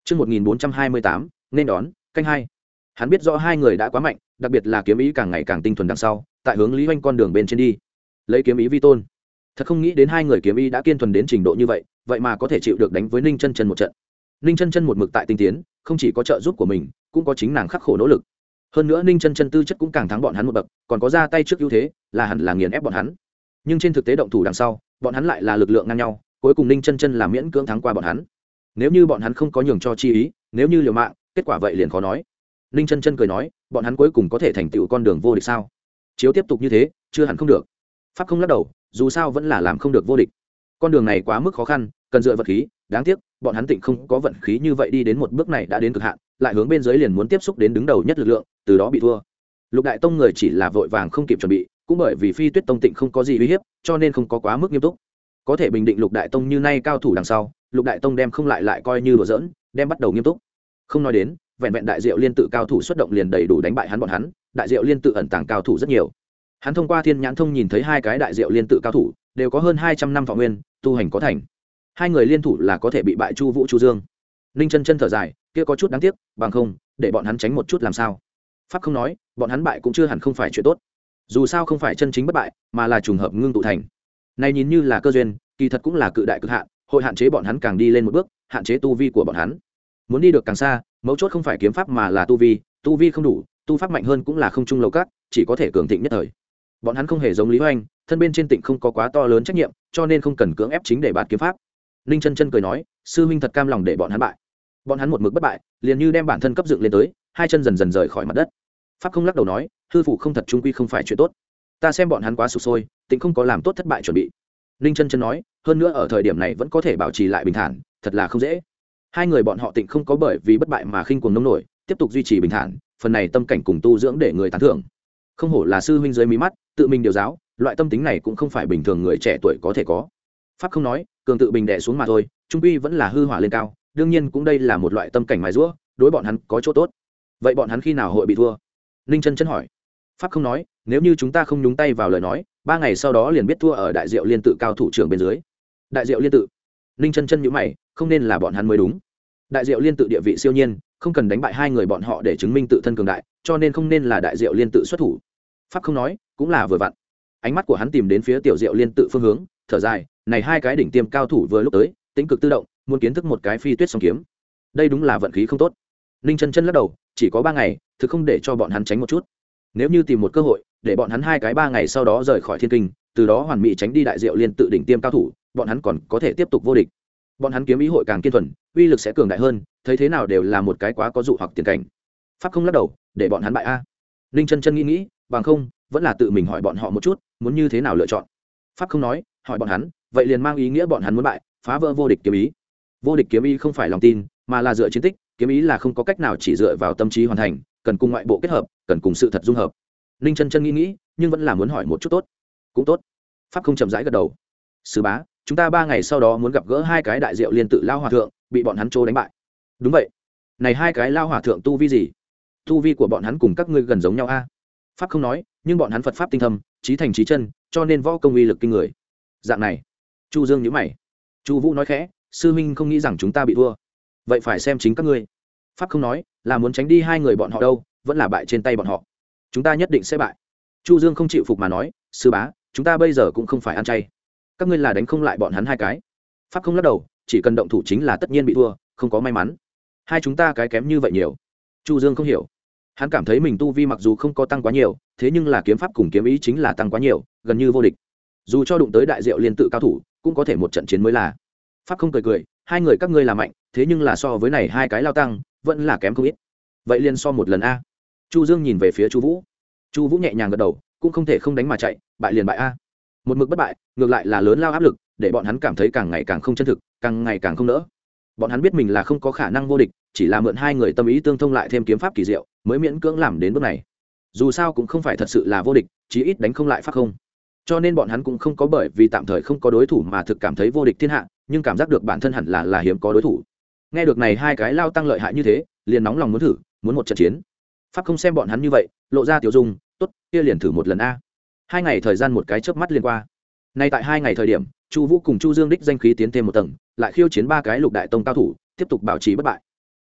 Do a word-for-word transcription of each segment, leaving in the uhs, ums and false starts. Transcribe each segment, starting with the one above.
Chương một nghìn bốn trăm hai mươi tám, nên đón, canh hai. Hắn biết rõ hai người đã quá mạnh, đặc biệt là kiếm ý càng ngày càng tinh thuần đằng sau, tại hướng Lý Hoành con đường bên trên đi. Lấy kiếm ý vi tôn. Thật không nghĩ đến hai người kiếm ý đã kiên thuần đến trình độ như vậy, vậy mà có thể chịu được đánh với Ninh Chân Chân một trận. Ninh Chân Chân một mực tại tinh tiến, không chỉ có trợ giúp của mình, cũng có chính nàng khắc khổ nỗ lực. Hơn nữa Ninh Chân Chân tư chất cũng càng thắng bọn hắn một bậc, còn có ra tay trước ưu thế, là hẳn là nghiền ép bọn hắn. Nhưng trên thực tế động thủ đằng sau, bọn hắn lại là lực lượng ngang nhau, cuối cùng Ninh Chân Chân là miễn cưỡng thắng qua bọn hắn. Nếu như bọn hắn không có nhường cho chi ý, nếu như liều mạng, kết quả vậy liền khó nói. Ninh Chân Chân cười nói, bọn hắn cuối cùng có thể thành tựu con đường vô địch sao? Chiếu tiếp tục như thế, chưa hẳn không được. Pháp không lắc đầu, dù sao vẫn là làm không được vô địch. Con đường này quá mức khó khăn, cần dựa vật khí, đáng tiếc, bọn hắn tịnh không có vận khí như vậy đi đến một bước này đã đến cực hạn, lại hướng bên dưới liền muốn tiếp xúc đến đứng đầu nhất lực lượng, từ đó bị thua. Lục Đại Tông người chỉ là vội vàng không kịp chuẩn bị, cũng bởi vì Phi Tuyết Tông tịnh không có gì uy hiếp, cho nên không có quá mức nghiêm túc. Có thể bình định Lục Đại Tông như nay cao thủ đằng sau, Lục Đại Tông đem không lại lại coi như đùa giỡn, đem bắt đầu nghiêm túc. Không nói đến, vẹn vẹn Đại Diệu Liên tự cao thủ xuất động liền đầy đủ đánh bại hắn bọn hắn, Đại Diệu Liên tự ẩn tàng cao thủ rất nhiều. Hắn thông qua Thiên Nhãn Thông nhìn thấy hai cái Đại Diệu Liên tự cao thủ, đều có hơn hai trăm năm thọ nguyên, tu hành có thành. Hai người liên thủ là có thể bị bại Chu Vũ Chu Dương. Ninh Chân Chân thở dài, kia có chút đáng tiếc, bằng không, để bọn hắn tránh một chút làm sao? Pháp không nói, bọn hắn bại cũng chưa hẳn không phải chuyện tốt. Dù sao không phải chân chính bất bại, mà là trùng hợp ngưng tụ thành. Này nhìn như là cơ duyên, kỳ thật cũng là cự đại cực hạn, hội hạn chế bọn hắn càng đi lên một bước, hạn chế tu vi của bọn hắn. Muốn đi được càng xa, mấu chốt không phải kiếm pháp mà là tu vi, tu vi không đủ, tu pháp mạnh hơn cũng là không trung lầu cát, chỉ có thể cường thịnh nhất thời. Bọn hắn không hề giống Lý Hoành, thân bên trên tịnh không có quá to lớn trách nhiệm, cho nên không cần cưỡng ép chính để bạt kiếm pháp. Ninh Chân Chân cười nói, sư huynh thật cam lòng để bọn hắn bại. Bọn hắn một mực bất bại, liền như đem bản thân cấp dựng lên tới, hai chân dần dần rời khỏi mặt đất. Pháp không lắc đầu nói, hư phụ không thật trung quy không phải chuyện tốt. Ta xem bọn hắn quá sụp sôi, tịnh không có làm tốt thất bại chuẩn bị. Ninh Chân Chân nói, hơn nữa ở thời điểm này vẫn có thể bảo trì lại bình thản, thật là không dễ. Hai người bọn họ tịnh không có bởi vì bất bại mà khinh cuồng nông nổi, tiếp tục duy trì bình thản, phần này tâm cảnh cùng tu dưỡng để người tán thưởng. Không hổ là sư huynh dưới mí mắt, tự mình điều giáo, loại tâm tính này cũng không phải bình thường người trẻ tuổi có thể có. Pháp không nói, cường tự bình đè xuống mà thôi, trung quy vẫn là hư hỏa lên cao, đương nhiên cũng đây là một loại tâm cảnh mài giũa, đối bọn hắn có chỗ tốt. Vậy bọn hắn khi nào hội bị thua? Ninh Chân Chân hỏi. Pháp không nói, nếu như chúng ta không nhúng tay vào lời nói, ba ngày sau đó liền biết thua ở Đại Diệu Liên tự cao thủ trưởng bên dưới. Đại Diệu Liên tự? Ninh Chân Chân nhíu mày, không nên là bọn hắn mới đúng. Đại Diệu Liên tự địa vị siêu nhiên, không cần đánh bại hai người bọn họ để chứng minh tự thân cường đại, cho nên không nên là Đại Diệu Liên tự xuất thủ. Pháp không nói, cũng là vừa vặn. Ánh mắt của hắn tìm đến phía Tiểu Diệu Liên tự phương hướng, thở dài, này hai cái đỉnh tiêm cao thủ vừa lúc tới, tính cực tự động, muốn kiến thức một cái phi tuyết song kiếm. Đây đúng là vận khí không tốt. Ninh Chân Chân lắc đầu, chỉ có ba ngày, thực không để cho bọn hắn tránh một chút. Nếu như tìm một cơ hội, để bọn hắn hai cái ba ngày sau đó rời khỏi Thiên Kinh, từ đó hoàn mỹ tránh đi Đại Diệu Liên tự đỉnh tiêm cao thủ, bọn hắn còn có thể tiếp tục vô địch. Bọn hắn kiếm ý hội càng kiên thuần, uy lực sẽ cường đại hơn, thấy thế nào đều là một cái quá có dụ hoặc tiền cảnh. Pháp không lắc đầu, để bọn hắn bại a. Ninh Chân Chân nghĩ nghĩ, bằng không, vẫn là tự mình hỏi bọn họ một chút, muốn như thế nào lựa chọn. Pháp không nói, hỏi bọn hắn, vậy liền mang ý nghĩa bọn hắn muốn bại, phá vỡ vô địch kiếm ý. Vô địch kiếm ý không phải lòng tin, mà là dựa chiến tích, kiếm ý là không có cách nào chỉ dựa vào tâm trí hoàn thành, cần cùng ngoại bộ kết hợp, cần cùng sự thật dung hợp. Ninh Chân Chân nghĩ nghĩ, nhưng vẫn là muốn hỏi một chút tốt. Cũng tốt. Pháp không chậm rãi gật đầu. Sư bá, chúng ta ba ngày sau đó muốn gặp gỡ hai cái Đại Diệu Liên tự lao hòa thượng, bị bọn hắn trô đánh bại. Đúng vậy. Này hai cái lao hòa thượng tu vi gì? Tu vi của bọn hắn cùng các ngươi gần giống nhau a? Pháp không nói, nhưng bọn hắn Phật pháp tinh thâm, trí thành trí chân, cho nên võ công uy lực kinh người. Dạng này. Chu Dương nhíu mày. Chu Vũ nói khẽ, sư minh không nghĩ rằng chúng ta bị thua. Vậy phải xem chính các ngươi. Pháp không nói, là muốn tránh đi hai người bọn họ đâu, vẫn là bại trên tay bọn họ. Chúng ta nhất định sẽ bại. Chu Dương không chịu phục mà nói, sư bá, chúng ta bây giờ cũng không phải ăn chay. Các ngươi là đánh không lại bọn hắn hai cái. Pháp không lắc đầu, chỉ cần động thủ chính là tất nhiên bị thua, không có may mắn. Hai chúng ta cái kém như vậy nhiều. Chu Dương không hiểu. Hắn cảm thấy mình tu vi mặc dù không có tăng quá nhiều, thế nhưng là kiếm pháp cùng kiếm ý chính là tăng quá nhiều, gần như vô địch. Dù cho đụng tới Đại Diệu Liên tự cao thủ, cũng có thể một trận chiến mới là. Pháp không cười cười, hai người các ngươi là mạnh, thế nhưng là so với này hai cái lao tăng, vẫn là kém không ít. Vậy liền so một lần a. Chu Dương nhìn về phía Chu Vũ. Chu Vũ nhẹ nhàng gật đầu, cũng không thể không đánh mà chạy, bại liền bại a. Một mực bất bại, ngược lại là lớn lao áp lực, để bọn hắn cảm thấy càng ngày càng không chân thực, càng ngày càng không nỡ. Bọn hắn biết mình là không có khả năng vô địch, chỉ là mượn hai người tâm ý tương thông lại thêm kiếm pháp kỳ diệu, mới miễn cưỡng làm đến bước này. Dù sao cũng không phải thật sự là vô địch, chí ít đánh không lại pháp không. Cho nên bọn hắn cũng không có bởi vì tạm thời không có đối thủ mà thực cảm thấy vô địch thiên hạ, nhưng cảm giác được bản thân hẳn là là hiếm có đối thủ. Nghe được này hai cái lao tăng lợi hại như thế, liền nóng lòng muốn thử, muốn một trận chiến. Pháp không xem bọn hắn như vậy, lộ ra tiểu dung, tốt, kia liền thử một lần a. Hai ngày thời gian một cái chớp mắt liền qua. Nay tại hai ngày thời điểm, Chu Vũ cùng Chu Dương đích danh khí tiến thêm một tầng, lại khiêu chiến ba cái lục đại tông cao thủ, tiếp tục bảo trì bất bại.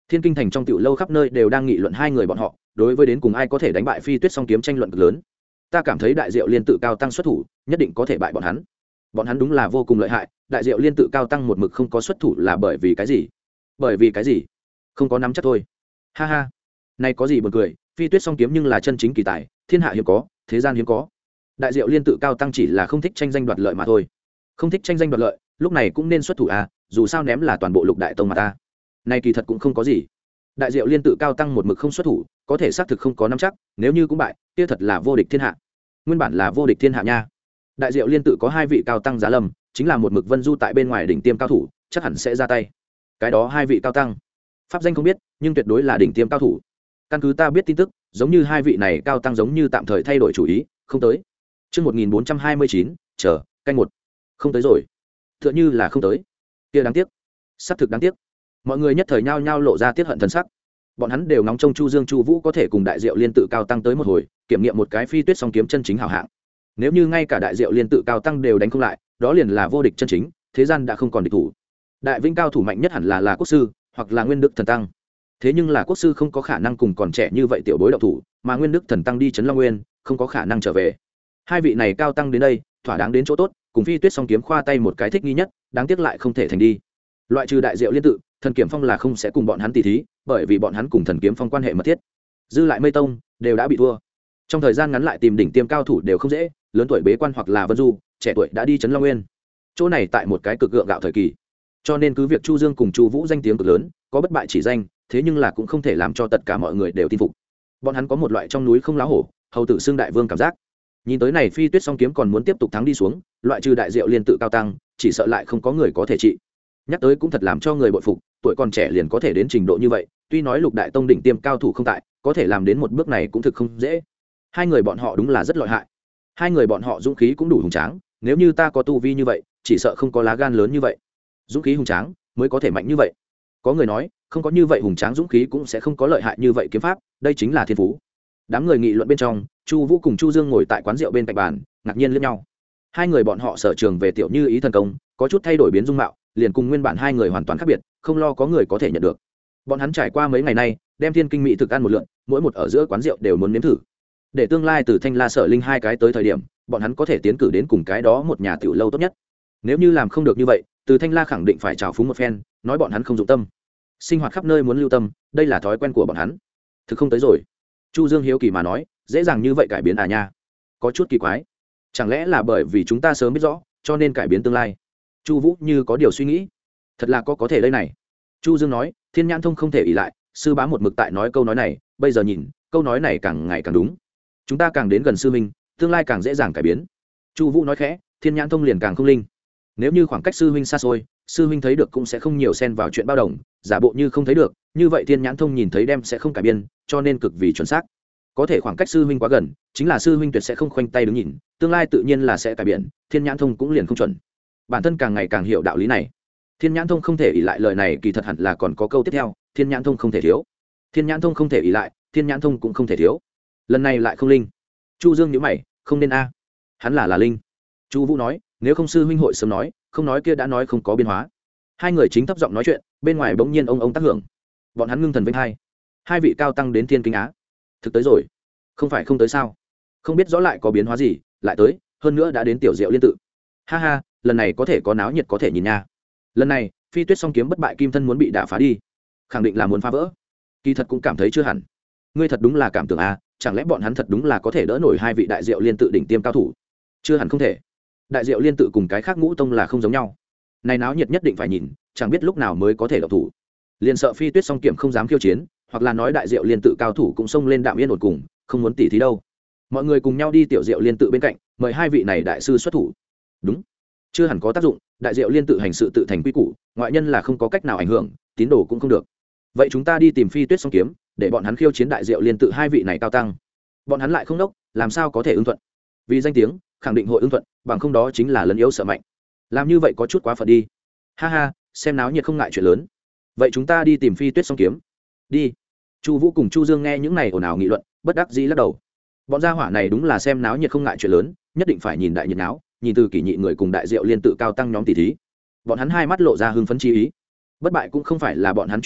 Thiên Kinh thành trong tiểu lâu khắp nơi đều đang nghị luận hai người bọn họ, đối với đến cùng ai có thể đánh bại Phi Tuyết song kiếm tranh luận cực lớn. Ta cảm thấy Đại Diệu Liên tự cao tăng xuất thủ, nhất định có thể bại bọn hắn. Bọn hắn đúng là vô cùng lợi hại, Đại Diệu Liên tự cao tăng một mực không có xuất thủ là bởi vì cái gì? Bởi vì cái gì? Không có nắm chắc thôi. Ha ha. Này có gì buồn cười, Phi Tuyết song kiếm nhưng là chân chính kỳ tài, thiên hạ hiếm có, thế gian hiếm có. Đại Diệu Liên tự cao tăng chỉ là không thích tranh danh đoạt lợi mà thôi. Không thích tranh danh đoạt lợi, lúc này cũng nên xuất thủ à, dù sao ném là toàn bộ Lục Đại tông mà ta. Này kỳ thật cũng không có gì. Đại Diệu Liên tự cao tăng một mực không xuất thủ, có thể xác thực không có nắm chắc, nếu như cũng bại, kia thật là vô địch thiên hạ. Nguyên bản là vô địch thiên hạ nha. Đại Diệu Liên tự có hai vị cao tăng giá lâm, chính là một mực vân du tại bên ngoài đỉnh tiêm cao thủ, chắc hẳn sẽ ra tay. Cái đó hai vị cao tăng, pháp danh không biết, nhưng tuyệt đối là đỉnh tiêm cao thủ. Căn cứ ta biết tin tức, giống như hai vị này cao tăng giống như tạm thời thay đổi chủ ý, không tới. Chương một nghìn bốn trăm hai mươi chín, chờ, canh một. Không tới rồi. Tựa như là không tới. Kia đáng tiếc. Sắp thực đáng tiếc. Mọi người nhất thời nhao nhao lộ ra tiếc hận thần sắc. Bọn hắn đều ngóng trông Chu Dương Chu Vũ có thể cùng Đại Diệu Liên tự cao tăng tới một hồi, kiểm nghiệm một cái Phi Tuyết song kiếm chân chính hảo hạng. Nếu như ngay cả Đại Diệu Liên tự cao tăng đều đánh không lại, đó liền là vô địch chân chính, thế gian đã không còn địch thủ. Đại Vĩnh cao thủ mạnh nhất hẳn là là quốc sư, hoặc là Nguyên Đức thần tăng. Thế nhưng là quốc sư không có khả năng cùng còn trẻ như vậy tiểu bối động thủ, mà Nguyên Đức thần tăng đi trấn Long Nguyên, không có khả năng trở về. Hai vị này cao tăng đến đây, thỏa đáng đến chỗ tốt, cùng Phi Tuyết song kiếm khoa tay một cái thích nghi nhất, đáng tiếc lại không thể thành đi. Loại trừ Đại Diệu Liên tự, Thần Kiếm Phong là không sẽ cùng bọn hắn tỉ thí, bởi vì bọn hắn cùng Thần Kiếm Phong quan hệ mật thiết. Dư lại Mây Tông đều đã bị thua. Trong thời gian ngắn lại tìm đỉnh tiêm cao thủ đều không dễ, lớn tuổi bế quan hoặc là vân du, trẻ tuổi đã đi trấn Long Nguyên. Chỗ này tại một cái cực gượng gạo thời kỳ, cho nên cứ việc Chu Dương cùng Chu Vũ danh tiếng cực lớn, có bất bại chỉ danh, thế nhưng là cũng không thể làm cho tất cả mọi người đều tin phục. Bọn hắn có một loại trong núi không lá hổ, hầu tử xương đại vương cảm giác. Nhìn tới này Phi Tuyết song kiếm còn muốn tiếp tục thắng đi xuống, loại trừ Đại Diệu Liên tự cao tăng, chỉ sợ lại không có người có thể trị. Nhắc tới cũng thật làm cho người bội phục, tuổi còn trẻ liền có thể đến trình độ như vậy, tuy nói Lục Đại tông đỉnh tiêm cao thủ không tại, có thể làm đến một bước này cũng thực không dễ. Hai người bọn họ đúng là rất lợi hại. Hai người bọn họ dũng khí cũng đủ hùng tráng, nếu như ta có tu vi như vậy, chỉ sợ không có lá gan lớn như vậy. Dũng khí hùng tráng mới có thể mạnh như vậy. Có người nói, không có như vậy hùng tráng dũng khí cũng sẽ không có lợi hại như vậy kiếm pháp, đây chính là thiên phú. Đám người nghị luận bên trong, Chu Vũ cùng Chu Dương ngồi tại quán rượu bên cạnh bàn, ngạc nhiên liếc nhau. Hai người bọn họ sở trường về tiểu như ý thần công, có chút thay đổi biến dung mạo, liền cùng nguyên bản hai người hoàn toàn khác biệt, không lo có người có thể nhận được. Bọn hắn trải qua mấy ngày nay, đem thiên kinh mỹ thực ăn một lượt, mỗi một ở giữa quán rượu đều muốn nếm thử. Để tương lai từ Thanh La Sở Linh hai cái tới thời điểm, bọn hắn có thể tiến cử đến cùng cái đó một nhà tiểu lâu tốt nhất. Nếu như làm không được như vậy, từ Thanh La khẳng định phải trào phúng một phen, nói bọn hắn không dụng tâm. Sinh hoạt khắp nơi muốn lưu tâm, đây là thói quen của bọn hắn. Thực không tới rồi. Chu Dương hiếu kỳ mà nói, dễ dàng như vậy cải biến à nha? Có chút kỳ quái. Chẳng lẽ là bởi vì chúng ta sớm biết rõ, cho nên cải biến tương lai? Chu Vũ như có điều suy nghĩ. Thật là có có thể đây này. Chu Dương nói, Thiên Nhãn Thông không thể ỷ lại, sư bá một mực tại nói câu nói này, bây giờ nhìn, câu nói này càng ngày càng đúng. Chúng ta càng đến gần sư huynh, tương lai càng dễ dàng cải biến. Chu Vũ nói khẽ, Thiên Nhãn Thông liền càng không linh. Nếu như khoảng cách sư huynh xa xôi, sư huynh thấy được cũng sẽ không nhiều xen vào chuyện bao đồng, giả bộ như không thấy được, như vậy Thiên Nhãn Thông nhìn thấy đem sẽ không cải biến, cho nên cực vì chuẩn xác. Có thể khoảng cách sư huynh quá gần, chính là sư huynh tuyệt sẽ không khoanh tay đứng nhìn, tương lai tự nhiên là sẽ cải biến, Thiên Nhãn Thông cũng liền không chuẩn. Bản thân càng ngày càng hiểu đạo lý này. Thiên Nhãn Thông không thể ỷ lại lời này kỳ thật hẳn là còn có câu tiếp theo, Thiên Nhãn Thông không thể thiếu. Thiên Nhãn Thông không thể ỷ lại, Thiên Nhãn Thông cũng không thể thiếu. Lần này lại không linh. Chu Dương nhíu mày, không nên a. Hắn là là linh. Chu Vũ nói, nếu không sư huynh hội sớm nói, không nói kia đã nói không có biến hóa. Hai người chính thấp giọng nói chuyện, bên ngoài bỗng nhiên ông ông tác hưởng. Bọn hắn ngưng thần vinh hai. Hai vị cao tăng đến Thiên Kinh Á. Thực tới rồi. Không phải không tới sao? Không biết rõ lại có biến hóa gì, lại tới, hơn nữa đã đến tiểu Diệu Liên tự. Ha ha, lần này có thể có náo nhiệt có thể nhìn nha. Lần này, Phi Tuyết song kiếm bất bại kim thân muốn bị đả phá đi, khẳng định là muốn phá vỡ. Kỳ thật cũng cảm thấy chưa hẳn. Ngươi thật đúng là cảm tưởng a, chẳng lẽ bọn hắn thật đúng là có thể đỡ nổi hai vị Đại Diệu Liên tự đỉnh tiêm cao thủ? Chưa hẳn không thể. Đại Diệu Liên tự cùng cái khác ngũ tông là không giống nhau. Này náo nhiệt nhất định phải nhìn, chẳng biết lúc nào mới có thể động thủ. Liền sợ Phi Tuyết song kiếm không dám khiêu chiến, hoặc là nói Đại Diệu Liên tự cao thủ cũng xông lên đạm yên ổn cùng, không muốn tỉ thí đâu. Mọi người cùng nhau đi tiểu Diệu Liên tự bên cạnh, mời hai vị này đại sư xuất thủ. Đúng, chưa hẳn có tác dụng, Đại Diệu Liên tự hành sự tự thành quy củ, ngoại nhân là không có cách nào ảnh hưởng, tín đồ cũng không được. Vậy chúng ta đi tìm Phi Tuyết song kiếm, để bọn hắn khiêu chiến Đại Diệu Liên tự hai vị này cao tăng. Bọn hắn lại không đốc, làm sao có thể ứng thuận? Vì danh tiếng, khẳng định hội ứng thuận, bằng không đó chính là lấn yếu sợ mạnh. Làm như vậy có chút quá phận đi. Ha ha, xem náo nhiệt không ngại chuyện lớn. Vậy chúng ta đi tìm Phi Tuyết song kiếm. Đi. Chu Vũ cùng Chu Dương nghe những này ồn ào nghị luận, bất đắc dĩ lắc đầu. Bọn gia hỏa này đúng là xem náo nhiệt không ngại chuyện lớn, nhất định phải nhìn đại nhiệt náo, nhìn từ kỷ nhị người cùng Đại Diệu Liên tự cao tăng nhóm tỷ thí. Bọn hắn hai mắt lộ ra hưng phấn chi ý. Bất bại cũng không phải là bọn hắn truy cầu,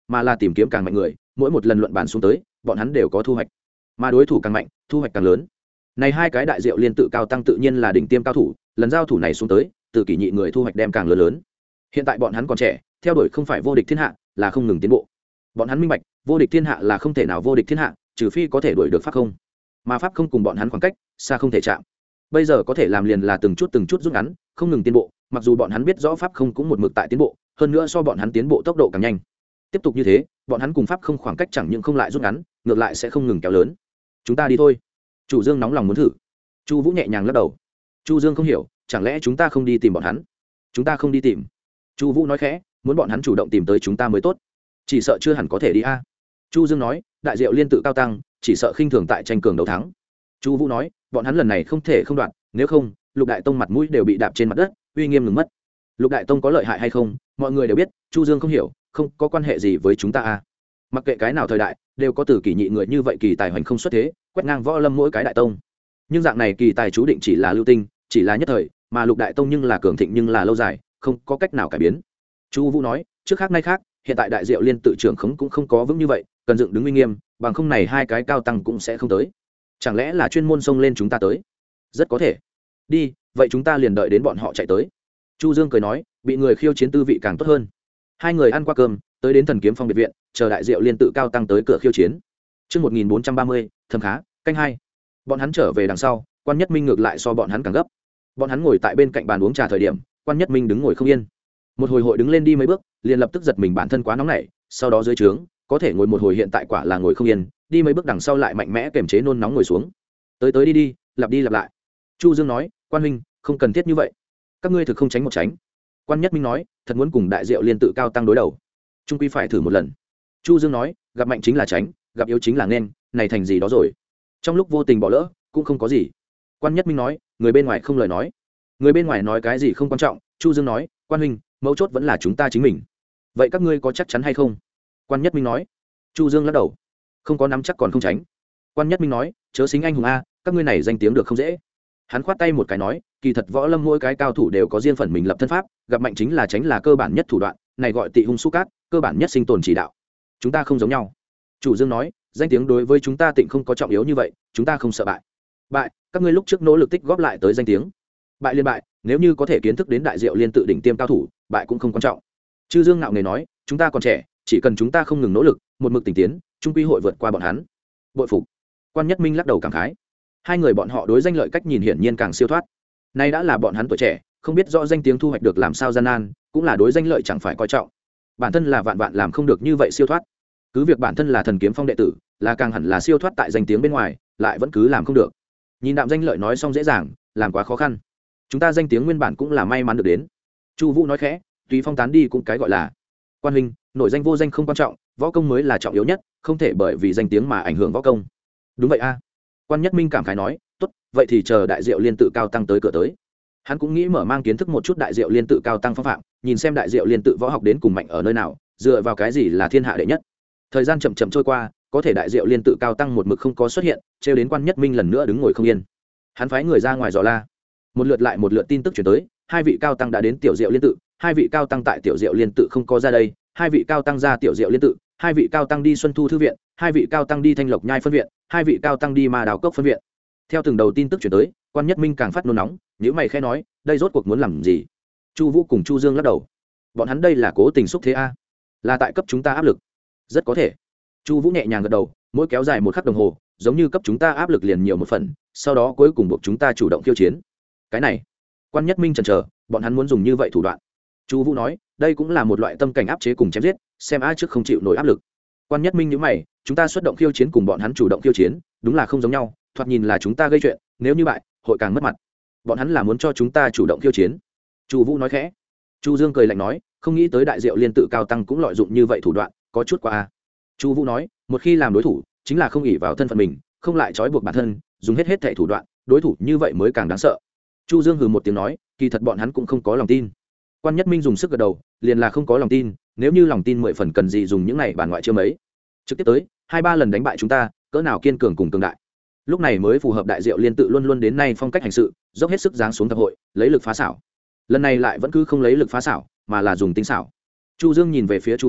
mà là tìm kiếm càng mạnh người, mỗi một lần luận bàn xuống tới bọn hắn đều có thu hoạch, mà đối thủ càng mạnh thu hoạch càng lớn. Này hai cái đại diệu liên tự cao tăng tự nhiên là đỉnh tiêm cao thủ, lần giao thủ này xuống tới từ kỷ nhị người thu hoạch đem càng lớn lớn. Hiện tại bọn hắn còn trẻ, theo đuổi không phải vô địch thiên hạ, là không ngừng tiến bộ. Bọn hắn minh bạch vô địch thiên hạ là không thể nào vô địch thiên hạ, trừ phi có thể đuổi được pháp không, mà pháp không cùng bọn hắn khoảng cách xa không thể chạm. Bây giờ có thể làm liền là từng chút từng chút rút ngắn, không ngừng tiến bộ, mặc dù bọn hắn biết rõ pháp không cũng một mực tại tiến bộ, hơn nữa so bọn hắn tiến bộ tốc độ càng nhanh. Tiếp tục như thế, bọn hắn cùng pháp không khoảng cách chẳng những không lại rút ngắn, ngược lại sẽ không ngừng kéo lớn. Chúng ta đi thôi. Chu Dương nóng lòng muốn thử. Chu Vũ nhẹ nhàng lắc đầu. Chu Dương không hiểu, chẳng lẽ chúng ta không đi tìm bọn hắn? Chúng ta không đi tìm. Chu Vũ nói khẽ, muốn bọn hắn chủ động tìm tới chúng ta mới tốt. Chỉ sợ chưa hẳn có thể đi a. Chu Dương nói, đại diệu liên tự cao tăng, chỉ sợ khinh thường tại tranh cường đấu thắng. Chu Vũ nói, bọn hắn lần này không thể không đoạn, nếu không, Lục Đại Tông mặt mũi đều bị đạp trên mặt đất, uy nghiêm ngừng mất. Lục Đại Tông có lợi hại hay không, mọi người đều biết, Chu Dương không hiểu, không có quan hệ gì với chúng ta a. Mặc kệ cái nào thời đại, đều có từ kỳ nhị người như vậy kỳ tài hoành không xuất thế, quét ngang võ lâm mỗi cái đại tông. Nhưng dạng này kỳ tài chú định chỉ là lưu tinh, chỉ là nhất thời, mà Lục Đại Tông nhưng là cường thịnh nhưng là lâu dài, không có cách nào cải biến. Chu Vũ nói, trước khác nay khác, hiện tại đại diệu liên tự trưởng khống cũng không có vững như vậy, cần dựng đứng uy nghiêm, bằng không này hai cái cao tăng cũng sẽ không tới. Chẳng lẽ là chuyên môn xông lên chúng ta tới? Rất có thể. Đi, vậy chúng ta liền đợi đến bọn họ chạy tới. Chu Dương cười nói, bị người khiêu chiến tư vị càng tốt hơn. Hai người ăn qua cơm, tới đến Thần Kiếm Phong biệt viện, chờ đại diệu liên tự cao tăng tới cửa khiêu chiến. Chương một nghìn bốn trăm ba mươi, Thẩm Khá, canh hai. Bọn hắn trở về đằng sau, Quan Nhất Minh ngược lại so bọn hắn càng gấp. Bọn hắn ngồi tại bên cạnh bàn uống trà thời điểm, Quan Nhất Minh đứng ngồi không yên. Một hồi hội đứng lên đi mấy bước, liền lập tức giật mình bản thân quá nóng nảy, sau đó dưới trướng, có thể ngồi một hồi hiện tại quả là ngồi không yên, đi mấy bước đằng sau lại mạnh mẽ kiềm chế nôn nóng ngồi xuống. Tới tới đi đi, lặp đi lặp lại. Chu Dương nói, Quan huynh, không cần thiết như vậy. Các ngươi thực không tránh một tránh. Quan Nhất Minh nói, thật muốn cùng đại diệu liên tự cao tăng đối đầu, trung quy phải thử một lần. Chu Dương nói, gặp mạnh chính là tránh, gặp yếu chính là nên, này thành gì đó rồi. Trong lúc vô tình bỏ lỡ, cũng không có gì. Quan Nhất Minh nói, người bên ngoài không lời nói. Người bên ngoài nói cái gì không quan trọng. Chu Dương nói, Quan huynh, mấu chốt vẫn là chúng ta chính mình. Vậy các ngươi có chắc chắn hay không? Quan Nhất Minh nói. Chu Dương lắc đầu, không có nắm chắc còn không tránh. Quan Nhất Minh nói, chớ xính anh hùng a, các ngươi này danh tiếng được không dễ. Hắn khoát tay một cái nói, kỳ thật võ lâm mỗi cái cao thủ đều có riêng phần mình lập thân pháp, gặp mạnh chính là tránh là cơ bản nhất thủ đoạn, này gọi tị hung xúc cát, cơ bản nhất sinh tồn chỉ đạo. Chúng ta không giống nhau. Chủ Dương nói, danh tiếng đối với chúng ta tịnh không có trọng yếu như vậy, chúng ta không sợ bại. Bại, các ngươi lúc trước nỗ lực tích góp lại tới danh tiếng. Bại liên bại, nếu như có thể kiến thức đến đại diệu liên tự đỉnh tiêm cao thủ, bại cũng không quan trọng. Chư Dương ngạo nghễ nói, chúng ta còn trẻ, chỉ cần chúng ta không ngừng nỗ lực, một mực tỉnh tiến, trung quy hội vượt qua bọn hắn. Bội phục. Quan Nhất Minh lắc đầu cảm khái. Hai người bọn họ đối danh lợi cách nhìn hiển nhiên càng siêu thoát. Nay đã là bọn hắn tuổi trẻ, không biết rõ danh tiếng thu hoạch được làm sao gian nan, cũng là đối danh lợi chẳng phải coi trọng. Bản thân là vạn vạn làm không được như vậy siêu thoát. Cứ việc bản thân là Thần Kiếm Phong đệ tử, là càng hẳn là siêu thoát tại danh tiếng bên ngoài, lại vẫn cứ làm không được. Nhìn đạm danh lợi nói xong dễ dàng, làm quá khó khăn. Chúng ta danh tiếng nguyên bản cũng là may mắn được đến. Chu Vũ nói khẽ, tùy phong tán đi cũng cái gọi là. Quan huynh, nổi danh vô danh không quan trọng, võ công mới là trọng yếu nhất, không thể bởi vì danh tiếng mà ảnh hưởng võ công. Đúng vậy a. Quan Nhất Minh cảm khái nói, tốt, vậy thì chờ đại diệu liên tự cao tăng tới cửa tới. Hắn cũng nghĩ mở mang kiến thức một chút đại diệu liên tự cao tăng phong phạm, nhìn xem đại diệu liên tự võ học đến cùng mạnh ở nơi nào, dựa vào cái gì là thiên hạ đệ nhất. Thời gian chậm chậm trôi qua, có thể đại diệu liên tự cao tăng một mực không có xuất hiện, trêu đến Quan Nhất Minh lần nữa đứng ngồi không yên. Hắn phái người ra ngoài dò la, một lượt lại một lượt tin tức truyền tới, hai vị cao tăng đã đến tiểu diệu liên tự, hai vị cao tăng tại tiểu diệu liên tự không có ra đây, hai vị cao tăng ra tiểu diệu liên tự, hai vị cao tăng đi Xuân Thu thư viện, hai vị cao tăng đi Thanh Lộc Nhai phân viện, hai vị cao tăng đi Ma Đào Cốc phân viện. Theo từng đầu tin tức truyền tới, Quan Nhất Minh càng phát nôn nóng, nhíu mày khẽ nói, đây rốt cuộc muốn làm gì? Chu Vũ cùng Chu Dương lắc đầu, bọn hắn đây là cố tình xúc thế a, là tại cấp chúng ta áp lực. Rất có thể. Chu Vũ nhẹ nhàng gật đầu, mỗi kéo dài một khắc đồng hồ, giống như cấp chúng ta áp lực liền nhiều một phần, sau đó cuối cùng buộc chúng ta chủ động khiêu chiến. Cái này, Quan Nhất Minh chần chờ, bọn hắn muốn dùng như vậy thủ đoạn. Chu Vũ nói, đây cũng là một loại tâm cảnh áp chế cùng chém giết, xem ai trước không chịu nổi áp lực. Quan Nhất Minh nhíu mày, chúng ta xuất động khiêu chiến cùng bọn hắn chủ động khiêu chiến, đúng là không giống nhau, thoạt nhìn là chúng ta gây chuyện, nếu như bại, hội càng mất mặt. Bọn hắn là muốn cho chúng ta chủ động khiêu chiến. Chu Vũ nói khẽ. Chu Dương cười lạnh nói, không nghĩ tới đại diệu liên tự cao tăng cũng lợi dụng như vậy thủ đoạn, có chút quá a. Chu Vũ nói, một khi làm đối thủ, chính là không ỷ vào thân phận mình, không lại trói buộc bản thân, dùng hết hết thảy thủ đoạn, đối thủ như vậy mới càng đáng sợ. Chu Dương hừ một tiếng nói, kỳ thật bọn hắn cũng không có lòng tin. Quan Nhất Minh dùng sức gật đầu, liền là không có lòng tin, nếu như lòng tin mười phần cần gì dùng những này bản ngoại chiêu mấy. Trực tiếp tới, hai ba lần đánh bại chúng ta, cỡ nào kiên cường cùng cường đại. Lúc này mới phù hợp đại diệu liên tự luôn luôn đến nay phong cách hành sự, dốc hết sức giáng xuống tập hội, lấy lực phá xảo. Lần này lại vẫn cứ không lấy lực phá xảo, mà là dùng tính xảo. Chu Dương nhìn về phía Chu Vũ,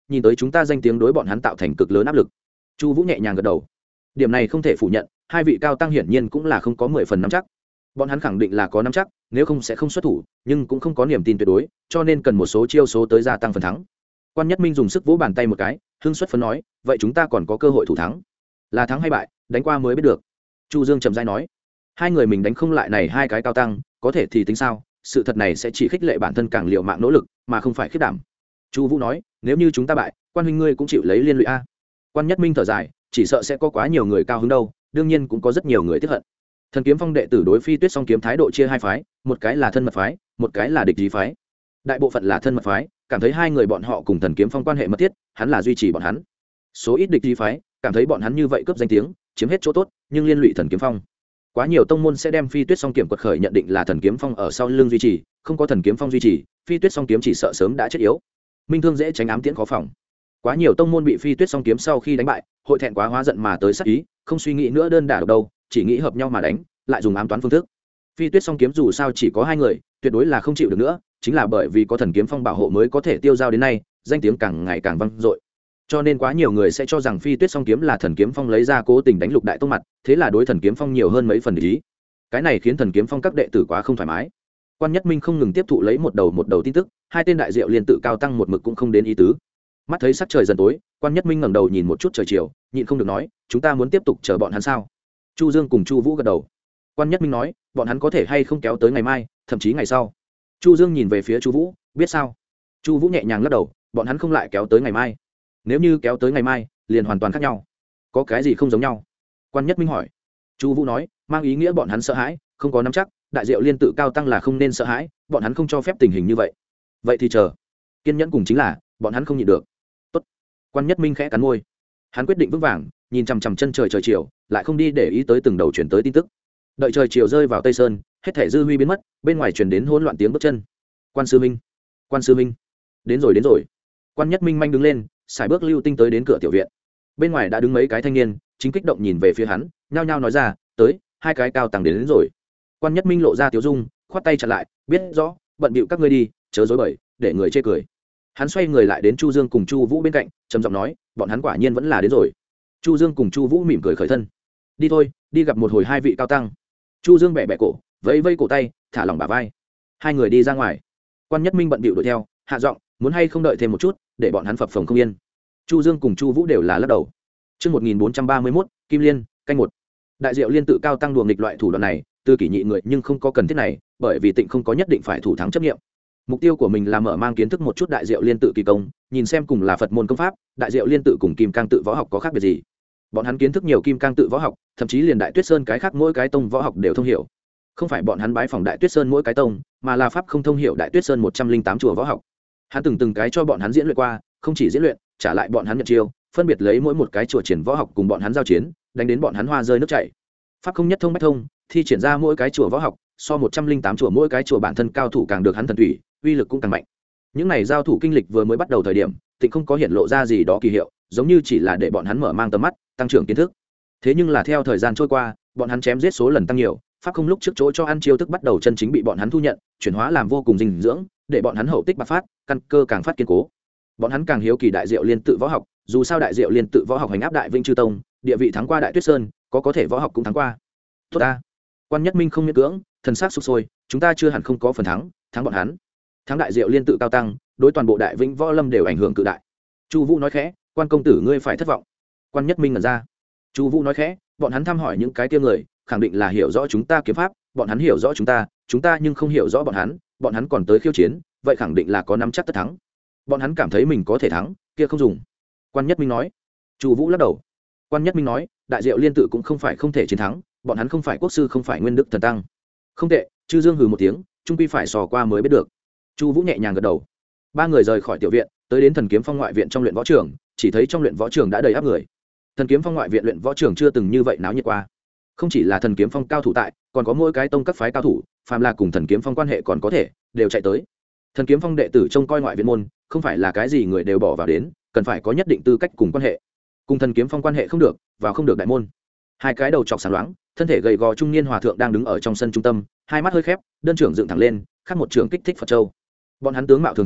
nhìn tới chúng ta danh tiếng đối bọn hắn tạo thành cực lớn áp lực. Chu Vũ nhẹ nhàng gật đầu. Điểm này không thể phủ nhận, hai vị cao tăng hiển nhiên cũng là không có mười phần nắm chắc. Bọn hắn khẳng định là có nắm chắc, nếu không sẽ không xuất thủ, nhưng cũng không có niềm tin tuyệt đối, cho nên cần một số chiêu số tới gia tăng phần thắng. Quan Nhất Minh dùng sức vỗ bàn tay một cái, hưng xuất phấn nói, vậy chúng ta còn có cơ hội thủ thắng. Là thắng hay bại, đánh qua mới biết được. Chu Dương trầm rãi nói, hai người mình đánh không lại này hai cái cao tăng, có thể thì tính sao, sự thật này sẽ chỉ khích lệ bản thân càng liều mạng nỗ lực, mà không phải khiếp đảm. Chu Vũ nói, nếu như chúng ta bại, Quan huynh ngươi cũng chịu lấy liên lụy a. Quan Nhất Minh thở dài, chỉ sợ sẽ có quá nhiều người cao hứng đâu, đương nhiên cũng có rất nhiều người tiếc hận. Thần Kiếm Phong đệ tử đối Phi Tuyết Song Kiếm thái độ chia hai phái, một cái là thân mật phái, một cái là địch ý phái. Đại bộ phận là thân mật phái, cảm thấy hai người bọn họ cùng Thần Kiếm Phong quan hệ mật thiết, hắn là duy trì bọn hắn. Số ít địch ý phái, cảm thấy bọn hắn như vậy cướp danh tiếng, chiếm hết chỗ tốt, nhưng liên lụy Thần Kiếm Phong. Quá nhiều tông môn sẽ đem Phi Tuyết Song Kiếm quật khởi nhận định là Thần Kiếm Phong ở sau lưng duy trì, không có Thần Kiếm Phong duy trì, Phi Tuyết Song Kiếm chỉ sợ sớm đã chết yếu. Minh thương dễ tránh ám tiễn khó phòng. Quá nhiều tông môn bị Phi Tuyết Song Kiếm sau khi đánh bại, hội thẹn quá hóa giận mà tới sát ý, không suy nghĩ nữa đơn đả độc đâu, chỉ nghĩ hợp nhau mà đánh, lại dùng ám toán phương thức. Phi Tuyết Song Kiếm dù sao chỉ có hai người, tuyệt đối là không chịu được nữa, chính là bởi vì có Thần Kiếm Phong bảo hộ mới có thể tiêu dao đến nay, danh tiếng càng ngày càng vang dội. Cho nên quá nhiều người sẽ cho rằng Phi Tuyết Song Kiếm là Thần Kiếm Phong lấy ra cố tình đánh Lục Đại Tông mặt, thế là đối Thần Kiếm Phong nhiều hơn mấy phần để ý. Cái này khiến Thần Kiếm Phong các đệ tử quá không thoải mái. Quan Nhất Minh không ngừng tiếp thụ lấy một đầu một đầu tin tức, hai tên đại diệu liên tự cao tăng một mực cũng không đến ý tứ. Mắt thấy sắc trời dần tối, Quan Nhất Minh ngẩng đầu nhìn một chút trời chiều, nhịn không được nói, chúng ta muốn tiếp tục chờ bọn hắn sao? Chu Dương cùng Chu Vũ gật đầu. Quan Nhất Minh nói, bọn hắn có thể hay không kéo tới ngày mai, thậm chí ngày sau. Chu Dương nhìn về phía Chu Vũ, biết sao? Chu Vũ nhẹ nhàng lắc đầu, bọn hắn không lại kéo tới ngày mai. Nếu như kéo tới ngày mai, liền hoàn toàn khác nhau. Có cái gì không giống nhau? Quan Nhất Minh hỏi. Chu Vũ nói, mang ý nghĩa bọn hắn sợ hãi, không có nắm chắc, đại diệu liên tự cao tăng là không nên sợ hãi, bọn hắn không cho phép tình hình như vậy. Vậy thì chờ. Kiên nhẫn cùng chính là, bọn hắn không nhịn được. Tốt. Quan Nhất Minh khẽ cắn môi. Hắn quyết định vững vàng, nhìn chằm chằm chân trời trời chiều, lại không đi để ý tới từng đầu chuyển tới tin tức. Đợi trời chiều rơi vào Tây Sơn, hết thảy dư huy biến mất, bên ngoài truyền đến hỗn loạn tiếng bước chân. Quan sư minh, Quan sư minh, đến rồi đến rồi. Quan Nhất Minh manh đứng lên, xài bước lưu tinh tới đến cửa tiểu viện. Bên ngoài đã đứng mấy cái thanh niên, chính kích động nhìn về phía hắn, nhao nhao nói ra, tới, hai cái cao tăng đến, đến rồi. Quan Nhất Minh lộ ra tiếu dung, khoát tay chặn lại, biết rõ, bận bịu các ngươi đi, chớ dối bời, để người chê cười. Hắn xoay người lại đến Chu Dương cùng Chu Vũ bên cạnh, trầm giọng nói, bọn hắn quả nhiên vẫn là đến rồi. Chu Dương cùng Chu Vũ mỉm cười khởi thân. Đi thôi, đi gặp một hồi hai vị cao tăng. Chu Dương bẻ bẻ cổ, vẫy vẫy cổ tay, thả lỏng bả vai. Hai người đi ra ngoài. Quan Nhất Minh bận bịu đuổi theo, hạ giọng, muốn hay không đợi thêm một chút, để bọn hắn phập phồng không yên. Chu Dương cùng Chu Vũ đều là lắc đầu. Chương một nghìn bốn trăm ba mươi mốt, Kim Liên, canh một. Đại diệu liên tự cao tăng đùa nghịch loại thủ đoạn này, từ kỷ nhị người nhưng không có cần thiết này, bởi vì Tịnh không có nhất định phải thủ thắng chấp nghiệm. Mục tiêu của mình là mở mang kiến thức một chút đại diệu liên tự kỳ công, nhìn xem cùng là Phật môn công pháp, đại diệu liên tự cùng kim cang tự võ học có khác biệt gì. Bọn hắn kiến thức nhiều kim cang tự võ học, thậm chí liền đại Tuyết Sơn cái khác mỗi cái tông võ học đều thông hiểu. Không phải bọn hắn bái phòng đại Tuyết Sơn mỗi cái tông, mà là pháp không thông hiểu đại Tuyết Sơn một trăm linh tám chùa võ học. Hắn từng từng cái cho bọn hắn diễn luyện qua, không chỉ diễn luyện, trả lại bọn hắn nhận chiêu, phân biệt lấy mỗi một cái chùa triển võ học cùng bọn hắn giao chiến, đánh đến bọn hắn hoa rơi nước chảy. Pháp không nhất thông bách thông, thi triển ra mỗi cái chùa võ học, so một trăm linh tám chùa mỗi cái chùa bản thân cao thủ càng được hắn thần thủy, uy lực cũng càng mạnh. Những này giao thủ kinh lịch vừa mới bắt đầu thời điểm, Tịnh không có hiện lộ ra gì đó kỳ hiệu, giống như chỉ là để bọn hắn mở mang tầm mắt, tăng trưởng kiến thức. Thế nhưng là theo thời gian trôi qua, bọn hắn chém giết số lần tăng nhiều, pháp không lúc trước chỗ cho ăn chiêu thức bắt đầu chân chính bị bọn hắn thu nhận, chuyển hóa làm vô cùng dinh dưỡng, để bọn hắn hậu tích bạc phát, căn cơ càng phát kiên cố. Bọn hắn càng hiếu kỳ đại diệu liên tự võ học, dù sao đại diệu liên tự võ học hành áp đại Vinh Chư Tông, địa vị thắng qua đại Tuyết Sơn, có có thể võ học cũng thắng qua. Tốt ta. Quan Nhất Minh không miễn cưỡng, thần sắc sục sôi, chúng ta chưa hẳn không có phần thắng, thắng bọn hắn. Thắng đại diệu liên tự cao tăng, đối toàn bộ đại Vĩnh Võ Lâm đều ảnh hưởng cự đại. Chu Vũ nói khẽ, Quan công tử ngươi phải thất vọng. Quan Nhất Minh ngẩn ra. Chu Vũ nói khẽ, bọn hắn thăm hỏi những cái kia người, khẳng định là hiểu rõ chúng ta kiếm pháp, bọn hắn hiểu rõ chúng ta, chúng ta nhưng không hiểu rõ bọn hắn, bọn hắn còn tới khiêu chiến, vậy khẳng định là có nắm chắc tất thắng. Bọn hắn cảm thấy mình có thể thắng, kia không dùng. Quan Nhất Minh nói. Chu Vũ lắc đầu. Quan Nhất Minh nói, đại diệu liên tự cũng không phải không thể chiến thắng, bọn hắn không phải quốc sư không phải nguyên đức thần tăng. Không tệ, Chư Dương hừ một tiếng, trung quy phải sò qua mới biết được. Chu Vũ nhẹ nhàng gật đầu. Ba người rời khỏi tiểu viện, tới đến Thần Kiếm Phong ngoại viện trong luyện võ trường, chỉ thấy trong luyện võ trường đã đầy áp người. Thần Kiếm Phong ngoại viện luyện võ trường chưa từng như vậy náo nhiệt qua. Không chỉ là Thần Kiếm Phong cao thủ tại, còn có mỗi cái tông các phái cao thủ, phàm là cùng Thần Kiếm Phong quan hệ còn có thể, đều chạy tới. Thần Kiếm Phong đệ tử trông coi ngoại viện môn, không phải là cái gì người đều bỏ vào đến, cần phải có nhất định tư cách cùng quan hệ. Cùng Thần Kiếm Phong quan hệ không được, vào không được đại môn. Hai cái đầu chọc sáng loáng, thân thể gầy gò trung niên hòa thượng đang đứng ở trong sân trung tâm, hai mắt hơi khép, đơn trưởng dựng thẳng lên, khác một trưởng kích thích Phật châu. Bọn hắn tướng mạo thường thường,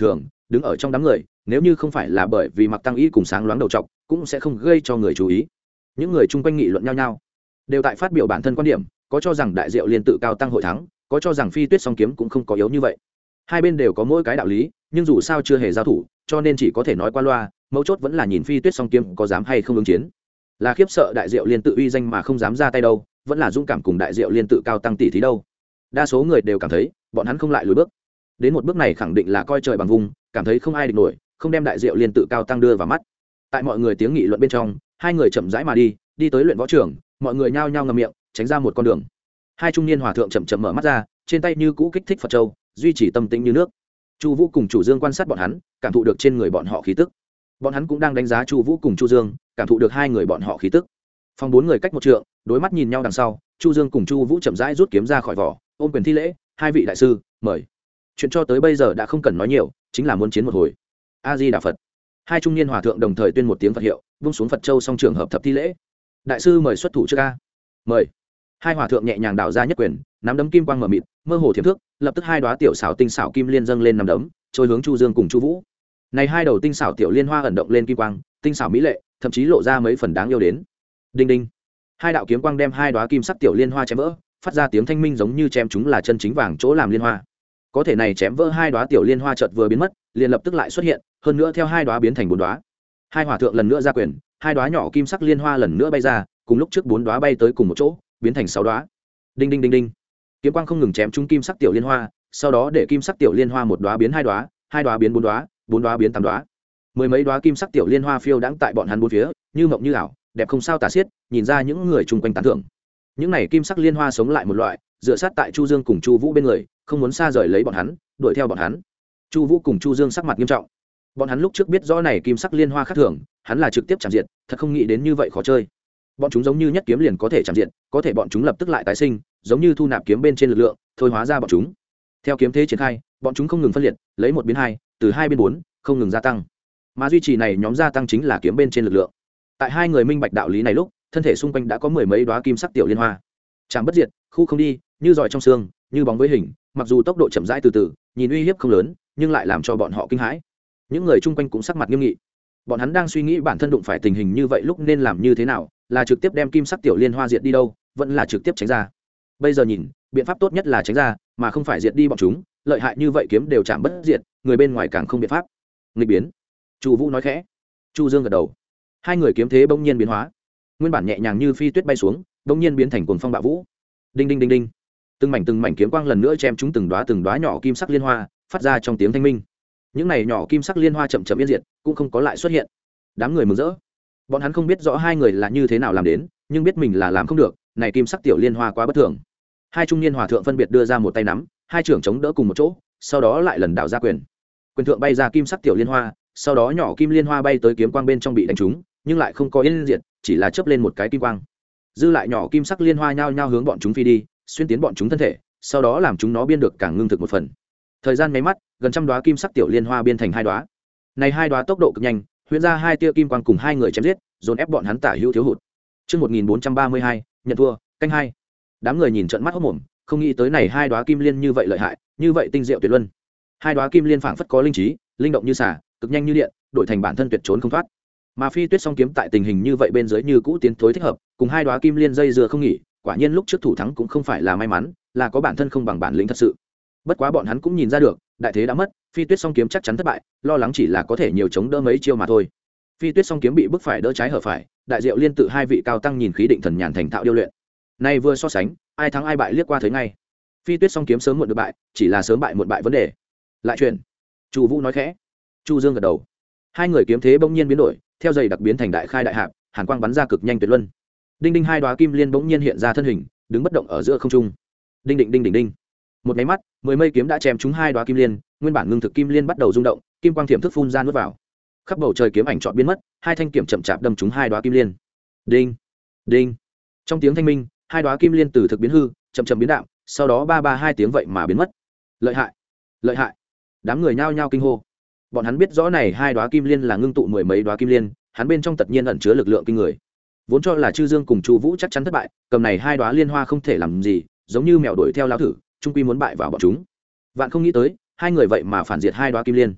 đứng ở trong đám người nếu như không phải là bởi vì mặc tăng y cùng sáng loáng đầu trọc cũng sẽ không gây cho người chú ý. Những người chung quanh nghị luận nhau nhau đều tại phát biểu bản thân quan điểm, có cho rằng đại diệu liên tự cao tăng hội thắng, có cho rằng phi tuyết song kiếm cũng không có yếu như vậy. Hai bên đều có mỗi cái đạo lý, nhưng dù sao chưa hề giao thủ cho nên chỉ có thể nói qua loa, mấu chốt vẫn là nhìn phi tuyết song kiếm có dám hay không ứng chiến. Là khiếp sợ đại diệu liên tự uy danh mà không dám ra tay đâu, vẫn là dũng cảm cùng đại diệu liên tự cao tăng tỷ thí đâu. Đa số người đều cảm thấy bọn hắn không lại lùi bước, đến một bước này khẳng định là coi trời bằng vùng, cảm thấy không ai địch nổi, không đem đại diệu liên tự cao tăng đưa vào mắt. Tại mọi người tiếng nghị luận bên trong, hai người chậm rãi mà đi đi tới luyện võ trường, mọi người nhao nhao ngậm miệng tránh ra một con đường. Hai trung niên hòa thượng chậm chậm mở mắt ra, trên tay như cũ kích thích Phật châu, duy trì tâm tĩnh như nước. Chu Vũ cùng Chu Dương quan sát bọn hắn, cảm thụ được trên người bọn họ khí tức. Bọn hắn cũng đang đánh giá Chu Vũ cùng Chu Dương, cảm thụ được hai người bọn họ khí tức. Phòng bốn người cách một trượng, đối mắt nhìn nhau đằng sau, Chu Dương cùng Chu Vũ chậm rãi rút kiếm ra khỏi vỏ, ôm quyền thi lễ, hai vị đại sư, mời. Chuyện cho tới bây giờ đã không cần nói nhiều, chính là muốn chiến một hồi. A Di Đà Phật. Hai trung niên hòa thượng đồng thời tuyên một tiếng Phật hiệu, vung xuống Phật châu song trường hợp thập thi lễ. Đại sư mời xuất thủ trước a. Mời. Hai hòa thượng nhẹ nhàng đảo ra nhất quyền, nắm đấm kim quang mở mịt, mơ hồ thiểm thước, lập tức hai đóa tiểu xảo tinh xảo kim liên dâng lên nắm đấm, trôi hướng Chu Dương cùng Chu Vũ. Này hai đầu tinh xảo tiểu liên hoa ẩn động lên kim quang, tinh xảo mỹ lệ, thậm chí lộ ra mấy phần đáng yêu đến. Đinh đinh. Hai đạo kiếm quang đem hai đóa kim sắc tiểu liên hoa chém vỡ, phát ra tiếng thanh minh giống như chém chúng là chân chính vàng chỗ làm liên hoa. Có thể này chém vỡ hai đóa tiểu liên hoa chợt vừa biến mất, liền lập tức lại xuất hiện, hơn nữa theo hai đóa biến thành bốn đóa. Hai hòa thượng lần nữa ra quyền, hai đóa nhỏ kim sắc liên hoa lần nữa bay ra, cùng lúc trước bốn đóa bay tới cùng một chỗ, biến thành sáu đóa. Đinh đinh đinh đinh. Kiếm quang không ngừng chém trúng kim sắc tiểu liên hoa, sau đó để kim sắc tiểu liên hoa một đóa biến hai đóa, hai đóa biến bốn đóa, bốn đóa biến tám đóa. Mười mấy đóa kim sắc tiểu liên hoa phiêu đãng tại bọn hắn bốn phía, như mộng như ảo, đẹp không sao tả xiết, nhìn ra những người chung quanh tán thưởng. Những này kim sắc liên hoa sống lại một loại, dựa sát tại Chu Dương cùng Chu Vũ bên người, không muốn xa rời lấy bọn hắn, đuổi theo bọn hắn. Chu Vũ cùng Chu Dương sắc mặt nghiêm trọng. Bọn hắn lúc trước biết rõ này kim sắc liên hoa khác thường, hắn là trực tiếp chạm diện, thật không nghĩ đến như vậy khó chơi. Bọn chúng giống như nhất kiếm liền có thể chạm diện, có thể bọn chúng lập tức lại tái sinh, giống như thu nạp kiếm bên trên lực lượng, thôi hóa ra bọn chúng. Theo kiếm thế triển khai, bọn chúng không ngừng phân liệt, lấy một biến hai, từ hai biến bốn, không ngừng gia tăng. Mà duy trì này nhóm gia tăng chính là kiếm bên trên lực lượng. Tại hai người minh bạch đạo lý này lúc, thân thể xung quanh đã có mười mấy đóa kim sắc tiểu liên hoa. Chạm bất diệt, khu không đi, như giỏi trong xương, như bóng với hình, mặc dù tốc độ chậm rãi từ từ, nhìn uy hiếp không lớn, nhưng lại làm cho bọn họ kinh hãi. Những người chung quanh cũng sắc mặt nghiêm nghị. Bọn hắn đang suy nghĩ bản thân đụng phải tình hình như vậy lúc nên làm như thế nào, là trực tiếp đem kim sắc tiểu liên hoa diệt đi đâu, vẫn là trực tiếp tránh ra. Bây giờ nhìn, biện pháp tốt nhất là tránh ra, mà không phải diệt đi bọn chúng, lợi hại như vậy kiếm đều chạm bất diệt, người bên ngoài càng không biện pháp. Nghịch biến. Chu Vũ nói khẽ. Chu Dương gật đầu. Hai người kiếm thế bỗng nhiên biến hóa. Nguyên bản nhẹ nhàng như phi tuyết bay xuống, bỗng nhiên biến thành cuồng phong bạo vũ. Đinh đinh đinh đinh. Từng mảnh từng mảnh kiếm quang lần nữa chém chúng từng đóa từng đóa nhỏ kim sắc liên hoa, phát ra trong tiếng thanh minh. Những này nhỏ kim sắc liên hoa chậm chậm yên diệt, cũng không có lại xuất hiện. Đám người mừng rỡ. Bọn hắn không biết rõ hai người là như thế nào làm đến, nhưng biết mình là làm không được, này kim sắc tiểu liên hoa quá bất thường. Hai trung niên hòa thượng phân biệt đưa ra một tay nắm, hai trưởng chống đỡ cùng một chỗ, sau đó lại lần đảo ra quyền. Quyền thượng bay ra kim sắc tiểu liên hoa, sau đó nhỏ kim liên hoa bay tới kiếm quang bên trong bị đánh trúng, nhưng lại không có yên diệt, chỉ là chớp lên một cái kim quang. Dư lại nhỏ kim sắc liên hoa nhao nhao hướng bọn chúng phi đi, xuyên tiến bọn chúng thân thể, sau đó làm chúng nó biên được càng ngưng thực một phần. Thời gian mấy mắt, gần trăm đóa kim sắc tiểu liên hoa biên thành hai đóa. Này hai đóa tốc độ cực nhanh, huyễn ra hai tia kim quang cùng hai người chém giết, dồn ép bọn hắn tả hữu thiếu hụt. Chương một nghìn bốn trăm ba mươi hai, nhận thua, canh hai. Đám người nhìn trợn mắt hốt mồm, không nghĩ tới này hai đóa kim liên như vậy lợi hại, như vậy tinh diệu tuyệt luân. Hai đóa kim liên phảng phất có linh trí, linh động như xà, cực nhanh như điện, đổi thành bản thân tuyệt trốn không thoát. Mà Phi Tuyết song kiếm tại tình hình như vậy bên dưới như cũ tiến thối thích hợp, cùng hai đóa kim liên dây dưa không nghỉ, quả nhiên lúc trước thủ thắng cũng không phải là may mắn, là có bản thân không bằng bản lĩnh thật sự. Bất quá bọn hắn cũng nhìn ra được, đại thế đã mất, Phi Tuyết song kiếm chắc chắn thất bại, lo lắng chỉ là có thể nhiều chống đỡ mấy chiêu mà thôi. Phi Tuyết song kiếm bị bức phải đỡ trái hở phải, đại diệu liên tự hai vị cao tăng nhìn khí định thần nhàn thành thạo điêu luyện. Nay vừa so sánh, ai thắng ai bại liếc qua thấy ngay. Phi Tuyết song kiếm sớm muộn được bại, chỉ là sớm bại muộn bại vấn đề. Lại chuyện. Chu Vũ nói khẽ. Chu Dương gật đầu. Hai người kiếm thế bỗng nhiên biến đổi, theo giày đặc biến thành đại khai đại hạp, hàn quang bắn ra cực nhanh tuyệt luân. Đinh đinh hai đóa kim liên bỗng nhiên hiện ra thân hình, đứng bất động ở giữa không trung. Đinh đinh đinh đinh đinh. Một cái mắt, mười mây kiếm đã chém trúng hai đóa kim liên, nguyên bản ngưng thực kim liên bắt đầu rung động, kim quang thiểm thức phun ra nuốt vào. Khắp bầu trời kiếm ảnh chọn biến mất, hai thanh kiếm chậm chạp đâm trúng hai đóa kim liên. Đinh, đinh. Trong tiếng thanh minh, hai đóa kim liên từ thực biến hư, chậm chậm biến đạm, sau đó ba ba hai tiếng vậy mà biến mất. Lợi hại, lợi hại. Đám người nhao nhao kinh hô. Bọn hắn biết rõ này hai đóa kim liên là ngưng tụ mười mấy đóa kim liên, hắn bên trong tất nhiên ẩn chứa lực lượng kinh người. Vốn cho là Chư Dương cùng Chu Vũ chắc chắn thất bại, cầm này hai đóa liên hoa không thể làm gì, giống như mèo đuổi theo lão thử, chung quy muốn bại vào bọn chúng. Vạn không nghĩ tới, hai người vậy mà phản diệt hai đóa kim liên.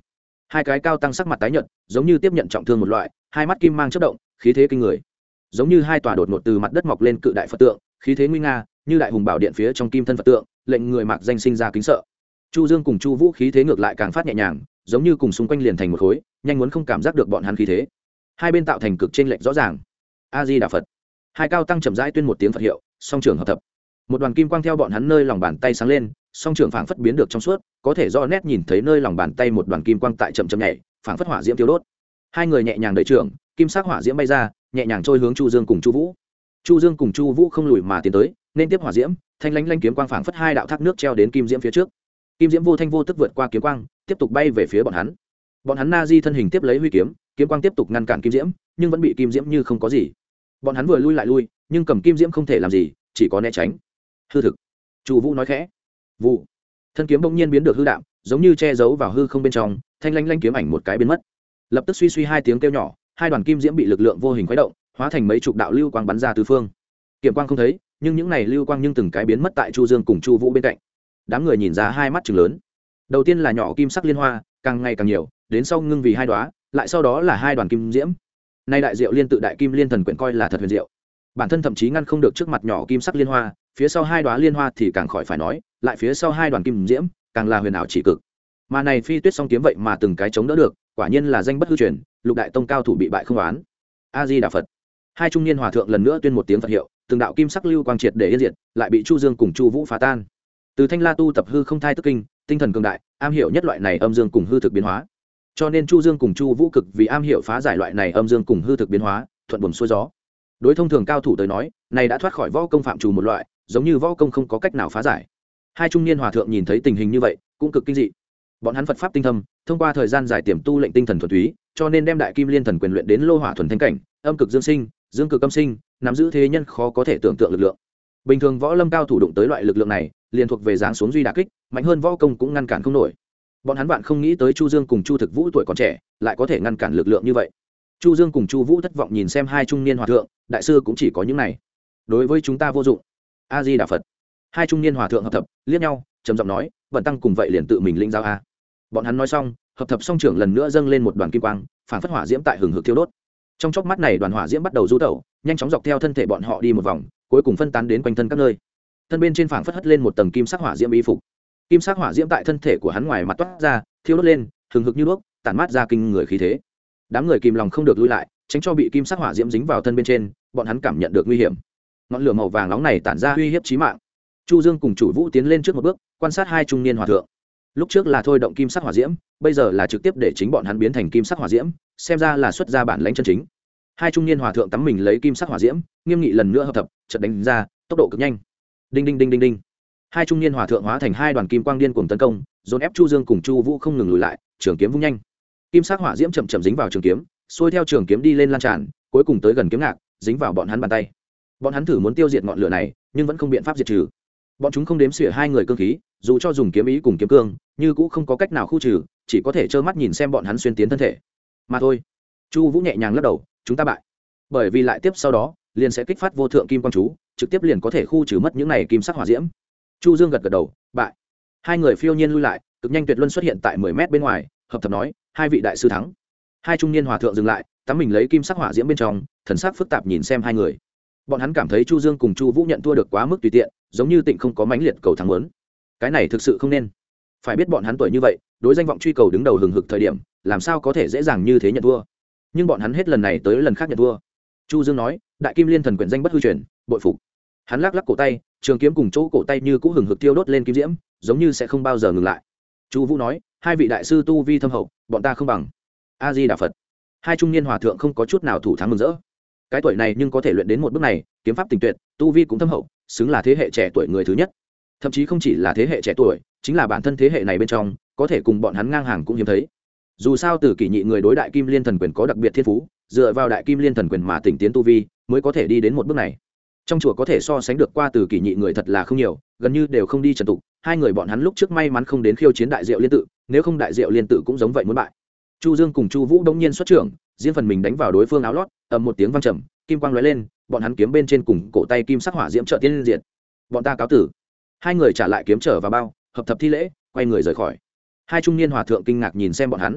hai cái cao tăng sắc mặt tái nhợt giống như tiếp nhận trọng thương một loại, hai mắt kim mang chớp động, khí thế kinh người, giống như hai tòa đột ngột từ mặt đất mọc lên cự đại phật tượng, khí thế nguy nga như đại hùng bảo điện phía trong kim thân phật tượng, lệnh người mặc danh sinh ra kính sợ. Chu Dương cùng Chu Vũ khí thế ngược lại càng phát nhẹ nhàng, giống như cùng xung quanh liền thành một khối, nhanh muốn không cảm giác được bọn hắn khí thế. Hai bên tạo thành cực chênh lệch rõ ràng. A Di Đà Phật. Hai cao tăng chậm rãi tuyên một tiếng Phật hiệu, song trưởng hợp thập. Một đoàn kim quang theo bọn hắn nơi lòng bàn tay sáng lên, song trưởng phảng phất biến được trong suốt, có thể rõ nét nhìn thấy nơi lòng bàn tay một đoàn kim quang tại chậm chậm nhảy, phảng phất hỏa diễm tiêu đốt. Hai người nhẹ nhàng đẩy trưởng, kim sắc hỏa diễm bay ra, nhẹ nhàng trôi hướng Chu Dương cùng Chu Vũ. Chu Dương cùng Chu Vũ không lùi mà tiến tới, nên tiếp hỏa diễm, thanh lãnh lãnh kiếm quang phảng phất hai đạo thác nước treo đến kim diễm phía trước. Kim diễm vô thanh vô tức vượt qua kiếm quang, tiếp tục bay về phía bọn hắn. Bọn hắn na di thân hình tiếp lấy huy kiếm, kiếm quang tiếp tục ngăn cản kim diễm, nhưng vẫn bị kim diễm như không có gì. Bọn hắn vừa lui lại lui, nhưng cầm kim diễm không thể làm gì, chỉ có né tránh. Hư thực. Chu Vũ nói khẽ. Vụ. Thân kiếm bỗng nhiên biến được hư đạm, giống như che giấu vào hư không bên trong, thanh lãnh lãnh kiếm ảnh một cái biến mất. Lập tức suy suy hai tiếng kêu nhỏ, hai đoàn kim diễm bị lực lượng vô hình khuấy động, hóa thành mấy chục đạo lưu quang bắn ra tứ phương. Kiếm quang không thấy, nhưng những này lưu quang nhưng từng cái biến mất tại Chu Dương cùng Chu Vũ bên cạnh. Đám người nhìn ra hai mắt trừng lớn. Đầu tiên là nhỏ kim sắc liên hoa, càng ngày càng nhiều, đến sau ngưng vì hai đóa, lại sau đó là hai đoàn kim diễm. Nay đại diệu liên tự đại kim liên thần quyển coi là thật huyền diệu. Bản thân thậm chí ngăn không được trước mặt nhỏ kim sắc liên hoa, phía sau hai đóa liên hoa thì càng khỏi phải nói, lại phía sau hai đoàn kim diễm, càng là huyền ảo chỉ cực. Mà này Phi Tuyết song kiếm vậy mà từng cái chống đỡ được, quả nhiên là danh bất hư truyền, lục đại tông cao thủ bị bại không oán. A Di Đà Phật. Hai trung niên hòa thượng lần nữa tuyên một tiếng Phật hiệu, từng đạo kim sắc lưu quang triệt để yên diệt, lại bị Chu Dương cùng Chu Vũ phá tan. Từ Thanh La tu tập hư không thai tức kinh, tinh thần cường đại, am hiểu nhất loại này âm dương cùng hư thực biến hóa. Cho nên Chu Dương cùng Chu Vũ cực vì am hiểu phá giải loại này âm dương cùng hư thực biến hóa, thuận buồm xuôi gió. Đối thông thường cao thủ tới nói, này đã thoát khỏi võ công phạm trù một loại, giống như võ công không có cách nào phá giải. Hai trung niên hòa thượng nhìn thấy tình hình như vậy, cũng cực kinh dị. Bọn hắn Phật pháp tinh thâm, thông qua thời gian dài tiềm tu lệnh tinh thần thuần túy, cho nên đem đại kim liên thần quyền luyện đến lô hỏa thuần thanh cảnh, âm cực dương sinh, dương cực âm sinh, nắm giữ thế nhân khó có thể tưởng tượng lực lượng. Bình thường võ lâm cao thủ đụng tới loại lực lượng này, liền thuộc về dáng xuống duy đả kích, mạnh hơn võ công cũng ngăn cản không nổi. Bọn hắn bạn không nghĩ tới Chu Dương cùng Chu Thực Vũ tuổi còn trẻ, lại có thể ngăn cản lực lượng như vậy. Chu Dương cùng Chu Vũ thất vọng nhìn xem hai trung niên hòa thượng, đại sư cũng chỉ có những này, đối với chúng ta vô dụng. A Di Đà Phật. Hai trung niên hòa thượng hợp thập, liếc nhau, trầm giọng nói, "Bần tăng cùng vậy liền tự mình lĩnh giáo a." Bọn hắn nói xong, hợp thập song trưởng lần nữa dâng lên một đoàn kim quang, phản phất hỏa diễm tại hừng hực thiêu đốt. Trong chốc mắt này đoàn hỏa diễm bắt đầu du tẩu, nhanh chóng dọc theo thân thể bọn họ đi một vòng, cuối cùng phân tán đến quanh thân các nơi. Thân bên trên phảng phất hất lên một tầng kim sắc hỏa diễm y phục. Kim sắc hỏa diễm tại thân thể của hắn ngoài mặt toát ra, thiêu đốt lên, hừng hực như đuốc, tản mát ra kinh người khí thế. Đám người kìm lòng không được lui lại, tránh cho bị kim sắc hỏa diễm dính vào thân bên trên, bọn hắn cảm nhận được nguy hiểm. Ngọn lửa màu vàng nóng này tản ra uy hiếp chí mạng. Chu Dương cùng Chủ Vũ tiến lên trước một bước, quan sát hai trung niên hòa thượng. Lúc trước là thôi động kim sắc hỏa diễm, bây giờ là trực tiếp để chính bọn hắn biến thành kim sắc hỏa diễm, xem ra là xuất ra bản lãnh chân chính. Hai trung niên hòa thượng tắm mình lấy kim sắc hỏa diễm, nghiêm nghị lần nữa hợp thập, chợt đánh ra, tốc độ cực nhanh. Đinh đinh đinh đinh đinh. Hai trung niên hòa thượng hóa thành hai đoàn kim quang điên cuồng tấn công, dồn ép Chu Dương cùng Chu Vũ không ngừng lùi lại, trường kiếm vung nhanh. Kim sắc hỏa diễm chậm chậm dính vào trường kiếm, xuôi theo trường kiếm đi lên lan tràn, cuối cùng tới gần kiếm ngạc, dính vào bọn hắn bàn tay. Bọn hắn thử muốn tiêu diệt ngọn lửa này, nhưng vẫn không biện pháp diệt trừ. Bọn chúng không đếm xỉa hai người cương khí, dù cho dùng kiếm ý cùng kiếm cương, như cũng không có cách nào khu trừ, chỉ có thể trơ mắt nhìn xem bọn hắn xuyên tiến thân thể mà thôi. Chu Vũ nhẹ nhàng lắc đầu, chúng ta bại. Bởi vì lại tiếp sau đó, liền sẽ kích phát vô thượng kim quang chú, trực tiếp liền có thể khu trừ mất những này kim sắc hỏa diễm. Chu Dương gật gật đầu, bại. Hai người phiêu nhiên lui lại, cực nhanh tuyệt luân xuất hiện tại mười mét bên ngoài, hợp thập nói, hai vị đại sư thắng. Hai trung niên hòa thượng dừng lại, tắm mình lấy kim sắc hỏa diễm bên trong, thần sắc phức tạp nhìn xem hai người. Bọn hắn cảm thấy Chu Dương cùng Chu Vũ nhận thua được quá mức tùy tiện, giống như tịnh không có mãnh liệt cầu thắng muốn. Cái này thực sự không nên. Phải biết bọn hắn tuổi như vậy, đối danh vọng truy cầu đứng đầu hừng hực thời điểm, làm sao có thể dễ dàng như thế nhận thua. Nhưng bọn hắn hết lần này tới lần khác nhận thua. Chu Dương nói, đại kim liên thần quyển danh bất hư truyền, bội phục. Hắn lắc lắc cổ tay, trường kiếm cùng chỗ cổ tay như cũ hừng hực tiêu đốt lên kim diễm, giống như sẽ không bao giờ ngừng lại. Chu Vũ nói, hai vị đại sư tu vi thâm hậu, bọn ta không bằng. A Di Đà Phật. Hai trung niên hòa thượng không có chút nào thủ thắng mừng rỡ. Cái tuổi này nhưng có thể luyện đến một bước này, kiếm pháp tình tuyệt, tu vi cũng thâm hậu, xứng là thế hệ trẻ tuổi người thứ nhất. Thậm chí không chỉ là thế hệ trẻ tuổi, chính là bản thân thế hệ này bên trong, có thể cùng bọn hắn ngang hàng cũng hiếm thấy. Dù sao từ kỷ nhị người đối đại kim liên thần quyền có đặc biệt thiên phú, dựa vào đại kim liên thần quyền mà tỉnh tiến tu vi, mới có thể đi đến một bước này. Trong chùa có thể so sánh được qua từ kỷ nhị người thật là không nhiều, gần như đều không đi trần tục. Hai người bọn hắn lúc trước may mắn không đến khiêu chiến đại diệu liên tự, nếu không đại diệu liên tự cũng giống vậy muốn bại. Chu Dương cùng Chu Vũ đống nhiên xuất trưởng, riêng phần mình đánh vào đối phương áo lót, ầm một tiếng vang trầm, kim quang lóe lên, bọn hắn kiếm bên trên cùng cổ tay kim sắc hỏa diễm trợ tiên liên diệt. Bọn ta cáo tử. Hai người trả lại kiếm trở vào bao, hợp thập thi lễ, quay người rời khỏi. Hai trung niên hòa thượng kinh ngạc nhìn xem bọn hắn.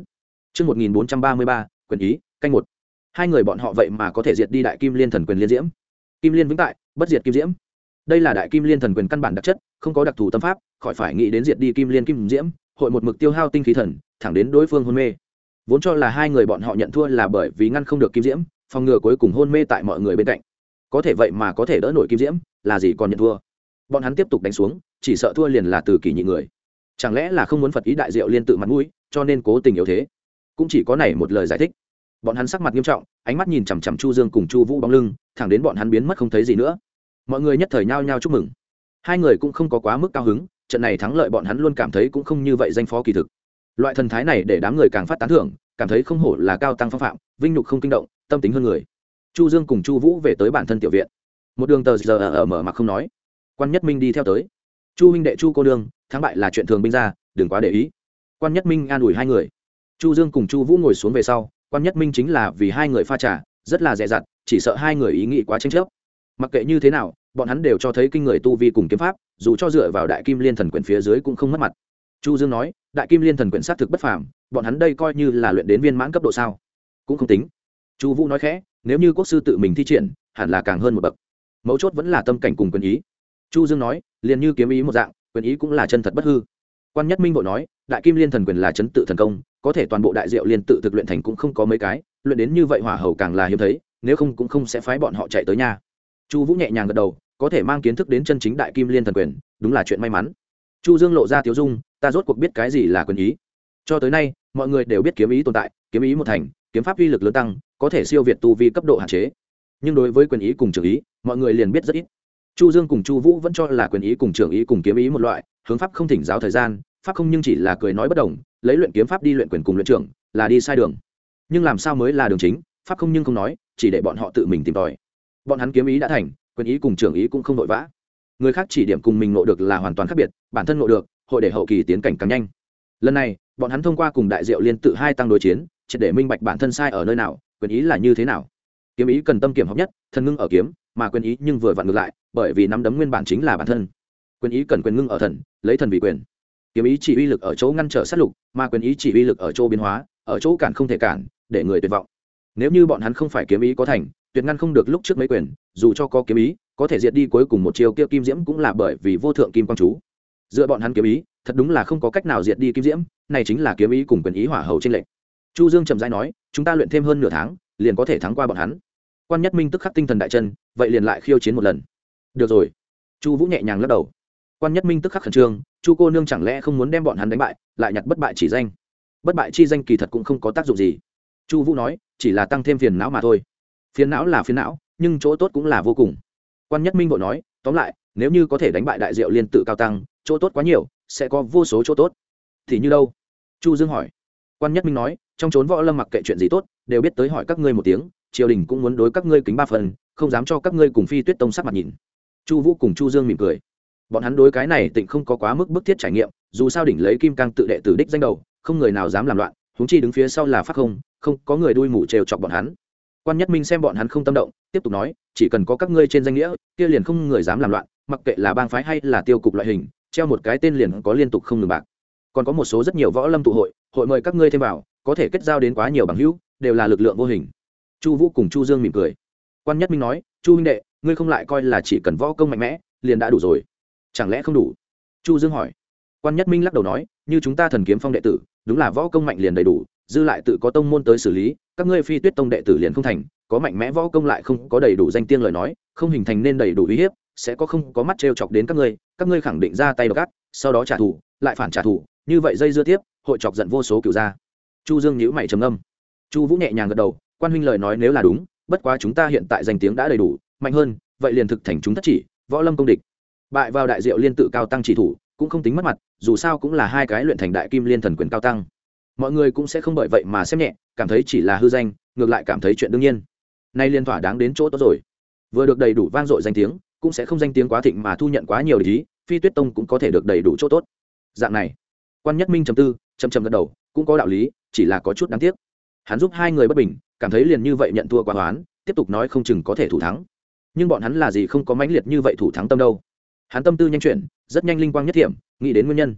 Chương một nghìn bốn trăm ba mươi ba, quyền ý, canh một. Hai người bọn họ vậy mà có thể diệt đi Đại Kim Liên Thần Quyền liên diễm. Kim Liên vĩnh tại, bất diệt kim diễm. Đây là Đại Kim Liên Thần Quyền căn bản đặc chất, không có đặc thù tâm pháp, khỏi phải nghĩ đến diệt đi Kim Liên kim diễm, hội một mực tiêu hao tinh khí thần, thẳng đến đối phương hôn mê. Vốn cho là hai người bọn họ nhận thua là bởi vì ngăn không được kim diễm, phòng ngừa cuối cùng hôn mê tại mọi người bên cạnh. Có thể vậy mà có thể đỡ nổi kim diễm, là gì còn nhận thua. Bọn hắn tiếp tục đánh xuống, chỉ sợ thua liền là từ kỳ nhị người. Chẳng lẽ là không muốn Phật ý đại diệu liên tự mặt mũi, cho nên cố tình yếu thế. Cũng chỉ có này một lời giải thích. Bọn hắn sắc mặt nghiêm trọng, ánh mắt nhìn chằm chằm Chu Dương cùng Chu Vũ bóng lưng, thẳng đến bọn hắn biến mất không thấy gì nữa. Mọi người nhất thời nhao nhao chúc mừng. Hai người cũng không có quá mức cao hứng, trận này thắng lợi bọn hắn luôn cảm thấy cũng không như vậy danh phó kỳ thực. Loại thần thái này để đám người càng phát tán thưởng, cảm thấy không hổ là cao tăng phong phạm, vinh nhục không kinh động, tâm tính hơn người. Chu Dương cùng Chu Vũ về tới bản thân tiểu viện. Một đường tờ giờ ở mở mặc không nói. Quan Nhất Minh đi theo tới. Chu huynh đệ Chu cô đương, thắng bại là chuyện thường binh ra, đừng quá để ý. Quan Nhất Minh an ủi hai người. Chu Dương cùng Chu Vũ ngồi xuống về sau, Quan Nhất Minh chính là vì hai người pha trà, rất là dè dặt, chỉ sợ hai người ý nghĩ quá tranh chấp. Mặc kệ như thế nào, bọn hắn đều cho thấy kinh người tu vi cùng kiếm pháp, dù cho dựa vào Đại Kim Liên Thần Quyền phía dưới cũng không mất mặt. Chu Dương nói, Đại Kim Liên Thần Quyền xác thực bất phàm, bọn hắn đây coi như là luyện đến viên mãn cấp độ sao? Cũng không tính. Chu Vũ nói khẽ, nếu như quốc sư tự mình thi triển, hẳn là càng hơn một bậc. Mấu chốt vẫn là tâm cảnh cùng quyền ý. Chu Dương nói, liền như kiếm ý một dạng, quyền ý cũng là chân thật bất hư. Quan Nhất Minh vội nói, Đại Kim Liên Thần Quyền là chấn tự thần công, có thể toàn bộ đại diệu liên tự thực luyện thành cũng không có mấy cái, luyện đến như vậy hỏa hầu càng là hiếm thấy, nếu không cũng không sẽ phái bọn họ chạy tới nhà. Chu Vũ nhẹ nhàng gật đầu, có thể mang kiến thức đến chân chính Đại Kim Liên Thần Quyền, đúng là chuyện may mắn. Chu Dương lộ ra tiếu dung, ta rốt cuộc biết cái gì là quyền ý. Cho tới nay, mọi người đều biết kiếm ý tồn tại, kiếm ý một thành, kiếm pháp uy lực lớn tăng, có thể siêu việt tu vi cấp độ hạn chế. Nhưng đối với quyền ý cùng trường ý, mọi người liền biết rất ít. Chu Dương cùng Chu Vũ vẫn cho là quyền ý cùng trường ý cùng kiếm ý một loại, hướng pháp không thỉnh giáo thời gian, pháp không nhưng chỉ là cười nói bất đồng, lấy luyện kiếm pháp đi luyện quyền cùng luyện trưởng, là đi sai đường. Nhưng làm sao mới là đường chính, pháp không nhưng không nói, chỉ để bọn họ tự mình tìm tòi. Bọn hắn kiếm ý đã thành, quyền ý cùng trường ý cũng không vội vã. Người khác chỉ điểm cùng mình ngộ được là hoàn toàn khác biệt, bản thân ngộ được, hội để hậu kỳ tiến cảnh càng nhanh. Lần này, bọn hắn thông qua cùng đại diệu liên tự hai tăng đối chiến, triệt để minh bạch bản thân sai ở nơi nào, quyền ý là như thế nào. Kiếm ý cần tâm kiểm hợp nhất, thần ngưng ở kiếm, mà quyền ý nhưng vừa vặn ngược lại, bởi vì nắm đấm nguyên bản chính là bản thân. Quyền ý cần quyền ngưng ở thần, lấy thần vì quyền. Kiếm ý chỉ uy lực ở chỗ ngăn trở sát lục, mà quyền ý chỉ uy lực ở chỗ biến hóa, ở chỗ cản không thể cản, để người tuyệt vọng. Nếu như bọn hắn không phải kiếm ý có thành, tuyệt ngăn không được lúc trước mấy quyền, dù cho có kiếm ý, có thể diệt đi cuối cùng một chiêu kia kim diễm cũng là bởi vì vô thượng kim quang chú. Dựa bọn hắn kiếm ý, thật đúng là không có cách nào diệt đi kim diễm, này chính là kiếm ý cùng quyền ý hỏa hầu trên lệnh. Chu Dương trầm rãi nói, chúng ta luyện thêm hơn nửa tháng, liền có thể thắng qua bọn hắn. Quan Nhất Minh tức khắc tinh thần đại chân, vậy liền lại khiêu chiến một lần. Được rồi. Chu Vũ nhẹ nhàng lắc đầu. Quan Nhất Minh tức khắc khẩn trương, Chu cô nương chẳng lẽ không muốn đem bọn hắn đánh bại, lại nhặt bất bại chỉ danh? Bất bại chi danh kỳ thật cũng không có tác dụng gì. Chu Vũ nói, chỉ là tăng thêm phiền não mà thôi. Phiền não là phiền não, nhưng chỗ tốt cũng là vô cùng. Quan Nhất Minh vội nói, tóm lại, nếu như có thể đánh bại đại diệu liên tự cao tăng, chỗ tốt quá nhiều, sẽ có vô số chỗ tốt. Thì như đâu? Chu Dương hỏi. Quan Nhất Minh nói, trong chốn võ lâm mặc kệ chuyện gì tốt, đều biết tới hỏi các ngươi một tiếng, triều đình cũng muốn đối các ngươi kính ba phần, không dám cho các ngươi cùng Phi Tuyết Tông sắc mặt nhìn. Chu Vũ cùng Chu Dương mỉm cười. Bọn hắn đối cái này tịnh không có quá mức bức thiết trải nghiệm, dù sao đỉnh lấy kim cang tự đệ tử đích danh đầu, không người nào dám làm loạn, huống chi đứng phía sau là Pháp Không, không có người đuôi mù trêu chọc bọn hắn. Quan Nhất Minh xem bọn hắn không tâm động, tiếp tục nói, chỉ cần có các ngươi trên danh nghĩa, kia liền không người dám làm loạn, mặc kệ là bang phái hay là tiêu cục loại hình, treo một cái tên liền có liên tục không ngừng bạc. Còn có một số rất nhiều võ lâm tụ hội, hội mời các ngươi thêm vào, có thể kết giao đến quá nhiều bằng hữu, đều là lực lượng vô hình. Chu Vũ cùng Chu Dương mỉm cười. Quan Nhất Minh nói, Chu huynh đệ, ngươi không lại coi là chỉ cần võ công mạnh mẽ, liền đã đủ rồi? Chẳng lẽ không đủ? Chu Dương hỏi. Quan Nhất Minh lắc đầu nói, như chúng ta Thần Kiếm Phong đệ tử, đúng là võ công mạnh liền đầy đủ, dư lại tự có tông môn tới xử lý, các ngươi Phi Tuyết Tông đệ tử liền không thành, có mạnh mẽ võ công lại không có đầy đủ danh tiếng lời nói, không hình thành nên đầy đủ uy hiếp, sẽ có không có mắt trêu chọc đến các ngươi, các ngươi khẳng định ra tay độc ác, sau đó trả thù, lại phản trả thù, như vậy dây dưa tiếp, hội chọc giận vô số cửu gia. Chu Dương nhíu mày trầm ngâm. Chu Vũ nhẹ nhàng gật đầu, quan huynh lời nói nếu là đúng, bất quá chúng ta hiện tại danh tiếng đã đầy đủ, mạnh hơn, vậy liền thực thành chúng thất chỉ, võ lâm công địch. Bại vào đại diệu liên tự cao tăng chỉ thủ, cũng không tính mất mặt, dù sao cũng là hai cái luyện thành đại kim liên thần quyền cao tăng. Mọi người cũng sẽ không bởi vậy mà xem nhẹ, cảm thấy chỉ là hư danh, ngược lại cảm thấy chuyện đương nhiên. Nay liên thỏa đáng đến chỗ tốt rồi. Vừa được đầy đủ vang dội danh tiếng, cũng sẽ không danh tiếng quá thịnh mà thu nhận quá nhiều ý, Phi Tuyết Tông cũng có thể được đầy đủ chỗ tốt. Dạng này, Quan Nhất Minh trầm tư, trầm trầm gật đầu, cũng có đạo lý, chỉ là có chút đáng tiếc. Hắn giúp hai người bất bình, cảm thấy liền như vậy nhận thua quá toán, tiếp tục nói không chừng có thể thủ thắng. Nhưng bọn hắn là gì không có mãnh liệt như vậy thủ thắng tâm đâu. Hắn tâm tư nhanh chuyển, rất nhanh linh quang nhất thiểm, nghĩ đến nguyên nhân.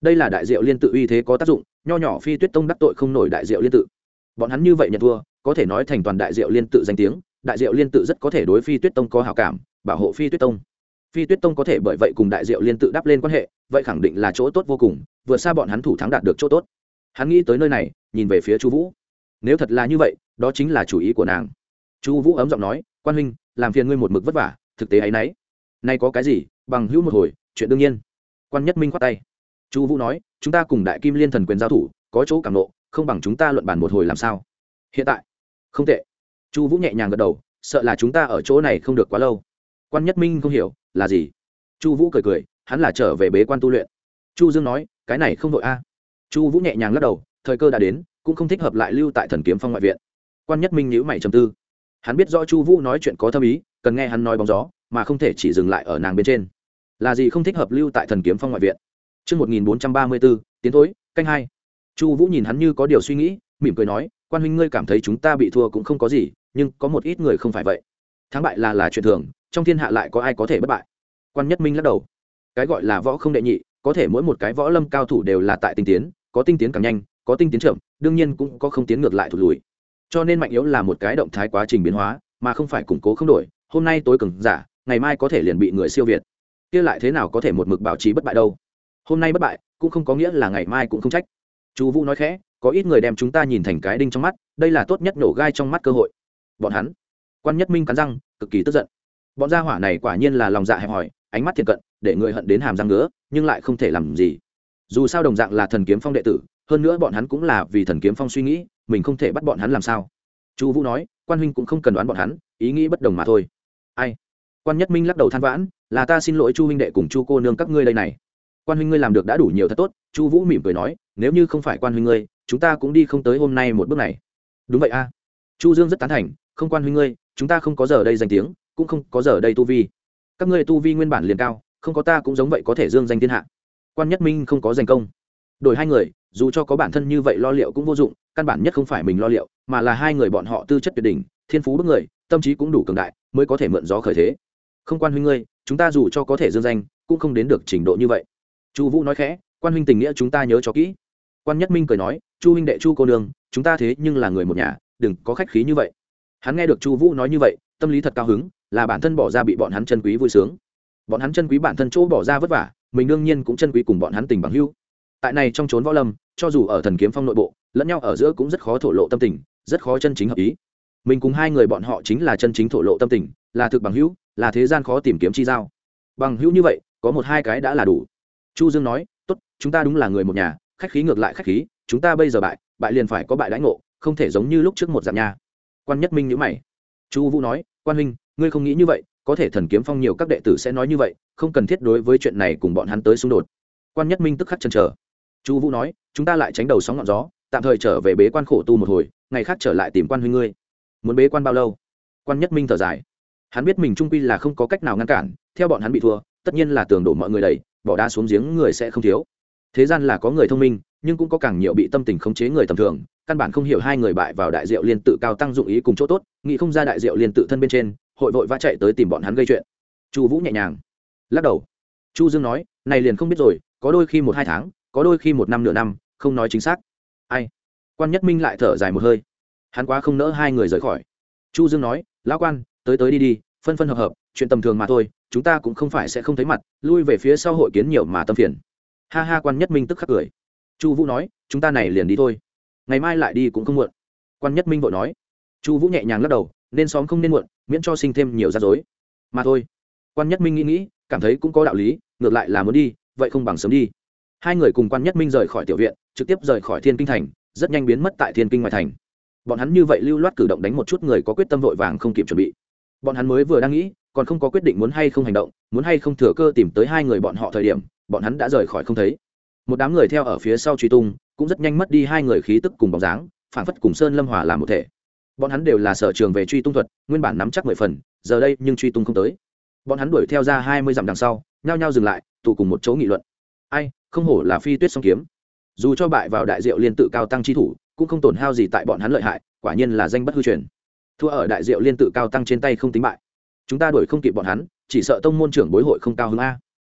đây là đại diệu liên tự uy thế có tác dụng, nho nhỏ phi tuyết tông đắc tội không nổi đại diệu liên tự. Bọn hắn như vậy nhận thua có thể nói thành toàn đại diệu liên tự danh tiếng, đại diệu liên tự rất có thể đối phi tuyết tông có hảo cảm, bảo hộ phi tuyết tông. Phi tuyết tông có thể bởi vậy cùng đại diệu liên tự đáp lên quan hệ, vậy khẳng định là chỗ tốt vô cùng, vượt xa bọn hắn thủ thắng đạt được chỗ tốt. Hắn nghĩ tới nơi này, nhìn về phía Chu Vũ. Nếu thật là như vậy, đó chính là chủ ý của nàng. Chu Vũ ấm giọng nói, quan huynh, làm phiền ngươi một mực vất vả, thực tế ấy nấy. Nay có cái gì, bằng hữu một hồi, chuyện đương nhiên. Quan Nhất Minh khoát tay. Chu Vũ nói, chúng ta cùng đại kim liên thần quyền giao thủ, có chỗ cảm nộ, không bằng chúng ta luận bàn một hồi làm sao? Hiện tại, không tệ. Chu Vũ nhẹ nhàng gật đầu, sợ là chúng ta ở chỗ này không được quá lâu. Quan Nhất Minh không hiểu, là gì? Chu Vũ cười cười, hắn là trở về bế quan tu luyện. Chu Dương nói, cái này không đội a. Chu Vũ nhẹ nhàng lắc đầu, thời cơ đã đến, cũng không thích hợp lại lưu tại Thần Kiếm Phong ngoại viện. Quan Nhất Minh nhíu mày trầm tư. Hắn biết rõ Chu Vũ nói chuyện có thâm ý, cần nghe hắn nói bóng gió, mà không thể chỉ dừng lại ở nàng bên trên. Là gì không thích hợp lưu tại Thần Kiếm Phong ngoại viện? Chương một nghìn bốn trăm ba mươi bốn, tiến thối, canh hai. Chu Vũ nhìn hắn như có điều suy nghĩ, mỉm cười nói, quan huynh ngươi cảm thấy chúng ta bị thua cũng không có gì, nhưng có một ít người không phải vậy. Thắng bại là là chuyện thường, trong thiên hạ lại có ai có thể bất bại? Quan Nhất Minh lắc đầu. Cái gọi là võ không đệ nhị, có thể mỗi một cái võ lâm cao thủ đều là tại tinh tiến, có tinh tiến càng nhanh, có tinh tiến chậm, đương nhiên cũng có không tiến ngược lại thụt lùi. Cho nên mạnh yếu là một cái động thái quá trình biến hóa, mà không phải củng cố không đổi. Hôm nay tối cường giả, ngày mai có thể liền bị người siêu việt. Kia lại thế nào có thể một mực bảo trì bất bại đâu? Hôm nay bất bại, cũng không có nghĩa là ngày mai cũng không trách. Chu Vũ nói khẽ, có ít người đem chúng ta nhìn thành cái đinh trong mắt, đây là tốt nhất nổ gai trong mắt cơ hội. Bọn hắn. Quan Nhất Minh cắn răng, cực kỳ tức giận. Bọn gia hỏa này quả nhiên là lòng dạ hẹp hòi, ánh mắt thiện cận, để người hận đến hàm răng ngứa, nhưng lại không thể làm gì. Dù sao đồng dạng là Thần Kiếm Phong đệ tử, hơn nữa bọn hắn cũng là vì Thần Kiếm Phong suy nghĩ, mình không thể bắt bọn hắn làm sao? Chu Vũ nói, quan huynh cũng không cần đoán bọn hắn, ý nghĩ bất đồng mà thôi. Ai? Quan Nhất Minh lắc đầu than vãn, là ta xin lỗi Chu huynh đệ cùng Chu cô nương các ngươi đây này. Quan huynh ngươi làm được đã đủ nhiều thật tốt. Chu Vũ mỉm cười nói, nếu như không phải quan huynh ngươi, chúng ta cũng đi không tới hôm nay một bước này. Đúng vậy a. Chu Dương rất tán thành, không quan huynh ngươi, chúng ta không có giờ đây danh tiếng, cũng không có giờ đây tu vi. Các ngươi tu vi nguyên bản liền cao, không có ta cũng giống vậy có thể dương danh thiên hạ. Quan Nhất Minh không có danh công, đổi hai người, dù cho có bản thân như vậy lo liệu cũng vô dụng, căn bản nhất không phải mình lo liệu, mà là hai người bọn họ tư chất tuyệt đỉnh, thiên phú bức người, tâm trí cũng đủ cường đại, mới có thể mượn gió khởi thế. Không quan huynh ngươi, chúng ta dù cho có thể dương danh, cũng không đến được trình độ như vậy. Chu Vũ nói khẽ, quan huynh tình nghĩa chúng ta nhớ cho kỹ. Quan Nhất Minh cười nói, Chu huynh đệ Chu cô nương, chúng ta thế nhưng là người một nhà, đừng có khách khí như vậy. Hắn nghe được Chu Vũ nói như vậy, tâm lý thật cao hứng, là bản thân bỏ ra bị bọn hắn chân quý vui sướng. Bọn hắn chân quý bản thân chỗ bỏ ra vất vả, mình đương nhiên cũng chân quý cùng bọn hắn tình bằng hữu. Tại này trong chốn võ lâm, cho dù ở Thần Kiếm Phong nội bộ, lẫn nhau ở giữa cũng rất khó thổ lộ tâm tình, rất khó chân chính hợp ý. Mình cùng hai người bọn họ chính là chân chính thổ lộ tâm tình, là thực bằng hữu, là thế gian khó tìm kiếm chi giao. Bằng hữu như vậy, có một hai cái đã là đủ. Chu Dương nói, tốt, chúng ta đúng là người một nhà, khách khí ngược lại khách khí, chúng ta bây giờ bại, bại liền phải có bại đãi ngộ, không thể giống như lúc trước một dạng nha. Quan Nhất Minh nhíu mày. Chu Vũ nói, quan huynh, ngươi không nghĩ như vậy, có thể Thần Kiếm Phong nhiều các đệ tử sẽ nói như vậy, không cần thiết đối với chuyện này cùng bọn hắn tới xung đột. Quan Nhất Minh tức khắc chần chờ. Chu Vũ nói, chúng ta lại tránh đầu sóng ngọn gió, tạm thời trở về bế quan khổ tu một hồi, ngày khác trở lại tìm quan huynh ngươi. Muốn bế quan bao lâu? Quan Nhất Minh thở dài. Hắn biết mình trung quy là không có cách nào ngăn cản, theo bọn hắn bị thua, tất nhiên là tường đổ mọi người đẩy, bỏ đá xuống giếng người sẽ không thiếu. Thế gian là có người thông minh, nhưng cũng có càng nhiều bị tâm tình khống chế người tầm thường, căn bản không hiểu hai người bại vào đại diệu liên tự cao tăng dụng ý cùng chỗ tốt, nghĩ không ra đại diệu liên tự thân bên trên, hội vội vã chạy tới tìm bọn hắn gây chuyện. Chu Vũ nhẹ nhàng lắc đầu. Chu Dương nói, này liền không biết rồi, có đôi khi một hai tháng, có đôi khi một năm nửa năm, không nói chính xác. Ai? Quan Nhất Minh lại thở dài một hơi. Hắn quá không nỡ hai người rời khỏi. Chu Dương nói, lão quan, tới tới đi đi, phân phân hợp hợp, chuyện tầm thường mà thôi, chúng ta cũng không phải sẽ không thấy mặt, lui về phía sau hội kiến nhiều mà tâm phiền. Ha ha. Quan Nhất Minh tức khắc cười. Chu Vũ nói, chúng ta này liền đi thôi, ngày mai lại đi cũng không muộn. Quan Nhất Minh vội nói. Chu Vũ nhẹ nhàng lắc đầu, nên xóm không nên muộn, miễn cho sinh thêm nhiều rắc rối mà thôi. Quan Nhất Minh nghĩ nghĩ, cảm thấy cũng có đạo lý, ngược lại là muốn đi, vậy không bằng sớm đi. Hai người cùng Quan Nhất Minh rời khỏi tiểu viện, trực tiếp rời khỏi Thiên Kinh thành, rất nhanh biến mất tại Thiên Kinh ngoài thành. Bọn hắn như vậy lưu loát cử động đánh một chút người có quyết tâm vội vàng không kịp chuẩn bị. Bọn hắn mới vừa đang nghĩ, còn không có quyết định muốn hay không hành động, muốn hay không thừa cơ tìm tới hai người bọn họ thời điểm, bọn hắn đã rời khỏi không thấy. Một đám người theo ở phía sau truy tung, cũng rất nhanh mất đi hai người khí tức cùng bóng dáng, phảng phất cùng Sơn Lâm Hòa làm một thể. Bọn hắn đều là sở trường về truy tung thuật, nguyên bản nắm chắc mười phần, giờ đây nhưng truy tung không tới. Bọn hắn đuổi theo ra hai mươi dặm đằng sau, nhao nhao dừng lại, tụ cùng một chỗ nghị luận. Ai, không hổ là Phi Tuyết song kiếm, dù cho bại vào đại diệu liên tự cao tăng chi thủ, cũng không tổn hao gì tại bọn hắn lợi hại, quả nhiên là danh bất hư truyền. Thua ở đại diệu liên tự cao tăng trên tay không tính bại, chúng ta đuổi không kịp bọn hắn, chỉ sợ tông môn trưởng bối hội không cao hứng a.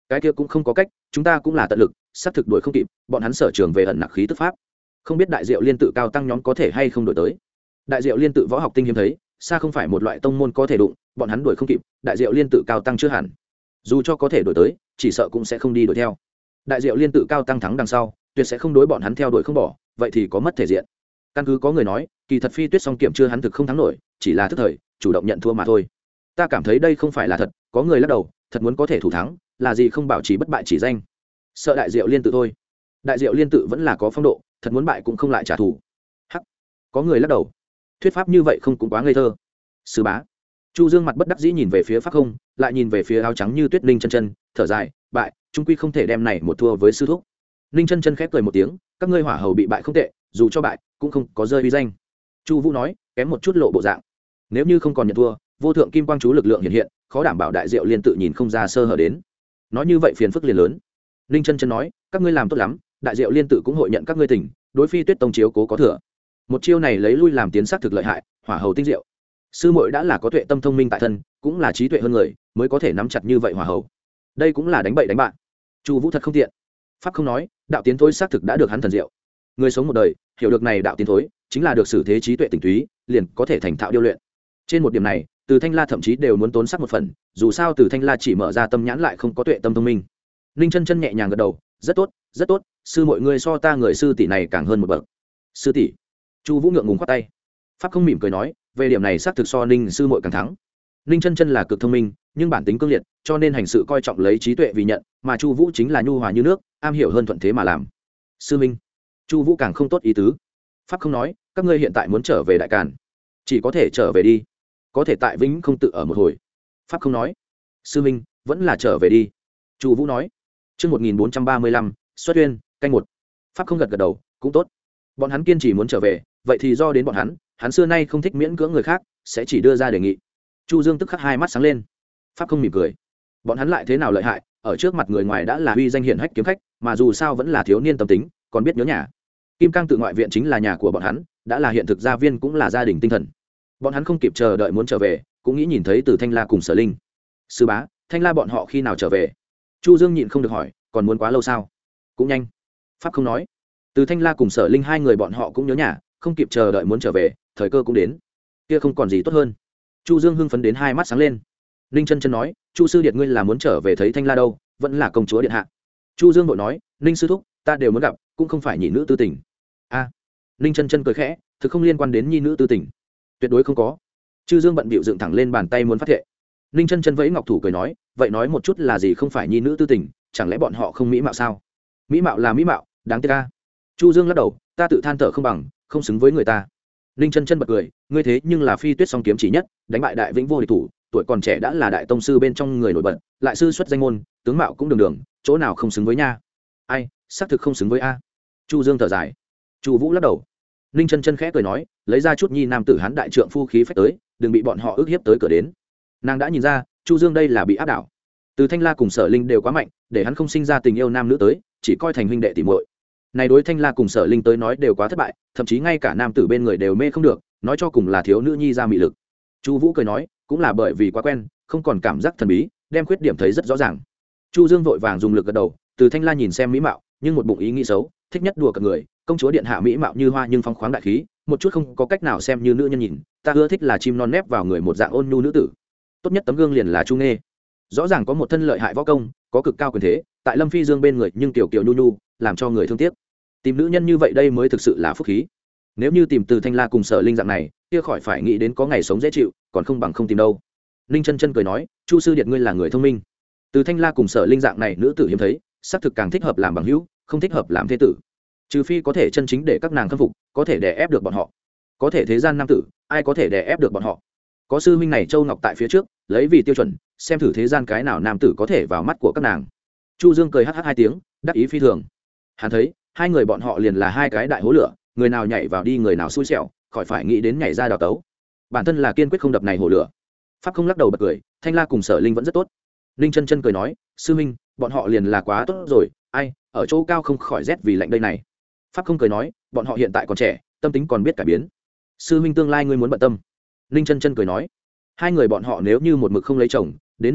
cái kia cũng không có cách, chúng ta cũng là tận lực xác thực đuổi không kịp, bọn hắn sở trường về ẩn nặc khí tức pháp, không biết đại diệu liên tự cao tăng nhóm có thể hay không đuổi tới. Đại diệu liên tự võ học tinh hiếm thấy, xa không phải một loại tông môn có thể đụng, bọn hắn đuổi không kịp, đại diệu liên tự cao tăng chưa hẳn, dù cho có thể đuổi tới chỉ sợ cũng sẽ không đi đuổi theo. Đại diệu liên tự cao tăng thắng đằng sau tuyệt sẽ không đối bọn hắn theo đuổi không bỏ, vậy thì có mất thể diện. Căn cứ có người nói kỳ thật phi tuyết song kiểm chưa hắn thực không thắng nổi, chỉ là thức thời chủ động nhận thua mà thôi. Ta cảm thấy đây không phải là thật, có người lắc đầu, thật muốn có thể thủ thắng là gì không bảo trì bất bại chỉ danh, sợ đại diệu liên tự thôi. Đại diệu liên tự vẫn là có phong độ, thật muốn bại cũng không lại trả thù. Hắc, có người lắc đầu, thuyết pháp như vậy không cũng quá ngây thơ. Sư bá. Chu Dương mặt bất đắc dĩ nhìn về phía Pháp Không, lại nhìn về phía áo trắng như tuyết Ninh Chân Chân, thở dài, bại, trung quy không thể đem này một thua với sư thúc. Ninh Chân Chân khép cười một tiếng, các ngươi hỏa hầu bị bại không tệ, dù cho bại cũng không có rơi uy danh. Chu Vũ nói, kém một chút lộ bộ dạng. Nếu như không còn nhận thua, vô thượng kim quang chú lực lượng hiện hiện, khó đảm bảo đại diệu liên tự nhìn không ra sơ hở đến. Nói như vậy phiền phức liền lớn. Ninh Chân Chân nói, các ngươi làm tốt lắm, đại diệu liên tự cũng hội nhận các ngươi tỉnh, đối phi tuyết tông chiếu cố có thừa. Một chiêu này lấy lui làm tiến sát thực lợi hại, hỏa hầu tinh diệu. Sư muội đã là có tuệ tâm thông minh tại thân, cũng là trí tuệ hơn người, mới có thể nắm chặt như vậy hỏa hầu. Đây cũng là đánh bậy đánh bạn. Chu Vũ thật không tiện. Pháp Không nói, đạo tiến thối xác thực đã được hắn thần diệu. Người sống một đời, hiểu được này đạo tiến thối, chính là được xử thế trí tuệ tỉnh túy, liền có thể thành thạo điêu luyện. Trên một điểm này, Từ Thanh La thậm chí đều muốn tốn sắc một phần, dù sao Từ Thanh La chỉ mở ra tâm nhãn lại không có tuệ tâm thông minh. Ninh Chân Chân nhẹ nhàng gật đầu, rất tốt, rất tốt, sư muội ngươi so ta người sư tỷ này càng hơn một bậc. Sư tỷ. Chu Vũ ngượng ngùng khoát tay. Pháp Không mỉm cười nói, về điểm này xác thực so Ninh sư muội càng thắng. Ninh Chân Chân là cực thông minh, nhưng bản tính cương liệt, cho nên hành sự coi trọng lấy trí tuệ vì nhận, mà Chu Vũ chính là nhu hòa như nước, am hiểu hơn thuận thế mà làm. Sư minh. Chu Vũ càng không tốt ý tứ. Pháp Không nói, các ngươi hiện tại muốn trở về Đại Càn, chỉ có thể trở về đi, có thể tại Vĩnh không tự ở một hồi. Pháp Không nói, sư minh vẫn là trở về đi. Chu Vũ nói, chương một nghìn bốn trăm ba mươi lăm, xuất uyên, canh một. Pháp Không gật gật đầu, cũng tốt. Bọn hắn kiên trì muốn trở về, vậy thì do đến bọn hắn, hắn xưa nay không thích miễn cưỡng người khác, sẽ chỉ đưa ra đề nghị. Chu Dương tức khắc hai mắt sáng lên. Pháp Không mỉm cười. Bọn hắn lại thế nào lợi hại, ở trước mặt người ngoài đã là uy danh hiển hách kiếm khách, mà dù sao vẫn là thiếu niên tâm tính, còn biết nhớ nhà. Kim Cang tự ngoại viện chính là nhà của bọn hắn, đã là hiện thực gia viên cũng là gia đình tinh thần. Bọn hắn không kịp chờ đợi muốn trở về, cũng nghĩ nhìn thấy Từ Thanh La cùng Sở Linh. Sư bá, Thanh La bọn họ khi nào trở về? Chu Dương nhịn không được hỏi, còn muốn quá lâu sao? Cũng nhanh. Pháp Không nói. Từ Thanh La cùng Sở Linh hai người bọn họ cũng nhớ nhà, không kịp chờ đợi muốn trở về, thời cơ cũng đến. Kia không còn gì tốt hơn. Chu Dương hưng phấn đến hai mắt sáng lên. Ninh Chân Chân nói, Chu sư điệt ngươi là muốn trở về thấy Thanh La đâu, vẫn là công chúa điện hạ. Chu Dương vội nói, Ninh sư thúc, ta đều muốn gặp, cũng không phải nhị nữ tư tình. A. À, Ninh Chân Chân cười khẽ, thực không liên quan đến nhi nữ tư tình, tuyệt đối không có. Chu Dương bận bịu dựng thẳng lên bàn tay muốn phát thệ. Ninh Chân Chân vẫy ngọc thủ cười nói, vậy nói một chút là gì không phải nhi nữ tư tình, chẳng lẽ bọn họ không mỹ mạo sao? Mỹ mạo là mỹ mạo, đáng tiếc a. Chu Dương lắc đầu, ta tự than thở không bằng, không xứng với người ta. Ninh Chân Chân bật cười, ngươi thế nhưng là phi tuyết song kiếm chỉ nhất, đánh bại đại vĩnh vô địch thủ, tuổi còn trẻ đã là đại tông sư bên trong người nổi bật, lại sư xuất danh môn, tướng mạo cũng đường đường, chỗ nào không xứng với nha? Ai, xác thực không xứng với a. Chu Dương thở dài. Chu Vũ lắc đầu. Ninh Chân Chân khẽ cười nói, lấy ra chút nhi nam tử hán đại trượng phu khí phách tới, đừng bị bọn họ ức hiếp tới cửa đến. Nàng đã nhìn ra, Chu Dương đây là bị áp đảo. Từ Thanh La cùng Sở Linh đều quá mạnh, để hắn không sinh ra tình yêu nam nữ tới, chỉ coi thành huynh đệ tỉ muội. Này đối Thanh La cùng Sở Linh tới nói đều quá thất bại, thậm chí ngay cả nam tử bên người đều mê không được, nói cho cùng là thiếu nữ nhi ra mị lực. Chu Vũ cười nói, cũng là bởi vì quá quen, không còn cảm giác thần bí, đem khuyết điểm thấy rất rõ ràng. Chu Dương vội vàng dùng lực gật đầu, Từ Thanh La nhìn xem mỹ mạo, nhưng một bụng ý nghĩ xấu, thích nhất đùa cợt người, công chúa điện hạ mỹ mạo như hoa nhưng phóng khoáng đại khí, một chút không có cách nào xem như nữ nhân nhìn, ta ưa thích là chim non nép vào người một dạng ôn nhu nữ tử. Tốt nhất tấm gương liền là Chu Nghê. Rõ ràng có một thân lợi hại võ công, có cực cao quyền thế, tại Lâm Phi Dương bên người nhưng tiểu kiều nhu nhu, làm cho người thương tiếc. Tìm nữ nhân như vậy đây mới thực sự là phúc khí. Nếu như tìm Từ Thanh La cùng Sở Linh dạng này, kia khỏi phải nghĩ đến có ngày sống dễ chịu, còn không bằng không tìm đâu. Ninh Chân Chân cười nói, Chu sư điện ngươi là người thông minh. Từ Thanh La cùng Sở Linh dạng này nữ tử hiếm thấy, xác thực càng thích hợp làm bằng hữu, không thích hợp làm thế tử. Trừ phi có thể chân chính để các nàng khâm phục, có thể đè ép được bọn họ. Có thể thế gian nam tử, ai có thể đè ép được bọn họ? Có sư huynh này Châu Ngọc tại phía trước, lấy vì tiêu chuẩn, xem thử thế gian cái nào nam tử có thể vào mắt của các nàng. Chu Dương cười hắc hắc hai tiếng, đắc ý phi thường. Hắn thấy, hai người bọn họ liền là hai cái đại hố lửa, người nào nhảy vào đi người nào xui xẻo, khỏi phải nghĩ đến nhảy ra đào tấu. Bản thân là kiên quyết không đập này hổ lửa. Pháp Không lắc đầu bật cười, Thanh La cùng Sở Linh vẫn rất tốt. Ninh Chân Chân cười nói, sư huynh, bọn họ liền là quá tốt rồi, ai, ở chỗ cao không khỏi rét vì lạnh đây này. Pháp Không cười nói, bọn họ hiện tại còn trẻ, tâm tính còn biết cải biến. Sư huynh tương lai ngươi muốn bận tâm. Ninh Chân Chân cười nói, hai người bọn họ nếu như một mực không lấy chồng, đến niên kỷ,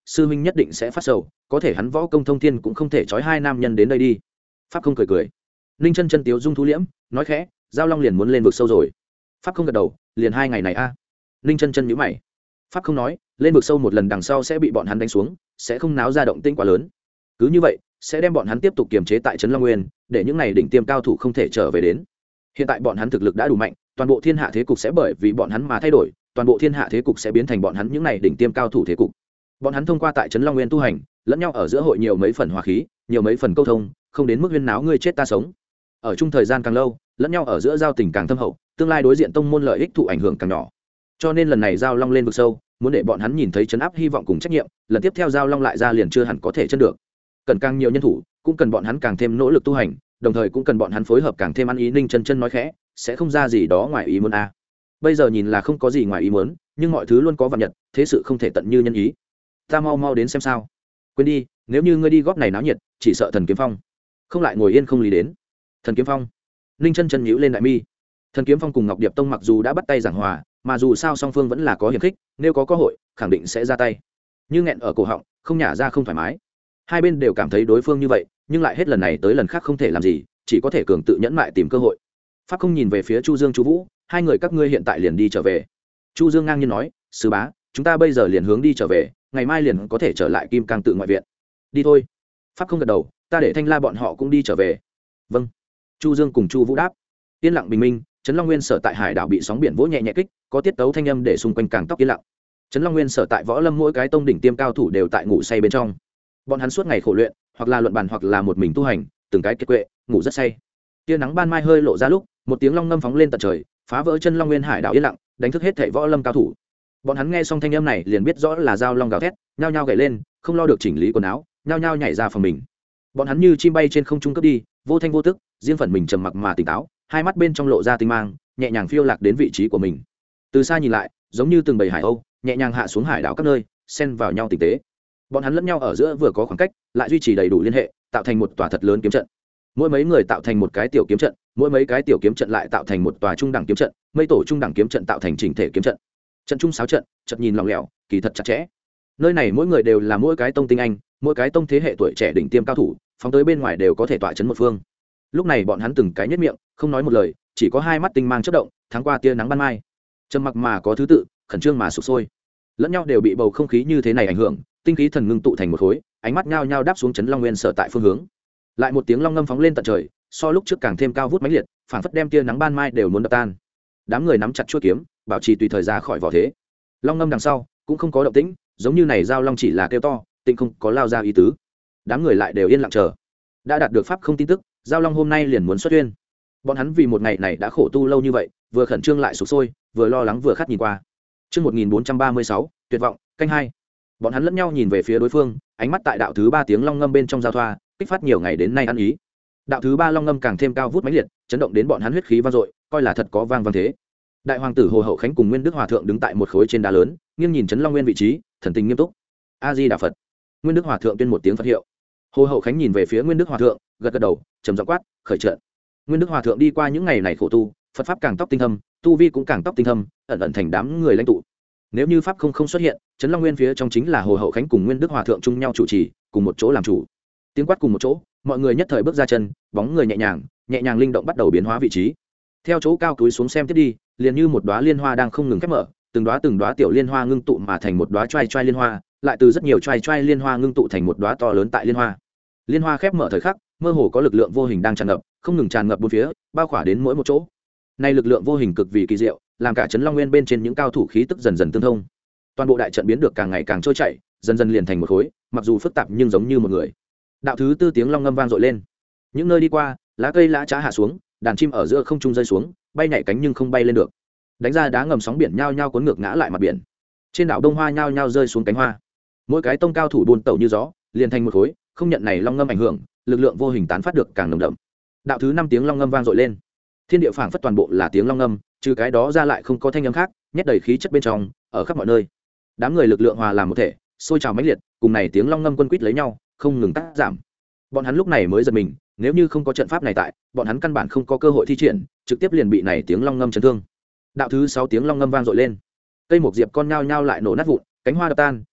sư huynh nhất định sẽ phát sầu, có thể hắn võ công thông thiên cũng không thể trói hai nam nhân đến đây đi. Pháp không cười cười. Ninh chân chân tiếu dung thu liễm, nói khẽ, giao long liền muốn lên vực sâu rồi. Pháp không gật đầu, liền hai ngày này a. À. Ninh chân chân nhíu mày. Pháp không nói, lên vực sâu một lần đằng sau sẽ bị bọn hắn đánh xuống, sẽ không náo ra động tĩnh quá lớn. Cứ như vậy, sẽ đem bọn hắn tiếp tục kiềm chế tại trấn Long Nguyên, để những này đỉnh tiêm cao thủ không thể trở về đến. Hiện tại bọn hắn thực lực đã đủ mạnh, toàn bộ thiên hạ thế cục sẽ bởi vì bọn hắn mà thay đổi, toàn bộ thiên hạ thế cục sẽ biến thành bọn hắn những này đỉnh tiêm cao thủ thế cục. Bọn hắn thông qua tại trấn Long Nguyên tu hành, lẫn nhau ở giữa hội nhiều mấy phần hòa khí, nhiều mấy phần câu thông, không đến mức huyên náo ngươi chết ta sống. Ở chung thời gian càng lâu, lẫn nhau ở giữa giao tình càng thâm hậu, tương lai đối diện tông môn lợi ích thụ ảnh hưởng càng nhỏ. Cho nên lần này giao long lên vực sâu, muốn để bọn hắn nhìn thấy chấn áp hy vọng cùng trách nhiệm, lần tiếp theo giao long lại ra liền chưa hẳn có thể chân được. Cần càng nhiều nhân thủ, cũng cần bọn hắn càng thêm nỗ lực tu hành, đồng thời cũng cần bọn hắn phối hợp càng thêm ăn ý. Ninh chân chân nói khẽ, sẽ không ra gì đó ngoài ý muốn a. À. Bây giờ nhìn là không có gì ngoài ý muốn, nhưng mọi thứ luôn có vạn nhật, thế sự không thể tận như nhân ý. Ta mau mau đến xem sao. Quên đi, nếu như ngươi đi góp này náo nhiệt, chỉ sợ Thần Kiếm Phong không lại ngồi yên không lý đến. Thần Kiếm Phong. Ninh chân chân nhíu lên đại mi. Thần Kiếm Phong cùng Ngọc Điệp Tông mặc dù đã bắt tay giảng hòa, mà dù sao song phương vẫn là có hiềm khích, nếu có cơ hội khẳng định sẽ ra tay. Như nghẹn ở cổ họng, không nhả ra không thoải mái. Hai bên đều cảm thấy đối phương như vậy, nhưng lại hết lần này tới lần khác không thể làm gì, chỉ có thể cường tự nhẫn mại tìm cơ hội. Pháp không nhìn về phía Chu Dương Chu Vũ, hai người các ngươi hiện tại liền đi trở về. Chu Dương ngang nhiên nói, sư bá, chúng ta bây giờ liền hướng đi trở về, ngày mai liền có thể trở lại Kim Cang tự ngoại viện. Đi thôi. Pháp không gật đầu, ta để Thanh La bọn họ cũng đi trở về. Vâng. Chu Dương cùng Chu Vũ đáp. Yên lặng bình minh, Trấn Long Nguyên sở tại hải đảo bị sóng biển vỗ nhẹ nhẹ kích, có tiết tấu thanh âm để xung quanh càng tóc yên lặng. Trấn Long Nguyên sở tại võ lâm mỗi cái tông đỉnh tiêm cao thủ đều tại ngủ say bên trong. Bọn hắn suốt ngày khổ luyện, hoặc là luận bàn hoặc là một mình tu hành, từng cái kiệt quệ, ngủ rất say. Tia nắng ban mai hơi lộ ra lúc, một tiếng long ngâm phóng lên tận trời, phá vỡ Trấn Long Nguyên hải đảo yên lặng, đánh thức hết thảy võ lâm cao thủ. Bọn hắn nghe xong thanh âm này liền biết rõ là giao long gào thét, nhao nhao gảy lên, không lo được chỉnh lý quần áo, nhao nhao nhảy ra phòng mình. Bọn hắn như chim bay trên không trung cướp đi, vô thanh vô tức, riêng phần mình trầm mặc mà tỉnh táo, hai mắt bên trong lộ ra tinh mang, nhẹ nhàng phiêu lạc đến vị trí của mình. Từ xa nhìn lại, giống như từng bầy hải âu, nhẹ nhàng hạ xuống hải đảo các nơi, xen vào nhau tinh tế. Bọn hắn lẫn nhau ở giữa vừa có khoảng cách, lại duy trì đầy đủ liên hệ, tạo thành một tòa thật lớn kiếm trận. Mỗi mấy người tạo thành một cái tiểu kiếm trận, mỗi mấy cái tiểu kiếm trận lại tạo thành một tòa trung đẳng kiếm trận, mấy tổ trung đẳng kiếm trận tạo thành chỉnh thể kiếm trận. Trận trung sáu trận, chợt nhìn lỏng lẻo, kỳ thật chặt chẽ. Nơi này mỗi người đều là mỗi cái tông tinh anh, mỗi cái tông thế hệ tuổi trẻ đỉnh tiêm cao thủ, phóng tới bên ngoài đều có thể tọa chấn một phương. Lúc này bọn hắn từng cái nhất miệng, không nói một lời, chỉ có hai mắt tinh mang chớp động, tháng qua tia nắng ban mai. Trầm mặc mà có thứ tự, khẩn trương mà sục sôi. Lẫn nhau đều bị bầu không khí như thế này ảnh hưởng, tinh khí thần ngưng tụ thành một khối, ánh mắt nhao nhao đáp xuống Trấn Long Nguyên sở tại phương hướng. Lại một tiếng long ngâm phóng lên tận trời, so lúc trước càng thêm cao vút mãnh liệt, phảng phất đem tia nắng ban mai đều muốn đập tan. Đám người nắm chặt chuôi kiếm, bảo trì tùy thời ra khỏi vỏ thế. Long ngâm đằng sau cũng không có động tĩnh, giống như này giao long chỉ là kêu to, tinh không có lao ra ý tứ. Đám người lại đều yên lặng chờ. Đã đạt được pháp không tin tức, giao long hôm nay liền muốn xuất uyên. Bọn hắn vì một ngày này đã khổ tu lâu như vậy, vừa khẩn trương lại sục sôi, vừa lo lắng vừa khát nhìn qua. Chương một nghìn bốn trăm ba mươi sáu, tuyệt vọng, canh hai. Bọn hắn lẫn nhau nhìn về phía đối phương, ánh mắt tại đạo thứ ba tiếng long ngâm bên trong giao thoa, kích phát nhiều ngày đến nay ăn ý. Đạo thứ ba long ngâm càng thêm cao vút mãnh liệt, chấn động đến bọn hắn huyết khí vang dội, coi là thật có vang vang thế. Đại hoàng tử Hồ Hậu Khánh cùng Nguyên Đức Hòa thượng đứng tại một khối trên đá lớn, nghiêng nhìn Trấn Long Nguyên vị trí, thần tình nghiêm túc. A Di Đà Phật. Nguyên Đức Hòa thượng tuyên một tiếng Phật hiệu. Hồ Hậu Khánh nhìn về phía Nguyên Đức Hòa thượng, gật gật đầu, trầm giọng quát, khởi trận. Nguyên Đức Hòa thượng đi qua những ngày này khổ tu, Phật pháp càng tóc tinh thâm, tu vi cũng càng tóc tinh thâm, ẩn ẩn thành đám người lãnh tụ. Nếu như pháp không không xuất hiện, Trấn Long Nguyên phía trong chính là Hồ Hậu Khánh cùng Nguyên Đức Hòa thượng chung nhau chủ trì, cùng một chỗ làm chủ. Tiếng quát cùng một chỗ, mọi người nhất thời bước ra chân, bóng người nhẹ nhàng, nhẹ nhàng linh động bắt đầu biến hóa vị trí. Theo chỗ cao túi xuống xem tiếp đi, liền như một đóa liên hoa đang không ngừng khép mở, từng đóa từng đóa tiểu liên hoa ngưng tụ mà thành một đóa trai trai liên hoa, lại từ rất nhiều trai trai liên hoa ngưng tụ thành một đóa to lớn tại liên hoa. Liên hoa khép mở thời khắc, mơ hồ có lực lượng vô hình đang tràn ngập, không ngừng tràn ngập bốn phía, bao khỏa đến mỗi một chỗ. Này lực lượng vô hình cực vì kỳ diệu, làm cả Trấn Long Nguyên bên trên những cao thủ khí tức dần dần tương thông. Toàn bộ đại trận biến được càng ngày càng trôi chảy, dần dần liền thành một khối, mặc dù phức tạp nhưng giống như một người. Đạo thứ tư tiếng long ngâm vang dội lên. Những nơi đi qua, lá cây lá trá hạ xuống, đàn chim ở giữa không trung rơi xuống, bay nhảy cánh nhưng không bay lên được. Đánh ra đá ngầm sóng biển nhao nhao cuốn ngược ngã lại mặt biển. Trên đảo Đông Hoa nhao nhao rơi xuống cánh hoa. Mỗi cái tông cao thủ buôn tẩu như gió, liền thành một khối, không nhận này long ngâm ảnh hưởng, lực lượng vô hình tán phát được càng nồng đậm. Đạo thứ năm tiếng long ngâm vang dội lên. Thiên địa phảng phất toàn bộ là tiếng long ngâm, trừ cái đó ra lại không có thanh âm khác, nhét đầy khí chất bên trong, ở khắp mọi nơi. Đám người lực lượng hòa làm một thể, sôi trào mãnh liệt, cùng này tiếng long ngâm quân quýt lấy nhau, không ngừng tác giảm. Bọn hắn lúc này mới giật mình, nếu như không có trận pháp này tại, bọn hắn căn bản không có cơ hội thi triển, trực tiếp liền bị này tiếng long ngâm chấn thương. Đạo thứ sáu tiếng long ngâm vang dội lên. Cây một diệp con nhao nhao lại nổ nát vụn, cánh hoa đập tan,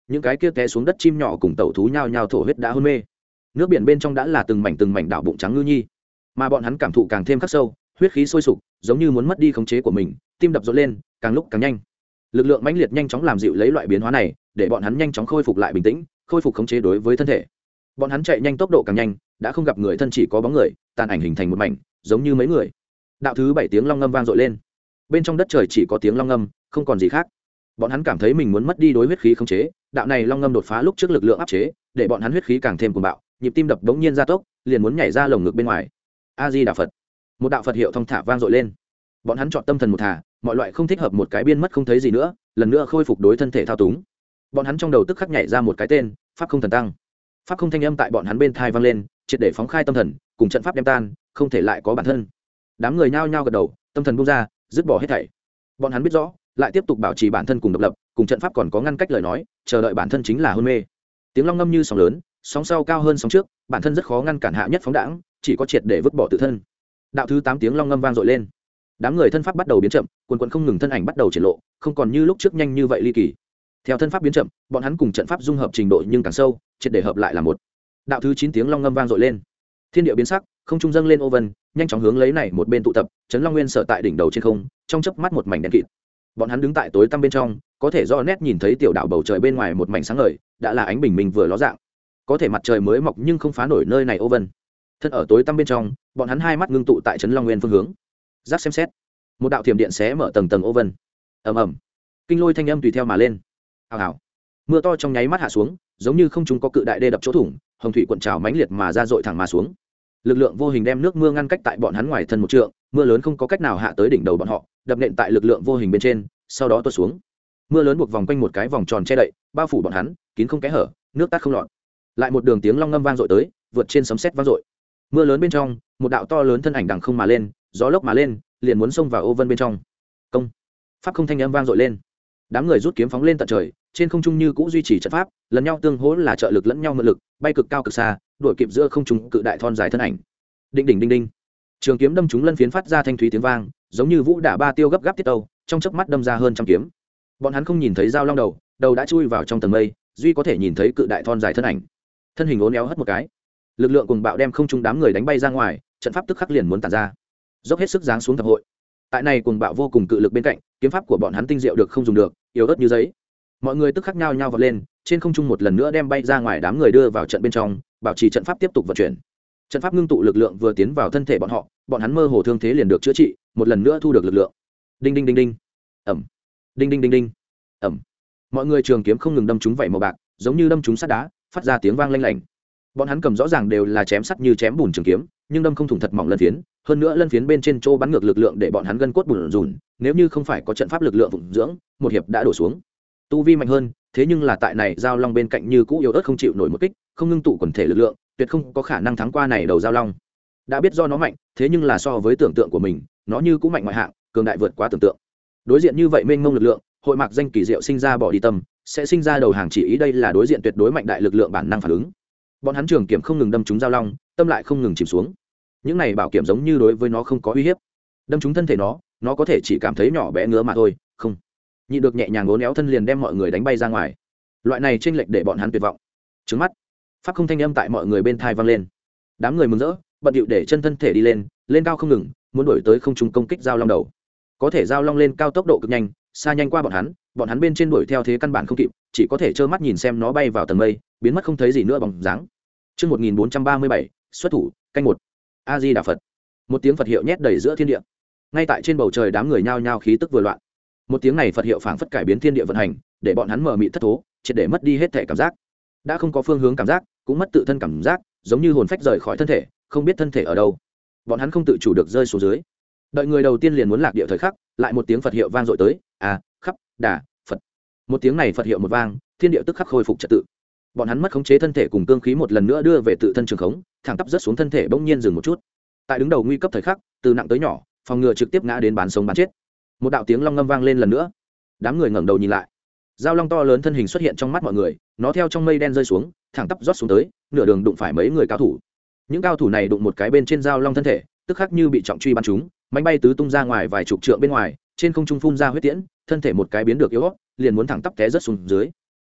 những cái kia té xuống đất chim nhỏ cùng tẩu thú nhao nhao thổ huyết đã hôn mê. Nước biển bên trong đã là từng mảnh từng mảnh đảo bụng trắng ngư nhi, mà bọn hắn cảm thụ càng thêm khắc sâu, huyết khí sôi sục, giống như muốn mất đi khống chế của mình, tim đập rộn lên, càng lúc càng nhanh. Lực lượng mãnh liệt nhanh chóng làm dịu lấy loại biến hóa này, để bọn hắn nhanh chóng khôi phục lại bình tĩnh, khôi phục khống chế đối với thân thể. Bọn hắn chạy nhanh tốc độ càng nhanh, đã không gặp người thân chỉ có bóng người, tàn ảnh hình thành một mảnh, giống như mấy người. Đạo thứ bảy tiếng long ngâm vang dội lên. Bên trong đất trời chỉ có tiếng long ngâm, không còn gì khác. Bọn hắn cảm thấy mình muốn mất đi đối huyết khí khống chế, đạo này long ngâm đột phá lúc trước lực lượng áp chế, để bọn hắn huyết khí càng thêm cuồng bạo, nhịp tim đập đống nhiên gia tốc, liền muốn nhảy ra lồng ngực bên ngoài. A Di Đà Phật. Một đạo Phật hiệu thông thả vang dội lên. Bọn hắn chọn tâm thần một thả, mọi loại không thích hợp một cái biên mất không thấy gì nữa, lần nữa khôi phục đối thân thể thao túng. Bọn hắn trong đầu tức khắc nhảy ra một cái tên, Pháp Không Thần Tăng. Pháp không thanh âm tại bọn hắn bên thai vang lên, triệt để phóng khai tâm thần, cùng trận pháp đem tan, không thể lại có bản thân. Đám người nhao nhao gật đầu, tâm thần buông ra, dứt bỏ hết thảy. Bọn hắn biết rõ, lại tiếp tục bảo trì bản thân cùng độc lập, cùng trận pháp còn có ngăn cách lời nói, chờ đợi bản thân chính là hôn mê. Tiếng long ngâm như sóng lớn, sóng sau cao hơn sóng trước, bản thân rất khó ngăn cản hạ nhất phóng đãng, chỉ có triệt để vứt bỏ tự thân. Đạo thứ tám tiếng long ngâm vang dội lên. Đám người thân pháp bắt đầu biến chậm, quần quần không ngừng thân ảnh bắt đầu triển lộ, không còn như lúc trước nhanh như vậy ly kỳ. Theo thân pháp biến chậm, bọn hắn cùng trận pháp dung hợp trình độ nhưng càng sâu, triệt để hợp lại là một. Đạo thứ chín tiếng long ngâm vang dội lên. Thiên địa biến sắc, không trung dâng lên ô vân, nhanh chóng hướng lấy này một bên tụ tập, Trấn Long Nguyên sở tại đỉnh đầu trên không, trong chớp mắt một mảnh đen kịt. Bọn hắn đứng tại tối tăm bên trong, có thể rõ nét nhìn thấy tiểu đảo bầu trời bên ngoài một mảnh sáng ngời, đã là ánh bình minh vừa ló dạng. Có thể mặt trời mới mọc nhưng không phá nổi nơi này ô vân. Thân ở tối tăm bên trong, bọn hắn hai mắt ngưng tụ tại Trấn Long Nguyên phương hướng. Giác xem xét, một đạo thiểm điện xé mở tầng tầng ô vân. Ầm ầm, kinh lôi thanh âm tùy theo mà lên. Hào hào, mưa to trong nháy mắt hạ xuống, giống như không trung có cự đại đê đập chỗ thủng, hồng thủy cuộn trào mãnh liệt mà ra dội thẳng mà xuống. Lực lượng vô hình đem nước mưa ngăn cách tại bọn hắn ngoài thân một trượng, mưa lớn không có cách nào hạ tới đỉnh đầu bọn họ, đập nện tại lực lượng vô hình bên trên, sau đó tuột xuống. Mưa lớn buộc vòng quanh một cái vòng tròn che đậy, bao phủ bọn hắn, kín không kẽ hở, nước tát không lọt. Lại một đường tiếng long ngâm vang dội tới, vượt trên sấm sét vang dội. Mưa lớn bên trong, một đạo to lớn thân ảnh đằng không mà lên, gió lốc mà lên, liền muốn xông vào ô vân bên trong. Công, pháp không thanh âm vang dội lên. Đám người rút kiếm phóng lên tận trời, trên không trung như cũ duy trì trận pháp, lần nhau tương hỗ là trợ lực lẫn nhau mượn lực, bay cực cao cực xa, đuổi kịp giữa không trung cự đại thon dài thân ảnh. Đinh đỉnh đinh đinh, trường kiếm đâm trúng lân phiến phát ra thanh thúy tiếng vang, giống như vũ đả ba tiêu gấp gáp tiết tâu, trong chớp mắt đâm ra hơn trăm kiếm. Bọn hắn không nhìn thấy dao long đầu, đầu đã chui vào trong tầng mây, duy có thể nhìn thấy cự đại thon dài thân ảnh. Thân hình uốn éo hất một cái, lực lượng cùng bạo đem không trung đám người đánh bay ra ngoài, trận pháp tức khắc liền muốn tản ra. Dốc hết sức giáng xuống thập hội. Tại này cùng bạo vô cùng cự lực bên cạnh, kiếm pháp của bọn hắn tinh diệu được không dùng được, yếu ớt như giấy. Mọi người tức khắc nhao nhao vọt lên, trên không trung một lần nữa đem bay ra ngoài đám người đưa vào trận bên trong, bảo trì trận pháp tiếp tục vận chuyển. Trận pháp ngưng tụ lực lượng vừa tiến vào thân thể bọn họ, bọn hắn mơ hồ thương thế liền được chữa trị, một lần nữa thu được lực lượng. Đinh đinh đinh đinh, ầm, đinh đinh đinh đinh, ầm. Mọi người trường kiếm không ngừng đâm trúng vảy màu bạc, giống như đâm trúng sắt đá, phát ra tiếng vang lanh lảnh. Bọn hắn cầm rõ ràng đều là chém sắt như chém bùn trường kiếm, nhưng đâm không thủng thật mỏng lân phiến, hơn nữa lân phiến bên trên chỗ bắn ngược lực lượng để bọn hắn gân cốt bùn rùn, nếu như không phải có trận pháp lực lượng phụng dưỡng, một hiệp đã đổ xuống. Tu vi mạnh hơn, thế nhưng là tại này giao long bên cạnh như cũ yếu ớt không chịu nổi một kích, không ngưng tụ quần thể lực lượng, tuyệt không có khả năng thắng qua này đầu giao long. Đã biết do nó mạnh, thế nhưng là so với tưởng tượng của mình, nó như cũng mạnh ngoại hạng, cường đại vượt quá tưởng tượng. Đối diện như vậy mênh mông lực lượng, hội mạc danh kỳ diệu sinh ra bỏ đi tâm, sẽ sinh ra đầu hàng chỉ ý đây là đối diện tuyệt đối mạnh đại lực lượng bản năng phản ứng. Bọn hắn trường kiếm không ngừng đâm trúng giao long, tâm lại không ngừng chìm xuống. Những này bảo kiếm giống như đối với nó không có uy hiếp, đâm trúng thân thể nó, nó có thể chỉ cảm thấy nhỏ bé ngứa mà thôi, không nhịn được nhẹ nhàng uốn éo thân liền đem mọi người đánh bay ra ngoài. Loại này chênh lệch để bọn hắn tuyệt vọng. Trứng mắt, pháp không thanh âm tại mọi người bên thai vang lên. Đám người mừng rỡ, bận điệu để chân thân thể đi lên, lên cao không ngừng, muốn đuổi tới không trung công kích giao long đầu. Có thể giao long lên cao tốc độ cực nhanh, xa nhanh qua bọn hắn, bọn hắn bên trên đuổi theo thế căn bản không kịp, chỉ có thể trơ mắt nhìn xem nó bay vào tầng mây, biến mất không thấy gì nữa bóng dáng. Chương một nghìn bốn trăm ba mươi bảy, xuất thủ, canh một. A Di Đà Phật. Một tiếng Phật hiệu nhét đầy giữa thiên địa. Ngay tại trên bầu trời đám người nhao nhao khí tức vừa loạn. Một tiếng này Phật hiệu phảng phất cải biến thiên địa vận hành, để bọn hắn mờ mịt thất thố, triệt để mất đi hết thể cảm giác. Đã không có phương hướng cảm giác, cũng mất tự thân cảm giác, giống như hồn phách rời khỏi thân thể, không biết thân thể ở đâu. Bọn hắn không tự chủ được rơi xuống dưới. Đợi người đầu tiên liền muốn lạc địa thời khắc, lại một tiếng Phật hiệu vang dội tới, à, khắp, đà, Phật. Một tiếng này Phật hiệu một vang, thiên địa tức khắc khôi phục trật tự. Bọn hắn mất khống chế thân thể cùng cương khí một lần nữa đưa về tự thân trường khống, thẳng tắp rớt xuống thân thể bỗng nhiên dừng một chút. Tại đứng đầu nguy cấp thời khắc, từ nặng tới nhỏ, phòng ngừa trực tiếp ngã đến bán sống bán chết. Một đạo tiếng long ngâm vang lên lần nữa. Đám người ngẩng đầu nhìn lại. Giao long to lớn thân hình xuất hiện trong mắt mọi người, nó theo trong mây đen rơi xuống, thẳng tắp rót xuống tới, nửa đường đụng phải mấy người cao thủ. Những cao thủ này đụng một cái bên trên giao long thân thể, tức khắc như bị trọng truy bắn trúng, mảnh bay tứ tung ra ngoài vài chục trượng bên ngoài, trên không trung phun ra huyết tiễn, thân thể một cái biến được yếu ớt, liền muốn thẳng tắp té rớt xuống dưới.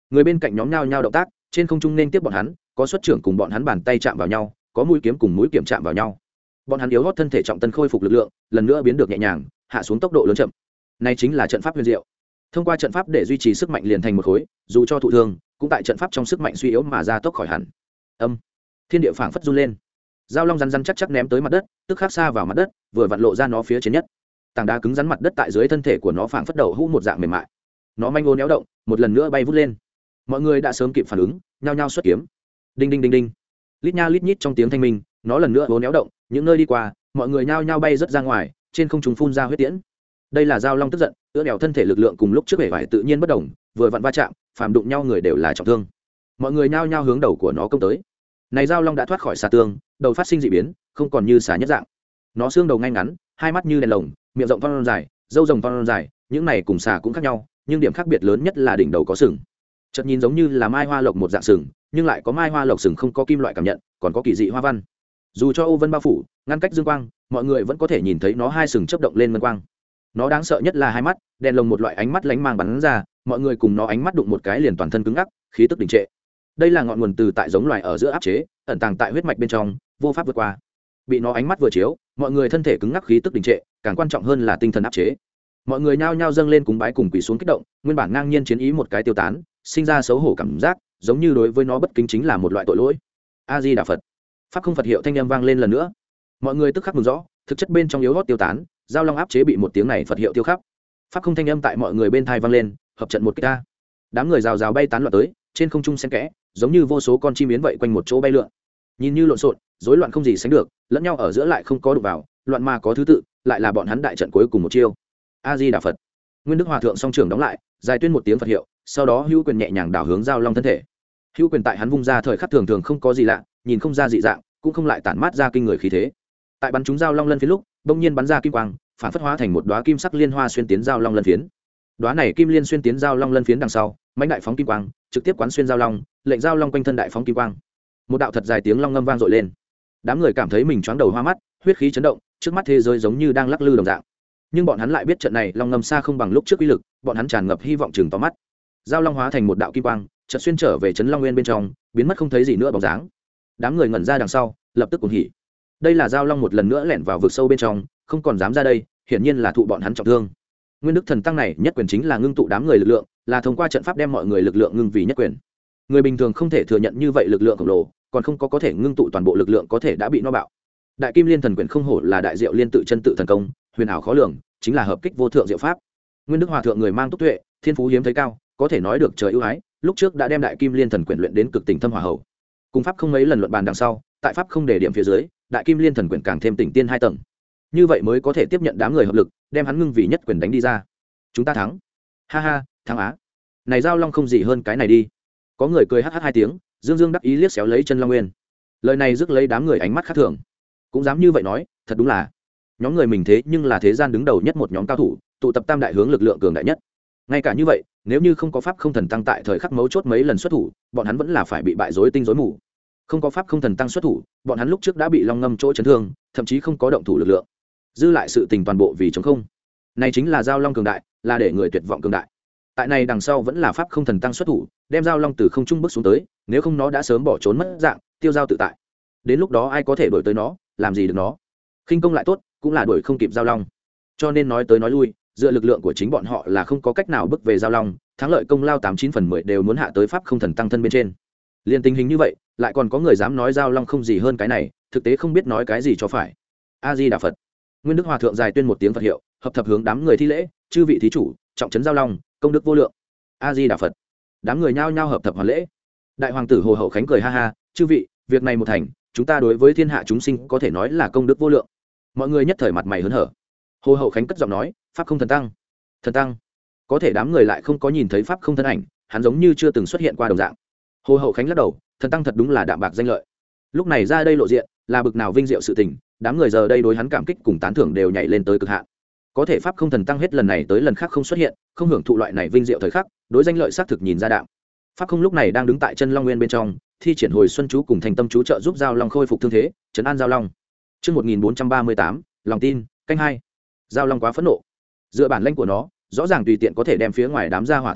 người bên cạnh nhóm nhao nhao động tác, trên không trung nên tiếp bọn hắn, có xuất trưởng cùng bọn hắn bàn tay chạm vào nhau, có mũi kiếm cùng mũi kiếm chạm vào nhau. Bọn hắn yếu hót thân thể trọng tân khôi phục lực lượng, lần nữa biến được nhẹ nhàng, hạ xuống tốc độ lớn chậm. Này chính là trận pháp huyền diệu. Thông qua trận pháp để duy trì sức mạnh liền thành một khối, dù cho thụ thương, cũng tại trận pháp trong sức mạnh suy yếu mà ra tốc khỏi hẳn. Âm, thiên địa phảng phất run lên. Giao long rắn rắn chắc chắc ném tới mặt đất, tức khắc xa vào mặt đất, vừa vặn lộ ra nó phía trên nhất. Tảng đá cứng rắn mặt đất tại dưới thân thể của nó phảng phất đầu hũ một dạng mềm mại. Nó manh ôn éo động, một lần nữa bay vút lên. Mọi người đã sớm kịp phản ứng, nhao nhao xuất kiếm. Đinh đinh đinh đinh. Lít nha lít nhít trong tiếng thanh minh, nó lần nữa uốn éo động, những nơi đi qua, mọi người nhao nhao bay rất ra ngoài, trên không trung phun ra huyết tiễn. Đây là giao long tức giận, ưa đèo thân thể lực lượng cùng lúc trước vẻ vải tự nhiên bất đồng, vừa vặn va chạm, phàm đụng nhau người đều là trọng thương. Mọi người nhao nhao hướng đầu của nó công tới. Này giao long đã thoát khỏi xà tương, đầu phát sinh dị biến, không còn như xà nhất dạng. Nó xương đầu ngay ngắn, hai mắt như đèn lồng, miệng rộng phong dài, râu rồng phong dài, những này cùng xà cũng khác nhau, nhưng điểm khác biệt lớn nhất là đỉnh đầu có sừng. Chợt nhìn giống như là mai hoa lộc một dạng sừng, nhưng lại có mai hoa lộc sừng không có kim loại cảm nhận, còn có kỳ dị hoa văn. Dù cho ô vân bao phủ, ngăn cách dương quang, mọi người vẫn có thể nhìn thấy nó hai sừng chớp động lên ngân quang. Nó đáng sợ nhất là hai mắt, đèn lồng một loại ánh mắt lánh mang bắn ra, mọi người cùng nó ánh mắt đụng một cái liền toàn thân cứng ngắc, khí tức đình trệ. Đây là ngọn nguồn từ tại giống loài ở giữa áp chế, ẩn tàng tại huyết mạch bên trong, vô pháp vượt qua. Bị nó ánh mắt vừa chiếu, mọi người thân thể cứng ngắc, khí tức đình trệ, càng quan trọng hơn là tinh thần áp chế. Mọi người nhao nhao dâng lên cúng bái cùng quỳ xuống kích động, nguyên bản ngang nhiên chiến ý một cái tiêu tán, sinh ra xấu hổ cảm giác, giống như đối với nó bất kính chính là một loại tội lỗi. A Di Đà Phật. Pháp không Phật hiệu thanh âm vang lên lần nữa. Mọi người tức khắc mừng rõ, thực chất bên trong yếu hót tiêu tán, giao long áp chế bị một tiếng này Phật hiệu tiêu khắp. Pháp không thanh âm tại mọi người bên thai vang lên, hợp trận một kích ta. Đám người rào rào bay tán loạn tới, trên không trung xen kẽ, giống như vô số con chim yến vậy quanh một chỗ bay lượn. Nhìn như lộn xộn, rối loạn không gì sánh được, lẫn nhau ở giữa lại không có đụng vào, loạn mà có thứ tự, lại là bọn hắn đại trận cuối cùng một chiêu. A Di Đà Phật. Nguyên Đức Hòa thượng song trưởng đóng lại, dài tuyên một tiếng Phật hiệu, sau đó hữu quyền nhẹ nhàng đảo hướng giao long thân thể. Hữu quyền tại hắn vung ra thời khắc thường thường không có gì lạ, nhìn không ra dị dạng, cũng không lại tản mát ra kinh người khí thế. Tại bắn trúng giao long lân phiến lúc, bỗng nhiên bắn ra kim quang, phản phất hóa thành một đóa kim sắc liên hoa xuyên tiến giao long lân phiến. Đóa này kim liên xuyên tiến giao long lân phiến đằng sau, mãnh đại phóng kim quang, trực tiếp quán xuyên giao long, lệnh giao long quanh thân đại phóng kim quang. Một đạo thật dài tiếng long ngâm vang dội lên. Đám người cảm thấy mình choáng đầu hoa mắt, huyết khí chấn động, trước mắt thế giới giống như đang lắc lư đồng dạng. Nhưng bọn hắn lại biết trận này long ngâm xa không bằng lúc trước uy lực, bọn hắn tràn ngập hy vọng chừng to mắt. Giao long hóa thành một đạo kim quang, chợt xuyên trở về trấn long nguyên bên trong, biến mất không thấy gì nữa bóng dáng. Đám người ngẩn ra đằng sau, lập tức cuồng hỉ. Đây là giao long một lần nữa lẻn vào vực sâu bên trong, không còn dám ra đây, hiển nhiên là thụ bọn hắn trọng thương. Nguyên Đức Thần Tăng này nhất quyền chính là ngưng tụ đám người lực lượng, là thông qua trận pháp đem mọi người lực lượng ngưng vì nhất quyền. Người bình thường không thể thừa nhận như vậy lực lượng khổng lồ, còn không có có thể ngưng tụ toàn bộ lực lượng có thể đã bị no bạo. Đại Kim Liên Thần Quyền không hổ là đại diệu liên tự chân tự thần công, huyền ảo khó lường, chính là hợp kích vô thượng diệu pháp. Nguyên Đức Hòa thượng người mang túc tuệ, thiên phú hiếm thấy cao, có thể nói được trời ưu ái, lúc trước đã đem Đại Kim Liên Thần Quyền luyện đến cực tỉnh thâm hòa hậu. Cùng pháp không mấy lần luận bàn đằng sau, tại pháp không đề điểm phía dưới, Đại Kim Liên Thần Quyền càng thêm tỉnh tiên hai tầng. Như vậy mới có thể tiếp nhận đám người hợp lực, đem hắn ngưng vì nhất quyền đánh đi ra. Chúng ta thắng. Ha ha, thắng á. Này giao long không gì hơn cái này đi. Có người cười hắc hắc hai tiếng, dương dương đắc ý liếc xéo lấy chân long nguyên. Lời này rước lấy đám người ánh mắt khác thường. Cũng dám như vậy nói, thật đúng là nhóm người mình thế nhưng là thế gian đứng đầu nhất một nhóm cao thủ, tụ tập tam đại hướng lực lượng cường đại nhất. Ngay cả như vậy, nếu như không có pháp không thần tăng tại thời khắc mấu chốt mấy lần xuất thủ, bọn hắn vẫn là phải bị bại rối tinh rối mù. Không có pháp không thần tăng xuất thủ, bọn hắn lúc trước đã bị long ngâm chỗ chấn thương, thậm chí không có động thủ lực lượng. Dư lại sự tình toàn bộ vì chống không. Này chính là giao long cường đại, là để người tuyệt vọng cường đại. Tại này đằng sau vẫn là pháp không thần tăng xuất thủ, đem giao long từ không trung bước xuống tới, nếu không nó đã sớm bỏ trốn mất dạng, tiêu giao tự tại. Đến lúc đó ai có thể đuổi tới nó, làm gì được nó? Khinh công lại tốt, cũng là đuổi không kịp giao long. Cho nên nói tới nói lui, dựa lực lượng của chính bọn họ là không có cách nào bước về giao long, thắng lợi công lao tám chín phần mười đều muốn hạ tới pháp không thần tăng thân bên trên. Liên tình hình như vậy, lại còn có người dám nói giao long không gì hơn cái này, thực tế không biết nói cái gì cho phải. A Di Đà Phật. Nguyên Đức Hòa thượng dài tuyên một tiếng Phật hiệu, hợp thập hướng đám người thi lễ, chư vị thí chủ, trọng trấn giao long, công đức vô lượng. A Di Đà Phật. Đám người nhao nhao hợp thập hoàn lễ. Đại hoàng tử Hồ Hậu Khánh cười ha ha, chư vị, việc này một thành, chúng ta đối với thiên hạ chúng sinh có thể nói là công đức vô lượng. Mọi người nhất thời mặt mày hớn hở. Hồ Hậu Khánh cất giọng nói, pháp không thần tăng. Thần tăng. Có thể đám người lại không có nhìn thấy pháp không thân ảnh, hắn giống như chưa từng xuất hiện qua đồng dạng. Hồ Hậu Khánh lắc đầu, thần tăng thật đúng là đạm bạc danh lợi. Lúc này ra đây lộ diện, là bực nào vinh diệu sự tình, đám người giờ đây đối hắn cảm kích cùng tán thưởng đều nhảy lên tới cực hạn. Có thể pháp không thần tăng hết lần này tới lần khác không xuất hiện, không hưởng thụ loại này vinh diệu thời khắc, đối danh lợi xác thực nhìn ra đạm. Pháp không lúc này đang đứng tại chân long nguyên bên trong, thi triển hồi xuân chú cùng thành tâm chú trợ giúp giao long khôi phục thương thế, trấn an giao long. Chương một nghìn bốn trăm ba mươi tám, lòng tin, canh hai. Giao long quá phẫn nộ. Dựa bản lĩnh của nó, rõ ràng tùy tiện có thể đem phía ngoài đám gia hỏa thanh trừ,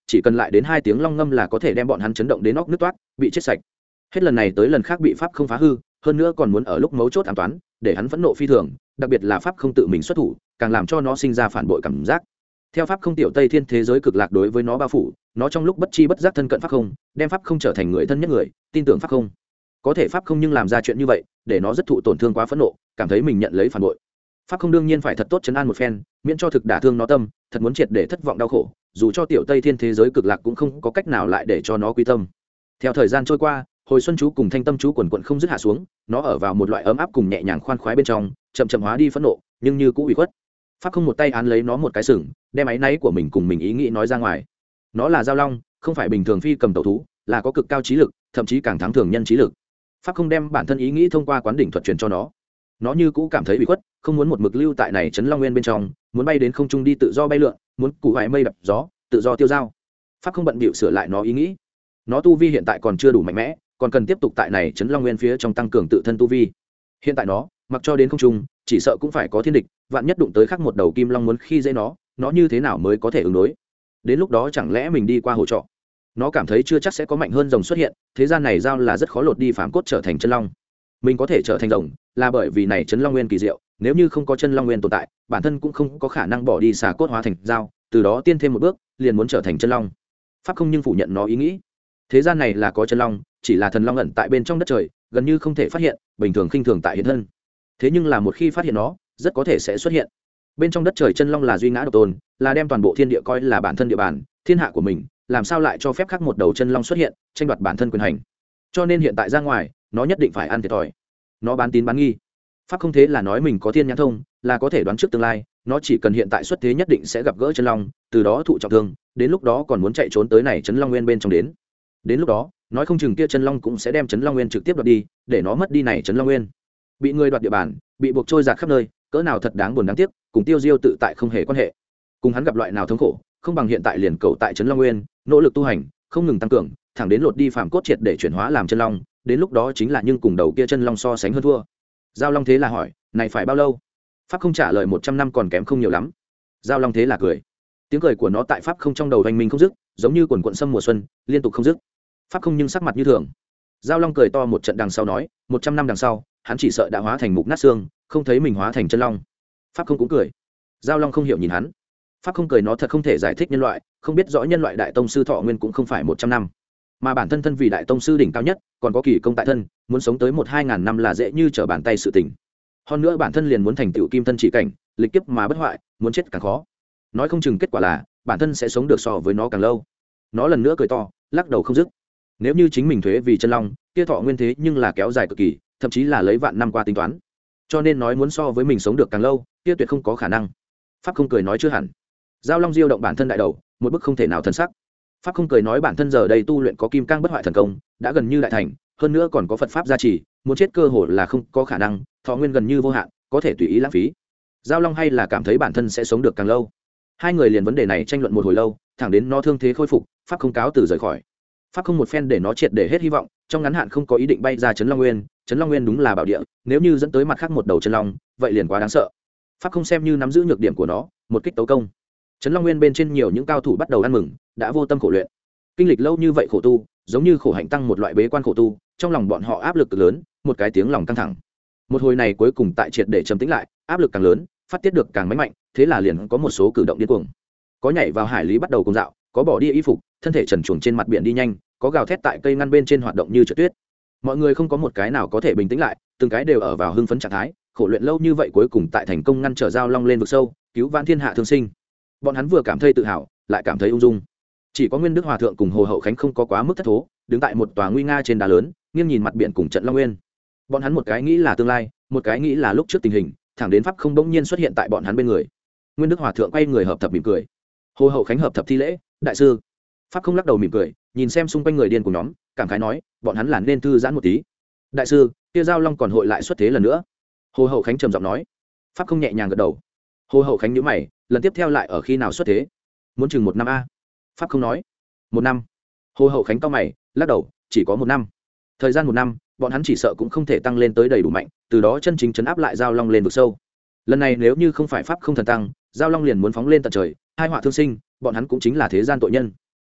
chỉ cần lại đến hai tiếng long ngâm là có thể đem bọn hắn chấn động đến óc nứt toát bị chết sạch. Hết lần này tới lần khác bị pháp không phá hư, hơn nữa còn muốn ở lúc mấu chốt ám toán, để hắn phẫn nộ phi thường, đặc biệt là pháp không tự mình xuất thủ, càng làm cho nó sinh ra phản bội cảm giác. Theo pháp không tiểu tây thiên thế giới cực lạc đối với nó bao phủ, nó trong lúc bất chi bất giác thân cận pháp không, đem pháp không trở thành người thân nhất người, tin tưởng pháp không. Có thể pháp không nhưng làm ra chuyện như vậy, để nó rất thụ tổn thương quá phẫn nộ, cảm thấy mình nhận lấy phản bội. Pháp không đương nhiên phải thật tốt trấn an một phen, miễn cho thực đả thương nó tâm, thật muốn triệt để thất vọng đau khổ, dù cho tiểu tây thiên thế giới cực lạc cũng không có cách nào lại để cho nó quy tâm. Theo thời gian trôi qua, hồi xuân chú cùng thanh tâm chú quần quận không dứt hạ xuống, nó ở vào một loại ấm áp cùng nhẹ nhàng khoan khoái bên trong, chậm chậm hóa đi phẫn nộ, nhưng như cũ ủy khuất. Pháp không một tay án lấy nó một cái sừng, đem áy náy của mình cùng mình ý nghĩ nói ra ngoài. Nó là giao long, không phải bình thường phi cầm tẩu thú, là có cực cao trí lực, thậm chí càng thắng thường nhân trí lực. Pháp không đem bản thân ý nghĩ thông qua quán đỉnh thuật truyền cho nó. Nó như cũ cảm thấy bị khuất, không muốn một mực lưu tại này trấn long nguyên bên trong, muốn bay đến không trung đi tự do bay lượn, muốn củ hoài mây đập gió, tự do tiêu dao. Pháp không bận bịu sửa lại nó ý nghĩ. Nó tu vi hiện tại còn chưa đủ mạnh mẽ, còn cần tiếp tục tại này trấn long nguyên phía trong tăng cường tự thân tu vi. Hiện tại nó mặc cho đến không trung, chỉ sợ cũng phải có thiên địch, vạn nhất đụng tới khác một đầu kim long muốn khi dễ nó, nó như thế nào mới có thể ứng đối? Đến lúc đó chẳng lẽ mình đi qua hồ trọ? Nó cảm thấy chưa chắc sẽ có mạnh hơn rồng xuất hiện, thế gian này giao là rất khó lột đi phàm cốt trở thành chân long. Mình có thể trở thành rồng, là bởi vì này trấn long nguyên kỳ diệu, nếu như không có chân long nguyên tồn tại, bản thân cũng không có khả năng bỏ đi xà cốt hóa thành giao, từ đó tiên thêm một bước, liền muốn trở thành chân long. Pháp không nhưng phủ nhận nó ý nghĩ. Thế gian này là có chân long, chỉ là thần long ẩn tại bên trong đất trời, gần như không thể phát hiện, bình thường khinh thường tại hiện thân. Thế nhưng là một khi phát hiện nó, rất có thể sẽ xuất hiện. Bên trong đất trời chân long là duy ngã độc tôn, là đem toàn bộ thiên địa coi là bản thân địa bàn, thiên hạ của mình, làm sao lại cho phép khác một đầu chân long xuất hiện, tranh đoạt bản thân quyền hành. Cho nên hiện tại ra ngoài, nó nhất định phải ăn thiệt thòi. Nó bán tín bán nghi. Pháp không thế là nói mình có thiên nhãn thông, là có thể đoán trước tương lai, nó chỉ cần hiện tại xuất thế nhất định sẽ gặp gỡ chân long, từ đó thụ trọng thương, đến lúc đó còn muốn chạy trốn tới này trấn long nguyên bên trong đến. Đến lúc đó, nói không chừng kia chân long cũng sẽ đem trấn long nguyên trực tiếp đoạt đi, để nó mất đi này trấn long nguyên. Bị người đoạt địa bàn, bị buộc trôi giạt khắp nơi, cỡ nào thật đáng buồn đáng tiếc, cùng Tiêu Diêu tự tại không hề quan hệ. Cùng hắn gặp loại nào thống khổ, không bằng hiện tại liền cầu tại trấn long nguyên, nỗ lực tu hành, không ngừng tăng cường, thẳng đến lột đi phàm cốt triệt để chuyển hóa làm chân long, đến lúc đó chính là nhưng cùng đầu kia chân long so sánh hơn thua. Giao long thế là hỏi, này phải bao lâu? Pháp không trả lời một trăm năm còn kém không nhiều lắm. Giao long thế là cười. Tiếng cười của nó tại pháp không trong đầu vang minh không dứt, giống như quần quần sâm mùa xuân, liên tục không dứt. Pháp không nhưng sắc mặt như thường. Giao long cười to một trận đằng sau nói, một trăm năm đằng sau, hắn chỉ sợ đã hóa thành mục nát xương, không thấy mình hóa thành chân long. Pháp không cũng cười. Giao long không hiểu nhìn hắn. Pháp không cười nó thật không thể giải thích nhân loại, không biết rõ nhân loại đại tông sư thọ nguyên cũng không phải một trăm năm, mà bản thân thân vì đại tông sư đỉnh cao nhất, còn có kỳ công tại thân, muốn sống tới một hai ngàn năm là dễ như trở bàn tay sự tình. Hơn nữa bản thân liền muốn thành tựu kim thân chỉ cảnh, lịch kiếp mà bất hoại, muốn chết càng khó. Nói không chừng kết quả là bản thân sẽ sống được so với nó càng lâu. Nó lần nữa cười to, lắc đầu không dứt. Nếu như chính mình thuế vì chân long, kia thọ nguyên thế nhưng là kéo dài cực kỳ, thậm chí là lấy vạn năm qua tính toán. Cho nên nói muốn so với mình sống được càng lâu, kia tuyệt không có khả năng. Pháp không cười nói chưa hẳn. Giao long diêu động bản thân đại đầu, một bức không thể nào thân sắc. Pháp không cười nói bản thân giờ đây tu luyện có kim cang bất hoại thần công, đã gần như đại thành, hơn nữa còn có Phật pháp gia trì, muốn chết cơ hội là không có khả năng, thọ nguyên gần như vô hạn, có thể tùy ý lãng phí. Giao long hay là cảm thấy bản thân sẽ sống được càng lâu. Hai người liền vấn đề này tranh luận một hồi lâu, thẳng đến nó thương thế khôi phục, pháp không cáo từ rời khỏi. Pháp không một phen để nó triệt để hết hy vọng, trong ngắn hạn không có ý định bay ra trấn long nguyên, trấn long nguyên đúng là bảo địa, nếu như dẫn tới mặt khác một đầu chân long, vậy liền quá đáng sợ. Pháp không xem như nắm giữ nhược điểm của nó, một kích tấu công. Trấn long nguyên bên trên nhiều những cao thủ bắt đầu ăn mừng, đã vô tâm khổ luyện, kinh lịch lâu như vậy khổ tu, giống như khổ hạnh tăng một loại bế quan khổ tu, trong lòng bọn họ áp lực cực lớn, một cái tiếng lòng căng thẳng. Một hồi này cuối cùng tại triệt để trầm tĩnh lại, áp lực càng lớn, phát tiết được càng mãnh mạnh, thế là liền có một số cử động điên cuồng. Có nhảy vào hải lý bắt đầu cùng dạo, có bỏ đi y phục, thân thể trần truồng trên mặt biển đi nhanh, có gào thét tại cây ngăn bên trên hoạt động như trượt tuyết. Mọi người không có một cái nào có thể bình tĩnh lại, từng cái đều ở vào hưng phấn trạng thái, khổ luyện lâu như vậy cuối cùng tại thành công ngăn trở giao long lên vực sâu, cứu vãn thiên hạ thương sinh. Bọn hắn vừa cảm thấy tự hào, lại cảm thấy ung dung. Chỉ có Nguyên Đức Hòa thượng cùng Hồ Hậu Khánh không có quá mức thất thố, đứng tại một tòa nguy nga trên đá lớn, nghiêng nhìn mặt biển cùng trận long nguyên. Bọn hắn một cái nghĩ là tương lai, một cái nghĩ là lúc trước tình hình, thẳng đến pháp không bỗng nhiên xuất hiện tại bọn hắn bên người. Nguyên Đức Hòa thượng quay người hợp thập mỉm cười. Hồ Hậu Khánh hợp thập thi lễ, đại sư. Pháp không lắc đầu mỉm cười, nhìn xem xung quanh người điên của nhóm, cảm khái nói, bọn hắn là nên thư giãn một tí. Đại sư, kia giao long còn hội lại xuất thế lần nữa. Hồ Hậu Khánh trầm giọng nói. Pháp không nhẹ nhàng gật đầu. Hồ Hậu Khánh nhíu mày, lần tiếp theo lại ở khi nào xuất thế? Muốn chừng một năm a. Pháp không nói. Một năm. Hồ Hậu Khánh cau mày, lắc đầu, chỉ có một năm. Thời gian một năm, bọn hắn chỉ sợ cũng không thể tăng lên tới đầy đủ mạnh, từ đó chân chính chấn áp lại giao long lên vực sâu. Lần này nếu như không phải pháp không thần tăng, giao long liền muốn phóng lên tận trời, hai họa thương sinh, bọn hắn cũng chính là thế gian tội nhân.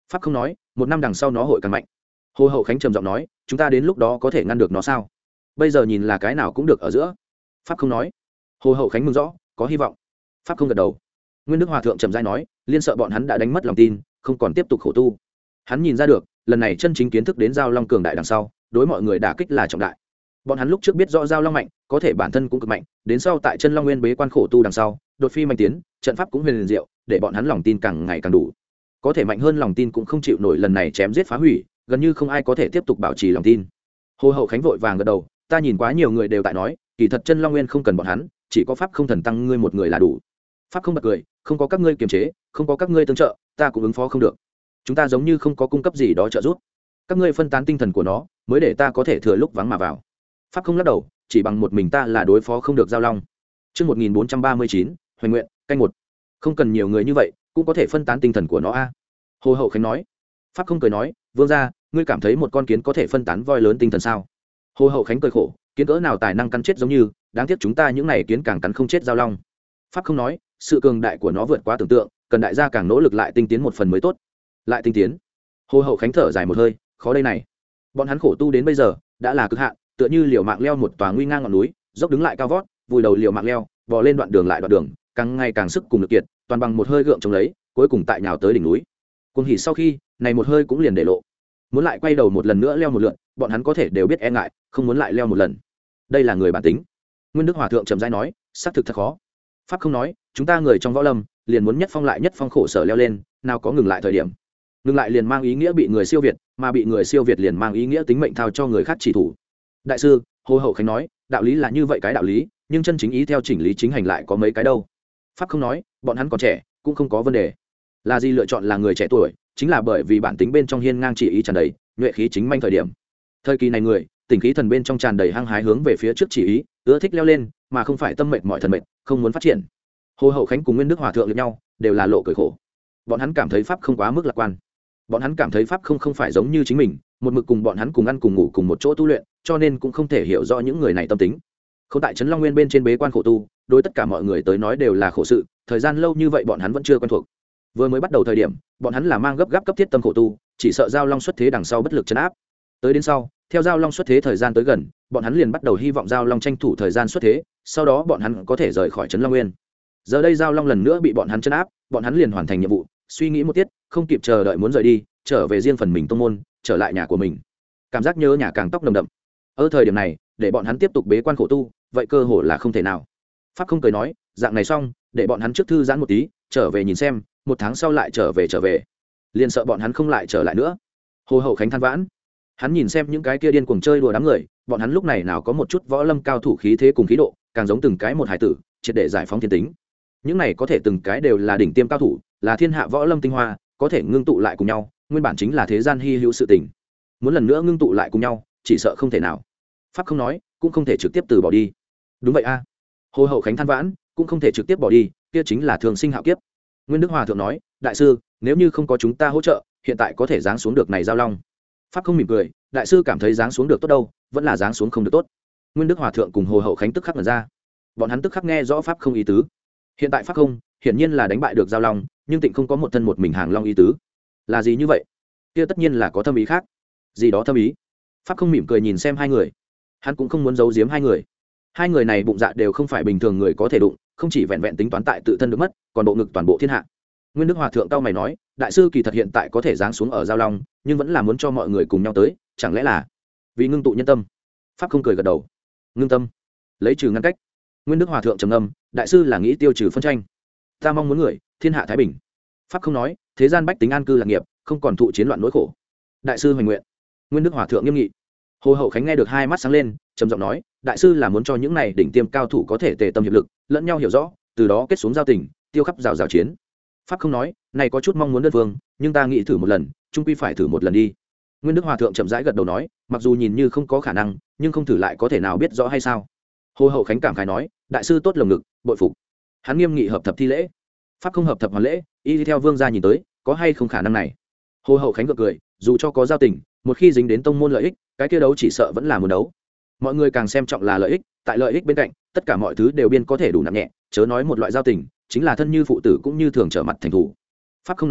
pháp không nói, một năm đằng sau nó hội càng mạnh. Hồ Hậu Khánh trầm giọng nói, chúng ta đến lúc đó có thể ngăn được nó sao? Bây giờ nhìn là cái nào cũng được ở giữa. Pháp không nói. Hồ Hậu Khánh mừng rõ, có hy vọng. Pháp không gật đầu. Nguyên Đức Hòa thượng trầm rãi nói, liên sợ bọn hắn đã đánh mất lòng tin, không còn tiếp tục khổ tu. Hắn nhìn ra được, lần này chân chính kiến thức đến giao long cường đại đằng sau, đối mọi người đả kích là trọng đại. Bọn hắn lúc trước biết rõ giao long mạnh, có thể bản thân cũng cực mạnh, đến sau tại chân long nguyên bế quan khổ tu đằng sau, đột phi mạnh tiến, trận pháp cũng huyền liền diệu, để bọn hắn lòng tin càng ngày càng đủ. Có thể mạnh hơn lòng tin cũng không chịu nổi lần này chém giết phá hủy, gần như không ai có thể tiếp tục bảo trì lòng tin. Hồ Hậu Khánh vội vàng gật đầu, ta nhìn quá nhiều người đều tại nói, kỳ thật chân long nguyên không cần bọn hắn, chỉ có pháp không thần tăng ngươi một người là đủ. Pháp không bật cười, không có các ngươi kiềm chế, không có các ngươi tương trợ, ta cũng ứng phó không được. Chúng ta giống như không có cung cấp gì đó trợ giúp, các ngươi phân tán tinh thần của nó, mới để ta có thể thừa lúc vắng mà vào. Pháp không lắc đầu, chỉ bằng một mình ta là đối phó không được giao long. Chương một nghìn bốn trăm ba mươi chín, Hoành nguyện, canh một. Không cần nhiều người như vậy, cũng có thể phân tán tinh thần của nó a. Hồ Hậu Khánh nói. Pháp không cười nói, vương gia, ngươi cảm thấy một con kiến có thể phân tán voi lớn tinh thần sao? Hồ Hậu Khánh cười khổ, kiến cỡ nào tài năng cắn chết giống như, đáng tiếc chúng ta những này kiến càng cắn không chết giao long. Pháp không nói, sự cường đại của nó vượt quá tưởng tượng, cần đại gia càng nỗ lực lại tinh tiến một phần mới tốt. Lại tinh tiến. Hồ Hậu Khánh thở dài một hơi, khó đây này. Bọn hắn khổ tu đến bây giờ, đã là cực hạn, tựa như liều mạng leo một tòa nguy ngang ngọn núi, dốc đứng lại cao vót, vùi đầu liều mạng leo, bò lên đoạn đường lại đoạn đường, càng ngày càng sức cùng lực kiệt, toàn bằng một hơi gượng chống lấy, cuối cùng tại nhào tới đỉnh núi. Cuồng hỉ sau khi, này một hơi cũng liền để lộ. Muốn lại quay đầu một lần nữa leo một lượt, bọn hắn có thể đều biết e ngại, không muốn lại leo một lần. Đây là người bản tính. Nguyên Đức Hòa thượng trầm rãi nói, xác thực thật khó. Pháp không nói, chúng ta người trong võ lâm, liền muốn nhất phong lại nhất phong khổ sở leo lên, nào có ngừng lại thời điểm. Ngừng lại liền mang ý nghĩa bị người siêu việt, mà bị người siêu việt liền mang ý nghĩa tính mệnh thao cho người khác chỉ thủ. Đại sư, Hồ Hậu Khánh nói, đạo lý là như vậy cái đạo lý, nhưng chân chính ý theo chỉnh lý chính hành lại có mấy cái đâu. Pháp không nói, bọn hắn còn trẻ, cũng không có vấn đề. Là gì lựa chọn là người trẻ tuổi, chính là bởi vì bản tính bên trong hiên ngang chỉ ý tràn đầy, nhuệ khí chính manh thời điểm. Thời kỳ này người, tình khí thần bên trong tràn đầy hăng hái hướng về phía trước chỉ ý, ưa thích leo lên, mà không phải tâm mệt mỏi thần mệt, không muốn phát triển. Hồ Hậu Khánh cùng Nguyên Đức Hòa thượng liếc nhau, đều là lộ cười khổ. Bọn hắn cảm thấy pháp không quá mức lạc quan. Bọn hắn cảm thấy pháp không không phải giống như chính mình, một mực cùng bọn hắn cùng ăn cùng ngủ cùng một chỗ tu luyện, cho nên cũng không thể hiểu rõ những người này tâm tính. Không tại trấn Long Nguyên bên trên bế quan khổ tu, đối tất cả mọi người tới nói đều là khổ sự, thời gian lâu như vậy bọn hắn vẫn chưa quen thuộc. Vừa mới bắt đầu thời điểm, bọn hắn là mang gấp gáp cấp thiết tâm khổ tu, chỉ sợ giao long xuất thế đằng sau bất lực trấn áp. Tới đến sau, theo giao long xuất thế thời gian tới gần, bọn hắn liền bắt đầu hy vọng giao long tranh thủ thời gian xuất thế, sau đó bọn hắn có thể rời khỏi trấn Long Nguyên. Giờ đây giao long lần nữa bị bọn hắn trấn áp, bọn hắn liền hoàn thành nhiệm vụ, suy nghĩ một tiết, không kịp chờ đợi muốn rời đi, trở về riêng phần mình tông môn, trở lại nhà của mình. Cảm giác nhớ nhà càng tóc nồng đậm. Ở thời điểm này, để bọn hắn tiếp tục bế quan khổ tu, vậy cơ hội là không thể nào. Pháp không cười nói, dạng này xong, để bọn hắn trước thư giãn một tí, trở về nhìn xem, một tháng sau lại trở về trở về. Liền sợ bọn hắn không lại trở lại nữa. Hồ Hậu Khánh than vãn. Hắn nhìn xem những cái kia điên cuồng chơi đùa đám người, bọn hắn lúc này nào có một chút võ lâm cao thủ khí thế cùng khí độ, càng giống từng cái một hải tử, triệt để giải phóng thiên tính. Những này có thể từng cái đều là đỉnh tiêm cao thủ, là thiên hạ võ lâm tinh hoa, có thể ngưng tụ lại cùng nhau, nguyên bản chính là thế gian hy hữu sự tình. Muốn lần nữa ngưng tụ lại cùng nhau, chỉ sợ không thể nào. Pháp không nói, cũng không thể trực tiếp từ bỏ đi. Đúng vậy a. À. Hồ Hậu Khánh than vãn, cũng không thể trực tiếp bỏ đi, kia chính là thường sinh hạo kiếp. Nguyên Đức Hòa thượng nói, đại sư, nếu như không có chúng ta hỗ trợ, hiện tại có thể giáng xuống được này giao long. Pháp không mỉm cười, đại sư cảm thấy giáng xuống được tốt đâu, vẫn là giáng xuống không được tốt. Nguyên Đức Hòa thượng cùng Hồ Hậu Khánh tức khắc mở ra. Bọn hắn tức khắc nghe rõ pháp không ý tứ. Hiện tại pháp không, hiển nhiên là đánh bại được giao long, nhưng tịnh không có một thân một mình hàng long ý tứ. Là gì như vậy? Kia tất nhiên là có thâm ý khác. Gì đó thâm ý? Pháp không mỉm cười nhìn xem hai người. Hắn cũng không muốn giấu giếm hai người. Hai người này bụng dạ đều không phải bình thường người có thể đụng, không chỉ vẹn vẹn tính toán tại tự thân được mất, còn bộ ngực toàn bộ thiên hạ. Nguyên Đức Hòa thượng cao mày nói, đại sư kỳ thật hiện tại có thể giáng xuống ở giao long, nhưng vẫn là muốn cho mọi người cùng nhau tới, chẳng lẽ là vì ngưng tụ nhân tâm? Pháp không cười gật đầu. Ngưng tâm, lấy trừ ngăn cách. Nguyên Đức Hòa thượng trầm ngâm, đại sư là nghĩ tiêu trừ phân tranh. Ta mong muốn người thiên hạ thái bình. Pháp không nói, thế gian bách tính an cư lạc nghiệp, không còn thụ chiến loạn nỗi khổ. Đại sư hoành nguyện. Nguyên Đức Hòa thượng nghiêm nghị. Hồ Hậu Khánh nghe được hai mắt sáng lên, trầm giọng nói, đại sư là muốn cho những này đỉnh tiêm cao thủ có thể tề tâm hiệp lực, lẫn nhau hiểu rõ, từ đó kết xuống giao tình, tiêu khắp rào rào chiến. Pháp không nói, này có chút mong muốn đơn phương, nhưng ta nghĩ thử một lần, chung quy phải thử một lần đi. Nguyên Đức Hòa thượng chậm rãi gật đầu nói, mặc dù nhìn như không có khả năng, nhưng không thử lại có thể nào biết rõ hay sao? Hồ Hậu Khánh cảm khái nói, đại sư tốt lồng ngực, bội phục. Hắn nghiêm nghị hợp thập thi lễ. Pháp không hợp thập hoàn lễ, y theo vương gia nhìn tới, có hay không khả năng này? Hồ Hậu Khánh gật cười, dù cho có giao tình, một khi dính đến tông môn lợi ích, cái kia đấu chỉ sợ vẫn là muốn đấu. Mọi người càng xem trọng là lợi ích, tại lợi ích bên cạnh, tất cả mọi thứ đều biên có thể đủ nặng nhẹ, chớ nói một loại giao tình, chính là thân như phụ tử cũng như thường trở mặt thành thủ. Pháp không nói,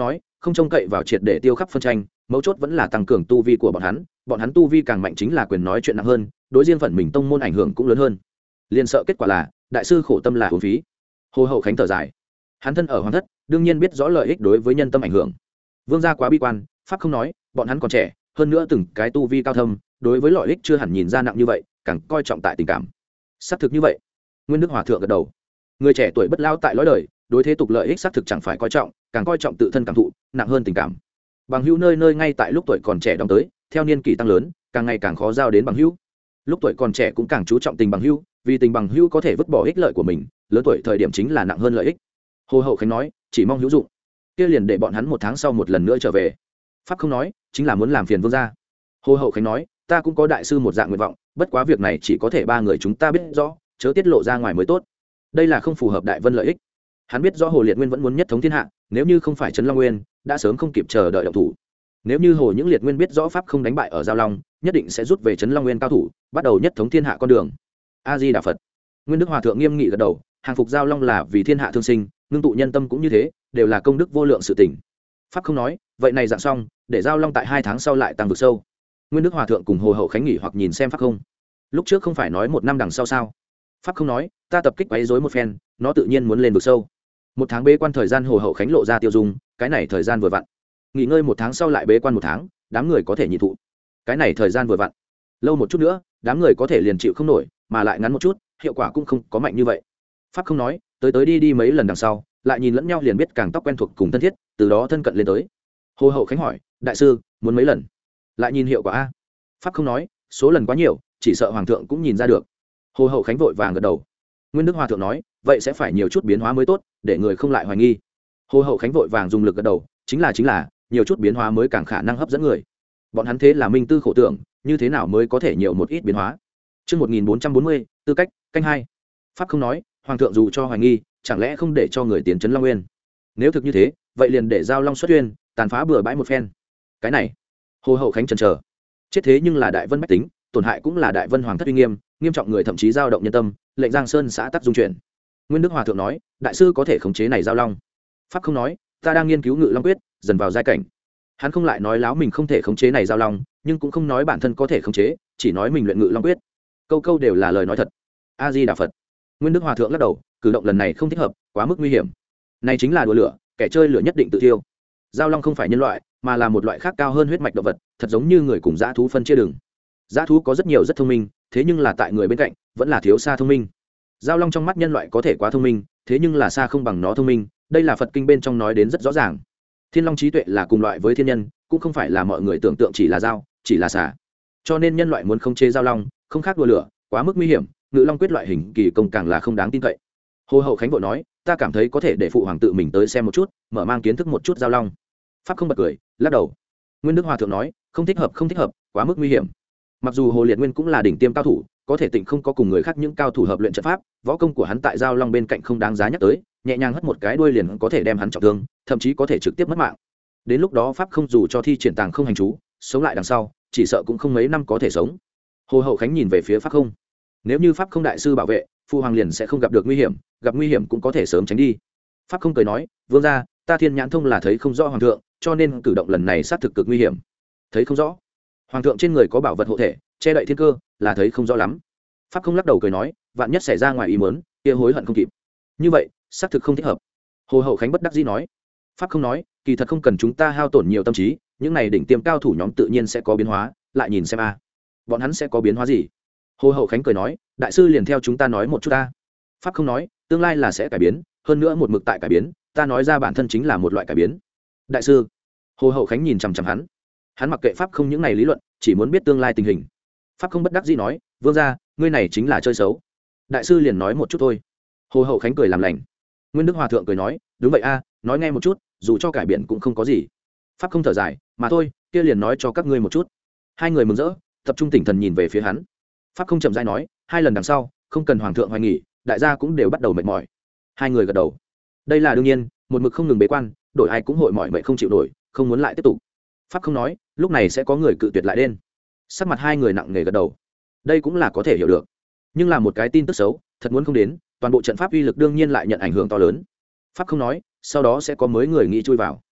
không trông cậy vào triệt để tiêu khắp phân tranh, mấu chốt vẫn là tăng cường tu vi của bọn hắn, bọn hắn tu vi càng mạnh chính là quyền nói chuyện nặng hơn, đối riêng phần mình tông môn ảnh hưởng cũng lớn hơn. Liên sợ kết quả là đại sư khổ tâm là uổng phí. Hồ Hậu Khánh thở dài, hắn thân ở hoàng thất, đương nhiên biết rõ lợi ích đối với nhân tâm ảnh hưởng. Vương gia quá bi quan, pháp không nói, bọn hắn còn trẻ, hơn nữa từng cái tu vi cao thâm, đối với lợi ích chưa hẳn nhìn ra nặng như vậy, càng coi trọng tại tình cảm. Xác thực như vậy. Nguyên Đức Hòa thượng gật đầu. Người trẻ tuổi bất lao tại lõi đời, đối thế tục lợi ích xác thực chẳng phải coi trọng, càng coi trọng tự thân cảm thụ, nặng hơn tình cảm. Bằng hữu nơi nơi ngay tại lúc tuổi còn trẻ đong tới, theo niên kỷ tăng lớn, càng ngày càng khó giao đến bằng hữu. Lúc tuổi còn trẻ cũng càng chú trọng tình bằng hữu, vì tình bằng hữu có thể vứt bỏ ích lợi của mình, lớn tuổi thời điểm chính là nặng hơn lợi ích. Hồ Hậu Khánh nói, chỉ mong hữu dụng. Kia liền để bọn hắn một tháng sau một lần nữa trở về. Pháp không nói, chính là muốn làm phiền vương gia. Hồ Hậu Khánh nói, ta cũng có đại sư một dạng nguyện vọng, bất quá việc này chỉ có thể ba người chúng ta biết rõ, chớ tiết lộ ra ngoài mới tốt. Đây là không phù hợp đại vân lợi ích. Hắn biết rõ Hồ Liệt Nguyên vẫn muốn nhất thống thiên hạ, nếu như không phải Trấn Long Nguyên, đã sớm không kịp chờ đợi động thủ. Nếu như Hồ những Liệt Nguyên biết rõ pháp không đánh bại ở Giao Long, nhất định sẽ rút về Trấn Long Nguyên cao thủ, bắt đầu nhất thống thiên hạ con đường. A Di Đà Phật. Nguyên Đức Hòa thượng nghiêm nghị gật đầu, hàng phục Giao Long là vì thiên hạ thương sinh, ngưng tụ nhân tâm cũng như thế, đều là công đức vô lượng sự tình. Pháp không nói, vậy này dạng xong, để Giao Long tại hai tháng sau lại tăng vực sâu. Nguyên Đức Hòa thượng cùng Hồ Hậu Khánh nghỉ hoặc nhìn xem pháp không. Lúc trước không phải nói một năm đằng sau sao? Pháp không nói, ta tập kích quấy rối một phen, nó tự nhiên muốn lên vực sâu. Một tháng bế quan thời gian Hồ Hậu Khánh lộ ra tiêu dung, cái này thời gian vừa vặn. Nghỉ ngơi một tháng sau lại bế quan một tháng, đám người có thể nhịn thụ. Cái này thời gian vừa vặn. Lâu một chút nữa, đám người có thể liền chịu không nổi, mà lại ngắn một chút, hiệu quả cũng không có mạnh như vậy. Pháp không nói, tới tới đi đi mấy lần đằng sau, lại nhìn lẫn nhau liền biết càng tóc quen thuộc cùng thân thiết, từ đó thân cận lên tới. Hồ Hậu Khánh hỏi, đại sư, muốn mấy lần? Lại nhìn hiệu quả a? Pháp không nói, số lần quá nhiều, chỉ sợ hoàng thượng cũng nhìn ra được. Hồ Hậu Khánh vội vàng gật đầu. Nguyên Đức Hòa thượng nói, vậy sẽ phải nhiều chút biến hóa mới tốt, để người không lại hoài nghi. Hồ Hậu Khánh vội vàng dùng lực gật đầu, chính là chính là, nhiều chút biến hóa mới càng khả năng hấp dẫn người. Bọn hắn thế là minh tư khổ tưởng, như thế nào mới có thể nhiều một ít biến hóa. Chương một nghìn bốn trăm bốn mươi, tư cách, canh hai. Pháp không nói, hoàng thượng dù cho hoài nghi, chẳng lẽ không để cho người tiến Trấn Long Nguyên? Nếu thực như thế, vậy liền để Giao Long xuất uyên, tàn phá bừa bãi một phen. Cái này, Hồ Hậu Khánh chần chờ. Chết thế nhưng là đại vân bách tính, tổn hại cũng là đại vân hoàng thất uy nghiêm, nghiêm trọng người thậm chí dao động nhân tâm, lệnh Giang Sơn xã tắc dung chuyển. Nguyên Đức Hòa thượng nói, đại sư có thể khống chế này Giao Long. Pháp không nói, ta đang nghiên cứu Ngự Long quyết, dần vào giai cảnh. Hắn không lại nói láo mình không thể khống chế này Giao Long, nhưng cũng không nói bản thân có thể khống chế, chỉ nói mình luyện Ngự Long quyết. Câu câu đều là lời nói thật. A Di Đà Phật. Nguyên Đức Hòa thượng lắc đầu, cử động lần này không thích hợp, quá mức nguy hiểm. Này chính là đùa lửa, kẻ chơi lửa nhất định tự thiêu. Giao Long không phải nhân loại, mà là một loại khác cao hơn huyết mạch động vật, thật giống như người cùng dã thú phân chia đường. Dã thú có rất nhiều rất thông minh, thế nhưng là tại người bên cạnh, vẫn là thiếu xa thông minh. Giao Long trong mắt nhân loại có thể quá thông minh, thế nhưng là xa không bằng nó thông minh, đây là Phật kinh bên trong nói đến rất rõ ràng. Thiên Long trí tuệ là cùng loại với thiên nhân, cũng không phải là mọi người tưởng tượng chỉ là dao, chỉ là xả. Cho nên nhân loại muốn khống chế Giao Long, không khác đùa lửa, quá mức nguy hiểm, Ngự Long quyết loại hình kỳ công càng là không đáng tin cậy. Hồ Hậu Khánh vội nói, ta cảm thấy có thể để phụ hoàng tự mình tới xem một chút, mở mang kiến thức một chút Giao Long. Pháp không bật cười, lắc đầu. Nguyên Đức Hòa thượng nói, không thích hợp, không thích hợp, quá mức nguy hiểm. Mặc dù Hồ Liệt Nguyên cũng là đỉnh tiêm cao thủ, có thể tịnh không có cùng người khác những cao thủ hợp luyện trận pháp, võ công của hắn tại Giao Long bên cạnh không đáng giá nhắc tới, nhẹ nhàng hất một cái đuôi liền có thể đem hắn trọng thương, thậm chí có thể trực tiếp mất mạng. Đến lúc đó pháp không dù cho thi triển tàng không hành chú, sống lại đằng sau, chỉ sợ cũng không mấy năm có thể sống. Hồ Hậu Khánh nhìn về phía pháp không. Nếu như pháp không đại sư bảo vệ, phụ hoàng liền sẽ không gặp được nguy hiểm, gặp nguy hiểm cũng có thể sớm tránh đi. Pháp không cười nói, vương gia, ta thiên nhãn thông là thấy không rõ hoàng thượng, cho nên cử động lần này sát thực cực nguy hiểm. Thấy không rõ? Hoàng thượng trên người có bảo vật hộ thể, che đậy thiên cơ, là thấy không rõ lắm. Pháp không lắc đầu cười nói, vạn nhất xảy ra ngoài ý muốn, kia hối hận không kịp. Như vậy, xác thực không thích hợp. Hồ Hậu Khánh bất đắc dĩ nói. Pháp không nói, kỳ thật không cần chúng ta hao tổn nhiều tâm trí, những này đỉnh tiêm cao thủ nhóm tự nhiên sẽ có biến hóa, lại nhìn xem a, bọn hắn sẽ có biến hóa gì. Hồ Hậu Khánh cười nói, đại sư liền theo chúng ta nói một chút ta. Pháp không nói, tương lai là sẽ cải biến, hơn nữa một mực tại cải biến, ta nói ra bản thân chính là một loại cải biến. Đại sư. Hồ Hậu Khánh nhìn chằm chằm hắn. Hắn mặc kệ pháp không những này lý luận, chỉ muốn biết tương lai tình hình. Pháp không bất đắc dĩ nói, vương gia, ngươi này chính là chơi xấu. Đại sư liền nói một chút thôi. Hồ Hậu Khánh cười làm lành. Nguyên Đức Hòa thượng cười nói, đúng vậy a, nói nghe một chút, dù cho cải biện cũng không có gì. Pháp không thở dài, mà thôi, kia liền nói cho các ngươi một chút. Hai người mừng rỡ, tập trung tỉnh thần nhìn về phía hắn. Pháp không chậm rãi nói, hai lần đằng sau, không cần hoàng thượng hoài nghỉ, đại gia cũng đều bắt đầu mệt mỏi. Hai người gật đầu. Đây là đương nhiên, một mực không ngừng bế quan, đổi ai cũng hội mỏi mệt không chịu nổi, không muốn lại tiếp tục. Pháp không nói, lúc này sẽ có người cự tuyệt lại đen. Sắc mặt hai người nặng nề gật đầu. Đây cũng là có thể hiểu được. Nhưng là một cái tin tức xấu, thật muốn không đến, toàn bộ trận pháp uy lực đương nhiên lại nhận ảnh hưởng to lớn. Pháp không nói, sau đó sẽ có mới người nghĩ chui vào.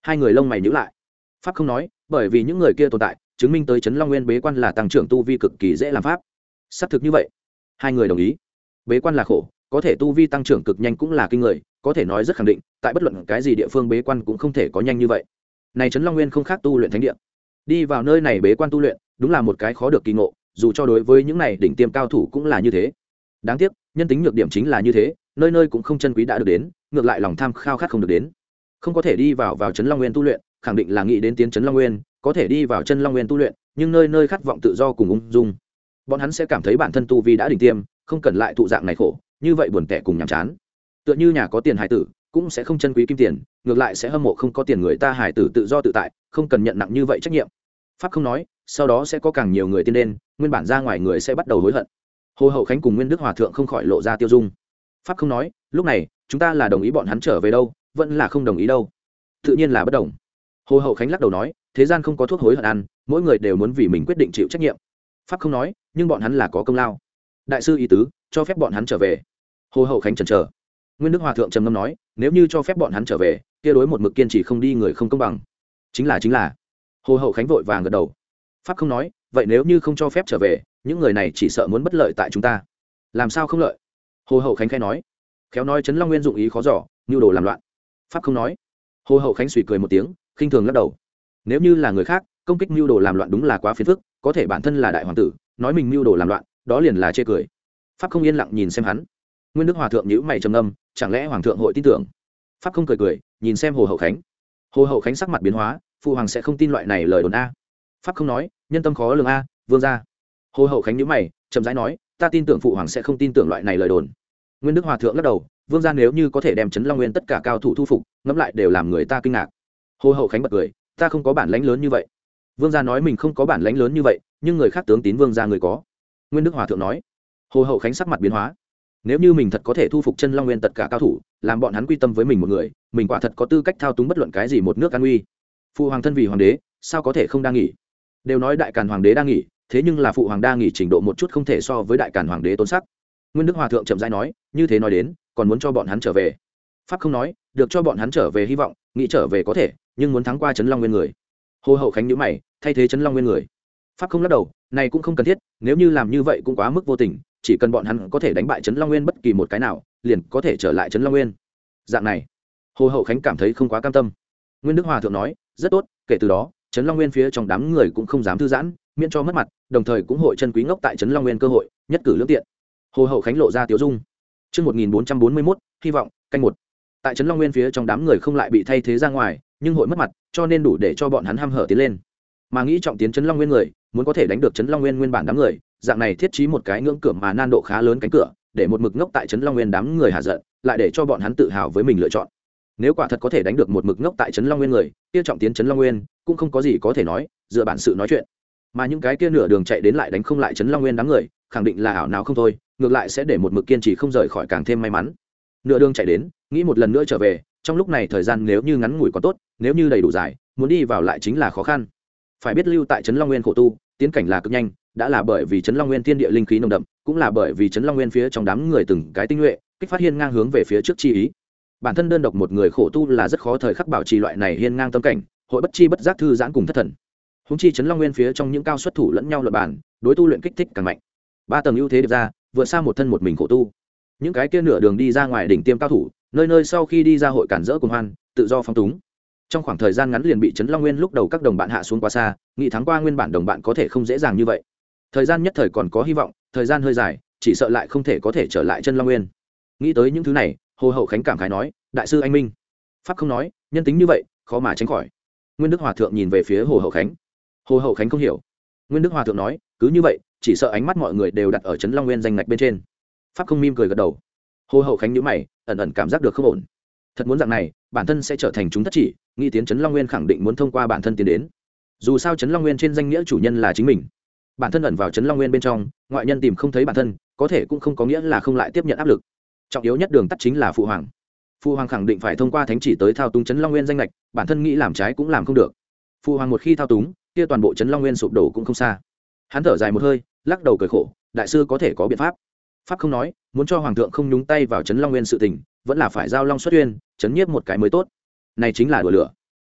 hai người lông mày nhíu lại. Pháp không nói, bởi vì những người kia tồn tại chứng minh tới trấn Long Nguyên bế quan là tăng trưởng tu vi cực kỳ dễ làm pháp. Xác thực như vậy, hai người đồng ý. Bế quan là khổ, có thể tu vi tăng trưởng cực nhanh cũng là kinh người, có thể nói rất khẳng định, tại bất luận cái gì địa phương bế quan cũng không thể có nhanh như vậy. Này trấn Long Nguyên không khác tu luyện thánh địa, đi vào nơi này bế quan tu luyện, đúng là một cái khó được kỳ ngộ, dù cho đối với những này đỉnh tiêm cao thủ cũng là như thế. Đáng tiếc, nhân tính nhược điểm chính là như thế, nơi nơi cũng không chân quý đã được đến, ngược lại lòng tham khao khát không được đến. Không có thể đi vào vào trấn Long Nguyên tu luyện, khẳng định là nghĩ đến tiến trấn Long Nguyên, có thể đi vào chân Long Nguyên tu luyện, nhưng nơi nơi khát vọng tự do cùng ung dung, bọn hắn sẽ cảm thấy bản thân tu vi đã đỉnh tiêm, không cần lại thụ dạng này khổ, như vậy buồn tẻ cùng nhàm chán. Tựa như nhà có tiền hải tử, cũng sẽ không chân quý kim tiền, ngược lại sẽ hâm mộ không có tiền người ta hải tử tự do tự tại, không cần nhận nặng như vậy trách nhiệm. Pháp không nói, sau đó sẽ có càng nhiều người tiên đen, nguyên bản ra ngoài người sẽ bắt đầu hối hận. Hồ Hậu Khánh cùng Nguyên Đức Hòa thượng không khỏi lộ ra tiêu dung. Pháp không nói, lúc này chúng ta là đồng ý bọn hắn trở về đâu, vẫn là không đồng ý đâu? Tự nhiên là bất đồng. Hồ Hậu Khánh lắc đầu nói, thế gian không có thuốc hối hận ăn, mỗi người đều muốn vì mình quyết định chịu trách nhiệm. Pháp không nói, nhưng bọn hắn là có công lao. Đại sư ý tứ, cho phép bọn hắn trở về. Hồ Hậu Khánh chần chờ. Nguyên Đức Hòa thượng trầm ngâm nói, nếu như cho phép bọn hắn trở về, kia đối một mực kiên trì không đi người không công bằng. Chính là chính là. Hồ Hậu Khánh vội vàng gật đầu. Pháp không nói, vậy nếu như không cho phép trở về, những người này chỉ sợ muốn bất lợi tại chúng ta. Làm sao không lợi? Hồ Hậu Khánh khai nói. Khéo nói trấn Long Nguyên dụng ý khó dò, nhu đồ làm loạn. Pháp không nói. Hồ Hậu Khánh suy cười một tiếng, khinh thường lắc đầu. Nếu như là người khác, công kích mưu đồ làm loạn đúng là quá phiền phức, có thể bản thân là đại hoàng tử, nói mình mưu đồ làm loạn, đó liền là chê cười. Pháp không yên lặng nhìn xem hắn. Nguyên Đức Hòa thượng nhíu mày trầm ngâm, chẳng lẽ hoàng thượng hội tin tưởng? Pháp không cười cười, nhìn xem Hồ Hậu Khánh. Hồ Hậu Khánh sắc mặt biến hóa, phụ hoàng sẽ không tin loại này lời đồn a. Pháp không nói, nhân tâm khó lường a, vương gia. Hồ Hậu Khánh nhíu mày, chậm rãi nói, ta tin tưởng phụ hoàng sẽ không tin tưởng loại này lời đồn. Nguyên Đức Hòa thượng lắc đầu, vương gia nếu như có thể đem trấn Long Nguyên tất cả cao thủ thu phục, ngẫm lại đều làm người ta kinh ngạc. Hồ Hậu Khánh bật cười, ta không có bản lãnh lớn như vậy. Vương gia nói mình không có bản lãnh lớn như vậy, nhưng người khác tướng tín vương gia người có. Nguyên Đức Hòa thượng nói. Hồ Hậu Khánh sắc mặt biến hóa. Nếu như mình thật có thể thu phục chân Long Nguyên tất cả cao thủ, làm bọn hắn quy tâm với mình một người, mình quả thật có tư cách thao túng bất luận cái gì một nước an uy. Phụ hoàng thân vì hoàng đế, sao có thể không đang nghỉ? Đều nói đại càn hoàng đế đang nghỉ, thế nhưng là phụ hoàng đa nghỉ trình độ một chút không thể so với đại càn hoàng đế tốn sắc. Nguyên Đức Hòa thượng chậm rãi nói, như thế nói đến, còn muốn cho bọn hắn trở về. Pháp không nói, được cho bọn hắn trở về hy vọng, nghĩ trở về có thể, nhưng muốn thắng qua trấn Long Nguyên người. Hồ Hậu Khánh nhíu mày, thay thế trấn Long Nguyên người. Pháp không lắc đầu, này cũng không cần thiết, nếu như làm như vậy cũng quá mức vô tình, chỉ cần bọn hắn có thể đánh bại trấn Long Nguyên bất kỳ một cái nào, liền có thể trở lại trấn Long Nguyên. Dạng này, Hồ Hậu Khánh cảm thấy không quá cam tâm. Nguyên Đức Hòa thượng nói, rất tốt, kể từ đó, trấn Long Nguyên phía trong đám người cũng không dám thư giãn, miễn cho mất mặt, đồng thời cũng hội chân quý ngốc tại trấn Long Nguyên cơ hội, nhất cử lưỡng tiện. Hồ Hậu Khánh lộ ra tiếu dung. Chương một nghìn bốn trăm bốn mươi mốt, hy vọng, canh một. Tại trấn Long Nguyên phía trong đám người không lại bị thay thế ra ngoài, nhưng hội mất mặt, cho nên đủ để cho bọn hắn ham hở tiến lên. Mà nghĩ trọng tiến trấn Long Nguyên người, muốn có thể đánh được trấn Long Nguyên nguyên bản đám người, dạng này thiết trí một cái ngưỡng cửa mà nan độ khá lớn cánh cửa, để một mực ngốc tại trấn Long Nguyên đám người hạ giận, lại để cho bọn hắn tự hào với mình lựa chọn. Nếu quả thật có thể đánh được một mực ngốc tại trấn Long Nguyên người, kia trọng tiến trấn Long Nguyên cũng không có gì có thể nói, dựa bản sự nói chuyện. Mà những cái kia nửa đường chạy đến lại đánh không lại trấn Long Nguyên đám người, khẳng định là ảo não không thôi, ngược lại sẽ để một mực kiên trì không rời khỏi càng thêm may mắn. Nửa đường chạy đến, nghĩ một lần nữa trở về, trong lúc này thời gian nếu như ngắn ngủi còn tốt, nếu như đầy đủ dài, muốn đi vào lại chính là khó khăn. Phải biết lưu tại trấn Long Nguyên khổ tu, tiến cảnh là cực nhanh, đã là bởi vì trấn Long Nguyên thiên địa linh khí nồng đậm, cũng là bởi vì trấn Long Nguyên phía trong đám người từng cái tinh nhuệ, kích phát hiên ngang hướng về phía trước chi ý. Bản thân đơn độc một người khổ tu là rất khó thời khắc bảo trì loại này hiên ngang tâm cảnh, hội bất chi bất giác thư giãn cùng thất thần. Húng chi trấn Long Nguyên phía trong những cao xuất thủ lẫn nhau luận bản, đối tu luyện kích thích càng mạnh. Ba tầng ưu thế được ra, vượt xa một thân một mình khổ tu. Những cái kia nửa đường đi ra ngoài đỉnh tiêm cao thủ, nơi nơi sau khi đi ra hội cản rỡ cùng hoan, tự do phóng túng. Trong khoảng thời gian ngắn liền bị trấn Long Nguyên lúc đầu các đồng bạn hạ xuống quá xa, nghĩ thắng qua nguyên bản đồng bạn có thể không dễ dàng như vậy. Thời gian nhất thời còn có hy vọng, thời gian hơi dài, chỉ sợ lại không thể có thể trở lại chân Long Nguyên. Nghĩ tới những thứ này, Hồ Hậu Khánh cảm khái nói, đại sư anh minh. Pháp không nói, nhân tính như vậy, khó mà tránh khỏi. Nguyên Đức Hòa thượng nhìn về phía Hồ Hậu Khánh. Hồ Hậu Khánh không hiểu. Nguyên Đức Hòa thượng nói, cứ như vậy, chỉ sợ ánh mắt mọi người đều đặt ở trấn Long Nguyên danh ngạch bên trên. Pháp không mỉm cười gật đầu. Hồ Hậu Khánh nhíu mày, ẩn ẩn cảm giác được không ổn. Thật muốn dạng này, bản thân sẽ trở thành chúng thất chỉ, nghĩ tiến trấn Long Nguyên khẳng định muốn thông qua bản thân tiến đến. Dù sao trấn Long Nguyên trên danh nghĩa chủ nhân là chính mình, bản thân ẩn vào trấn Long Nguyên bên trong, ngoại nhân tìm không thấy bản thân, có thể cũng không có nghĩa là không lại tiếp nhận áp lực. Trọng yếu nhất đường tắt chính là phụ hoàng. Phụ hoàng khẳng định phải thông qua thánh chỉ tới thao túng trấn Long Nguyên danh lệch, bản thân nghĩ làm trái cũng làm không được. Phụ hoàng một khi thao túng, kia toàn bộ trấn Long Nguyên sụp đổ cũng không xa. Hắn thở dài một hơi, lắc đầu cười khổ, đại sư có thể có biện pháp. Pháp không nói, muốn cho hoàng thượng không nhúng tay vào trấn Long Nguyên sự tình, vẫn là phải giao long xuất uyên, chấn nhiếp một cái mới tốt. Này chính là đùa lửa.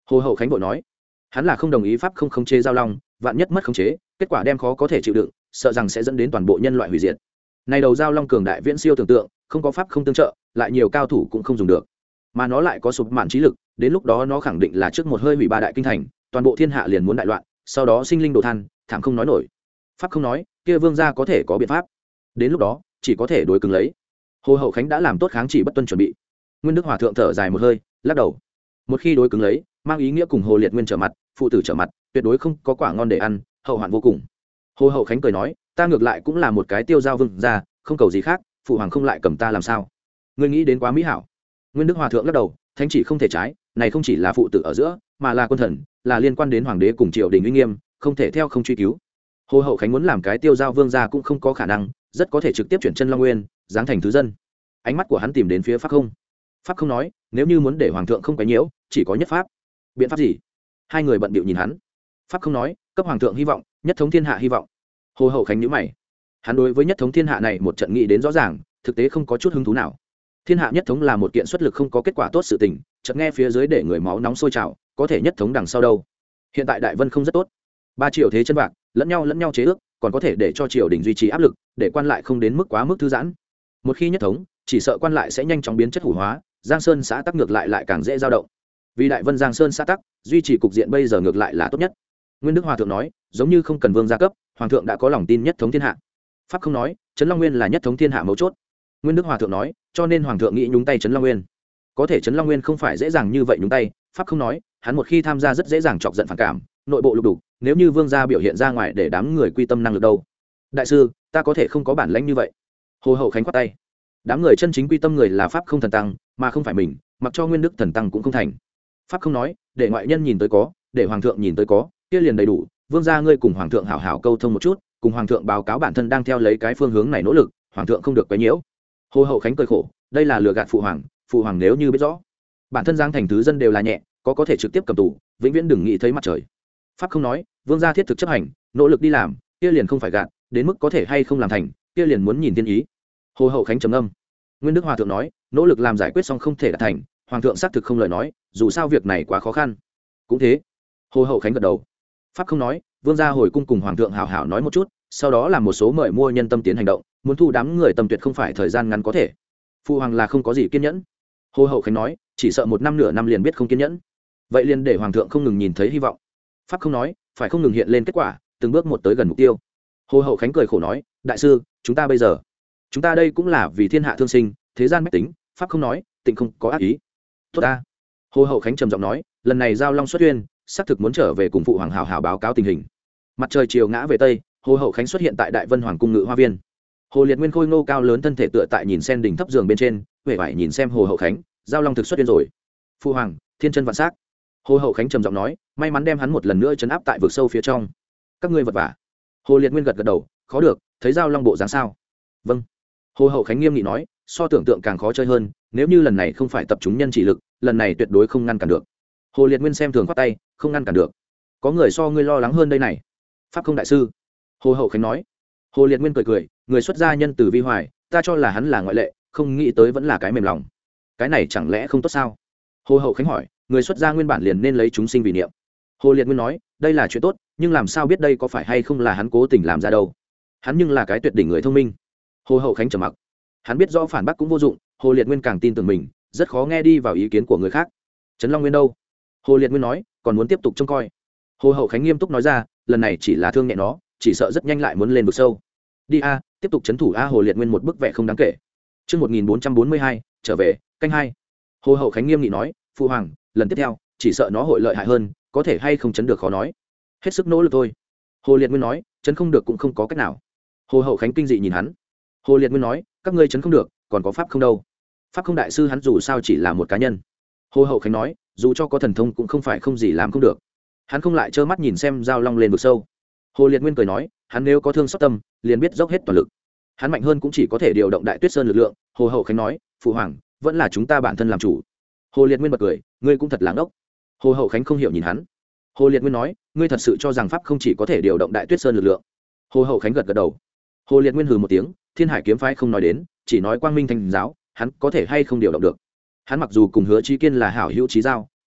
Hồ Hậu Khánh vội nói, hắn là không đồng ý pháp không khống chế giao long, vạn nhất mất khống chế, kết quả đem khó có thể chịu đựng, sợ rằng sẽ dẫn đến toàn bộ nhân loại hủy diệt. Này đầu giao long cường đại viễn siêu tưởng tượng, không có pháp không tương trợ, lại nhiều cao thủ cũng không dùng được, mà nó lại có sụp mạn trí lực, đến lúc đó nó khẳng định là trước một hơi hủy ba đại kinh thành, toàn bộ thiên hạ liền muốn đại loạn, sau đó sinh linh đồ than, thảm không nói nổi. Pháp không nói, kia vương gia có thể có biện pháp, đến lúc đó chỉ có thể đối cứng lấy. Hồ Hậu Khánh đã làm tốt kháng chỉ bất tuân chuẩn bị. Nguyên Đức Hòa thượng thở dài một hơi, lắc đầu. Một khi đối cứng lấy, mang ý nghĩa cùng Hồ Liệt Nguyên trở mặt, phụ tử trở mặt, tuyệt đối không có quả ngon để ăn, hậu hoạn vô cùng. Hồ Hậu Khánh cười nói, ta ngược lại cũng là một cái tiêu giao vương gia, không cầu gì khác, phụ hoàng không lại cầm ta làm sao? Ngươi nghĩ đến quá mỹ hảo. Nguyên Đức Hòa thượng lắc đầu, thánh chỉ không thể trái, này không chỉ là phụ tử ở giữa, mà là quân thần, là liên quan đến hoàng đế cùng triều đình uy nghiêm, không thể theo không truy cứu. Hồ Hậu Khánh muốn làm cái tiêu giao vương gia cũng không có khả năng, rất có thể trực tiếp chuyển chân Long Nguyên, giáng thành thứ dân. Ánh mắt của hắn tìm đến phía Pháp Không. Pháp Không nói, nếu như muốn để hoàng thượng không quấy nhiễu, chỉ có nhất pháp. Biện pháp gì? Hai người bận bịu nhìn hắn. Pháp Không nói, cấp hoàng thượng hy vọng, nhất thống thiên hạ hy vọng. Hồ Hậu Khánh nhíu mày. Hắn đối với nhất thống thiên hạ này một trận nghị đến rõ ràng, thực tế không có chút hứng thú nào. Thiên hạ nhất thống là một kiện xuất lực không có kết quả tốt sự tình, chợt nghe phía dưới để người máu nóng sôi trào, có thể nhất thống đằng sau đâu? Hiện tại Đại Vân không rất tốt, ba triệu thế chân bạc, lẫn nhau lẫn nhau chế ước, còn có thể để cho triều đình duy trì áp lực, để quan lại không đến mức quá mức thư giãn. Một khi nhất thống, chỉ sợ quan lại sẽ nhanh chóng biến chất hủ hóa, Giang Sơn xã tắc ngược lại lại càng dễ dao động. Vì Đại Vân Giang Sơn xã tắc, duy trì cục diện bây giờ ngược lại là tốt nhất. Nguyên Đức Hòa thượng nói, giống như không cần vương gia cấp, hoàng thượng đã có lòng tin nhất thống thiên hạ. Pháp Không nói, Trấn Long Nguyên là nhất thống thiên hạ mấu chốt. Nguyên Đức Hòa thượng nói, cho nên hoàng thượng nghĩ nhúng tay Trấn Long Nguyên. Có thể Trấn Long Nguyên không phải dễ dàng như vậy nhúng tay. Pháp Không nói, hắn một khi tham gia rất dễ dàng chọc giận phản cảm, nội bộ lục đục, nếu như vương gia biểu hiện ra ngoài để đám người quy tâm năng lực đâu. Đại sư, ta có thể không có bản lãnh như vậy. Hồ Hậu Khánh quát tay. Đám người chân chính quy tâm người là Pháp Không thần tăng, mà không phải mình, mặc cho Nguyên Đức thần tăng cũng không thành. Pháp Không nói, để ngoại nhân nhìn tới có, để hoàng thượng nhìn tới có, kia liền đầy đủ. Vương gia ngươi cùng hoàng thượng hảo hảo câu thông một chút, cùng hoàng thượng báo cáo bản thân đang theo lấy cái phương hướng này nỗ lực, hoàng thượng không được quấy nhiễu. Hồ Hậu Khánh cười khổ, đây là lừa gạt phụ hoàng, phụ hoàng nếu như biết rõ, bản thân giang thành thứ dân đều là nhẹ, có có thể trực tiếp cầm tù, vĩnh viễn đừng nghĩ thấy mặt trời. Pháp Không nói, vương gia thiết thực chấp hành, nỗ lực đi làm, kia liền không phải gạt, đến mức có thể hay không làm thành, kia liền muốn nhìn tiên ý. Hồ Hậu Khánh trầm âm. Nguyên Đức Hòa thượng nói, nỗ lực làm giải quyết xong không thể đạt thành, hoàng thượng xác thực không lời nói, dù sao việc này quá khó khăn. Cũng thế. Hồ Hậu Khánh gật đầu. Pháp Không nói, vương gia hồi cung cùng hoàng thượng hảo hảo nói một chút, sau đó làm một số mời mua nhân tâm tiến hành động, muốn thu đám người tâm tuyệt không phải thời gian ngắn có thể. Phụ hoàng là không có gì kiên nhẫn. Hồ Hậu Khánh nói, chỉ sợ một năm nửa năm liền biết không kiên nhẫn. Vậy liền để hoàng thượng không ngừng nhìn thấy hy vọng. Pháp Không nói, phải không ngừng hiện lên kết quả, từng bước một tới gần mục tiêu. Hồ Hậu Khánh cười khổ nói, đại sư, chúng ta bây giờ, chúng ta đây cũng là vì thiên hạ thương sinh, thế gian bách tính. Pháp Không nói, tịnh không có ác ý. Tốt ta. Hồ Hậu Khánh trầm giọng nói, lần này giao long xuất uyên, xác thực muốn trở về cùng phụ hoàng hảo hảo báo cáo tình hình. Mặt trời chiều ngã về tây, Hồ Hậu Khánh xuất hiện tại Đại Vân Hoàng cung ngự hoa viên. Hồ Liệt Nguyên khôi ngô cao lớn thân thể tựa tại nhìn sen đỉnh thấp giường bên trên, huệ vải nhìn xem Hồ Hậu Khánh, giao long thực xuất điên rồi. Phụ hoàng, thiên chân vạn sắc. Hồ Hậu Khánh trầm giọng nói, may mắn đem hắn một lần nữa trấn áp tại vực sâu phía trong. Các ngươi vật vả. Hồ Liệt Nguyên gật gật đầu, khó được, thấy giao long bộ dáng sao? Vâng. Hồ Hậu Khánh nghiêm nghị nói, so tưởng tượng càng khó chơi hơn, nếu như lần này không phải tập trung nhân chỉ lực, lần này tuyệt đối không ngăn cản được. Hồ Liệt Nguyên xem thường khoát tay, không ngăn cản được. Có người so ngươi lo lắng hơn đây này. Pháp Không đại sư. Hồ Hậu Khánh nói. Hồ Liệt Nguyên cười cười, người xuất gia nhân từ vi hoài, ta cho là hắn là ngoại lệ, không nghĩ tới vẫn là cái mềm lòng. Cái này chẳng lẽ không tốt sao? Hồ Hậu Khánh hỏi, người xuất gia nguyên bản liền nên lấy chúng sinh vì niệm. Hồ Liệt Nguyên nói, đây là chuyện tốt, nhưng làm sao biết đây có phải hay không là hắn cố tình làm ra đâu? Hắn nhưng là cái tuyệt đỉnh người thông minh. Hồ Hậu Khánh trầm mặc. Hắn biết rõ phản bác cũng vô dụng, Hồ Liệt Nguyên càng tin tưởng mình, rất khó nghe đi vào ý kiến của người khác. Trấn Long Nguyên đâu? Hồ Liệt Nguyên nói, còn muốn tiếp tục trông coi. Hồ Hậu Khánh nghiêm túc nói ra, lần này chỉ là thương nhẹ nó, chỉ sợ rất nhanh lại muốn lên vực sâu. Đi a, tiếp tục trấn thủ a. Hồ Liệt Nguyên một bức vẽ không đáng kể. Chương một nghìn bốn trăm bốn mươi hai, trở về, canh hai. Hồ Hậu Khánh nghiêm nghị nói, phụ hoàng, lần tiếp theo, chỉ sợ nó hội lợi hại hơn, có thể hay không trấn được khó nói. Hết sức nỗ lực thôi. Hồ Liệt Nguyên nói, trấn không được cũng không có cách nào. Hồ Hậu Khánh kinh dị nhìn hắn. Hồ Liệt Nguyên nói, các ngươi trấn không được, còn có pháp không đâu. Pháp không đại sư hắn dù sao chỉ là một cá nhân. Hồ Hậu Khánh nói, dù cho có thần thông cũng không phải không gì làm không được. Hắn không lại trơ mắt nhìn xem giao long lên vực sâu. Hồ Liệt Nguyên cười nói, hắn nếu có thương xót tâm, liền biết dốc hết toàn lực. Hắn mạnh hơn cũng chỉ có thể điều động Đại Tuyết Sơn lực lượng. Hồ Hậu Khánh nói, phụ hoàng, vẫn là chúng ta bản thân làm chủ. Hồ Liệt Nguyên bật cười, ngươi cũng thật lãng ốc. Hồ Hậu Khánh không hiểu nhìn hắn. Hồ Liệt Nguyên nói, ngươi thật sự cho rằng pháp không chỉ có thể điều động Đại Tuyết Sơn lực lượng? Hồ Hậu Khánh gật gật đầu. Hồ Liệt Nguyên hừ một tiếng, Thiên Hải kiếm phái không nói đến, chỉ nói Quang Minh Thành giáo, hắn có thể hay không điều động được. Hắn mặc dù cùng Hứa Chí Kiên là hảo hữu chí giao,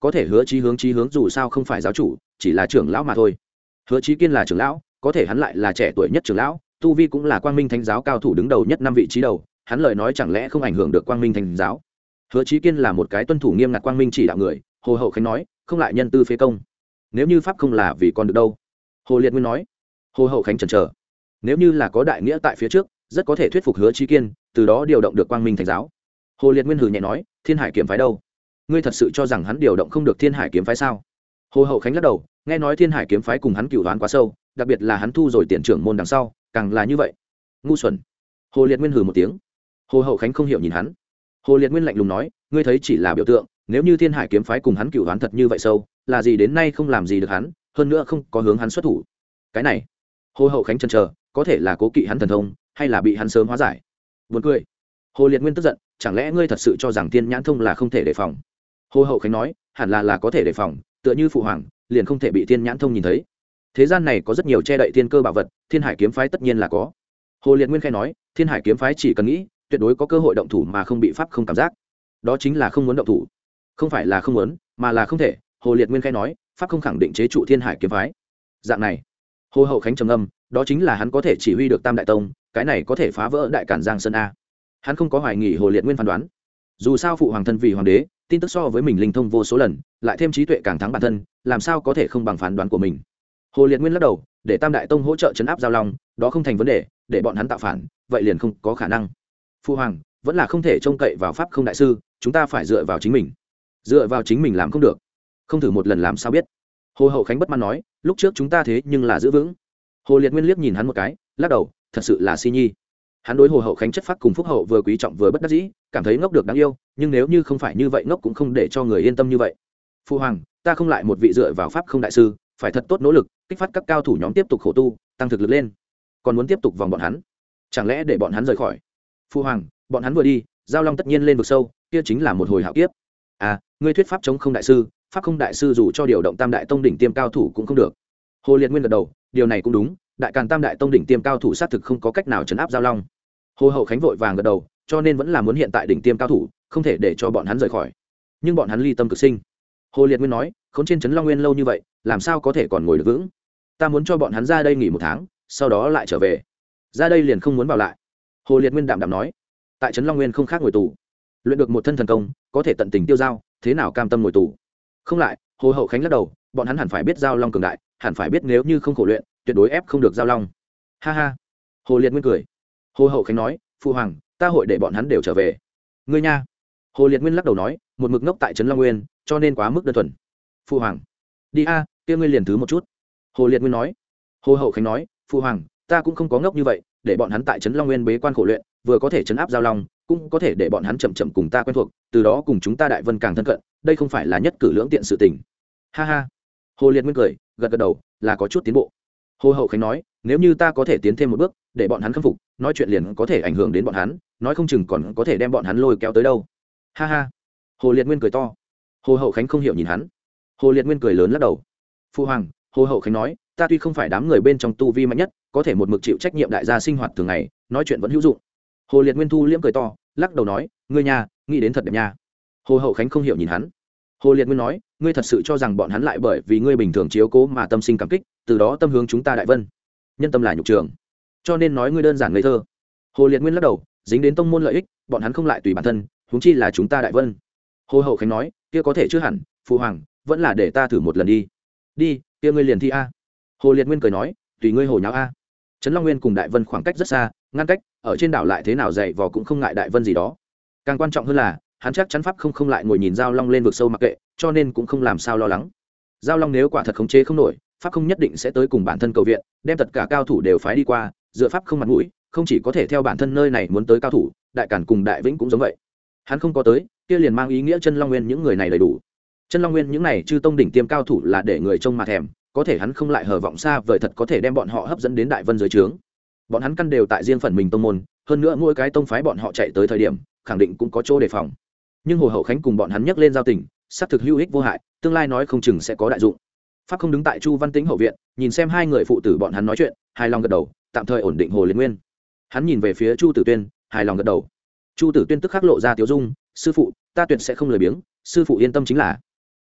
có thể Hứa Chí hướng chí hướng dù sao không phải giáo chủ, chỉ là trưởng lão mà thôi. Hứa Chí Kiên là trưởng lão, có thể hắn lại là trẻ tuổi nhất trưởng lão, tu vi cũng là Quang Minh Thánh giáo cao thủ đứng đầu nhất năm vị trí đầu, hắn lời nói chẳng lẽ không ảnh hưởng được Quang Minh Thánh giáo? Hứa Chí Kiên là một cái tuân thủ nghiêm ngặt Quang Minh chỉ đạo người, Hồ Hậu Khánh nói, không lại nhân tư phế công. Nếu như pháp không là vì con được đâu? Hồ Liệt Nguyên nói. Hồ Hậu Khánh chần chờ. Nếu như là có đại nghĩa tại phía trước, rất có thể thuyết phục Hứa Chí Kiên, từ đó điều động được Quang Minh Thánh giáo. Hồ Liệt Nguyên hừ nhẹ nói, Thiên Hải kiếm phái đâu? Ngươi thật sự cho rằng hắn điều động không được Thiên Hải kiếm phái sao? Hồ Hậu Khánh lắc đầu, nghe nói Thiên Hải kiếm phái cùng hắn cửu đoán quá sâu, đặc biệt là hắn thu rồi tiền trưởng môn đằng sau, càng là như vậy. Ngu xuẩn. Hồ Liệt Nguyên hừ một tiếng. Hồ Hậu Khánh không hiểu nhìn hắn. Hồ Liệt Nguyên lạnh lùng nói, ngươi thấy chỉ là biểu tượng, nếu như Thiên Hải kiếm phái cùng hắn cửu đoán thật như vậy sâu, là gì đến nay không làm gì được hắn, hơn nữa không có hướng hắn xuất thủ. Cái này, Hồ Hậu Khánh chần chờ, có thể là cố kỵ hắn thần thông, hay là bị hắn sớm hóa giải. Buồn cười. Hồ Liệt Nguyên tức giận, chẳng lẽ ngươi thật sự cho rằng Thiên Nhãn thông là không thể đề phòng? Hồ Hậu Khánh nói, hẳn là là có thể đề phòng, tựa như phụ hoàng, liền không thể bị Thiên Nhãn thông nhìn thấy. Thế gian này có rất nhiều che đậy thiên cơ bảo vật, Thiên Hải kiếm phái tất nhiên là có. Hồ Liệt Nguyên khẽ nói, Thiên Hải kiếm phái chỉ cần nghĩ, tuyệt đối có cơ hội động thủ mà không bị pháp không cảm giác. Đó chính là không muốn động thủ. Không phải là không muốn, mà là không thể. Hồ Liệt Nguyên khẽ nói, pháp không khẳng định chế trụ Thiên Hải kiếm phái. Dạng này, Hồ Hậu Khánh trầm âm, đó chính là hắn có thể chỉ huy được Tam Đại Tông, cái này có thể phá vỡ Đại Cản Giang Sơn a. Hắn không có hoài nghi Hồ Liệt Nguyên phán đoán. Dù sao phụ hoàng thân vì hoàng đế, tin tức so với mình linh thông vô số lần, lại thêm trí tuệ càng thắng bản thân, làm sao có thể không bằng phán đoán của mình. Hồ Liệt Nguyên lắc đầu, để Tam Đại Tông hỗ trợ chấn áp Giao Long, đó không thành vấn đề, để bọn hắn tạo phản, vậy liền không có khả năng. Phụ hoàng, vẫn là không thể trông cậy vào pháp không đại sư, chúng ta phải dựa vào chính mình. Dựa vào chính mình làm không được, không thử một lần làm sao biết. Hồ Hậu Khánh bất mãn nói, lúc trước chúng ta thế nhưng là giữ vững. Hồ Liệt Nguyên liếc nhìn hắn một cái, lắc đầu, thật sự là si nhi. Hắn đối Hồ Hậu Khánh chất phác cùng phúc hậu vừa quý trọng vừa bất đắc dĩ, cảm thấy ngốc được đáng yêu, nhưng nếu như không phải như vậy ngốc cũng không để cho người yên tâm như vậy. Phụ hoàng, ta không lại một vị dựa vào pháp không đại sư, phải thật tốt nỗ lực, kích phát các cao thủ nhóm tiếp tục khổ tu, tăng thực lực lên. Còn muốn tiếp tục vòng bọn hắn, chẳng lẽ để bọn hắn rời khỏi? Phụ hoàng, bọn hắn vừa đi, Giao Long tất nhiên lên vực sâu, kia chính là một hồi hạo kiếp. À, ngươi thuyết pháp chống không đại sư, pháp không đại sư dù cho điều động Tam Đại Tông đỉnh tiêm cao thủ cũng không được. Hồ Liệt Nguyên gật đầu, điều này cũng đúng, Đại Càn Tam Đại Tông đỉnh tiêm cao thủ xác thực không có cách nào trấn áp Giao Long. Hồ Hậu Khánh vội vàng gật đầu, cho nên vẫn là muốn hiện tại đỉnh tiêm cao thủ, không thể để cho bọn hắn rời khỏi. Nhưng bọn hắn ly tâm cực sinh. Hồ Liệt Nguyên nói, khốn trên trấn Long Nguyên lâu như vậy, làm sao có thể còn ngồi được vững? Ta muốn cho bọn hắn ra đây nghỉ một tháng, sau đó lại trở về. Ra đây liền không muốn vào lại. Hồ Liệt Nguyên đạm đạm nói, tại trấn Long Nguyên không khác ngồi tù, luyện được một thân thần công, có thể tận tình tiêu giao, thế nào cam tâm ngồi tù? Không lại. Hồ Hậu Khánh lắc đầu, bọn hắn hẳn phải biết Giao Long cường đại, hẳn phải biết nếu như không khổ luyện, tuyệt đối ép không được Giao Long. Ha ha. Hồ Liệt Nguyên cười. Hồ Hậu Khánh nói, phụ hoàng, ta hội để bọn hắn đều trở về. Ngươi nha. Hồ Liệt Nguyên lắc đầu nói, một mực ngốc tại trấn Long Nguyên, cho nên quá mức đơn thuần. Phụ hoàng, đi a, kia ngươi liền thứ một chút. Hồ Liệt Nguyên nói. Hồ Hậu Khánh nói, phụ hoàng, ta cũng không có ngốc như vậy, để bọn hắn tại trấn Long Nguyên bế quan khổ luyện, vừa có thể trấn áp Giao Long, cũng có thể để bọn hắn chậm chậm cùng ta quen thuộc, từ đó cùng chúng ta Đại Vân càng thân cận, đây không phải là nhất cử lưỡng tiện sự tình. Ha ha. Hồ Liệt Nguyên cười, gật gật đầu, là có chút tiến bộ. Hồ Hậu Khánh nói, nếu như ta có thể tiến thêm một bước, để bọn hắn khâm phục, nói chuyện liền có thể ảnh hưởng đến bọn hắn, nói không chừng còn có thể đem bọn hắn lôi kéo tới đâu. Ha ha. Hồ Liệt Nguyên cười to. Hồ Hậu Khánh không hiểu nhìn hắn. Hồ Liệt Nguyên cười lớn lắc đầu. Phu hoàng, Hồ Hậu Khánh nói, ta tuy không phải đám người bên trong tu vi mạnh nhất, có thể một mực chịu trách nhiệm đại gia sinh hoạt thường ngày, nói chuyện vẫn hữu dụng. Hồ Liệt Nguyên thu liễm cười to, lắc đầu nói, ngươi nhà, nghĩ đến thật đẹp nha. Hồ Hậu Khánh không hiểu nhìn hắn. Hồ Liệt Nguyên nói, ngươi thật sự cho rằng bọn hắn lại bởi vì ngươi bình thường chiếu cố mà tâm sinh cảm kích, từ đó tâm hướng chúng ta Đại Vân. Nhân tâm là nhục trường, cho nên nói ngươi đơn giản ngây thơ. Hồ Liệt Nguyên lắc đầu, dính đến tông môn lợi ích, bọn hắn không lại tùy bản thân, huống chi là chúng ta Đại Vân. Hồ Hậu Khánh nói, kia có thể chưa hẳn, phụ hoàng, vẫn là để ta thử một lần đi. Đi, kia ngươi liền thi a. Hồ Liệt Nguyên cười nói, tùy ngươi hồ nháo a. Trấn Long Nguyên cùng Đại Vân khoảng cách rất xa, ngăn cách, ở trên đảo lại thế nào dày vò cũng không ngại Đại Vân gì đó. Càng quan trọng hơn là, hắn chắc chắn pháp không không lại ngồi nhìn Giao Long lên vực sâu mặc kệ, cho nên cũng không làm sao lo lắng. Giao Long nếu quả thật khống chế không nổi, pháp không nhất định sẽ tới cùng bản thân cầu viện, đem tất cả cao thủ đều phái đi qua, dựa pháp không mặt mũi, không chỉ có thể theo bản thân nơi này muốn tới cao thủ, Đại Cản cùng Đại Vĩnh cũng giống vậy. Hắn không có tới, kia liền mang ý nghĩa chân Long Nguyên những người này đầy đủ. Chân Long Nguyên những này chư tông đỉnh tiêm cao thủ là để người trông mà thèm, có thể hắn không lại hờ vọng xa vời thật có thể đem bọn họ hấp dẫn đến Đại Vân dưới trướng. Bọn hắn căn đều tại riêng phần mình tông môn, hơn nữa mỗi cái tông phái bọn họ chạy tới thời điểm, khẳng định cũng có chỗ đề phòng. Nhưng Hồ Hậu Khánh cùng bọn hắn nhắc lên giao tình, xác thực hữu ích vô hại, tương lai nói không chừng sẽ có đại dụng. Pháp không đứng tại Chu Văn Tĩnh hậu viện, nhìn xem hai người phụ tử bọn hắn nói chuyện, hài lòng gật đầu, tạm thời ổn định Hồ Liệt Nguyên. Hắn nhìn về phía Chu Tử Tuyên, hài lòng gật đầu. Chu Tử Tuyên tức khắc lộ ra tiếu dung, sư phụ, ta tuyệt sẽ không lười biếng, sư phụ yên tâm chính là.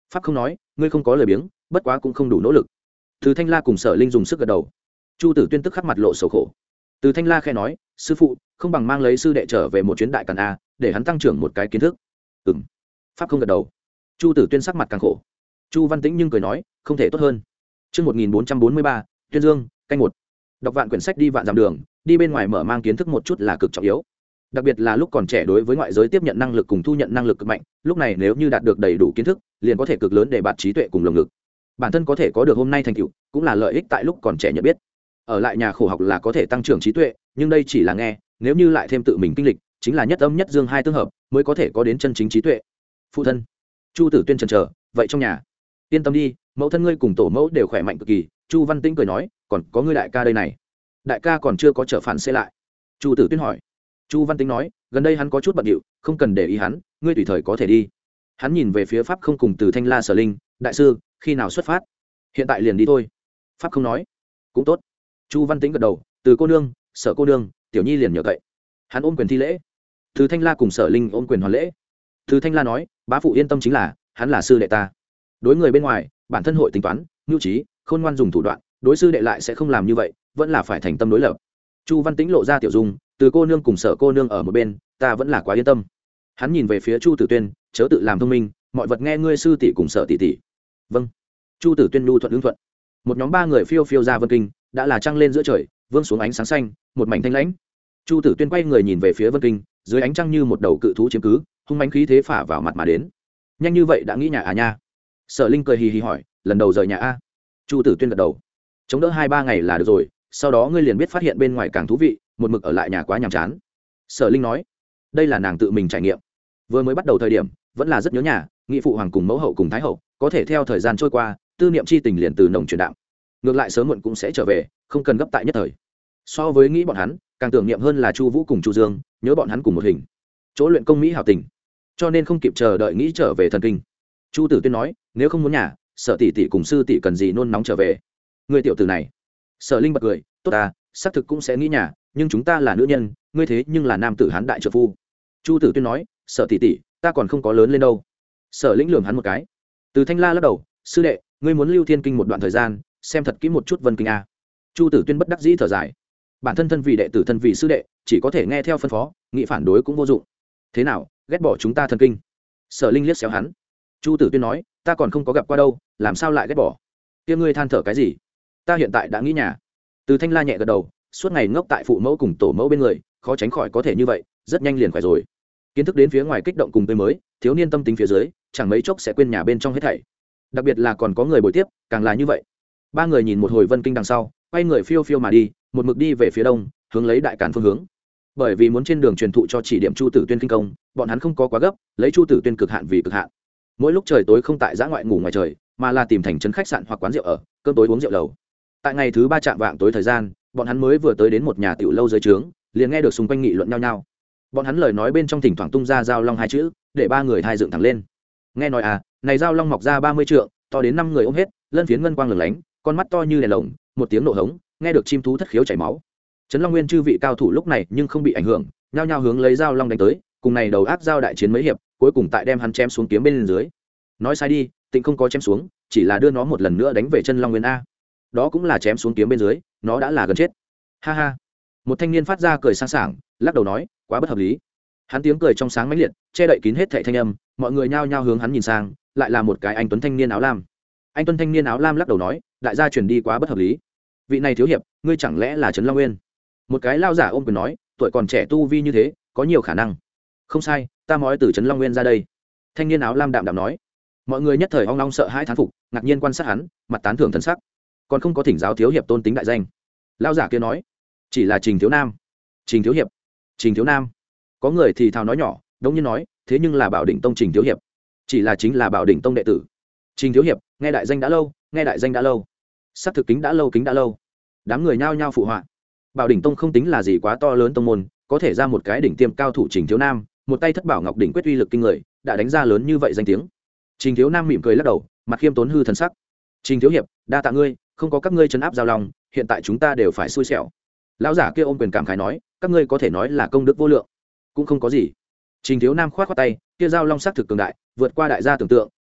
pháp không nói, ngươi không có lời biếng, bất quá cũng không đủ nỗ lực. Từ Thanh La cùng Sở Linh dùng sức gật đầu. Chu Tử Tuyên tức khắc mặt lộ sầu khổ. Từ Thanh La khẽ nói, sư phụ, không bằng mang lấy sư đệ trở về một chuyến đại càn a, để hắn tăng trưởng một cái kiến thức. Ừm. Pháp không gật đầu. Chu Tử Tuyên sắc mặt càng khổ. Chu Văn Tĩnh nhưng cười nói, không thể tốt hơn. Chương một nghìn bốn trăm bốn mươi ba, Tuyên Dương, canh một. Đọc vạn quyển sách đi vạn dặm đường, đi bên ngoài mở mang kiến thức một chút là cực trọng yếu. Đặc biệt là lúc còn trẻ đối với ngoại giới tiếp nhận năng lực cùng thu nhận năng lực cực mạnh, lúc này nếu như đạt được đầy đủ kiến thức, liền có thể cực lớn để bạt trí tuệ cùng lồng ngực. Bản thân có thể có được hôm nay thành tựu, cũng là lợi ích tại lúc còn trẻ nhận biết. Ở lại nhà khổ học là có thể tăng trưởng trí tuệ, nhưng đây chỉ là nghe, nếu như lại thêm tự mình kinh lịch, chính là nhất âm nhất dương hai tương hợp, mới có thể có đến chân chính trí tuệ. Phụ thân. Chu Tử Tuyên chần chờ, vậy trong nhà, yên tâm đi, mẫu thân ngươi cùng tổ mẫu đều khỏe mạnh cực kỳ. Chu Văn Tĩnh cười nói, còn có ngươi đại ca đây này. Đại ca còn chưa có trở phản xê lại. Chu Tử Tuyên hỏi. Chu Văn Tĩnh nói, gần đây hắn có chút bận rộn, không cần để ý hắn, ngươi tùy thời có thể đi. Hắn nhìn về phía Pháp không cùng Từ Thanh La Sở Linh, đại sư, khi nào xuất phát? Hiện tại liền đi thôi. Pháp không nói, cũng tốt. Chu Văn Tĩnh gật đầu, Từ cô nương, Sở cô nương, tiểu nhi liền nhờ cậy. Hắn ôm quyền thi lễ. Từ Thanh La cùng Sở Linh ôm quyền hoàn lễ. Từ Thanh La nói, bá phụ yên tâm, chính là hắn là sư đệ ta. Đối người bên ngoài, bản thân hội tính toán, nhu trí, khôn ngoan dùng thủ đoạn, đối sư đệ lại sẽ không làm như vậy, vẫn là phải thành tâm đối lập. Chu Văn Tĩnh lộ ra tiểu dung, Từ cô nương cùng Sở cô nương ở một bên, ta vẫn là quá yên tâm. Hắn nhìn về phía Chu Tử Tuyên, chớ tự làm thông minh, mọi vật nghe ngươi sư tỷ cùng Sở tỷ tỷ. Vâng. Chu Tử Tuyên nhu thuận ứng thuận. Một nhóm ba người phiêu phiêu ra Vân Kinh, đã là trăng lên giữa trời, vương xuống ánh sáng xanh, một mảnh thanh lãnh. Chu Tử Tuyên quay người nhìn về phía Vân Kinh, dưới ánh trăng như một đầu cự thú chiếm cứ, hung mãnh khí thế phả vào mặt mà đến. Nhanh như vậy đã nghĩ nhà à nha? Sở Linh cười hì hì hỏi, lần đầu rời nhà a? Chu Tử Tuyên gật đầu. Chống đỡ hai ba ngày là được rồi, sau đó ngươi liền biết phát hiện bên ngoài càng thú vị, một mực ở lại nhà quá nhàm chán. Sở Linh nói, đây là nàng tự mình trải nghiệm. Vừa mới bắt đầu thời điểm, vẫn là rất nhớ nhà, nghị phụ hoàng cùng mẫu hậu cùng thái hậu, có thể theo thời gian trôi qua, tư niệm chi tình liền từ nồng chuyển đạm. Ngược lại sớm muộn cũng sẽ trở về, không cần gấp tại nhất thời. So với nghĩ bọn hắn, càng tưởng niệm hơn là Chu Vũ cùng Chu Dương, nhớ bọn hắn cùng một hình. Chỗ luyện công mỹ hảo tình, cho nên không kịp chờ đợi nghĩ trở về thần kinh. Chu Tử Tuyên nói, nếu không muốn nhà, Sở tỷ tỷ cùng sư tỷ cần gì nôn nóng trở về. Người tiểu tử này. Sở Linh bật cười, tốt ta, xác thực cũng sẽ nghĩ nhà, nhưng chúng ta là nữ nhân, ngươi thế nhưng là nam tử hán đại trợ phu. Chu Tử Tuyên nói, Sở tỷ tỷ, ta còn không có lớn lên đâu. Sở Linh lườm hắn một cái. Từ Thanh La lắc đầu, sư đệ, ngươi muốn lưu thiên kinh một đoạn thời gian, xem thật kỹ một chút Vân Kinh a. Chu Tử Tuyên bất đắc dĩ thở dài. Bản thân thân vì đệ tử thân vì sư đệ, chỉ có thể nghe theo phân phó, nghị phản đối cũng vô dụng. Thế nào, ghét bỏ chúng ta thần kinh? Sở Linh liếc xéo hắn. Chu Tử Tuyên nói, ta còn không có gặp qua đâu, làm sao lại ghét bỏ? Kia ngươi than thở cái gì? Ta hiện tại đã nghĩ nhà. Từ Thanh La nhẹ gật đầu, suốt ngày ngốc tại phụ mẫu cùng tổ mẫu bên người, khó tránh khỏi có thể như vậy, rất nhanh liền khỏe rồi. Kiến thức đến phía ngoài kích động cùng tươi mới, thiếu niên tâm tính phía dưới, chẳng mấy chốc sẽ quên nhà bên trong hết thảy. Đặc biệt là còn có người bồi tiếp, càng là như vậy. Ba người nhìn một hồi Vân Kinh đằng sau, quay người phiêu phiêu mà đi, một mực đi về phía đông, hướng lấy đại càn phương hướng. Bởi vì muốn trên đường truyền thụ cho chỉ điểm Chu Tử Tuyên kinh công, bọn hắn không có quá gấp, lấy Chu Tử Tuyên cực hạn vì cực hạn. Mỗi lúc trời tối không tại giã ngoại ngủ ngoài trời, mà là tìm thành trấn khách sạn hoặc quán rượu ở, cơm tối uống rượu lầu. Tại ngày thứ ba chạm vạng tối thời gian, bọn hắn mới vừa tới đến một nhà tiểu lâu dưới trướng, liền nghe được xung quanh nghị luận nhau nhau. Bọn hắn lời nói bên trong thỉnh thoảng tung ra giao long hai chữ, để ba người thai dựng thẳng lên. Nghe nói à, này giao long mọc ra ba mươi trượng, to đến năm người ôm hết, lân phiến ngân quang lửng lánh, con mắt to như đèn lồng, một tiếng nổ hống, nghe được chim thú thất khiếu chảy máu. Trấn Long Nguyên chư vị cao thủ lúc này nhưng không bị ảnh hưởng, nhao nhao hướng lấy giao long đánh tới, cùng này đầu ác giao đại chiến mấy hiệp, cuối cùng tại đem hắn chém xuống kiếm bên dưới. Nói sai đi, Tịnh không có chém xuống, chỉ là đưa nó một lần nữa đánh về chân Long Nguyên a. Đó cũng là chém xuống kiếm bên dưới, nó đã là gần chết. Ha ha. Một thanh niên phát ra cười sang sảng, lắc đầu nói, quá bất hợp lý. Hắn tiếng cười trong sáng mãnh liệt, che đậy kín hết thảy thanh âm, mọi người nhao nhao hướng hắn nhìn sang, lại là một cái anh tuấn thanh niên áo lam. Anh tuấn thanh niên áo lam lắc đầu nói, đại gia truyền đi quá bất hợp lý. Vị này thiếu hiệp, ngươi chẳng lẽ là Trấn Long Nguyên? Một cái lao giả ôm quyền nói, tuổi còn trẻ tu vi như thế, có nhiều khả năng. Không sai, ta mói từ Trấn Long Nguyên ra đây. Thanh niên áo lam đạm đạm nói. Mọi người nhất thời ong long sợ hãi thán phục, ngạc nhiên quan sát hắn, mặt tán thưởng thần sắc. Còn không có thỉnh giáo thiếu hiệp tôn tính đại danh. Lao giả kia nói, chỉ là Trình Thiếu Nam. Trình thiếu hiệp? Trình Thiếu Nam? Có người thì thào nói nhỏ, đống nhiên nói, thế nhưng là Bảo Định Tông Trình thiếu hiệp. Chỉ là chính là Bảo Định Tông đệ tử. Trình thiếu hiệp, nghe đại danh đã lâu, nghe đại danh đã lâu. Sắc thực kính đã lâu, kính đã lâu. Đám người nhao nhao phụ họa. Bảo Đỉnh Tông không tính là gì quá to lớn tông môn, có thể ra một cái đỉnh tiêm cao thủ Trình Thiếu Nam, một tay thất bảo ngọc đỉnh quyết uy lực kinh người, đã đánh ra lớn như vậy danh tiếng. Trình Thiếu Nam mỉm cười lắc đầu, mặt khiêm tốn hư thần sắc. Trình thiếu hiệp, đa tạ ngươi, không có các ngươi trấn áp giao long, hiện tại chúng ta đều phải xui xẻo. Lão giả kia ôm quyền cảm khái nói, các ngươi có thể nói là công đức vô lượng, cũng không có gì. Trình Thiếu Nam khoát khoát tay, kia giao long sắc thực cường đại, vượt qua đại gia tưởng tượng,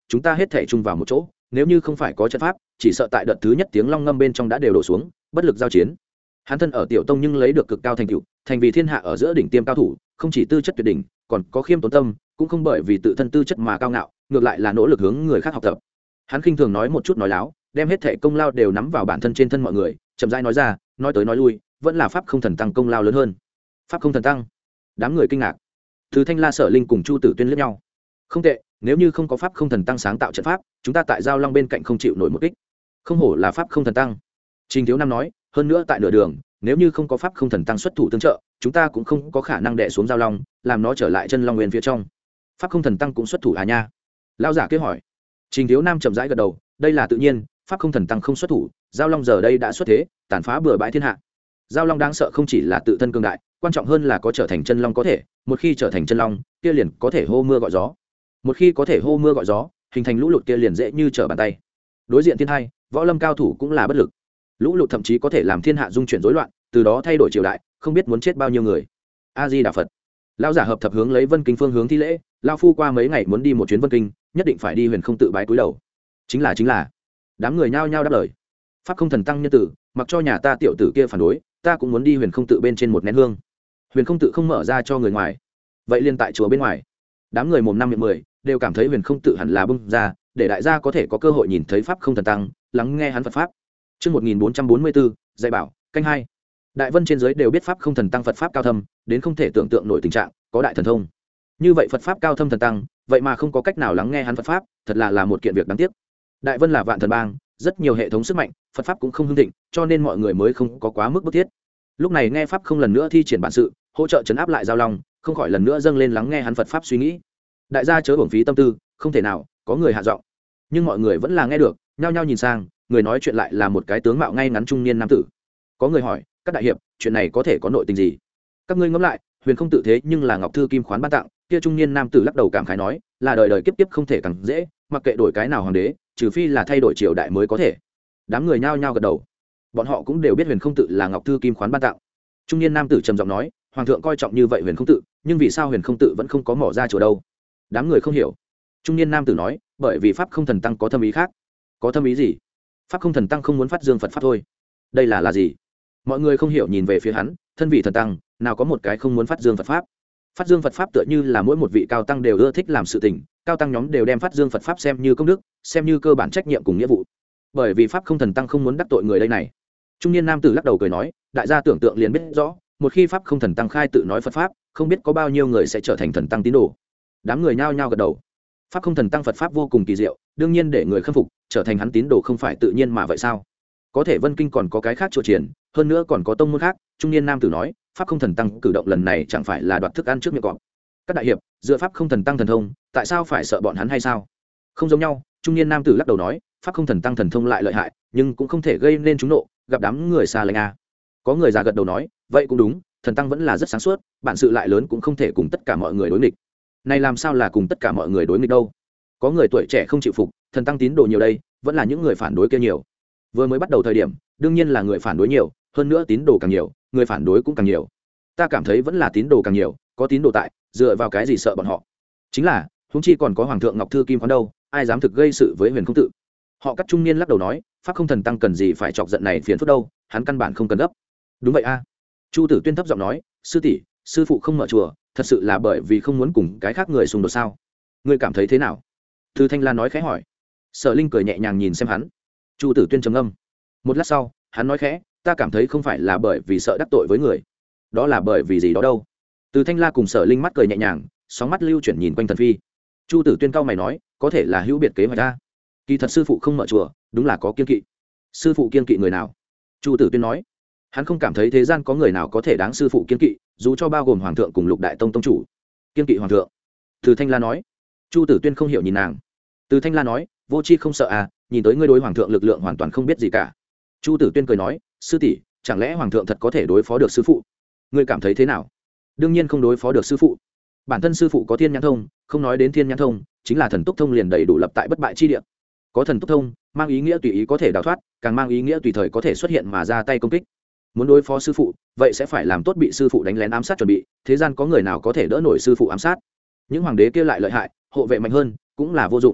chúng ta hết thể chung vào một chỗ, nếu như không phải có trận pháp chỉ sợ tại đợt thứ nhất tiếng long ngâm bên trong đã đều đổ xuống, bất lực giao chiến. Hắn thân ở tiểu tông nhưng lấy được cực cao thành tựu, thành vì thiên hạ ở giữa đỉnh tiêm cao thủ, không chỉ tư chất tuyệt đỉnh, còn có khiêm tốn tâm, cũng không bởi vì tự thân tư chất mà cao ngạo, ngược lại là nỗ lực hướng người khác học tập. Hắn khinh thường nói một chút nói láo, đem hết thể công lao đều nắm vào bản thân trên thân mọi người, chậm rãi nói ra, nói tới nói lui vẫn là pháp không thần tăng công lao lớn hơn. Pháp không thần tăng? Đám người kinh ngạc. Từ Thanh La, Sở Linh cùng Chu Tử Tuyên liếc nhau. Không tệ, nếu như không có pháp không thần tăng sáng tạo trận pháp, chúng ta tại giao long bên cạnh không chịu nổi một kích. Không hổ là pháp không thần tăng. Trình Thiếu Nam nói, hơn nữa tại nửa đường, nếu như không có pháp không thần tăng xuất thủ tương trợ, chúng ta cũng không có khả năng đè xuống giao long, làm nó trở lại chân long nguyên phía trong. Pháp không thần tăng cũng xuất thủ à nha? Lão giả kia hỏi. Trình Thiếu Nam chậm rãi gật đầu, đây là tự nhiên, pháp không thần tăng không xuất thủ, giao long giờ đây đã xuất thế, tàn phá bừa bãi thiên hạ. Giao long đáng sợ không chỉ là tự thân cường đại, quan trọng hơn là có trở thành chân long có thể, một khi trở thành chân long, kia liền có thể hô mưa gọi gió. Một khi có thể hô mưa gọi gió, hình thành lũ lụt kia liền dễ như trở bàn tay. Đối diện thiên hai, võ lâm cao thủ cũng là bất lực. Lũ lụt thậm chí có thể làm thiên hạ dung chuyển rối loạn, từ đó thay đổi triều đại, không biết muốn chết bao nhiêu người. A Di Đà Phật. Lão giả hợp thập hướng lấy Vân Kinh phương hướng thi lễ, lão phu qua mấy ngày muốn đi một chuyến Vân Kinh, nhất định phải đi Huyền Không tự bái cúi đầu. Chính là chính là. Đám người nhao nhao đáp lời. Pháp không thần tăng nhân tử, mặc cho nhà ta tiểu tử kia phản đối, ta cũng muốn đi Huyền Không tự bên trên một nén hương. Huyền Không tự không mở ra cho người ngoài, vậy liền tại chùa bên ngoài. Đám người mồm năm miệng mười đều cảm thấy Huyền Không tự hẳn là bung ra, để đại gia có thể có cơ hội nhìn thấy pháp không thần tăng, lắng nghe hắn Phật pháp. Chương một nghìn bốn trăm bốn mươi bốn, dạy bảo, canh hai. Đại Vân trên dưới đều biết pháp không thần tăng Phật pháp cao thâm, đến không thể tưởng tượng nổi tình trạng, có đại thần thông. Như vậy Phật pháp cao thâm thần tăng, vậy mà không có cách nào lắng nghe hắn Phật pháp, thật là là một kiện việc đáng tiếc. Đại Vân là vạn thần bang, rất nhiều hệ thống sức mạnh, Phật pháp cũng không hưng thịnh, cho nên mọi người mới không có quá mức bức thiết. Lúc này nghe pháp không lần nữa thi triển bản sự, hỗ trợ chấn áp lại giao long, không khỏi lần nữa dâng lên lắng nghe hắn Phật pháp suy nghĩ. Đại gia chớ uổng phí tâm tư, không thể nào, có người hạ giọng. Nhưng mọi người vẫn là nghe được, nhao nhao nhìn sang, người nói chuyện lại là một cái tướng mạo ngay ngắn trung niên nam tử. Có người hỏi, các đại hiệp, chuyện này có thể có nội tình gì? Các ngươi ngẫm lại, Huyền Không tự thế nhưng là ngọc thư kim khoán ban tặng, kia trung niên nam tử lắc đầu cảm khái nói, là đời đời kiếp kiếp không thể càng dễ, mặc kệ đổi cái nào hoàng đế, trừ phi là thay đổi triều đại mới có thể. Đám người nhao nhao gật đầu. Bọn họ cũng đều biết Huyền Không tự là ngọc thư kim khoán ban tặng. Trung niên nam tử trầm giọng nói, hoàng thượng coi trọng như vậy Huyền Không tự, nhưng vì sao Huyền Không tự vẫn không có mỏ ra chỗ đâu? Đám người không hiểu. Trung niên nam tử nói, bởi vì pháp không thần tăng có thâm ý khác. Có thâm ý gì? Pháp không thần tăng không muốn phát dương Phật pháp thôi. Đây là là gì? Mọi người không hiểu nhìn về phía hắn, thân vị thần tăng, nào có một cái không muốn phát dương Phật pháp? Phát dương Phật pháp tựa như là mỗi một vị cao tăng đều ưa thích làm sự tình, cao tăng nhóm đều đem phát dương Phật pháp xem như công đức, xem như cơ bản trách nhiệm cùng nghĩa vụ. Bởi vì pháp không thần tăng không muốn đắc tội người đây này. Trung niên nam tử lắc đầu cười nói, đại gia tưởng tượng liền biết rõ, một khi pháp không thần tăng khai tự nói Phật pháp, không biết có bao nhiêu người sẽ trở thành thần tăng tín đồ. Đám người nhao nhao gật đầu. Pháp không thần tăng Phật pháp vô cùng kỳ diệu, đương nhiên để người khâm phục, trở thành hắn tín đồ không phải tự nhiên mà vậy sao? Có thể Vân Kinh còn có cái khác chùa triển, hơn nữa còn có tông môn khác. Trung niên nam tử nói, pháp không thần tăng cử động lần này chẳng phải là đoạt thức ăn trước miệng cọp. Các đại hiệp, dựa pháp không thần tăng thần thông, tại sao phải sợ bọn hắn hay sao? Không giống nhau. Trung niên nam tử lắc đầu nói, pháp không thần tăng thần thông lại lợi hại, nhưng cũng không thể gây nên chúng nộ, gặp đám người xa lánh a. Có người già gật đầu nói, vậy cũng đúng, thần tăng vẫn là rất sáng suốt, bản sự lại lớn cũng không thể cùng tất cả mọi người đối nghịch. Này làm sao là cùng tất cả mọi người đối nghịch đâu? Có người tuổi trẻ không chịu phục, thần tăng tín đồ nhiều đây, vẫn là những người phản đối kia nhiều. Vừa mới bắt đầu thời điểm, đương nhiên là người phản đối nhiều, hơn nữa tín đồ càng nhiều, người phản đối cũng càng nhiều. Ta cảm thấy vẫn là tín đồ càng nhiều, có tín đồ tại, dựa vào cái gì sợ bọn họ? Chính là, huống chi còn có hoàng thượng ngọc thư kim khoán đâu, ai dám thực gây sự với Huyền Không tự? Họ Cắt trung niên lắc đầu nói, pháp không thần tăng cần gì phải chọc giận này phiền phức đâu, hắn căn bản không cần gấp. Đúng vậy a. Chu Tử Tuyên thấp giọng nói, sư tỷ, sư phụ không mở chùa, thật sự là bởi vì không muốn cùng cái khác người xung đột sao? Ngươi cảm thấy thế nào? Thư Thanh Lan nói khẽ hỏi. Sở Linh cười nhẹ nhàng nhìn xem hắn. Chu Tử Tuyên trầm ngâm. Một lát sau, hắn nói khẽ, ta cảm thấy không phải là bởi vì sợ đắc tội với người, đó là bởi vì gì đó đâu? Từ Thanh La cùng Sở Linh mắt cười nhẹ nhàng, sóng mắt lưu chuyển nhìn quanh Thần Phi. Chu Tử Tuyên cao mày nói, có thể là hữu biệt kế hoạch ta. Kỳ thật sư phụ không mở chùa, đúng là có kiên kỵ. Sư phụ kiên kỵ người nào? Chu Tử Tuyên nói, hắn không cảm thấy thế gian có người nào có thể đáng sư phụ kiên kỵ, dù cho bao gồm hoàng thượng cùng lục đại tông tông chủ. Kiên kỵ hoàng thượng? Từ Thanh La nói. Chu Tử Tuyên không hiểu nhìn nàng. Từ Thanh La nói, vô chi không sợ à, nhìn tới ngươi đối hoàng thượng lực lượng hoàn toàn không biết gì cả. Chu Tử Tuyên cười nói, sư tỷ, chẳng lẽ hoàng thượng thật có thể đối phó được sư phụ? Ngươi cảm thấy thế nào? Đương nhiên không đối phó được sư phụ. Bản thân sư phụ có thiên nhãn thông, không nói đến thiên nhãn thông, chính là thần túc thông liền đầy đủ lập tại bất bại chi địa. Có thần túc thông, mang ý nghĩa tùy ý có thể đào thoát, càng mang ý nghĩa tùy thời có thể xuất hiện mà ra tay công kích. Muốn đối phó sư phụ, vậy sẽ phải làm tốt bị sư phụ đánh lén ám sát chuẩn bị, thế gian có người nào có thể đỡ nổi sư phụ ám sát? Những hoàng đế kia lại lợi hại, hộ vệ mạnh hơn, cũng là vô dụng.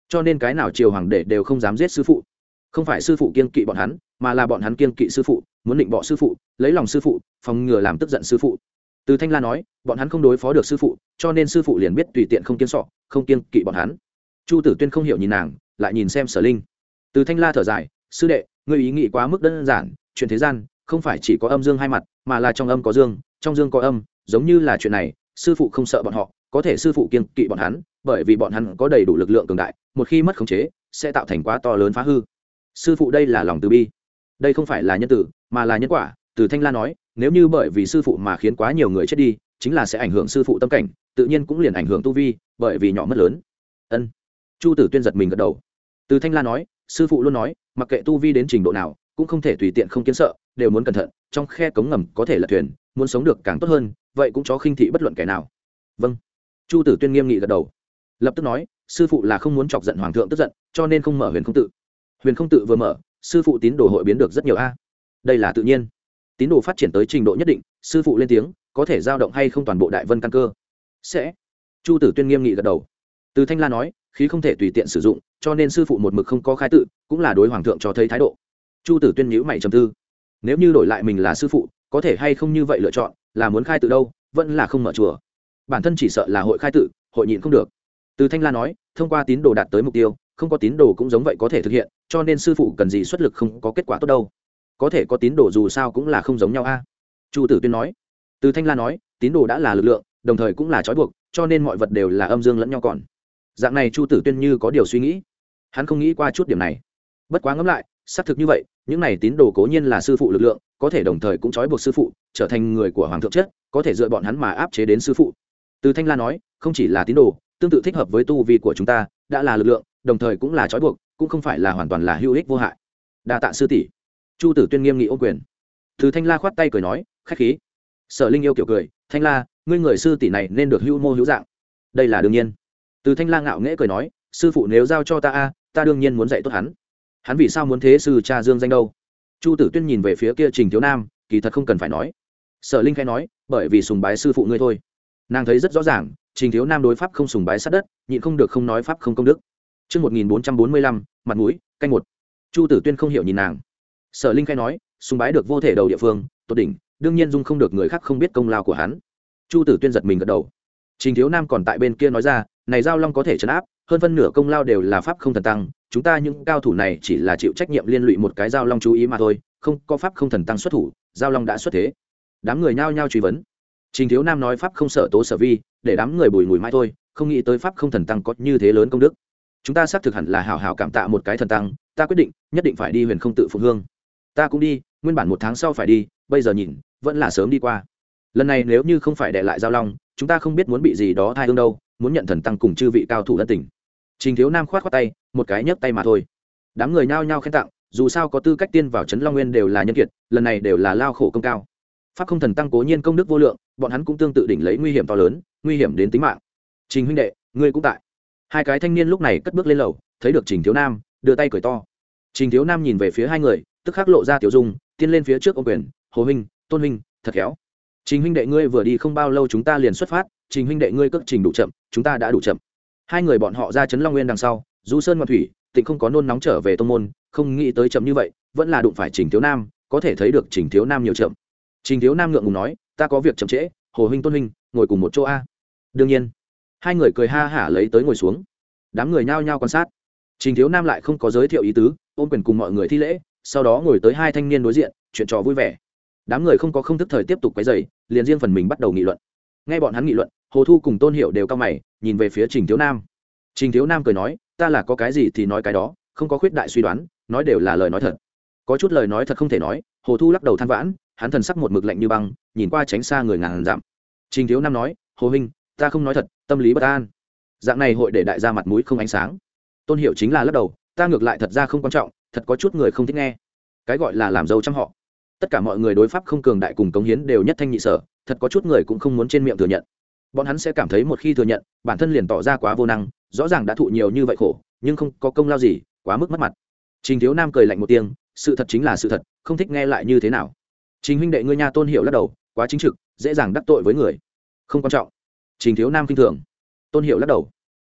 cho nên cái nào triều hoàng đệ đều không dám giết sư phụ. Không phải sư phụ kiêng kỵ bọn hắn, mà là bọn hắn kiêng kỵ sư phụ, muốn định bọ sư phụ, lấy lòng sư phụ, phòng ngừa làm tức giận sư phụ. Từ Thanh La nói, bọn hắn không đối phó được sư phụ, cho nên sư phụ liền biết tùy tiện không kiêng sọ, không kiêng kỵ bọn hắn. Chu Tử Tuyên không hiểu nhìn nàng, lại nhìn xem Sở Linh. Từ Thanh La thở dài, sư đệ, ngươi ý nghĩ quá mức đơn giản, chuyện thế gian không phải chỉ có âm dương hai mặt, mà là trong âm có dương, trong dương có âm, giống như là chuyện này, sư phụ không sợ bọn họ, có thể sư phụ kiêng kỵ bọn hắn, bởi vì bọn hắn có đầy đủ lực lượng cường đại, một khi mất khống chế, sẽ tạo thành quá to lớn phá hư. Sư phụ đây là lòng từ bi, đây không phải là nhân tử, mà là nhân quả. Từ Thanh La nói, nếu như bởi vì sư phụ mà khiến quá nhiều người chết đi, chính là sẽ ảnh hưởng sư phụ tâm cảnh, tự nhiên cũng liền ảnh hưởng tu vi, bởi vì nhỏ mất lớn. Ân. Chu Tử Tuyên giật mình gật đầu. Từ Thanh La nói, sư phụ luôn nói, mặc kệ tu vi đến trình độ nào, cũng không thể tùy tiện không kiến sợ, đều muốn cẩn thận, trong khe cống ngầm có thể lật thuyền, muốn sống được càng tốt hơn, vậy cũng chó khinh thị bất luận kẻ nào. Vâng. Chu Tử Tuyên nghiêm nghị gật đầu, lập tức nói, sư phụ là không muốn chọc giận hoàng thượng tức giận, cho nên không mở Huyền Không Tự. Huyền Không Tự vừa mở, sư phụ tín đồ hội biến được rất nhiều a. Đây là tự nhiên. Tín đồ phát triển tới trình độ nhất định, sư phụ lên tiếng, có thể dao động hay không toàn bộ đại vân căn cơ. Sẽ. Chu Tử Tuyên nghiêm nghị gật đầu. Từ Thanh La nói, khí không thể tùy tiện sử dụng, cho nên sư phụ một mực không có khai tự, cũng là đối hoàng thượng cho thấy thái độ. Chu Tử Tuyên nhíu mày trầm tư, nếu như đổi lại mình là sư phụ, có thể hay không như vậy lựa chọn, là muốn khai tự đâu, vẫn là không mở chùa. Bản thân chỉ sợ là hội khai tự, hội nhịn không được. Từ Thanh La nói, thông qua tín đồ đạt tới mục tiêu, không có tín đồ cũng giống vậy có thể thực hiện, cho nên sư phụ cần gì xuất lực không có kết quả tốt đâu. Có thể có tín đồ dù sao cũng là không giống nhau a. Chu Tử Tuyên nói. Từ Thanh La nói, tín đồ đã là lực lượng, đồng thời cũng là trói buộc, cho nên mọi vật đều là âm dương lẫn nhau còn. Dạng này Chu Tử Tuyên như có điều suy nghĩ, hắn không nghĩ qua chút điểm này. Bất quá ngẫm lại, xác thực như vậy, những này tín đồ cố nhiên là sư phụ lực lượng, có thể đồng thời cũng trói buộc sư phụ, trở thành người của hoàng thượng chất, có thể dựa bọn hắn mà áp chế đến sư phụ. Từ Thanh La nói, không chỉ là tín đồ, tương tự thích hợp với tu vi của chúng ta, đã là lực lượng, đồng thời cũng là trói buộc, cũng không phải là hoàn toàn là hữu ích vô hại. Đa tạ sư tỷ. Chu Tử Tuyên nghiêm nghị ôm quyền. Từ Thanh La khoát tay cười nói, khách khí. Sở Linh yêu kiểu cười, Thanh La, ngươi người sư tỷ này nên được hữu mô hữu dạng. Đây là đương nhiên. Từ Thanh La ngạo nghễ cười nói, sư phụ nếu giao cho ta a, ta đương nhiên muốn dạy tốt hắn. Hắn vì sao muốn thế sư cha dương danh đâu? Chu Tử Tuyên nhìn về phía kia Trình Thiếu Nam, kỳ thật không cần phải nói. Sở Linh khẽ nói, bởi vì sùng bái sư phụ ngươi thôi. Nàng thấy rất rõ ràng, Trình Thiếu Nam đối pháp không sùng bái sát đất, nhịn không được không nói pháp không công đức. Chương một nghìn bốn trăm bốn mươi lăm, mặt mũi, canh một. Chu Tử Tuyên không hiểu nhìn nàng. Sở Linh khẽ nói, sùng bái được vô thể đầu địa phương, tốt đỉnh, đương nhiên dung không được người khác không biết công lao của hắn. Chu Tử Tuyên giật mình gật đầu. Trình Thiếu Nam còn tại bên kia nói ra, này giao long có thể trấn áp, hơn phân nửa công lao đều là pháp không thần tăng, chúng ta những cao thủ này chỉ là chịu trách nhiệm liên lụy một cái giao long chú ý mà thôi, không có pháp không thần tăng xuất thủ, giao long đã xuất thế. Đám người nhao nhao truy vấn. Trình Thiếu Nam nói pháp không sở tố sở vi, để đám người bùi ngùi mãi thôi, không nghĩ tới pháp không thần tăng có như thế lớn công đức. Chúng ta xác thực hẳn là hảo hảo cảm tạ một cái thần tăng, ta quyết định, nhất định phải đi Huyền Không Tự phụng hương. Ta cũng đi, nguyên bản một tháng sau phải đi, bây giờ nhìn, vẫn là sớm đi qua. Lần này nếu như không phải để lại giao long, chúng ta không biết muốn bị gì đó thai hương đâu, muốn nhận thần tăng cùng chư vị cao thủ ân tình. Trình Thiếu Nam khoát khoát tay, một cái nhấc tay mà thôi. Đám người nhao nhao khen tặng, dù sao có tư cách tiên vào trấn Long Nguyên đều là nhân kiệt, lần này đều là lao khổ công cao. Pháp không thần tăng cố nhiên công đức vô lượng, bọn hắn cũng tương tự đỉnh lấy nguy hiểm to lớn, nguy hiểm đến tính mạng. Trình huynh đệ, ngươi cũng tại. Hai cái thanh niên lúc này cất bước lên lầu, thấy được Trình Thiếu Nam, đưa tay cười to. Trình Thiếu Nam nhìn về phía hai người, tức khắc lộ ra tiểu dung, tiến lên phía trước ôm quyền, "Hồ huynh, Tôn huynh, thật khéo. Trình huynh đệ ngươi vừa đi không bao lâu chúng ta liền xuất phát, Trình huynh đệ ngươi cước trình đủ chậm, chúng ta đã đủ chậm." Hai người bọn họ ra trấn Long Nguyên đằng sau, du sơn ngoạn thủy, Tịnh không có nôn nóng trở về tông môn, không nghĩ tới chậm như vậy, vẫn là đụng phải Trình Thiếu Nam, có thể thấy được Trình Thiếu Nam nhiều chậm. Trình Thiếu Nam ngượng ngùng nói, "Ta có việc chậm trễ, Hồ huynh Tôn huynh, ngồi cùng một chỗ a." Đương nhiên. Hai người cười ha hả lấy tới ngồi xuống. Đám người nhao nhao quan sát. Trình Thiếu Nam lại không có giới thiệu ý tứ, ôm quyền cùng mọi người thi lễ, sau đó ngồi tới hai thanh niên đối diện, chuyện trò vui vẻ. Đám người không có không thức thời tiếp tục quấy rầy, liền riêng phần mình bắt đầu nghị luận. Nghe bọn hắn nghị luận, Hồ Thu cùng Tôn Hiểu đều cau mày, nhìn về phía Trình Thiếu Nam. Trình Thiếu Nam cười nói, "Ta là có cái gì thì nói cái đó, không có khuyết đại suy đoán, nói đều là lời nói thật." Có chút lời nói thật không thể nói, Hồ Thu lắc đầu than vãn, hắn thần sắc một mực lạnh như băng, nhìn qua tránh xa người ngàn dặm. Trình Thiếu Nam nói, "Hồ huynh, ta không nói thật, tâm lý bất an. Dạng này hội để đại gia mặt mũi không ánh sáng." Tôn Hiểu chính là lắc đầu, "Ta ngược lại thật ra không quan trọng, thật có chút người không thích nghe. Cái gọi là làm dâu trăm họ. Tất cả mọi người đối pháp không cường đại cùng cống hiến đều nhất thanh nhị sở, thật có chút người cũng không muốn trên miệng thừa nhận. Bọn hắn sẽ cảm thấy một khi thừa nhận, bản thân liền tỏ ra quá vô năng, rõ ràng đã thụ nhiều như vậy khổ, nhưng không có công lao gì, quá mức mất mặt." Trình Thiếu Nam cười lạnh một tiếng, "Sự thật chính là sự thật, không thích nghe lại như thế nào?" Trình huynh đệ ngươi nha. Tôn Hiểu lắc đầu, "Quá chính trực, dễ dàng đắc tội với người." "Không quan trọng." Trình Thiếu Nam kinh thường. Tôn Hiểu lắc đầu.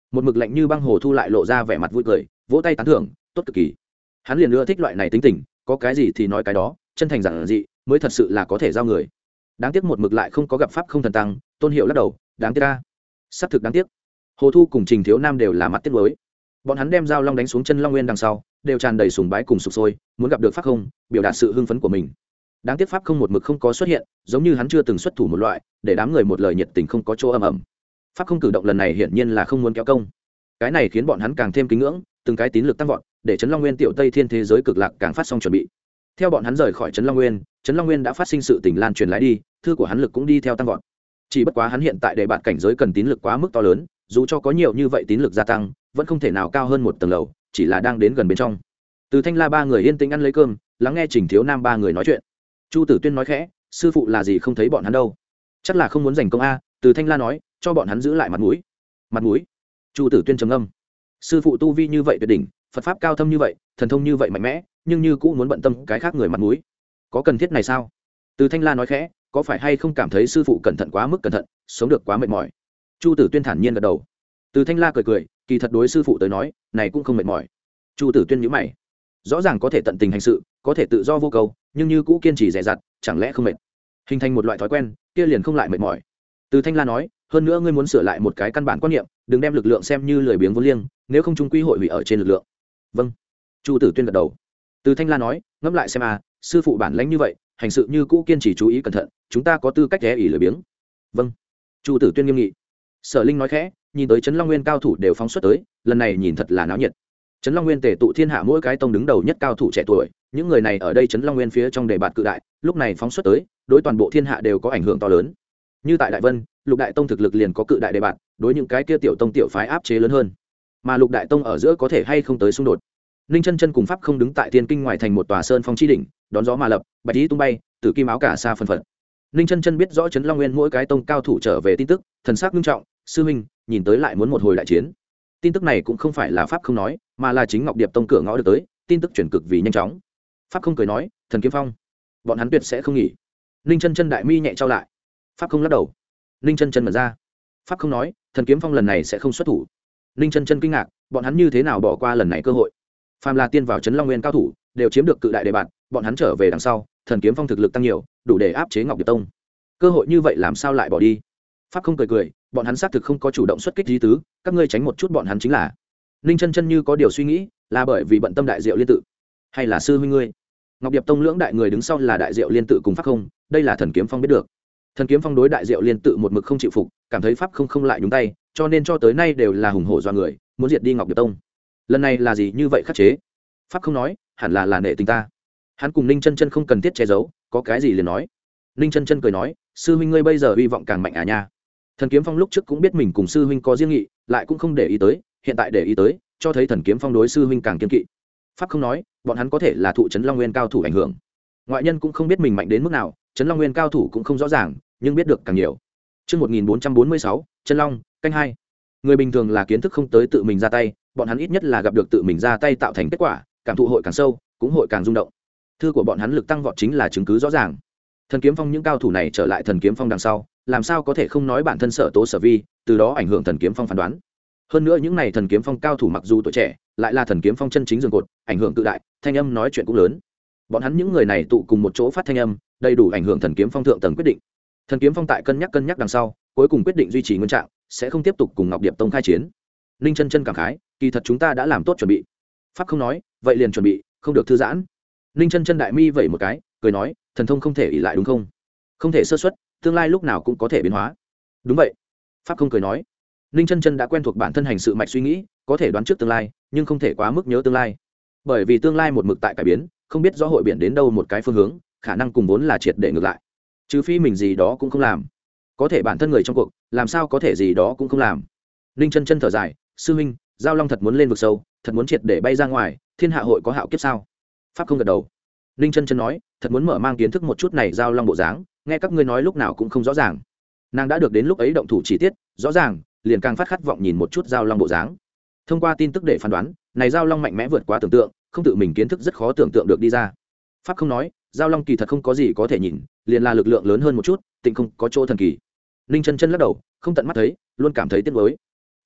một mực lạnh như băng Hồ Thu lại lộ ra vẻ mặt vui cười, vỗ tay tán thưởng, tốt cực kỳ. Hắn liền ưa thích loại này tính tình, có cái gì thì nói cái đó, chân thành giản dị, mới thật sự là có thể giao người. Đáng tiếc một mực lại không có gặp pháp không thần tăng, Tôn Hiệu lắc đầu, đáng tiếc a. Sắp thực đáng tiếc. Hồ Thu cùng Trình Thiếu Nam đều là mặt tiếc nuối. Bọn hắn đem Giao Long đánh xuống chân Long Nguyên đằng sau, đều tràn đầy sùng bái cùng sục sôi, muốn gặp được pháp không, biểu đạt sự hưng phấn của mình. Đáng tiếc pháp không một mực không có xuất hiện, giống như hắn chưa từng xuất thủ một loại, để đám người một lời nhiệt tình không có chỗ ầm ầm. Pháp không cử động lần này hiển nhiên là không muốn kéo công. Cái này khiến bọn hắn càng thêm kính ngưỡng, từng cái tín lực tăng vọt, để Trấn Long Nguyên tiểu Tây Thiên thế giới cực lạc càng phát xong chuẩn bị. Theo bọn hắn rời khỏi Trấn Long Nguyên, Trấn Long Nguyên đã phát sinh sự tình lan truyền lái đi, thư của hắn lực cũng đi theo tăng vọt. Chỉ bất quá hắn hiện tại để bạn cảnh giới cần tín lực quá mức to lớn, dù cho có nhiều như vậy tín lực gia tăng, vẫn không thể nào cao hơn một tầng lầu, chỉ là đang đến gần bên trong. Từ Thanh La ba người yên tĩnh ăn lấy cơm, lắng nghe Trình Thiếu Nam ba người nói chuyện. Chu Tử Tuyên nói khẽ, sư phụ là gì không thấy bọn hắn đâu? Chắc là không muốn giành công a. Từ Thanh La nói, cho bọn hắn giữ lại mặt mũi. Mặt mũi? Chu Tử Tuyên trầm ngâm. Sư phụ tu vi như vậy tuyệt đỉnh, Phật pháp cao thâm như vậy, thần thông như vậy mạnh mẽ, nhưng như cũng muốn bận tâm cái khác người mặt mũi. Có cần thiết này sao? Từ Thanh La nói khẽ, có phải hay không cảm thấy sư phụ cẩn thận quá mức cẩn thận, sống được quá mệt mỏi? Chu Tử Tuyên thản nhiên gật đầu. Từ Thanh La cười cười, kỳ thật đối sư phụ tới nói, này cũng không mệt mỏi. Chu Tử Tuyên nhíu mày. Rõ ràng có thể tận tình hành sự, có thể tự do vô cầu, nhưng như cũ kiên trì dè dặt, chẳng lẽ không mệt? Hình thành một loại thói quen, kia liền không lại mệt mỏi. Từ Thanh La nói, hơn nữa ngươi muốn sửa lại một cái căn bản quan niệm, đừng đem lực lượng xem như lười biếng vô liêng, nếu không chúng quy hội hủy ở trên lực lượng. Vâng. Chu Tử Tuyên gật đầu. Từ Thanh La nói, ngẫm lại xem à, sư phụ bản lãnh như vậy, hành sự như cũ kiên trì chú ý cẩn thận, chúng ta có tư cách ghé ỉ lười biếng. Vâng. Chu Tử Tuyên nghiêm nghị. Sở Linh nói khẽ, nhìn tới Trấn Long Nguyên cao thủ đều phóng xuất tới, lần này nhìn thật là náo nhiệt. Trấn Long Nguyên tề tụ thiên hạ mỗi cái tông đứng đầu nhất cao thủ trẻ tuổi, những người này ở đây Trấn Long Nguyên phía trong đề bạt cự đại, lúc này phóng xuất tới, đối toàn bộ thiên hạ đều có ảnh hưởng to lớn. Như tại Đại Vân, Lục Đại Tông thực lực liền có cự đại đề bạt, đối những cái kia tiểu tông tiểu phái áp chế lớn hơn. Mà Lục Đại Tông ở giữa có thể hay không tới xung đột. Ninh Chân Chân cùng Pháp không đứng tại Tiên Kinh ngoài thành một tòa sơn phong chi đỉnh, đón gió mà lập, bạch ý tung bay, tử kim áo cả xa phần phật. Ninh Chân Chân biết rõ Trấn Long Nguyên mỗi cái tông cao thủ trở về tin tức, thần sắc nghiêm trọng, sư huynh, nhìn tới lại muốn một hồi đại chiến. Tin tức này cũng không phải là Pháp không nói, mà là chính Ngọc Điệp Tông cửa ngõ được tới, tin tức chuyển cực vì nhanh chóng. Pháp không cười nói, Thần Kiếm Phong, bọn hắn tuyệt sẽ không nghỉ. Ninh Chân Chân đại mi nhẹ trao lại. Pháp không lắc đầu. Ninh Chân Chân mở ra. Pháp không nói, Thần Kiếm Phong lần này sẽ không xuất thủ. Ninh Chân Chân kinh ngạc, bọn hắn như thế nào bỏ qua lần này cơ hội? Phàm là tiên vào Trấn Long Nguyên cao thủ, đều chiếm được cự đại đề bạt, bọn hắn trở về đằng sau, Thần Kiếm Phong thực lực tăng nhiều, đủ để áp chế Ngọc Điệp Tông. Cơ hội như vậy làm sao lại bỏ đi? Pháp không cười cười, bọn hắn xác thực không có chủ động xuất kích lý tứ, các ngươi tránh một chút bọn hắn chính là. Ninh Chân Chân như có điều suy nghĩ, là bởi vì bận tâm Đại Diệu Liên Tự, hay là sư huynh ngươi? Ngọc Điệp Tông lưỡng đại người đứng sau là Đại Diệu Liên Tự cùng Pháp không, đây là Thần Kiếm Phong biết được. Thần Kiếm Phong đối Đại Diệu Liên Tự một mực không chịu phục, cảm thấy Pháp không không lại nhúng tay, cho nên cho tới nay đều là hùng hổ do người, muốn diệt đi Ngọc Điệp Tông. Lần này là gì như vậy khắc chế? Pháp không nói, hẳn là là nể tình ta. Hắn cùng Ninh Chân Chân không cần thiết che giấu, có cái gì liền nói. Ninh Chân Chân cười nói, sư huynh ngươi bây giờ hy vọng càng mạnh à nha. Thần Kiếm Phong lúc trước cũng biết mình cùng sư huynh có riêng nghị, lại cũng không để ý tới, hiện tại để ý tới, cho thấy Thần Kiếm Phong đối sư huynh càng kiên kỵ. Pháp không nói, bọn hắn có thể là thụ Trấn Long Nguyên cao thủ ảnh hưởng. Ngoại nhân cũng không biết mình mạnh đến mức nào, Trấn Long Nguyên cao thủ cũng không rõ ràng, nhưng biết được càng nhiều. Chương một nghìn bốn trăm bốn mươi sáu, Chân Long, canh hai. Người bình thường là kiến thức không tới tự mình ra tay, bọn hắn ít nhất là gặp được tự mình ra tay tạo thành kết quả, cảm thụ hội càng sâu, cũng hội càng rung động. Thư của bọn hắn lực tăng vọt chính là chứng cứ rõ ràng. Thần Kiếm Phong những cao thủ này trở lại Thần Kiếm Phong đằng sau, làm sao có thể không nói bản thân sở tố sở vi, từ đó ảnh hưởng Thần Kiếm Phong phán đoán. Hơn nữa những này Thần Kiếm Phong cao thủ mặc dù tuổi trẻ, lại là Thần Kiếm Phong chân chính giường cột, ảnh hưởng tự đại, thanh âm nói chuyện cũng lớn. Bọn hắn những người này tụ cùng một chỗ phát thanh âm, đầy đủ ảnh hưởng Thần Kiếm Phong thượng tầng quyết định. Thần Kiếm Phong tại cân nhắc cân nhắc đằng sau, cuối cùng quyết định duy trì nguyên trạng, sẽ không tiếp tục cùng Ngọc Điệp Tông khai chiến. Ninh Chân Chân cảm khái, kỳ thật chúng ta đã làm tốt chuẩn bị. Pháp không nói, vậy liền chuẩn bị, không được thư giãn. Ninh Chân Chân đại mi vẩy một cái, cười nói, thần thông không thể ỷ lại đúng không? Không thể sơ suất, tương lai lúc nào cũng có thể biến hóa. Đúng vậy. Pháp không cười nói. Ninh Chân Chân đã quen thuộc bản thân hành sự mạch suy nghĩ, có thể đoán trước tương lai, nhưng không thể quá mức nhớ tương lai. Bởi vì tương lai một mực tại cải biến, không biết rõ hội biển đến đâu một cái phương hướng, khả năng cùng vốn là triệt để ngược lại. Trừ phi mình gì đó cũng không làm. Có thể bản thân người trong cuộc, làm sao có thể gì đó cũng không làm. Ninh Chân Chân thở dài, sư huynh, Giao Long thật muốn lên vực sâu, thật muốn triệt để bay ra ngoài, thiên hạ hội có hạo kiếp sao? Pháp không gật đầu. Ninh Chân Chân nói, thật muốn mở mang kiến thức một chút này Giao Long bộ dáng, nghe các ngươi nói lúc nào cũng không rõ ràng. Nàng đã được đến lúc ấy động thủ chi tiết, rõ ràng, liền càng phát khát vọng nhìn một chút Giao Long bộ dáng. Thông qua tin tức để phán đoán, này Giao Long mạnh mẽ vượt quá tưởng tượng, không tự mình kiến thức rất khó tưởng tượng được đi ra. Pháp không nói, Giao Long kỳ thật không có gì có thể nhìn, liền là lực lượng lớn hơn một chút, tịnh không có chỗ thần kỳ. Ninh Chân Chân lắc đầu, không tận mắt thấy, luôn cảm thấy tiếc nuối.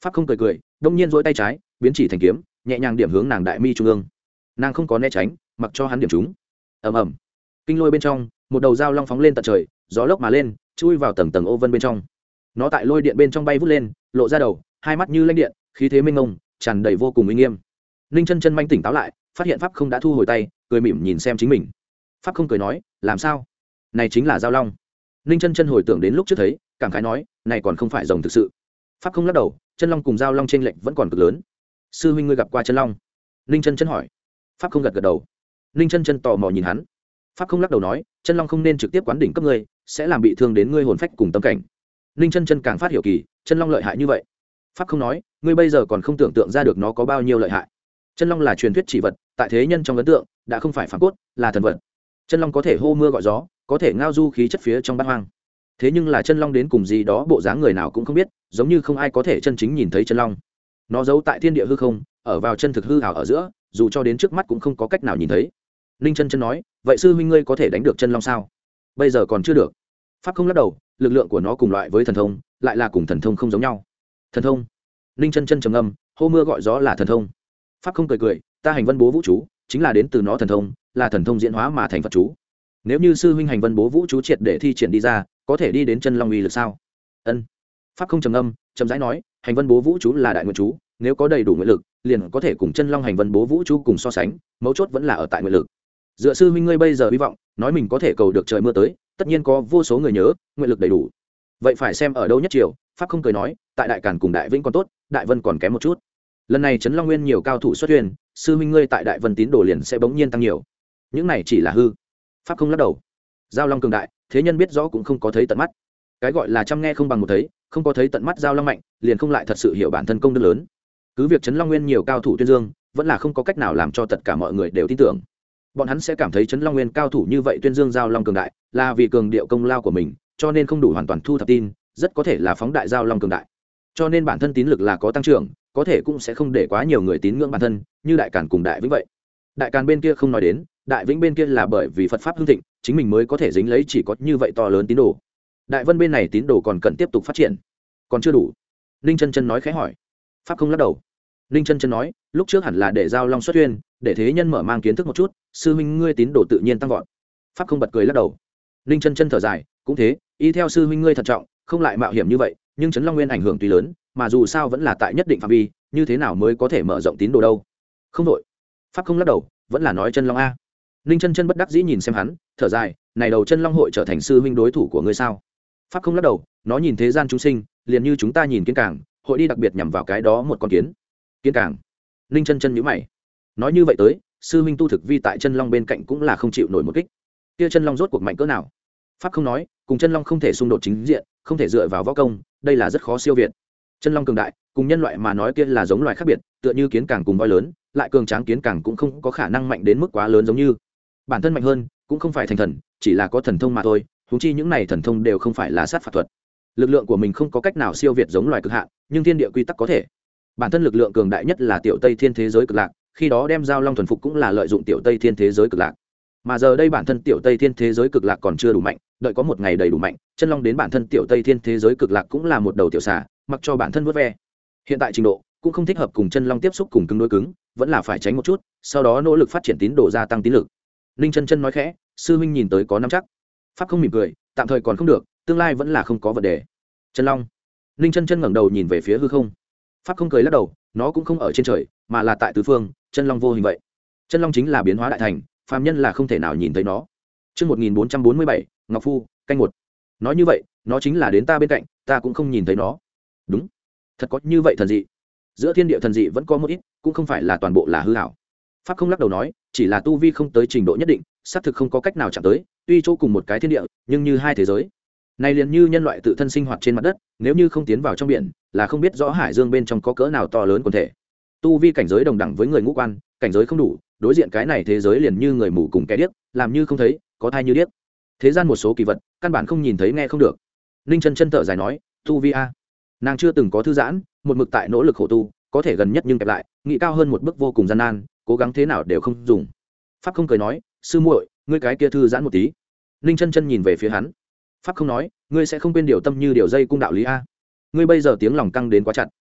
pháp không cười cười đông nhiên dỗi tay trái biến chỉ thành kiếm nhẹ nhàng điểm hướng nàng đại mi trung ương. Nàng không có né tránh, mặc cho hắn điểm chúng. Ầm ầm, kinh lôi bên trong một đầu dao long phóng lên tận trời, gió lốc mà lên chui vào tầng tầng ô vân bên trong. Nó tại lôi điện bên trong bay vút lên, lộ ra đầu, hai mắt như lanh điện, khí thế mênh mông, tràn đầy vô cùng uy nghiêm. Ninh chân chân manh tỉnh táo lại, phát hiện pháp không đã thu hồi tay, cười mỉm nhìn xem chính mình. Pháp không cười nói, làm sao, này chính là dao long. Ninh chân chân hồi tưởng đến lúc trước thấy, cảm khái nói, này còn không phải rồng thực sự. Pháp không lắc đầu, chân long cùng dao long chênh lệch vẫn còn cực lớn. Sư huynh ngươi gặp qua chân long? Ninh chân chân hỏi. Pháp không gật gật đầu. Ninh chân chân tò mò nhìn hắn. Pháp không lắc đầu nói, chân long không nên trực tiếp quán đỉnh cấp ngươi, sẽ làm bị thương đến ngươi hồn phách cùng tâm cảnh. Ninh chân chân càng phát hiểu kỳ, chân long lợi hại như vậy. Pháp không nói, ngươi bây giờ còn không tưởng tượng ra được nó có bao nhiêu lợi hại. Chân long là truyền thuyết chỉ vật, tại thế nhân trong ấn tượng đã không phải phản cốt, là thần vật. Chân long có thể hô mưa gọi gió, có thể ngao du khí chất phía trong bát hoang. Thế nhưng là chân long đến cùng gì đó bộ dáng người nào cũng không biết, giống như không ai có thể chân chính nhìn thấy chân long. Nó giấu tại thiên địa hư không, ở vào chân thực hư ảo ở giữa, dù cho đến trước mắt cũng không có cách nào nhìn thấy. Ninh chân chân nói, vậy sư huynh ngươi có thể đánh được chân long sao? Bây giờ còn chưa được. Pháp không lắc đầu, lực lượng của nó cùng loại với thần thông, lại là cùng thần thông không giống nhau. Thần thông? Ninh chân chân trầm ngâm, hô mưa gọi gió là thần thông. Pháp không cười cười, ta hành vân bố vũ chú chính là đến từ nó thần thông, là thần thông diễn hóa mà thành Phật chú. Nếu như sư huynh hành vân bố vũ chú triệt để thi triển đi ra, có thể đi đến chân long uy lực sao? Ân. Pháp không trầm ngâm, trầm rãi nói, hành vân bố vũ chú là đại nguyện chú, nếu có đầy đủ nguyện lực, liền có thể cùng chân long hành vân bố vũ chú cùng so sánh, mấu chốt vẫn là ở tại nguyện lực. Dựa sư huynh ngươi bây giờ hy vọng, nói mình có thể cầu được trời mưa tới, tất nhiên có vô số người nhớ, nguyện lực đầy đủ. Vậy phải xem ở đâu nhất chiều. Pháp không cười nói, tại đại càn cùng đại vĩnh còn tốt, đại vân còn kém một chút. Lần này trấn long nguyên nhiều cao thủ xuất hiện, sư huynh ngươi tại đại vân tín đồ liền sẽ bỗng nhiên tăng nhiều. Những này chỉ là hư. Pháp không lắc đầu. Giao long cường đại, thế nhân biết rõ cũng không có thấy tận mắt. Cái gọi là chăm nghe không bằng một thấy, không có thấy tận mắt giao long mạnh, liền không lại thật sự hiểu bản thân công đức lớn. Cứ việc trấn long nguyên nhiều cao thủ tuyên dương, vẫn là không có cách nào làm cho tất cả mọi người đều tin tưởng. Bọn hắn sẽ cảm thấy trấn long nguyên cao thủ như vậy tuyên dương giao long cường đại, là vì cường điệu công lao của mình, cho nên không đủ hoàn toàn thu thập tin, rất có thể là phóng đại giao long cường đại. Cho nên bản thân tín lực là có tăng trưởng, có thể cũng sẽ không để quá nhiều người tín ngưỡng bản thân, như đại càn cùng đại vĩnh vậy. Đại càn bên kia không nói đến, đại vĩnh bên kia là bởi vì Phật pháp hưng thịnh, chính mình mới có thể dính lấy chỉ có như vậy to lớn tín đồ. Đại vân bên này tín đồ còn cần tiếp tục phát triển, còn chưa đủ. Ninh chân chân nói khẽ hỏi. Pháp không lắc đầu. Ninh chân chân nói, lúc trước hẳn là để giao long xuất huyên, để thế nhân mở mang kiến thức một chút, sư huynh ngươi tín đồ tự nhiên tăng vọt. Pháp không bật cười lắc đầu. Ninh chân chân thở dài, cũng thế, y theo sư huynh ngươi thận trọng, không lại mạo hiểm như vậy, nhưng trấn long nguyên ảnh hưởng tuy lớn, mà dù sao vẫn là tại nhất định phạm vi, như thế nào mới có thể mở rộng tín đồ đâu. Không đội. Pháp không lắc đầu, vẫn là nói chân long a. Ninh chân chân bất đắc dĩ nhìn xem hắn, thở dài, này đầu chân long hội trở thành sư huynh đối thủ của ngươi sao? Pháp không lắc đầu, nó nhìn thế gian chúng sinh, liền như chúng ta nhìn kiến càng, hội đi đặc biệt nhằm vào cái đó một con kiến. Kiến càng? Ninh chân chân nhíu mày. Nói như vậy tới, sư huynh tu thực vi tại chân long bên cạnh cũng là không chịu nổi một kích. Kia chân long rốt cuộc mạnh cỡ nào? Pháp không nói, cùng chân long không thể xung đột chính diện, không thể dựa vào võ công, đây là rất khó siêu việt. Chân long cường đại, cùng nhân loại mà nói kia là giống loài khác biệt, tựa như kiến càng cùng voi lớn, lại cường tráng kiến càng cũng không có khả năng mạnh đến mức quá lớn giống như. Bản thân mạnh hơn, cũng không phải thành thần, chỉ là có thần thông mà thôi, huống chi những này thần thông đều không phải là sát phạt thuật. Lực lượng của mình không có cách nào siêu việt giống loài cực hạn, nhưng thiên địa quy tắc có thể. Bản thân lực lượng cường đại nhất là tiểu Tây Thiên thế giới cực lạc, khi đó đem giao long thuần phục cũng là lợi dụng tiểu Tây Thiên thế giới cực lạc. Mà giờ đây bản thân tiểu Tây Thiên thế giới cực lạc còn chưa đủ mạnh, đợi có một ngày đầy đủ mạnh, chân long đến bản thân tiểu Tây Thiên thế giới cực lạc cũng là một đầu tiểu xà, mặc cho bản thân vớt ve. Hiện tại trình độ cũng không thích hợp cùng chân long tiếp xúc cùng cứng đối cứng, vẫn là phải tránh một chút, sau đó nỗ lực phát triển tín đồ, gia tăng tín lực. Ninh chân chân nói khẽ, sư huynh nhìn tới có nắm chắc. Pháp không mỉm cười, tạm thời còn không được, tương lai vẫn là không có vấn đề. Chân long. Ninh chân chân ngẩng đầu nhìn về phía hư không. Pháp không cười lắc đầu, nó cũng không ở trên trời, mà là tại tứ phương, chân long vô hình vậy. Chân long chính là biến hóa đại thành, phàm nhân là không thể nào nhìn thấy nó. Chương một nghìn bốn trăm bốn mươi bảy, Ngọc Phu, canh một. Nói như vậy, nó chính là đến ta bên cạnh, ta cũng không nhìn thấy nó. Đúng, thật có như vậy thần dị. Giữa thiên địa thần dị vẫn có một ít, cũng không phải là toàn bộ là hư ảo. Pháp không lắc đầu nói, chỉ là tu vi không tới trình độ nhất định, xác thực không có cách nào chạm tới, tuy chỗ cùng một cái thiên địa, nhưng như hai thế giới. Này liền như nhân loại tự thân sinh hoạt trên mặt đất, nếu như không tiến vào trong biển, là không biết rõ hải dương bên trong có cỡ nào to lớn quần thể. Tu vi cảnh giới đồng đẳng với người ngũ quan, cảnh giới không đủ, đối diện cái này thế giới liền như người mù cùng kẻ điếc, làm như không thấy, có thai như điếc. Thế gian một số kỳ vật, căn bản không nhìn thấy nghe không được. Ninh chân chân thở dài nói, tu vi a, nàng chưa từng có thư giãn, một mực tại nỗ lực khổ tu, có thể gần nhất nhưng kẹp lại, nghĩ cao hơn một bước vô cùng gian nan, cố gắng thế nào đều không dùng. Pháp không cười nói, sư muội, ngươi cái kia thư giãn một tí. Ninh chân chân nhìn về phía hắn. Pháp không nói, ngươi sẽ không quên điều tâm như điều dây cung đạo lý a. Ngươi bây giờ tiếng lòng căng đến quá chặt.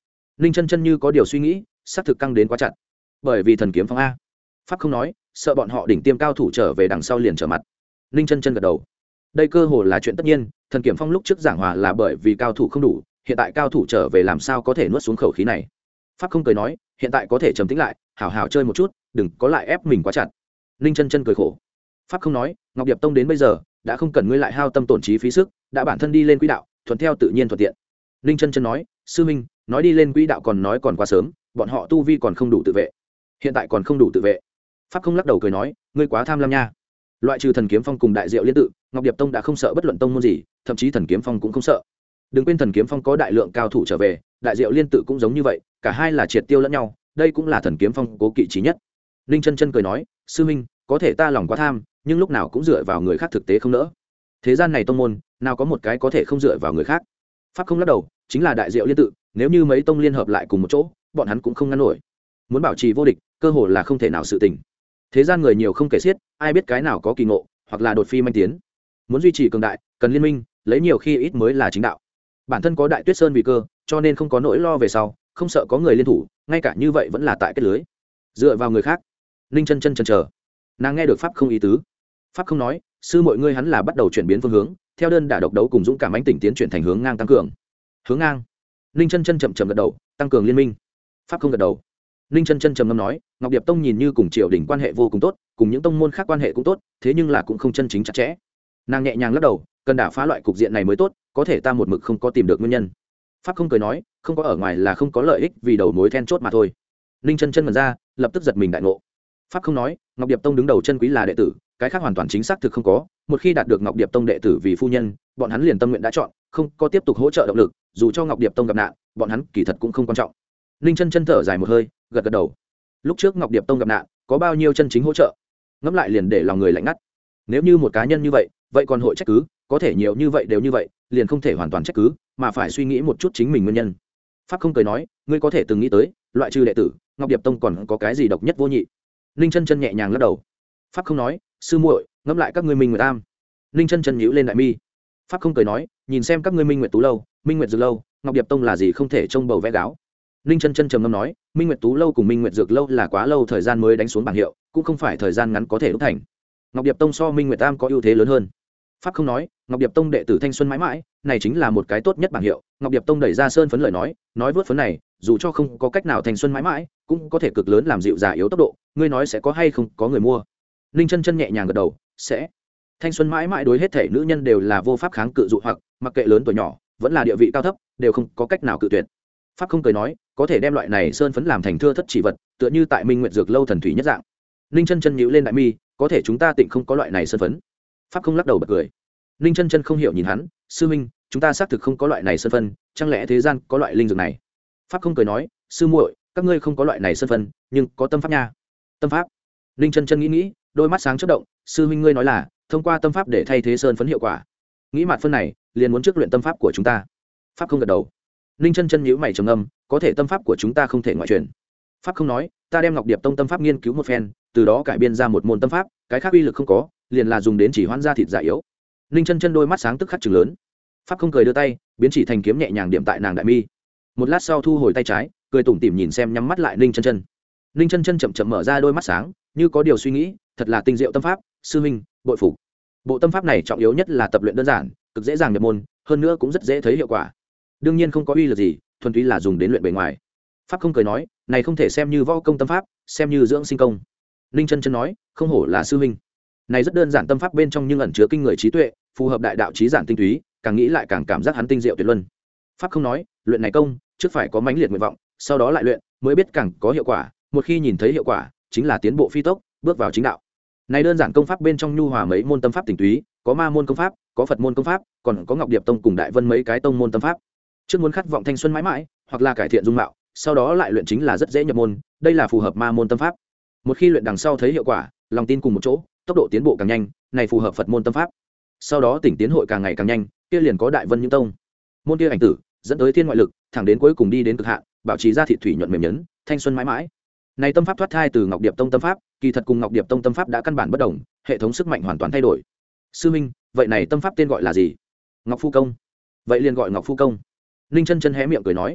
ninh chân chân như có điều suy nghĩ, xác thực căng đến quá chặt. Bởi vì thần kiếm phong a. Pháp không nói, sợ bọn họ đỉnh tiêm cao thủ trở về đằng sau liền trở mặt. Ninh chân chân gật đầu. Đây cơ hồ là chuyện tất nhiên, thần kiếm phong lúc trước giảng hòa là bởi vì cao thủ không đủ, hiện tại cao thủ trở về làm sao có thể nuốt xuống khẩu khí này. Pháp không cười nói, hiện tại có thể trầm tĩnh lại, hảo hảo chơi một chút, đừng có lại ép mình quá chặt. Ninh chân chân cười khổ. Pháp không nói, Ngọc Điệp Tông đến bây giờ đã không cần ngươi lại hao tâm tổn trí phí sức, đã bản thân đi lên quỹ đạo, thuận theo tự nhiên thuận tiện. Ninh chân chân nói, sư minh, nói đi lên quỹ đạo còn nói còn quá sớm, bọn họ tu vi còn không đủ tự vệ, hiện tại còn không đủ tự vệ. Pháp không lắc đầu cười nói, ngươi quá tham lam nha. Loại trừ thần kiếm phong cùng đại diệu liên tự, Ngọc Điệp Tông đã không sợ bất luận tông môn gì, thậm chí thần kiếm phong cũng không sợ. Đừng quên thần kiếm phong có đại lượng cao thủ trở về, đại diệu liên tự cũng giống như vậy, cả hai là triệt tiêu lẫn nhau, đây cũng là thần kiếm phong cố kỵ trí nhất. Ninh chân chân cười nói, sư minh, có thể ta lòng quá tham, nhưng lúc nào cũng dựa vào người khác thực tế không nỡ. Thế gian này tông môn, nào có một cái có thể không dựa vào người khác. Pháp không lắc đầu, chính là đại diệu liên tự, nếu như mấy tông liên hợp lại cùng một chỗ, bọn hắn cũng không ngăn nổi. Muốn bảo trì vô địch, cơ hội là không thể nào sự tình. Thế gian người nhiều không kể xiết, ai biết cái nào có kỳ ngộ, hoặc là đột phi manh tiến. Muốn duy trì cường đại, cần liên minh, lấy nhiều khi ít mới là chính đạo. Bản thân có Đại Tuyết Sơn vì cơ, cho nên không có nỗi lo về sau, không sợ có người liên thủ, ngay cả như vậy vẫn là tại kết lưới. Dựa vào người khác. Ninh chân chân chần chờ. Nàng nghe được pháp không ý tứ. Pháp không nói, sư mọi ngươi hắn là bắt đầu chuyển biến phương hướng, theo đơn đả độc đấu cùng dũng cảm ánh tỉnh tiến chuyển thành hướng ngang tăng cường. Hướng ngang. Ninh chân chân chậm chậm gật đầu, tăng cường liên minh. Pháp không gật đầu. Ninh chân chân trầm ngâm nói, Ngọc Điệp Tông nhìn như cùng triều đình quan hệ vô cùng tốt, cùng những tông môn khác quan hệ cũng tốt, thế nhưng là cũng không chân chính chặt chẽ. Nàng nhẹ nhàng lắc đầu, cần đả phá loại cục diện này mới tốt, có thể ta một mực không có tìm được nguyên nhân. Pháp không cười nói, không có ở ngoài là không có lợi ích vì đầu mối then chốt mà thôi. Ninh chân chân mần ra, lập tức giật mình đại ngộ. Pháp không nói, Ngọc Điệp Tông đứng đầu chân quý là đệ tử, cái khác hoàn toàn chính xác thực không có, một khi đạt được Ngọc Điệp Tông đệ tử vì phu nhân, bọn hắn liền tâm nguyện đã chọn, không có tiếp tục hỗ trợ động lực, dù cho Ngọc Điệp Tông gặp nạn, bọn hắn kỳ thật cũng không quan trọng. Ninh chân chân thở dài một hơi, gật gật đầu. Lúc trước Ngọc Điệp Tông gặp nạn, có bao nhiêu chân chính hỗ trợ, ngẫm lại liền để lòng người lạnh ngắt. Nếu như một cá nhân như vậy, vậy còn hội trách cứ, có thể nhiều như vậy đều như vậy, liền không thể hoàn toàn trách cứ, mà phải suy nghĩ một chút chính mình nguyên nhân. Pháp không cười nói, ngươi có thể từng nghĩ tới, loại trừ đệ tử, Ngọc Điệp Tông còn có cái gì độc nhất vô nhị? Ninh chân chân nhẹ nhàng lắc đầu. Pháp không nói, sư muội, ngẫm lại các ngươi Minh Nguyệt Tam. Ninh chân chân nhíu lên đại mi. Pháp không cười nói, nhìn xem các ngươi Minh Nguyệt Tú lâu, Minh Nguyệt Dược lâu, Ngọc Điệp Tông là gì không thể trông bầu vẽ gáo. Ninh chân chân trầm ngâm nói, Minh Nguyệt Tú lâu cùng Minh Nguyệt Dược lâu là quá lâu thời gian mới đánh xuống bảng hiệu, cũng không phải thời gian ngắn có thể đúc thành. Ngọc Điệp Tông so Minh Nguyệt Tam có ưu thế lớn hơn. Pháp không nói, Ngọc Điệp Tông đệ tử thanh xuân mãi mãi, này chính là một cái tốt nhất bảng hiệu. Ngọc Điệp Tông đẩy ra sơn phấn lời nói, nói vớt phấn này, dù cho không có cách nào thanh xuân mãi mãi, cũng có thể cực lớn làm dịu già yếu tốc độ. Ngươi nói sẽ có hay không có người mua? Ninh chân chân nhẹ nhàng gật đầu, sẽ. Thanh xuân mãi mãi đối hết thể nữ nhân đều là vô pháp kháng cự dụ hoặc, mặc kệ lớn tuổi nhỏ, vẫn là địa vị cao thấp, đều không có cách nào cự tuyệt. Pháp không cười nói, có thể đem loại này sơn phấn làm thành thưa thất chỉ vật, tựa như tại Minh Nguyệt Dược lâu thần thủy nhất dạng. Ninh chân chân nhíu lên đại mi, có thể chúng ta tịnh không có loại này sơn phấn. Pháp không lắc đầu bật cười. Ninh chân chân không hiểu nhìn hắn, sư minh, chúng ta xác thực không có loại này sơn phấn, chẳng lẽ thế gian có loại linh dược này? Pháp không cười nói, sư muội, các ngươi không có loại này sơn phấn, nhưng có tâm pháp nha. Tâm pháp? Ninh chân chân nghĩ nghĩ, đôi mắt sáng chớp động, sư huynh ngươi nói là thông qua tâm pháp để thay thế sơn phấn hiệu quả. Nghĩ mặt phân này, liền muốn trước luyện tâm pháp của chúng ta. Pháp không gật đầu. Ninh chân chân nhíu mày trầm ngâm, có thể tâm pháp của chúng ta không thể ngoại truyền. Pháp không nói, ta đem Ngọc Điệp Tông tâm pháp nghiên cứu một phen, từ đó cải biên ra một môn tâm pháp, cái khác uy lực không có, liền là dùng đến chỉ hoãn ra thịt giả yếu. Ninh chân chân đôi mắt sáng tức khắc trừng lớn. Pháp không cười đưa tay, biến chỉ thành kiếm nhẹ nhàng điểm tại nàng đại mi. Một lát sau thu hồi tay trái, cười tủm tỉm nhìn xem nhắm mắt lại Ninh chân chân. Ninh chân chân chậm chậm mở ra đôi mắt sáng, như có điều suy nghĩ, thật là tinh diệu tâm pháp, sư huynh, bội phục. Bộ tâm pháp này trọng yếu nhất là tập luyện đơn giản, cực dễ dàng nhập môn, hơn nữa cũng rất dễ thấy hiệu quả. Đương nhiên không có uy lực gì, thuần túy là dùng đến luyện bề ngoài. Pháp không cười nói, này không thể xem như võ công tâm pháp, xem như dưỡng sinh công. Ninh chân chân nói, không hổ là sư huynh. Này rất đơn giản tâm pháp bên trong nhưng ẩn chứa kinh người trí tuệ, phù hợp đại đạo trí giản tinh túy, càng nghĩ lại càng cảm giác hắn tinh diệu tuyệt luân. Pháp không nói, luyện này công, trước phải có mãnh liệt nguyện vọng, sau đó lại luyện, mới biết càng có hiệu quả, một khi nhìn thấy hiệu quả, chính là tiến bộ phi tốc, bước vào chính đạo. Này đơn giản công pháp bên trong nhu hòa mấy môn tâm pháp tinh túy, có ma môn công pháp, có Phật môn công pháp, còn có Ngọc Điệp Tông cùng Đại Vân mấy cái tông môn tâm pháp. Trước muốn khát vọng thanh xuân mãi mãi, hoặc là cải thiện dung mạo, sau đó lại luyện chính là rất dễ nhập môn, đây là phù hợp ma môn tâm pháp. Một khi luyện đằng sau thấy hiệu quả, lòng tin cùng một chỗ, tốc độ tiến bộ càng nhanh, này phù hợp Phật môn tâm pháp. Sau đó tỉnh tiến hội càng ngày càng nhanh, kia liền có Đại Vân những tông. Môn kia ảnh tử, dẫn tới thiên ngoại lực, thẳng đến cuối cùng đi đến cực hạn, bảo trì ra thị thủy nhuận mềm nhấn, thanh xuân mãi mãi. Này tâm pháp thoát thai từ Ngọc Điệp Tông tâm pháp, kỳ thật cùng Ngọc Điệp Tông tâm pháp đã căn bản bất đồng, hệ thống sức mạnh hoàn toàn thay đổi. Sư minh, vậy này tâm pháp tên gọi là gì? Ngọc Phu Công. Vậy liền gọi Ngọc Phu Công. Ninh chân chân hé miệng cười nói,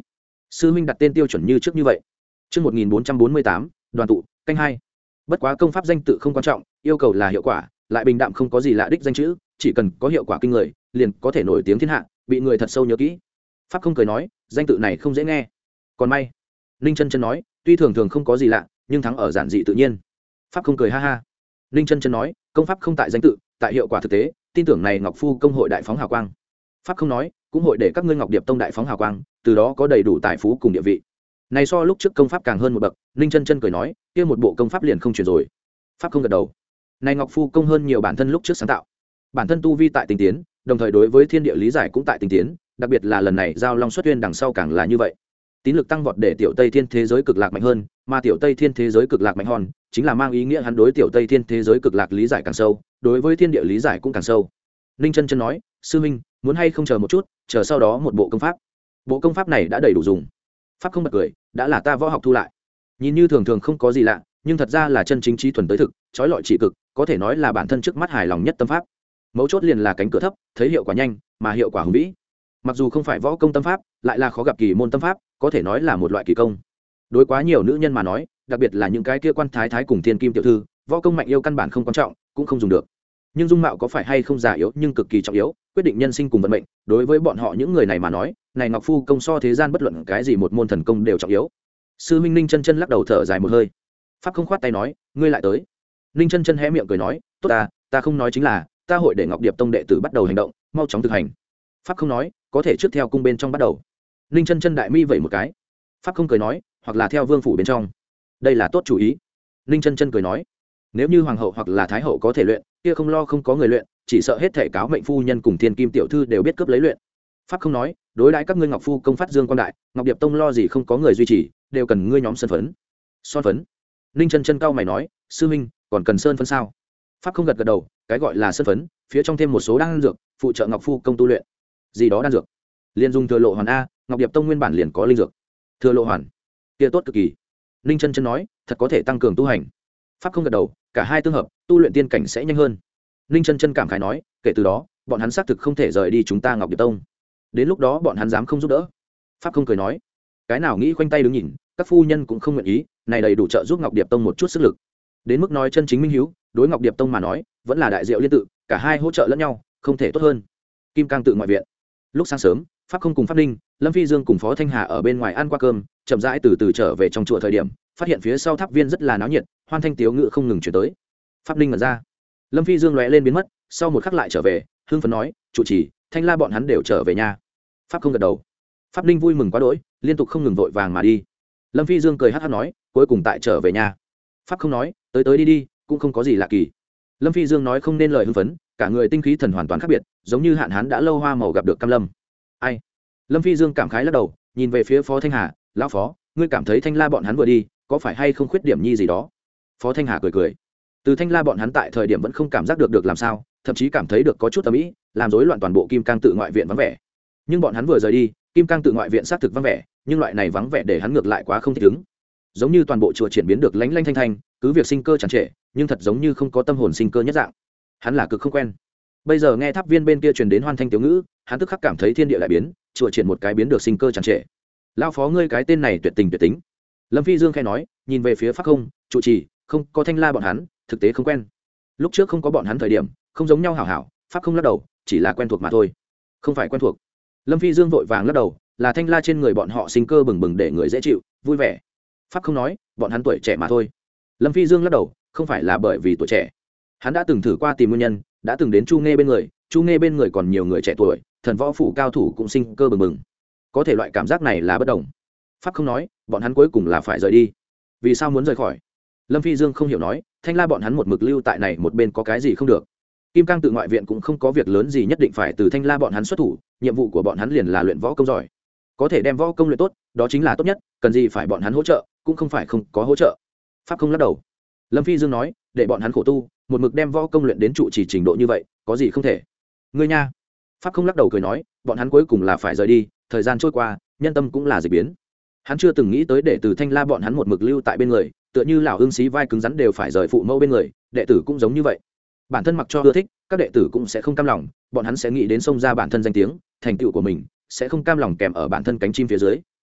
sư huynh đặt tên tiêu chuẩn như trước như vậy. Trước một nghìn bốn trăm bốn mươi tám, đoàn tụ, canh hai. Bất quá công pháp danh tự không quan trọng, yêu cầu là hiệu quả, lại bình đạm không có gì lạ đích danh chữ, chỉ cần có hiệu quả kinh người, liền có thể nổi tiếng thiên hạ, bị người thật sâu nhớ kỹ. Pháp không cười nói, danh tự này không dễ nghe. Còn may, Ninh Chân Chân nói, tuy thường thường không có gì lạ, nhưng thắng ở giản dị tự nhiên. Pháp không cười ha ha. Ninh Chân Chân nói, công pháp không tại danh tự, tại hiệu quả thực tế, tin tưởng này Ngọc Phu công hội đại phóng hào quang. Pháp không nói, cũng hội để các ngươi Ngọc Điệp tông đại phóng hào quang, từ đó có đầy đủ tài phú cùng địa vị. Này so lúc trước công pháp càng hơn một bậc. Ninh Chân Chân cười nói, kia một bộ công pháp liền không chuyển rồi. Pháp không gật đầu. Này Ngọc Phu công hơn nhiều bản thân lúc trước sáng tạo, bản thân tu vi tại tinh tiến, đồng thời đối với thiên địa lý giải cũng tại tinh tiến, đặc biệt là lần này giao long xuất tuyên đằng sau càng là như vậy. Tín lực tăng vọt để tiểu Tây Thiên thế giới cực lạc mạnh hơn, mà tiểu Tây Thiên thế giới cực lạc mạnh hơn, chính là mang ý nghĩa hắn đối tiểu Tây Thiên thế giới cực lạc lý giải càng sâu, đối với thiên địa lý giải cũng càng sâu. Ninh Chân Chân nói, sư huynh, muốn hay không chờ một chút, chờ sau đó một bộ công pháp. Bộ công pháp này đã đầy đủ dùng. Pháp không bật cười, đã là ta võ học thu lại. Nhìn như thường thường không có gì lạ, nhưng thật ra là chân chính trí thuần tới thực, chói lọi chỉ cực, có thể nói là bản thân trước mắt hài lòng nhất tâm pháp. Mấu chốt liền là cánh cửa thấp, thấy hiệu quả nhanh, mà hiệu quả hùng vĩ. Mặc dù không phải võ công tâm pháp, lại là khó gặp kỳ môn tâm pháp, có thể nói là một loại kỳ công. Đối quá nhiều nữ nhân mà nói, đặc biệt là những cái kia quan thái thái cùng thiên kim tiểu thư, võ công mạnh yêu căn bản không quan trọng, cũng không dùng được. Nhưng dung mạo có phải hay không già yếu nhưng cực kỳ trọng yếu, quyết định nhân sinh cùng vận mệnh. Đối với bọn họ những người này mà nói, này Ngọc Phu công so thế gian bất luận cái gì một môn thần công đều trọng yếu. Sư huynh Ninh Chân Chân lắc đầu thở dài một hơi. Pháp không khoát tay nói, ngươi lại tới. Ninh Chân Chân hé miệng cười nói, tốt ta, ta không nói chính là, ta hội để Ngọc Điệp tông đệ tử bắt đầu hành động, mau chóng thực hành. Pháp không nói, có thể trước theo cung bên trong bắt đầu. Ninh Chân Chân đại mi vẩy một cái. Pháp không cười nói, hoặc là theo vương phủ bên trong. Đây là tốt chủ ý. Ninh Chân Chân cười nói, nếu như hoàng hậu hoặc là thái hậu có thể luyện, kia không lo không có người luyện, chỉ sợ hết thể cáo mệnh phu nhân cùng thiên kim tiểu thư đều biết cướp lấy luyện. Pháp không nói, đối đãi các ngươi Ngọc Phu công phát dương quan đại, Ngọc Điệp tông lo gì không có người duy trì, đều cần ngươi nhóm sơn phấn. Son phấn. Ninh Chân Chân cao mày nói, sư huynh, còn cần sơn phấn sao? Pháp không gật gật đầu, cái gọi là sơn phấn, phía trong thêm một số đan dược, phụ trợ Ngọc Phu công tu luyện. Gì đó đan dược? Liên dung thừa lộ hoàn a, Ngọc Điệp tông nguyên bản liền có linh dược. Thừa lộ hoàn, kia tốt cực kỳ. Ninh Chân Chân nói, thật có thể tăng cường tu hành. Pháp không gật đầu, cả hai tương hợp, tu luyện tiên cảnh sẽ nhanh hơn. Ninh Chân Chân cảm khái nói, kể từ đó, bọn hắn xác thực không thể rời đi chúng ta Ngọc Điệp tông. Đến lúc đó bọn hắn dám không giúp đỡ. Pháp không cười nói, cái nào nghĩ khoanh tay đứng nhìn, các phu nhân cũng không nguyện ý, này đầy đủ trợ giúp Ngọc Điệp tông một chút sức lực. Đến mức nói chân chính minh hiếu, đối Ngọc Điệp tông mà nói, vẫn là đại diệu liên tự, cả hai hỗ trợ lẫn nhau, không thể tốt hơn. Kim Cang tự ngoại viện. Lúc sáng sớm, Pháp không cùng Pháp Ninh, Lâm Phi Dương cùng Phó Thanh Hà ở bên ngoài ăn qua cơm, chậm rãi từ từ trở về trong chùa thời điểm, phát hiện phía sau tháp viên rất là náo nhiệt, hoan thanh tiếu ngự không ngừng chuyển tới. Pháp Ninh mở ra, Lâm Phi Dương lóe lên biến mất, sau một khắc lại trở về, hưng phấn nói, trụ trì, Thanh La bọn hắn đều trở về nhà. Pháp không gật đầu. Pháp Ninh vui mừng quá đỗi, liên tục không ngừng vội vàng mà đi. Lâm Phi Dương cười hắc hắc nói, cuối cùng tại trở về nhà. Pháp không nói, tới tới đi đi, cũng không có gì lạ kỳ. Lâm Phi Dương nói không nên lời hưng phấn, cả người tinh khí thần hoàn toàn khác biệt, giống như hạn hán đã lâu hoa màu gặp được cam lâm. Ai? Lâm Phi Dương cảm khái lắc đầu, nhìn về phía Phó Thanh Hà, lão phó, ngươi cảm thấy Thanh La bọn hắn vừa đi, có phải hay không khuyết điểm nhi gì đó? Phó Thanh Hà cười cười. Từ Thanh La bọn hắn tại thời điểm vẫn không cảm giác được được làm sao, thậm chí cảm thấy được có chút tầm ý, làm rối loạn toàn bộ Kim Cang tự ngoại viện vắng vẻ. Nhưng bọn hắn vừa rời đi, Kim Cang tự ngoại viện xác thực vắng vẻ, nhưng loại này vắng vẻ để hắn ngược lại quá không thích ứng. Giống như toàn bộ chùa triển biến được lánh lánh thanh thanh, cứ việc sinh cơ tràn trề, nhưng thật giống như không có tâm hồn sinh cơ nhất dạng. Hắn là cực không quen. Bây giờ nghe tháp viên bên kia truyền đến hoan thanh tiểu ngữ, hắn tức khắc cảm thấy thiên địa lại biến, chùa triển một cái biến được sinh cơ tràn trề. Lão phó ngươi cái tên này tuyệt tình tuyệt tính. Lâm Phi Dương khẽ nói, nhìn về phía Pháp không, trụ trì, không có Thanh La bọn hắn, thực tế không quen. Lúc trước không có bọn hắn thời điểm, không giống nhau hảo hảo, Pháp không lắc đầu, chỉ là quen thuộc mà thôi. Không phải quen thuộc. Lâm Phi Dương vội vàng lắc đầu, là Thanh La trên người bọn họ sinh cơ bừng bừng để người dễ chịu, vui vẻ. Pháp không nói, bọn hắn tuổi trẻ mà thôi. Lâm Phi Dương lắc đầu, không phải là bởi vì tuổi trẻ. Hắn đã từng thử qua tìm nguyên nhân, đã từng đến Chu Nghe bên người, Chu Nghe bên người còn nhiều người trẻ tuổi, thần võ phủ cao thủ cũng sinh cơ bừng bừng. Có thể loại cảm giác này là bất đồng. Pháp không nói, bọn hắn cuối cùng là phải rời đi. Vì sao muốn rời khỏi? Lâm Phi Dương không hiểu nói, Thanh La bọn hắn một mực lưu tại này một bên có cái gì không được. Kim Cang tự ngoại viện cũng không có việc lớn gì nhất định phải từ Thanh La bọn hắn xuất thủ, nhiệm vụ của bọn hắn liền là luyện võ công giỏi. Có thể đem võ công luyện tốt, đó chính là tốt nhất, cần gì phải bọn hắn hỗ trợ, cũng không phải không có hỗ trợ. Pháp không lắc đầu. Lâm Phi Dương nói, để bọn hắn khổ tu, một mực đem võ công luyện đến trụ chỉ trình độ như vậy, có gì không thể. Ngươi nha. Pháp không lắc đầu cười nói, bọn hắn cuối cùng là phải rời đi, thời gian trôi qua, nhân tâm cũng là dị biến. Hắn chưa từng nghĩ tới để từ Thanh La bọn hắn một mực lưu tại bên người, tựa như lão ương xí vai cứng rắn đều phải rời phụ mẫu bên người, đệ tử cũng giống như vậy. Bản thân mặc cho ưa thích, các đệ tử cũng sẽ không cam lòng, bọn hắn sẽ nghĩ đến xông ra bản thân danh tiếng, thành tựu của mình, sẽ không cam lòng kèm ở bản thân cánh chim phía dưới,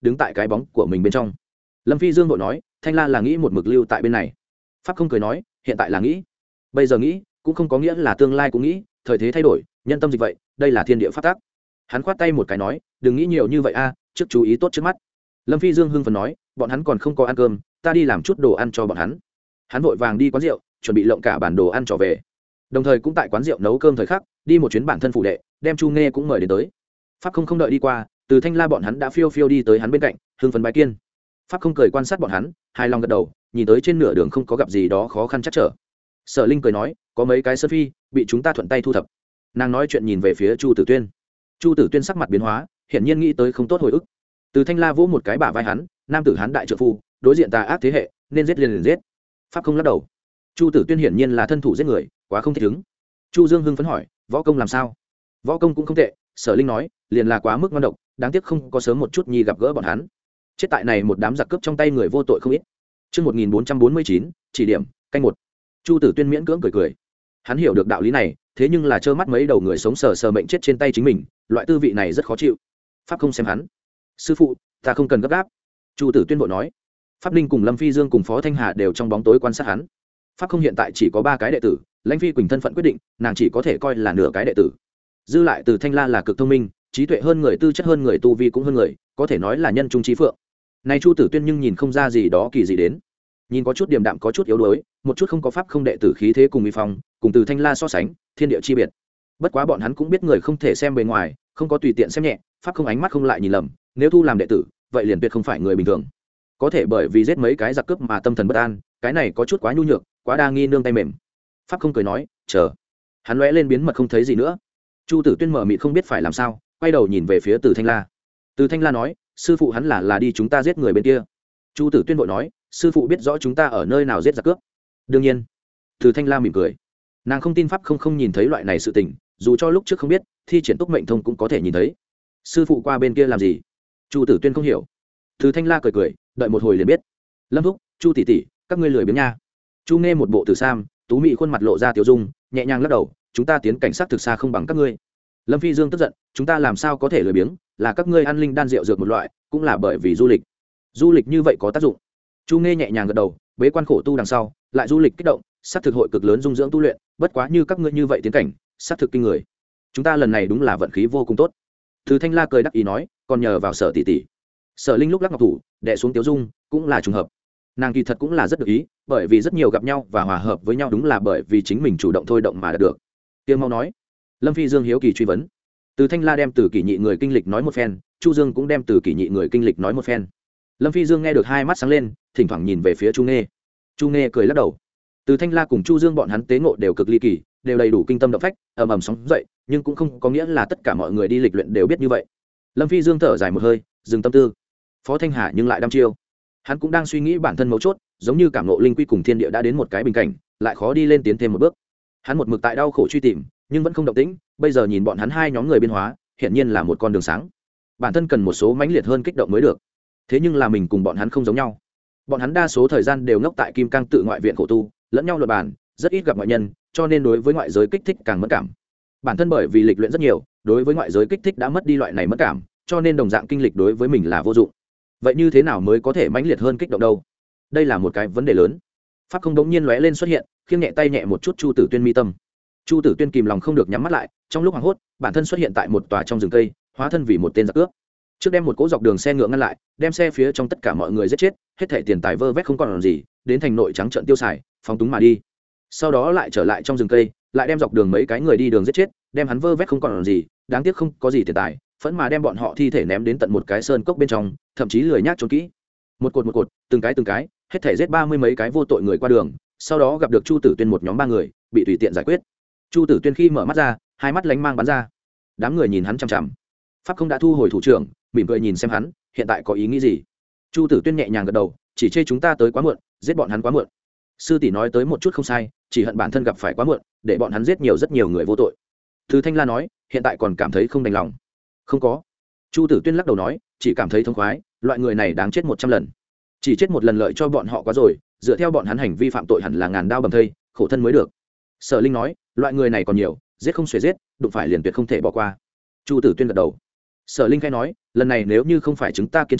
đứng tại cái bóng của mình bên trong. Lâm Phi Dương vội nói, Thanh La là nghĩ một mực lưu tại bên này. Pháp không cười nói, hiện tại là nghĩ, bây giờ nghĩ cũng không có nghĩa là tương lai cũng nghĩ, thời thế thay đổi, nhân tâm dịch vậy, đây là thiên địa pháp tắc. Hắn khoát tay một cái nói, đừng nghĩ nhiều như vậy a, trước chú ý tốt trước mắt. Lâm Phi Dương hưng phấn nói, bọn hắn còn không có ăn cơm, ta đi làm chút đồ ăn cho bọn hắn. Hắn vội vàng đi quán rượu, chuẩn bị lộng cả bản đồ ăn trở về, đồng thời cũng tại quán rượu nấu cơm thời khắc đi một chuyến bản thân phụ đệ, đem Chu Nghe cũng mời đến tới. Pháp không không đợi đi qua, từ Thanh La bọn hắn đã phiêu phiêu đi tới hắn bên cạnh, hưng phấn bái kiên. Pháp không cười quan sát bọn hắn, hài lòng gật đầu, nhìn tới trên nửa đường không có gặp gì đó khó khăn chắc trở. Sở Linh cười nói, có mấy cái sơn phi bị chúng ta thuận tay thu thập. Nàng nói chuyện nhìn về phía Chu Tử Tuyên. Chu Tử Tuyên sắc mặt biến hóa, hiển nhiên nghĩ tới không tốt hồi ức. Từ Thanh La vỗ một cái bả vai hắn, nam tử hán đại trợ phu, đối diện tà ác thế hệ, nên giết liền liền giết. Pháp không lắc đầu. Chu Tử Tuyên hiển nhiên là thân thủ giết người, quá không thích ứng. Chu Dương hưng phấn hỏi, võ công làm sao? Võ công cũng không tệ. Sở Linh nói, liền là quá mức ngoan độc, đáng tiếc không có sớm một chút nhi gặp gỡ bọn hắn. Chết tại này một đám giặc cướp trong tay người vô tội không ít. Chương một nghìn bốn trăm bốn mươi chín, chỉ điểm, canh một. Chu Tử Tuyên miễn cưỡng cười cười. Hắn hiểu được đạo lý này, thế nhưng là trơ mắt mấy đầu người sống sờ sờ mệnh chết trên tay chính mình, loại tư vị này rất khó chịu. Pháp không xem hắn. Sư phụ, ta không cần gấp gáp. Chu Tử Tuyên vội nói. Pháp Linh cùng Lâm Phi Dương cùng Phó Thanh Hà đều trong bóng tối quan sát hắn. Pháp không hiện tại chỉ có ba cái đệ tử, Lãnh Phi Quỳnh thân phận quyết định, nàng chỉ có thể coi là nửa cái đệ tử. Dư lại từ Thanh La là cực thông minh, trí tuệ hơn người, tư chất hơn người, tu vi cũng hơn người, có thể nói là nhân trung trí phượng. Này Chu Tử Tuyên nhưng nhìn không ra gì đó kỳ gì đến, nhìn có chút điềm đạm, có chút yếu đuối, một chút không có pháp không đệ tử khí thế cùng uy phong, cùng từ Thanh La so sánh, thiên địa chi biệt. Bất quá bọn hắn cũng biết người không thể xem bề ngoài, không có tùy tiện xem nhẹ, pháp không ánh mắt không lại nhìn lầm, nếu thu làm đệ tử, vậy liền tuyệt không phải người bình thường. Có thể bởi vì giết mấy cái giặc cướp mà tâm thần bất an, cái này có chút quá nhu nhược, quá đa nghi nương tay mềm. Pháp không cười nói, chờ. Hắn lóe lên biến mất không thấy gì nữa. Chu Tử Tuyên mở mịt không biết phải làm sao, quay đầu nhìn về phía Từ Thanh La. Từ Thanh La nói, sư phụ hắn là là đi chúng ta giết người bên kia. Chu Tử Tuyên vội nói, sư phụ biết rõ chúng ta ở nơi nào giết giặc cướp. Đương nhiên. Từ Thanh La mỉm cười. Nàng không tin pháp không không nhìn thấy loại này sự tình, dù cho lúc trước không biết, thi triển túc mệnh thông cũng có thể nhìn thấy. Sư phụ qua bên kia làm gì? Chu Tử Tuyên không hiểu. Từ Thanh La cười cười, đợi một hồi liền biết. Lâm thúc, Chu tỷ tỷ, các ngươi lười biếng nha. Chu Nghe một bộ tử sam, tú mị khuôn mặt lộ ra tiểu dung, nhẹ nhàng lắc đầu, chúng ta tiến cảnh sát thực xa không bằng các ngươi. Lâm Phi Dương tức giận, chúng ta làm sao có thể lười biếng, là các ngươi ăn linh đan rượu dược một loại, cũng là bởi vì du lịch. Du lịch như vậy có tác dụng. Chu Nghe nhẹ nhàng gật đầu, bế quan khổ tu đằng sau, lại du lịch kích động, sát thực hội cực lớn dung dưỡng tu luyện, bất quá như các ngươi như vậy tiến cảnh, sát thực kinh người. Chúng ta lần này đúng là vận khí vô cùng tốt. Từ Thanh La cười đắc ý nói, còn nhờ vào Sở tỷ tỷ. Sở Linh lúc lắc ngọc thủ, đè xuống Tiếu Dung, cũng là trùng hợp. Nàng kỳ thật cũng là rất được ý, bởi vì rất nhiều gặp nhau và hòa hợp với nhau đúng là bởi vì chính mình chủ động thôi động mà đạt được. Tiêu Mau nói. Lâm Phi Dương hiếu kỳ truy vấn. Từ Thanh La đem từ kỷ nhị người kinh lịch nói một phen, Chu Dương cũng đem từ kỷ nhị người kinh lịch nói một phen. Lâm Phi Dương nghe được hai mắt sáng lên, thỉnh thoảng nhìn về phía Chu Nghe. Chu Nghe cười lắc đầu. Từ Thanh La cùng Chu Dương bọn hắn tế ngộ đều cực ly kỳ, đều đầy đủ kinh tâm động phách, ầm ầm sóng dậy, nhưng cũng không có nghĩa là tất cả mọi người đi lịch luyện đều biết như vậy. Lâm Phi Dương thở dài một hơi, dừng tâm tư. Phó Thanh Hà nhưng lại đăm chiêu. Hắn cũng đang suy nghĩ bản thân mấu chốt, giống như cảm ngộ linh quy cùng thiên địa đã đến một cái bình cảnh, lại khó đi lên tiến thêm một bước. Hắn một mực tại đau khổ truy tìm, nhưng vẫn không động tĩnh, bây giờ nhìn bọn hắn hai nhóm người biến hóa, hiển nhiên là một con đường sáng. Bản thân cần một số mãnh liệt hơn kích động mới được. Thế nhưng là mình cùng bọn hắn không giống nhau. Bọn hắn đa số thời gian đều ngốc tại Kim Cang tự ngoại viện khổ tu, lẫn nhau luận bàn, rất ít gặp ngoại nhân, cho nên đối với ngoại giới kích thích càng mất cảm. Bản thân bởi vì lịch luyện rất nhiều, đối với ngoại giới kích thích đã mất đi loại này mất cảm, cho nên đồng dạng kinh lịch đối với mình là vô dụng. Vậy như thế nào mới có thể mãnh liệt hơn kích động đâu? Đây là một cái vấn đề lớn. Pháp không đống nhiên lóe lên xuất hiện, khiêng nhẹ tay nhẹ một chút Chu Tử Tuyên mi tâm. Chu Tử Tuyên kìm lòng không được nhắm mắt lại, trong lúc hoảng hốt, bản thân xuất hiện tại một tòa trong rừng cây, hóa thân vì một tên giặc cướp. Trước đem một cỗ dọc đường xe ngựa ngăn lại, đem xe phía trong tất cả mọi người giết chết, hết thảy tiền tài vơ vét không còn làm gì, đến thành nội trắng trợn tiêu xài, phóng túng mà đi. Sau đó lại trở lại trong rừng cây, lại đem dọc đường mấy cái người đi đường giết chết, đem hắn vơ vét không còn làm gì, đáng tiếc không có gì tiền tài, phẫn mà đem bọn họ thi thể ném đến tận một cái sơn cốc bên trong, thậm chí lười nhác trốn kỹ. Một cột một cột, từng cái từng cái, hết thảy giết ba mươi mấy cái vô tội người qua đường, sau đó gặp được Chu Tử Tuyên một nhóm ba người, bị tùy tiện giải quyết. Chu Tử Tuyên khi mở mắt ra, hai mắt lánh mang bắn ra. Đám người nhìn hắn chằm chằm. Pháp không đã thu hồi thủ trưởng, mỉm cười nhìn xem hắn, hiện tại có ý nghĩ gì? Chu Tử Tuyên nhẹ nhàng gật đầu, chỉ chê chúng ta tới quá muộn, giết bọn hắn quá muộn. Sư tỷ nói tới một chút không sai, chỉ hận bản thân gặp phải quá muộn, để bọn hắn giết nhiều rất nhiều người vô tội. Thứ Thanh La nói, hiện tại còn cảm thấy không đành lòng. Không có. Chu Tử Tuyên lắc đầu nói, chỉ cảm thấy thống khoái, loại người này đáng chết một trăm lần. Chỉ chết một lần lợi cho bọn họ quá rồi, dựa theo bọn hắn hành vi phạm tội hẳn là ngàn đao bầm thây, khổ thân mới được. Sở Linh nói, loại người này còn nhiều, giết không xuể giết, đụng phải liền tuyệt không thể bỏ qua. Chu Tử Tuyên gật đầu. Sở Linh khai nói, lần này nếu như không phải chúng ta kiên trì,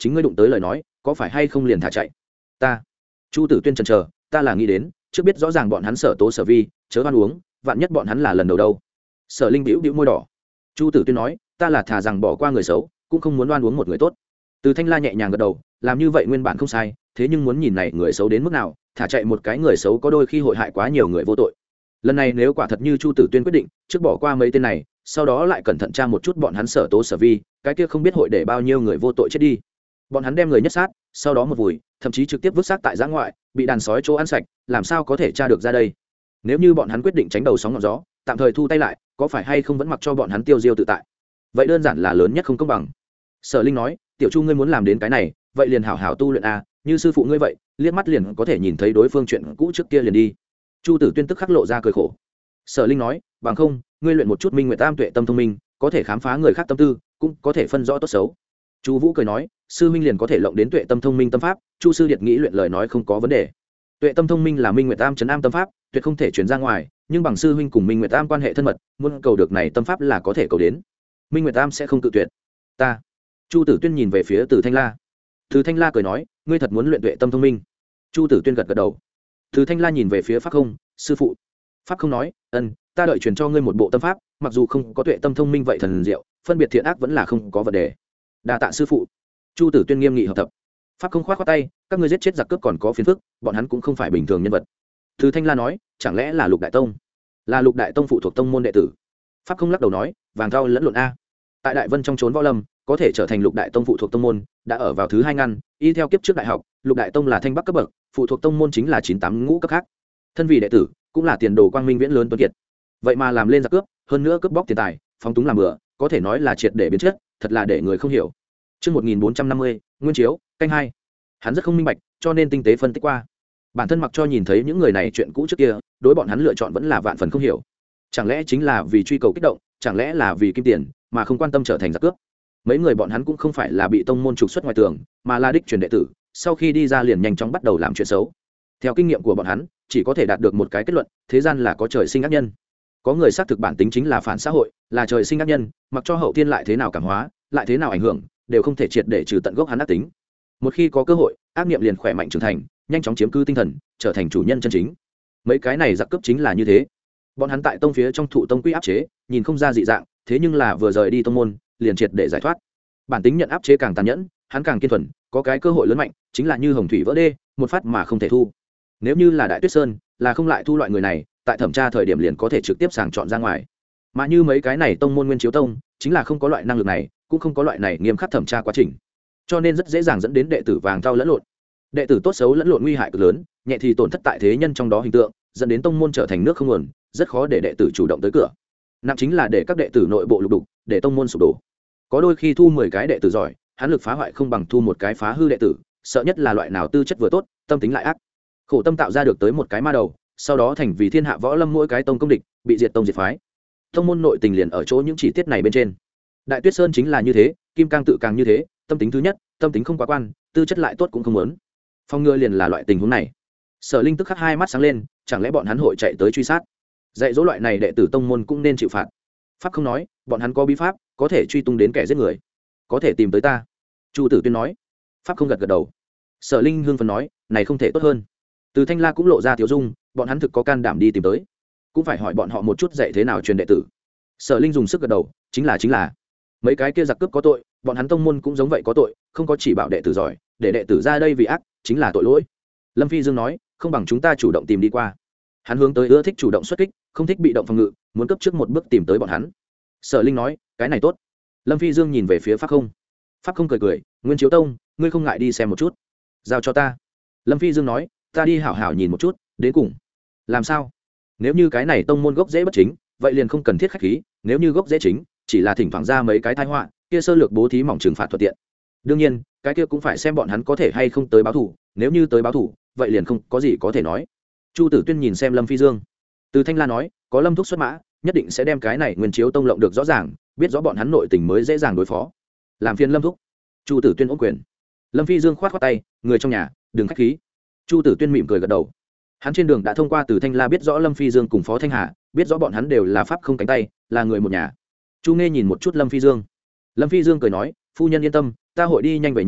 chính ngươi đụng tới lời nói có phải hay không liền thả chạy ta. Chu Tử Tuyên chần chờ, ta là nghĩ đến trước biết rõ ràng bọn hắn Sở Tố Sở Vi chớ ăn uống, vạn nhất bọn hắn là lần đầu đâu. Sở Linh bĩu bĩu môi đỏ. Chu Tử Tuyên nói, ta là thà rằng bỏ qua người xấu cũng không muốn đoan uống một người tốt. Từ Thanh La nhẹ nhàng gật đầu, làm như vậy nguyên bản không sai, thế nhưng muốn nhìn này người xấu đến mức nào, thả chạy một cái người xấu có đôi khi hội hại quá nhiều người vô tội. Lần này nếu quả thật như Chu Tử Tuyên quyết định trước bỏ qua mấy tên này, sau đó lại cẩn thận tra một chút bọn hắn Sở Tố Sở Vi, cái kia không biết hội để bao nhiêu người vô tội chết đi. Bọn hắn đem người nhất sát, sau đó một vùi, thậm chí trực tiếp vứt xác tại giã ngoại, bị đàn sói chỗ ăn sạch, làm sao có thể tra được ra đây. Nếu như bọn hắn quyết định tránh đầu sóng ngọn gió, tạm thời thu tay lại, có phải hay không vẫn mặc cho bọn hắn tiêu diêu tự tại, vậy đơn giản là lớn nhất không công bằng. Sở Linh nói, tiểu Chu ngươi muốn làm đến cái này, vậy liền hảo hảo tu luyện a, như sư phụ ngươi vậy, liếc mắt liền có thể nhìn thấy đối phương chuyện cũ trước kia liền đi. Chu Tử Tuyên tức khắc lộ ra cười khổ. Sở Linh nói, bằng không ngươi luyện một chút minh nguyệt tam tuệ tâm thông minh, có thể khám phá người khác tâm tư, cũng có thể phân rõ tốt xấu. Chu Vũ cười nói, sư minh liền có thể lộng đến tuệ tâm thông minh tâm pháp. Chu sư điệt nghĩ luyện lời nói không có vấn đề. Tuệ tâm thông minh là minh nguyệt tam trấn am tâm pháp, tuyệt không thể truyền ra ngoài, nhưng bằng sư huynh cùng minh nguyệt tam quan hệ thân mật, muốn cầu được này tâm pháp là có thể cầu đến. Minh nguyệt tam sẽ không tự tuyệt. Ta. Chu Tử Tuyên nhìn về phía Từ Thanh La. Từ Thanh La cười nói, ngươi thật muốn luyện tuệ tâm thông minh? Chu Tử Tuyên gật gật đầu. Từ Thanh La nhìn về phía Pháp Không, sư phụ. Pháp Không nói, ân, ta đợi truyền cho ngươi một bộ tâm pháp, mặc dù không có tuệ tâm thông minh vậy thần diệu, phân biệt thiện ác vẫn là không có vấn đề. Đa tạ sư phụ. Chu Tử Tuyên nghiêm nghị hợp tập. Pháp Không khoát khoát tay, các ngươi giết chết giặc cướp còn có phiền phức, bọn hắn cũng không phải bình thường nhân vật. Từ Thanh La nói, chẳng lẽ là Lục Đại Tông? Là Lục Đại Tông phụ thuộc tông môn đệ tử. Pháp Không lắc đầu nói, vàng thau lẫn lộn a. Tại Đại Vân trong trốn võ lâm, có thể trở thành Lục Đại Tông phụ thuộc tông môn, đã ở vào thứ hai ngăn, y theo kiếp trước đại học, Lục Đại Tông là thanh bắc cấp bậc, phụ thuộc tông môn chính là chín tám ngũ cấp khác. Thân vị đệ tử, cũng là tiền đồ quang minh viễn lớn tuấn kiệt. Vậy mà làm lên giặc cướp, hơn nữa cướp bóc tiền tài, phóng túng làm bừa, có thể nói là triệt để biến chất, thật là để người không hiểu. Chương một nghìn bốn trăm năm mươi, Nguyên Chiếu, canh hai. Hắn rất không minh bạch, cho nên tinh tế phân tích qua. Bản thân mặc cho nhìn thấy những người này chuyện cũ trước kia, đối bọn hắn lựa chọn vẫn là vạn phần không hiểu. Chẳng lẽ chính là vì truy cầu kích động, chẳng lẽ là vì kim tiền, mà không quan tâm trở thành giặc cướp. Mấy người bọn hắn cũng không phải là bị tông môn trục xuất ngoài tường, mà là đích truyền đệ tử, sau khi đi ra liền nhanh chóng bắt đầu làm chuyện xấu. Theo kinh nghiệm của bọn hắn, chỉ có thể đạt được một cái kết luận, thế gian là có trời sinh ác nhân. Có người xác thực bản tính chính là phản xã hội, là trời sinh ác nhân, mặc cho hậu thiên lại thế nào cảm hóa, lại thế nào ảnh hưởng, đều không thể triệt để trừ tận gốc hắn ác tính. Một khi có cơ hội, ác niệm liền khỏe mạnh trưởng thành, nhanh chóng chiếm cư tinh thần, trở thành chủ nhân chân chính. Mấy cái này giặc cướp chính là như thế. Bọn hắn tại tông phía trong thụ tông quy áp chế, nhìn không ra dị dạng, thế nhưng là vừa rời đi tông môn, liền triệt để giải thoát. Bản tính nhận áp chế càng tàn nhẫn, hắn càng kiên thuần, có cái cơ hội lớn mạnh, chính là như hồng thủy vỡ đê, một phát mà không thể thu. Nếu như là Đại Tuyết Sơn, là không lại thu loại người này, tại thẩm tra thời điểm liền có thể trực tiếp sàng chọn ra ngoài. Mà như mấy cái này tông môn Nguyên Chiếu Tông, chính là không có loại năng lực này, cũng không có loại này nghiêm khắc thẩm tra quá trình, cho nên rất dễ dàng dẫn đến đệ tử vàng thau lẫn lộn. Đệ tử tốt xấu lẫn lộn nguy hại cực lớn, nhẹ thì tổn thất tại thế nhân trong đó hình tượng, dẫn đến tông môn trở thành nước không nguồn, rất khó để đệ tử chủ động tới cửa. Nặng chính là để các đệ tử nội bộ lục đục, để tông môn sụp đổ. Có đôi khi thu mười cái đệ tử giỏi, hắn lực phá hoại không bằng thu một cái phá hư đệ tử, sợ nhất là loại nào tư chất vừa tốt, tâm tính lại ác. Khổ tâm tạo ra được tới một cái ma đầu, sau đó thành vì thiên hạ võ lâm mỗi cái tông công địch, bị diệt tông diệt phái. Tông môn nội tình liền ở chỗ những chi tiết này bên trên. Đại Tuyết Sơn chính là như thế, Kim Cang tự càng như thế, tâm tính thứ nhất, tâm tính không quá quan, tư chất lại tốt cũng không muốn. Phong ngừa liền là loại tình huống này. Sở Linh tức khắc hai mắt sáng lên, chẳng lẽ bọn hắn hội chạy tới truy sát? Dạy dỗ loại này đệ tử tông môn cũng nên chịu phạt. Pháp Không nói, bọn hắn có bí pháp, có thể truy tung đến kẻ giết người, có thể tìm tới ta. Chu Tử Tuyên nói. Pháp Không gật gật đầu. Sở Linh hưng phấn nói, này không thể tốt hơn. Từ Thanh La cũng lộ ra thiếu dung, bọn hắn thực có can đảm đi tìm tới, cũng phải hỏi bọn họ một chút dạy thế nào truyền đệ tử. Sở Linh dùng sức gật đầu, chính là chính là mấy cái kia giặc cướp có tội, bọn hắn tông môn cũng giống vậy có tội, không có chỉ bảo đệ tử giỏi, để đệ tử ra đây vì ác, chính là tội lỗi. Lâm Phi Dương nói, không bằng chúng ta chủ động tìm đi qua. Hắn hướng tới ưa thích chủ động xuất kích, không thích bị động phòng ngự, muốn cấp trước một bước tìm tới bọn hắn. Sở Linh nói, cái này tốt. Lâm Phi Dương nhìn về phía Pháp Không. Pháp Không cười cười, Nguyên Chiếu Tông, ngươi không ngại đi xem một chút, giao cho ta. Lâm Phi Dương nói, ta đi hảo hảo nhìn một chút, đến cùng làm sao? Nếu như cái này tông môn gốc dễ bất chính, vậy liền không cần thiết khách khí, nếu như gốc dễ chính, chỉ là thỉnh thoảng ra mấy cái tai họa, kia sơ lược bố thí mỏng trừng phạt thuận tiện. Đương nhiên, cái kia cũng phải xem bọn hắn có thể hay không tới báo thủ, nếu như tới báo thủ, vậy liền không có gì có thể nói. Chu Tử Tuyên nhìn xem Lâm Phi Dương. Từ Thanh La nói, có Lâm thúc xuất mã, nhất định sẽ đem cái này Nguyên Chiếu Tông lộng được rõ ràng, biết rõ bọn hắn nội tình mới dễ dàng đối phó. Làm phiền Lâm thúc. Chu Tử Tuyên ôm quyền. Lâm Phi Dương khoát khoát tay, người trong nhà, đừng khách khí. Chu Tử Tuyên mỉm cười gật đầu. Hắn trên đường đã thông qua Từ Thanh La biết rõ Lâm Phi Dương cùng Phó Thanh Hà, biết rõ bọn hắn đều là pháp không cánh tay, là người một nhà. Chu Nghe nhìn một chút Lâm Phi Dương. Lâm Phi Dương cười nói, phu nhân yên tâm, ta hội đi nhanh về nhanh,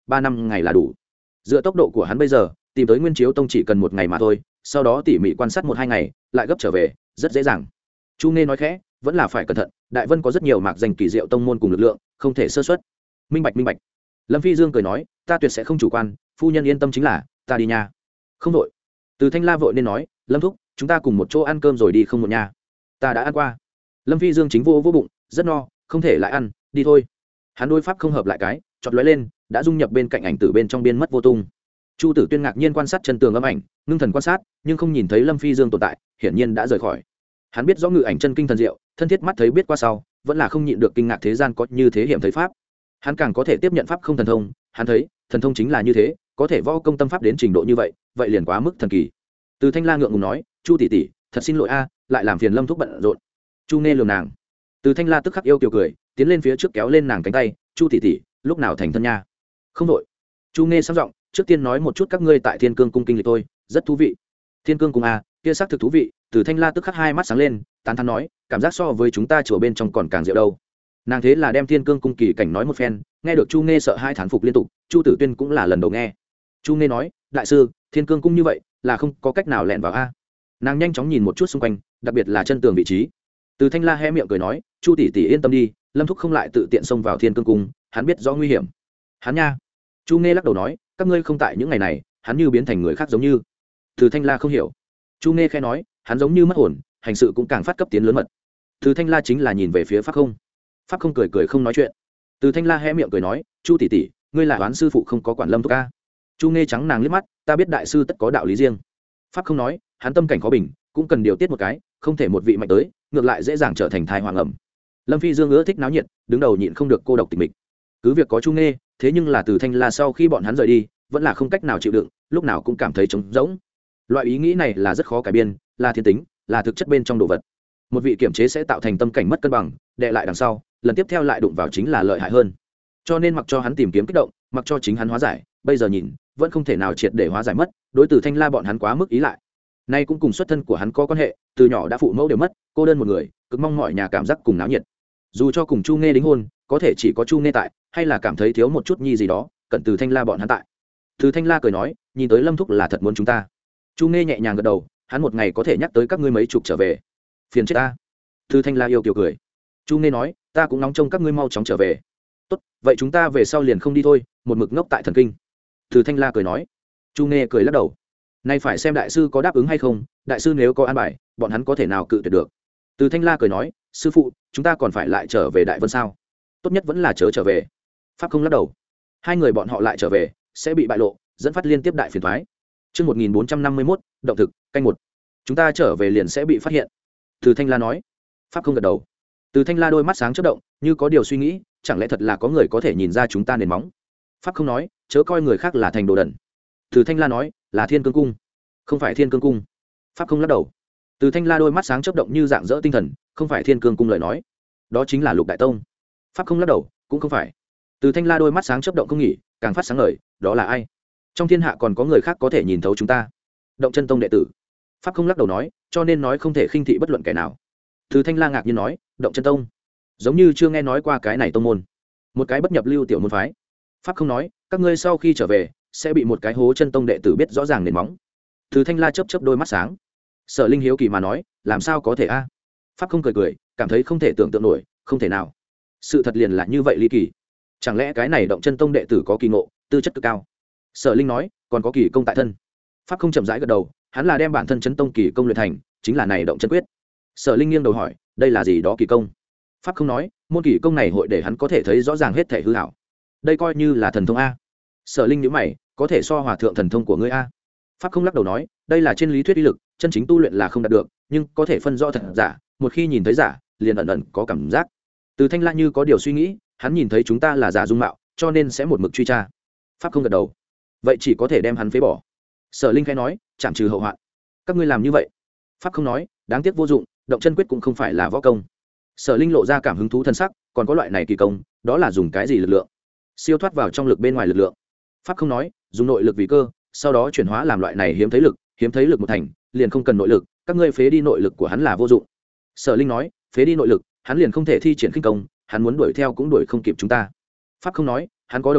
ba năm ngày là đủ. Dựa tốc độ của hắn bây giờ tìm tới Nguyên Chiếu Tông chỉ cần một ngày mà thôi, sau đó tỉ mỉ quan sát một hai ngày lại gấp trở về, rất dễ dàng. Chu Nghe nói khẽ, vẫn là phải cẩn thận, Đại Vân có rất nhiều mạc danh kỳ diệu tông môn cùng lực lượng, không thể sơ suất. Minh bạch minh bạch. Lâm Phi Dương cười nói, ta tuyệt sẽ không chủ quan, phu nhân yên tâm chính là, ta đi nha. Không đội. Từ Thanh La vội nên nói, Lâm thúc, chúng ta cùng một chỗ ăn cơm rồi đi không một nha. Ta đã ăn qua. Lâm Phi Dương chính vô vô bụng, rất no, không thể lại ăn, đi thôi. Hắn đôi pháp không hợp lại cái, chọt lóe lên, đã dung nhập bên cạnh ảnh tử bên trong biên mất vô tung. Chu Tử Tuyên ngạc nhiên quan sát chân tường âm ảnh, ngưng thần quan sát, nhưng không nhìn thấy Lâm Phi Dương tồn tại, hiển nhiên đã rời khỏi. Hắn biết rõ ngự ảnh chân kinh thần diệu, thân thiết mắt thấy biết qua sau, vẫn là không nhịn được kinh ngạc thế gian có như thế hiểm thấy pháp. Hắn càng có thể tiếp nhận pháp không thần thông, hắn thấy, thần thông chính là như thế, có thể võ công tâm pháp đến trình độ như vậy, vậy liền quá mức thần kỳ. Từ Thanh La ngượng ngùng nói, Chu tỷ tỷ, thật xin lỗi a, lại làm phiền Lâm thúc bận rộn. Chu Nghe lườm nàng. Từ Thanh La tức khắc yêu kiều cười, tiến lên phía trước kéo lên nàng cánh tay, Chu tỷ tỷ, lúc nào thành thân nha? Không đội. Chu Nghe sang giọng, trước tiên nói một chút các ngươi tại Thiên Cương cung kinh lịch tôi, rất thú vị. Thiên Cương cung a, kia xác thực thú vị. Từ Thanh La tức khắc hai mắt sáng lên, tán thán nói, cảm giác so với chúng ta chùa bên trong còn càng diệu đâu. Nàng thế là đem Thiên Cương cung kỳ cảnh nói một phen, nghe được Chu Nghe sợ hai thán phục liên tục, Chu Tử Tuyên cũng là lần đầu nghe. Chu Nghe nói, đại sư, Thiên Cương cung như vậy, là không có cách nào lẻn vào a. Nàng nhanh chóng nhìn một chút xung quanh, đặc biệt là chân tường vị trí. Từ Thanh La hé miệng cười nói, Chu tỷ tỷ yên tâm đi, Lâm thúc không lại tự tiện xông vào Thiên Cương cung, hắn biết rõ nguy hiểm. Hắn nha. Chu Nghe lắc đầu nói, các ngươi không tại những ngày này, hắn như biến thành người khác giống như. Từ Thanh La không hiểu. Chu Nghe khẽ nói, hắn giống như mất hồn, hành sự cũng càng phát cấp tiến lớn mật. Từ Thanh La chính là nhìn về phía Pháp Không. Pháp Không cười cười không nói chuyện. Từ Thanh La hé miệng cười nói, Chu tỷ tỷ, ngươi là oán sư phụ không có quản Lâm thúc a. Chu Nghe trắng nàng liếc mắt, ta biết đại sư tất có đạo lý riêng. Pháp Không nói, hắn tâm cảnh khó bình, cũng cần điều tiết một cái, không thể một vị mạnh tới, ngược lại dễ dàng trở thành thai hoàng ẩm. Lâm Phi Dương ưa thích náo nhiệt, đứng đầu nhịn không được cô độc tịch mịch. Cứ việc có Chu Nghe, thế nhưng là Từ Thanh La sau khi bọn hắn rời đi, vẫn là không cách nào chịu đựng, lúc nào cũng cảm thấy trống rỗng. Loại ý nghĩ này là rất khó cải biên, là thiên tính, là thực chất bên trong đồ vật. Một vị kiểm chế sẽ tạo thành tâm cảnh mất cân bằng, đè lại đằng sau, lần tiếp theo lại đụng vào chính là lợi hại hơn. Cho nên mặc cho hắn tìm kiếm kích động, mặc cho chính hắn hóa giải, bây giờ nhìn, vẫn không thể nào triệt để hóa giải mất, đối từ Thanh La bọn hắn quá mức ý lại. Nay cũng cùng xuất thân của hắn có quan hệ, từ nhỏ đã phụ mẫu đều mất, cô đơn một người, cực mong mọi nhà cảm giác cùng náo nhiệt. Dù cho cùng Chu Nghe đính hôn, có thể chỉ có Chu Nghe tại, hay là cảm thấy thiếu một chút nhi gì đó, cận từ Thanh La bọn hắn tại. Từ Thanh La cười nói, nhìn tới Lâm thúc là thật muốn chúng ta. Chu Nghe nhẹ nhàng gật đầu, hắn một ngày có thể nhắc tới các ngươi mấy chục trở về, phiền chết ta. Từ Thanh La yêu kiều cười. Chu Nghe nói, ta cũng nóng trông các ngươi mau chóng trở về. Tốt, vậy chúng ta về sau liền không đi thôi, một mực ngốc tại thần kinh. Từ Thanh La cười nói. Chu Nghe cười lắc đầu. Nay phải xem đại sư có đáp ứng hay không, đại sư nếu có an bài, bọn hắn có thể nào cự tuyệt được. Từ Thanh La cười nói, sư phụ, chúng ta còn phải lại trở về Đại Vân sao? Tốt nhất vẫn là chớ trở về. Pháp Không lắc đầu. Hai người bọn họ lại trở về, sẽ bị bại lộ, dẫn phát liên tiếp đại phiền toái. Chương một nghìn bốn trăm năm mươi mốt, động thực, canh một. Chúng ta trở về liền sẽ bị phát hiện. Từ Thanh La nói. Pháp Không gật đầu. Từ Thanh La đôi mắt sáng chớp động, như có điều suy nghĩ, chẳng lẽ thật là có người có thể nhìn ra chúng ta nền móng? Pháp Không nói, chớ coi người khác là thành đồ đần. Từ Thanh La nói, là Thiên Cương cung. Không phải Thiên Cương cung. Pháp Không lắc đầu. Từ Thanh La đôi mắt sáng chớp động như dạng dỡ tinh thần, không phải Thiên Cương cung lời nói, đó chính là Lục Đại Tông. Pháp Không lắc đầu, cũng không phải. Từ Thanh La đôi mắt sáng chớp động không nghỉ, càng phát sáng ngời, đó là ai? Trong thiên hạ còn có người khác có thể nhìn thấu chúng ta? Động Chân Tông đệ tử. Pháp Không lắc đầu nói, cho nên nói không thể khinh thị bất luận kẻ nào. Từ Thanh La ngạc nhiên nói, Động Chân Tông, giống như chưa nghe nói qua cái này tông môn, một cái bất nhập lưu tiểu môn phái. Pháp Không nói, các ngươi sau khi trở về sẽ bị một cái hố chân tông đệ tử biết rõ ràng nền móng. Từ Thanh La chớp chớp đôi mắt sáng. Sở Linh hiếu kỳ mà nói, làm sao có thể a? Pháp Không cười cười, cảm thấy không thể tưởng tượng nổi, không thể nào. Sự thật liền là như vậy ly kỳ. Chẳng lẽ cái này Động Chân Tông đệ tử có kỳ ngộ, tư chất cực cao? Sở Linh nói, còn có kỳ công tại thân. Pháp Không chậm rãi gật đầu, hắn là đem bản thân chấn tông kỳ công luyện thành, chính là này Động Chân Quyết. Sở Linh nghiêng đầu hỏi, đây là gì đó kỳ công? Pháp Không nói, môn kỳ công này hội để hắn có thể thấy rõ ràng hết thể hư hảo. Đây coi như là thần thông a. Sở Linh nhíu mày, có thể so hòa thượng thần thông của ngươi a? Pháp Không lắc đầu nói, đây là trên lý thuyết uy lực, chân chính tu luyện là không đạt được, nhưng có thể phân rõ thật giả, một khi nhìn thấy giả, liền ẩn ẩn có cảm giác. Từ Thanh La như có điều suy nghĩ, hắn nhìn thấy chúng ta là giả dung mạo, cho nên sẽ một mực truy tra. Pháp Không gật đầu. Vậy chỉ có thể đem hắn phế bỏ. Sở Linh khẽ nói, chạm trừ hậu hoạn. Các ngươi làm như vậy. Pháp Không nói, đáng tiếc vô dụng, Động Chân Quyết cũng không phải là võ công. Sở Linh lộ ra cảm hứng thú thân sắc, còn có loại này kỳ công, đó là dùng cái gì lực lượng? Siêu thoát vào trong lực bên ngoài lực lượng. Pháp Không nói, dùng nội lực vì cơ, sau đó chuyển hóa làm loại này hiếm thấy lực, hiếm thấy lực một thành, liền không cần nội lực, các ngươi phế đi nội lực của hắn là vô dụng. Sở Linh nói, phế đi nội lực, hắn liền không thể thi triển khinh công, hắn muốn đuổi theo cũng đuổi không kịp chúng ta. Pháp Không nói, hắn có đồng môn,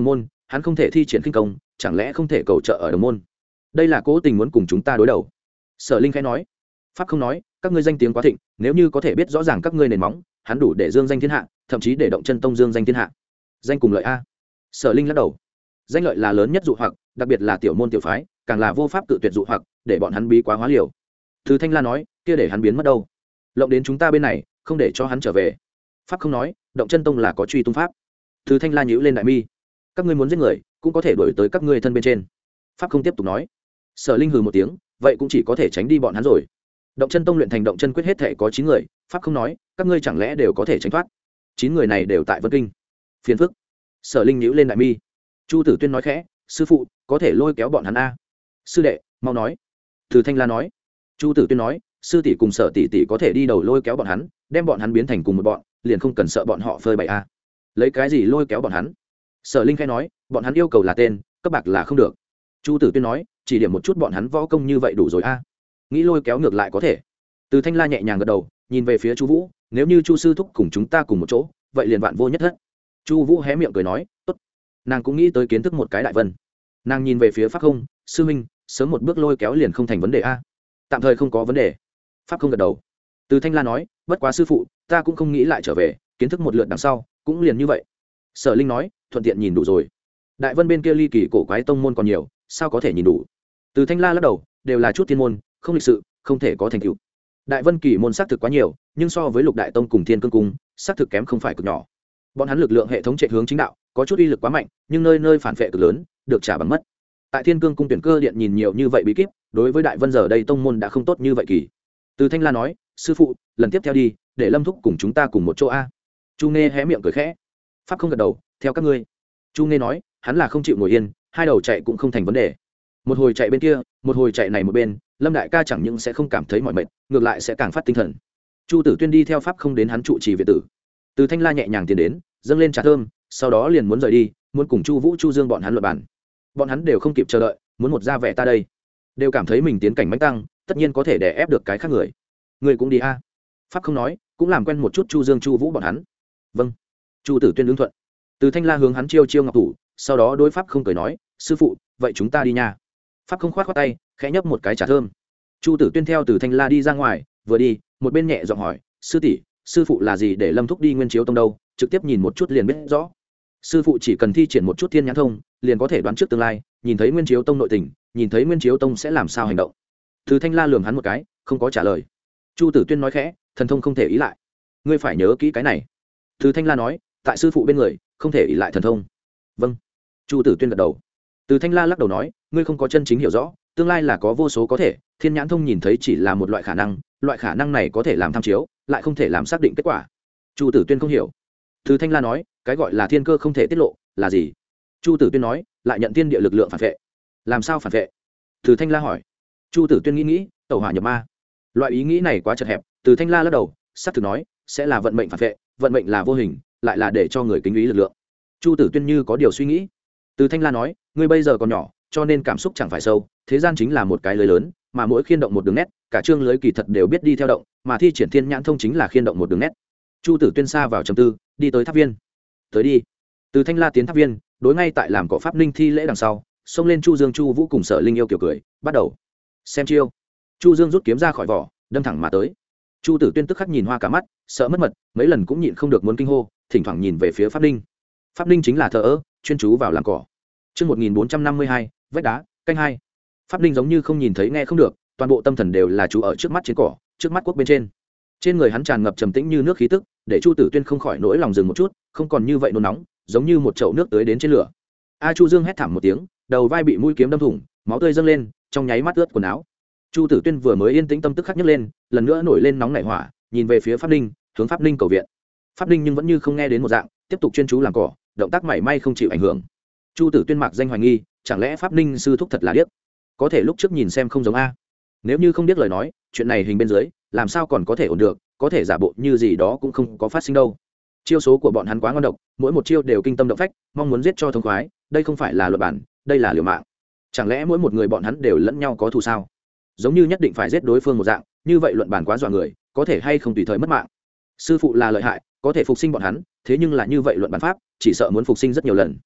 hắn không thể thi triển khinh công, chẳng lẽ không thể cầu trợ ở đồng môn? Đây là cố tình muốn cùng chúng ta đối đầu. Sở Linh khẽ nói. Pháp không nói, các ngươi danh tiếng quá thịnh, nếu như có thể biết rõ ràng các ngươi nền móng, hắn đủ để dương danh thiên hạ, thậm chí để động chân tông dương danh thiên hạ. Danh cùng lợi a. Sở Linh lắc đầu. Danh lợi là lớn nhất dụ hoặc, đặc biệt là tiểu môn tiểu phái, càng là vô pháp cự tuyệt dụ hoặc, để bọn hắn bí quá hóa liều. Từ Thanh La nói, kia để hắn biến mất đâu? Lộng đến chúng ta bên này, không để cho hắn trở về. Pháp không nói, động chân tông là có truy tung pháp. Từ Thanh La nhíu lên đại mi. Các ngươi muốn giết người, cũng có thể đuổi tới các ngươi thân bên trên. Pháp không tiếp tục nói. Sở Linh hừ một tiếng, vậy cũng chỉ có thể tránh đi bọn hắn rồi. Động chân tông luyện thành động chân quyết hết thể có chín người, Pháp không nói, các ngươi chẳng lẽ đều có thể tránh thoát? Chín người này đều tại Vân Kinh. Phiền phức. Sở Linh nhíu lên đại mi. Chu Tử Tuyên nói khẽ, sư phụ, có thể lôi kéo bọn hắn a. Sư đệ, mau nói. Từ Thanh La nói. Chu Tử Tuyên nói, sư tỷ cùng Sở tỷ tỷ có thể đi đầu lôi kéo bọn hắn, đem bọn hắn biến thành cùng một bọn, liền không cần sợ bọn họ phơi bày a. Lấy cái gì lôi kéo bọn hắn? Sở Linh khẽ nói, bọn hắn yêu cầu là tên, cấp bạc là không được. Chu Tử Tuyên nói, chỉ điểm một chút bọn hắn võ công như vậy đủ rồi a. Nghĩ lôi kéo ngược lại có thể. Từ Thanh La nhẹ nhàng gật đầu, nhìn về phía Chu Vũ, nếu như Chu sư thúc cùng chúng ta cùng một chỗ, vậy liền vạn vô nhất thất. Chu Vũ hé miệng cười nói, tốt. Nàng cũng nghĩ tới kiến thức một cái đại vân. Nàng nhìn về phía Pháp Không, sư huynh, sớm một bước lôi kéo liền không thành vấn đề a. Tạm thời không có vấn đề. Pháp Không gật đầu. Từ Thanh La nói, bất quá sư phụ, ta cũng không nghĩ lại trở về, kiến thức một lượt đằng sau, cũng liền như vậy. Sở Linh nói, thuận tiện nhìn đủ rồi. Đại vân bên kia ly kỳ cổ quái tông môn còn nhiều, sao có thể nhìn đủ? Từ Thanh La lắc đầu, đều là chút thiên môn, không lịch sự, không thể có thành tựu. Đại vân kỳ môn xác thực quá nhiều, nhưng so với Lục Đại Tông cùng Thiên Cương Cung, xác thực kém không phải cực nhỏ. Bọn hắn lực lượng hệ thống chạy hướng chính đạo, có chút uy lực quá mạnh, nhưng nơi nơi phản vệ cực lớn, được trả bằng mất. Tại Thiên Cương Cung tuyển cơ điện nhìn nhiều như vậy bí kíp, đối với Đại Vân giờ đây tông môn đã không tốt như vậy kỳ. Từ Thanh La nói, sư phụ, lần tiếp theo đi, để Lâm thúc cùng chúng ta cùng một chỗ a. Chu Nghe hé miệng cười khẽ. Pháp không gật đầu, theo các ngươi. Chu Nghe nói, hắn là không chịu ngồi yên, hai đầu chạy cũng không thành vấn đề. Một hồi chạy bên kia, một hồi chạy này một bên, Lâm đại ca chẳng những sẽ không cảm thấy mỏi mệt, ngược lại sẽ càng phát tinh thần. Chu Tử Tuyên đi theo Pháp không đến hắn trụ trì viện tử. Từ Thanh La nhẹ nhàng tiến đến, dâng lên trà thơm, sau đó liền muốn rời đi, muốn cùng Chu Vũ, Chu Dương bọn hắn luận bàn. Bọn hắn đều không kịp chờ đợi, muốn một ra vẻ ta đây, đều cảm thấy mình tiến cảnh mãnh tăng, tất nhiên có thể đè ép được cái khác người. Người cũng đi a. Pháp không nói, cũng làm quen một chút Chu Dương, Chu Vũ bọn hắn. Vâng. Chu Tử Tuyên ứng thuận. Từ Thanh La hướng hắn chiêu chiêu ngọc thủ, sau đó đối Pháp không cười nói, sư phụ, vậy chúng ta đi nha. Pháp không khoát khoát tay, khẽ nhấp một cái trà thơm. Chu Tử Tuyên theo Từ Thanh La đi ra ngoài, vừa đi, một bên nhẹ giọng hỏi, sư tỷ, sư phụ là gì để Lâm thúc đi Nguyên Chiếu Tông đâu, trực tiếp nhìn một chút liền biết rõ. Sư phụ chỉ cần thi triển một chút thiên nhãn thông, liền có thể đoán trước tương lai, nhìn thấy Nguyên Chiếu Tông nội tình, nhìn thấy Nguyên Chiếu Tông sẽ làm sao hành động. Từ Thanh La lườm hắn một cái, không có trả lời. Chu Tử Tuyên nói khẽ, thần thông không thể ý lại, ngươi phải nhớ kỹ cái này. Từ Thanh La nói, tại sư phụ bên người, không thể ý lại thần thông. Vâng. Chu Tử Tuyên gật đầu. Từ Thanh La lắc đầu nói, ngươi không có chân chính hiểu rõ, tương lai là có vô số có thể, thiên nhãn thông nhìn thấy chỉ là một loại khả năng, loại khả năng này có thể làm tham chiếu, lại không thể làm xác định kết quả. Chu Tử Tuyên không hiểu. Từ Thanh La nói, cái gọi là thiên cơ không thể tiết lộ là gì? Chu Tử Tuyên nói, lại nhận thiên địa lực lượng phản vệ. Làm sao phản vệ? Từ Thanh La hỏi. Chu Tử Tuyên nghĩ nghĩ, tẩu hỏa nhập ma. Loại ý nghĩ này quá chật hẹp. Từ Thanh La lắc đầu, sắp thực nói, sẽ là vận mệnh phản vệ, vận mệnh là vô hình, lại là để cho người kính ý lực lượng. Chu Tử Tuyên như có điều suy nghĩ. Từ Thanh La nói, ngươi bây giờ còn nhỏ, cho nên cảm xúc chẳng phải sâu, thế gian chính là một cái lưới lớn, mà mỗi khiên động một đường nét, cả chương lưới kỳ thật đều biết đi theo động, mà thi triển thiên nhãn thông chính là khiên động một đường nét. Chu Tử Tuyên xa vào trầm tư, đi tới tháp viên. Tới đi. Từ Thanh La tiến tháp viên, đối ngay tại làm cỏ pháp linh thi lễ đằng sau, xông lên Chu Dương, Chu Vũ cùng Sở Linh yêu kiểu cười, bắt đầu. Xem chiêu. Chu Dương rút kiếm ra khỏi vỏ, đâm thẳng mà tới. Chu Tử Tuyên tức khắc nhìn hoa cả mắt, sợ mất mật, mấy lần cũng nhịn không được muốn kinh hô, thỉnh thoảng nhìn về phía pháp linh. Pháp linh chính là thờ ơ, chuyên chú vào làm cỏ. Chương một nghìn bốn trăm năm mươi hai, vách đá, canh hai. Pháp linh giống như không nhìn thấy nghe không được, toàn bộ tâm thần đều là chú ở trước mắt trên cỏ, trước mắt quốc bên trên. Trên người hắn tràn ngập trầm tĩnh như nước khí tức, để Chu Tử Tuyên không khỏi nỗi lòng dừng một chút, không còn như vậy nôn nóng, giống như một chậu nước tới đến trên lửa. A Chu Dương hét thảm một tiếng, đầu vai bị mũi kiếm đâm thủng, máu tươi dâng lên, trong nháy mắt ướt quần áo. Chu Tử Tuyên vừa mới yên tĩnh tâm tức khắc nhấc lên, lần nữa nổi lên nóng nảy hỏa, nhìn về phía Pháp Linh, hướng Pháp Linh cầu viện. Pháp Linh nhưng vẫn như không nghe đến một dạng, tiếp tục chuyên chú làm cỏ, động tác mảy may không chịu ảnh hưởng. Chu Tử Tuyên mặc danh hoài nghi, chẳng lẽ Pháp Linh sư thúc thật là điếc? Có thể lúc trước nhìn xem không giống a. Nếu như không biết lời nói, chuyện này hình bên dưới, làm sao còn có thể ổn được, có thể giả bộ như gì đó cũng không có phát sinh đâu. Chiêu số của bọn hắn quá ngon độc, mỗi một chiêu đều kinh tâm động phách, mong muốn giết cho thống khoái, đây không phải là luật bản, đây là liều mạng. Chẳng lẽ mỗi một người bọn hắn đều lẫn nhau có thù sao? Giống như nhất định phải giết đối phương một dạng, như vậy luận bản quá dọa người, có thể hay không tùy thời mất mạng. Sư phụ là lợi hại, có thể phục sinh bọn hắn, thế nhưng là như vậy luận bản pháp, chỉ sợ muốn phục sinh rất nhiều lần.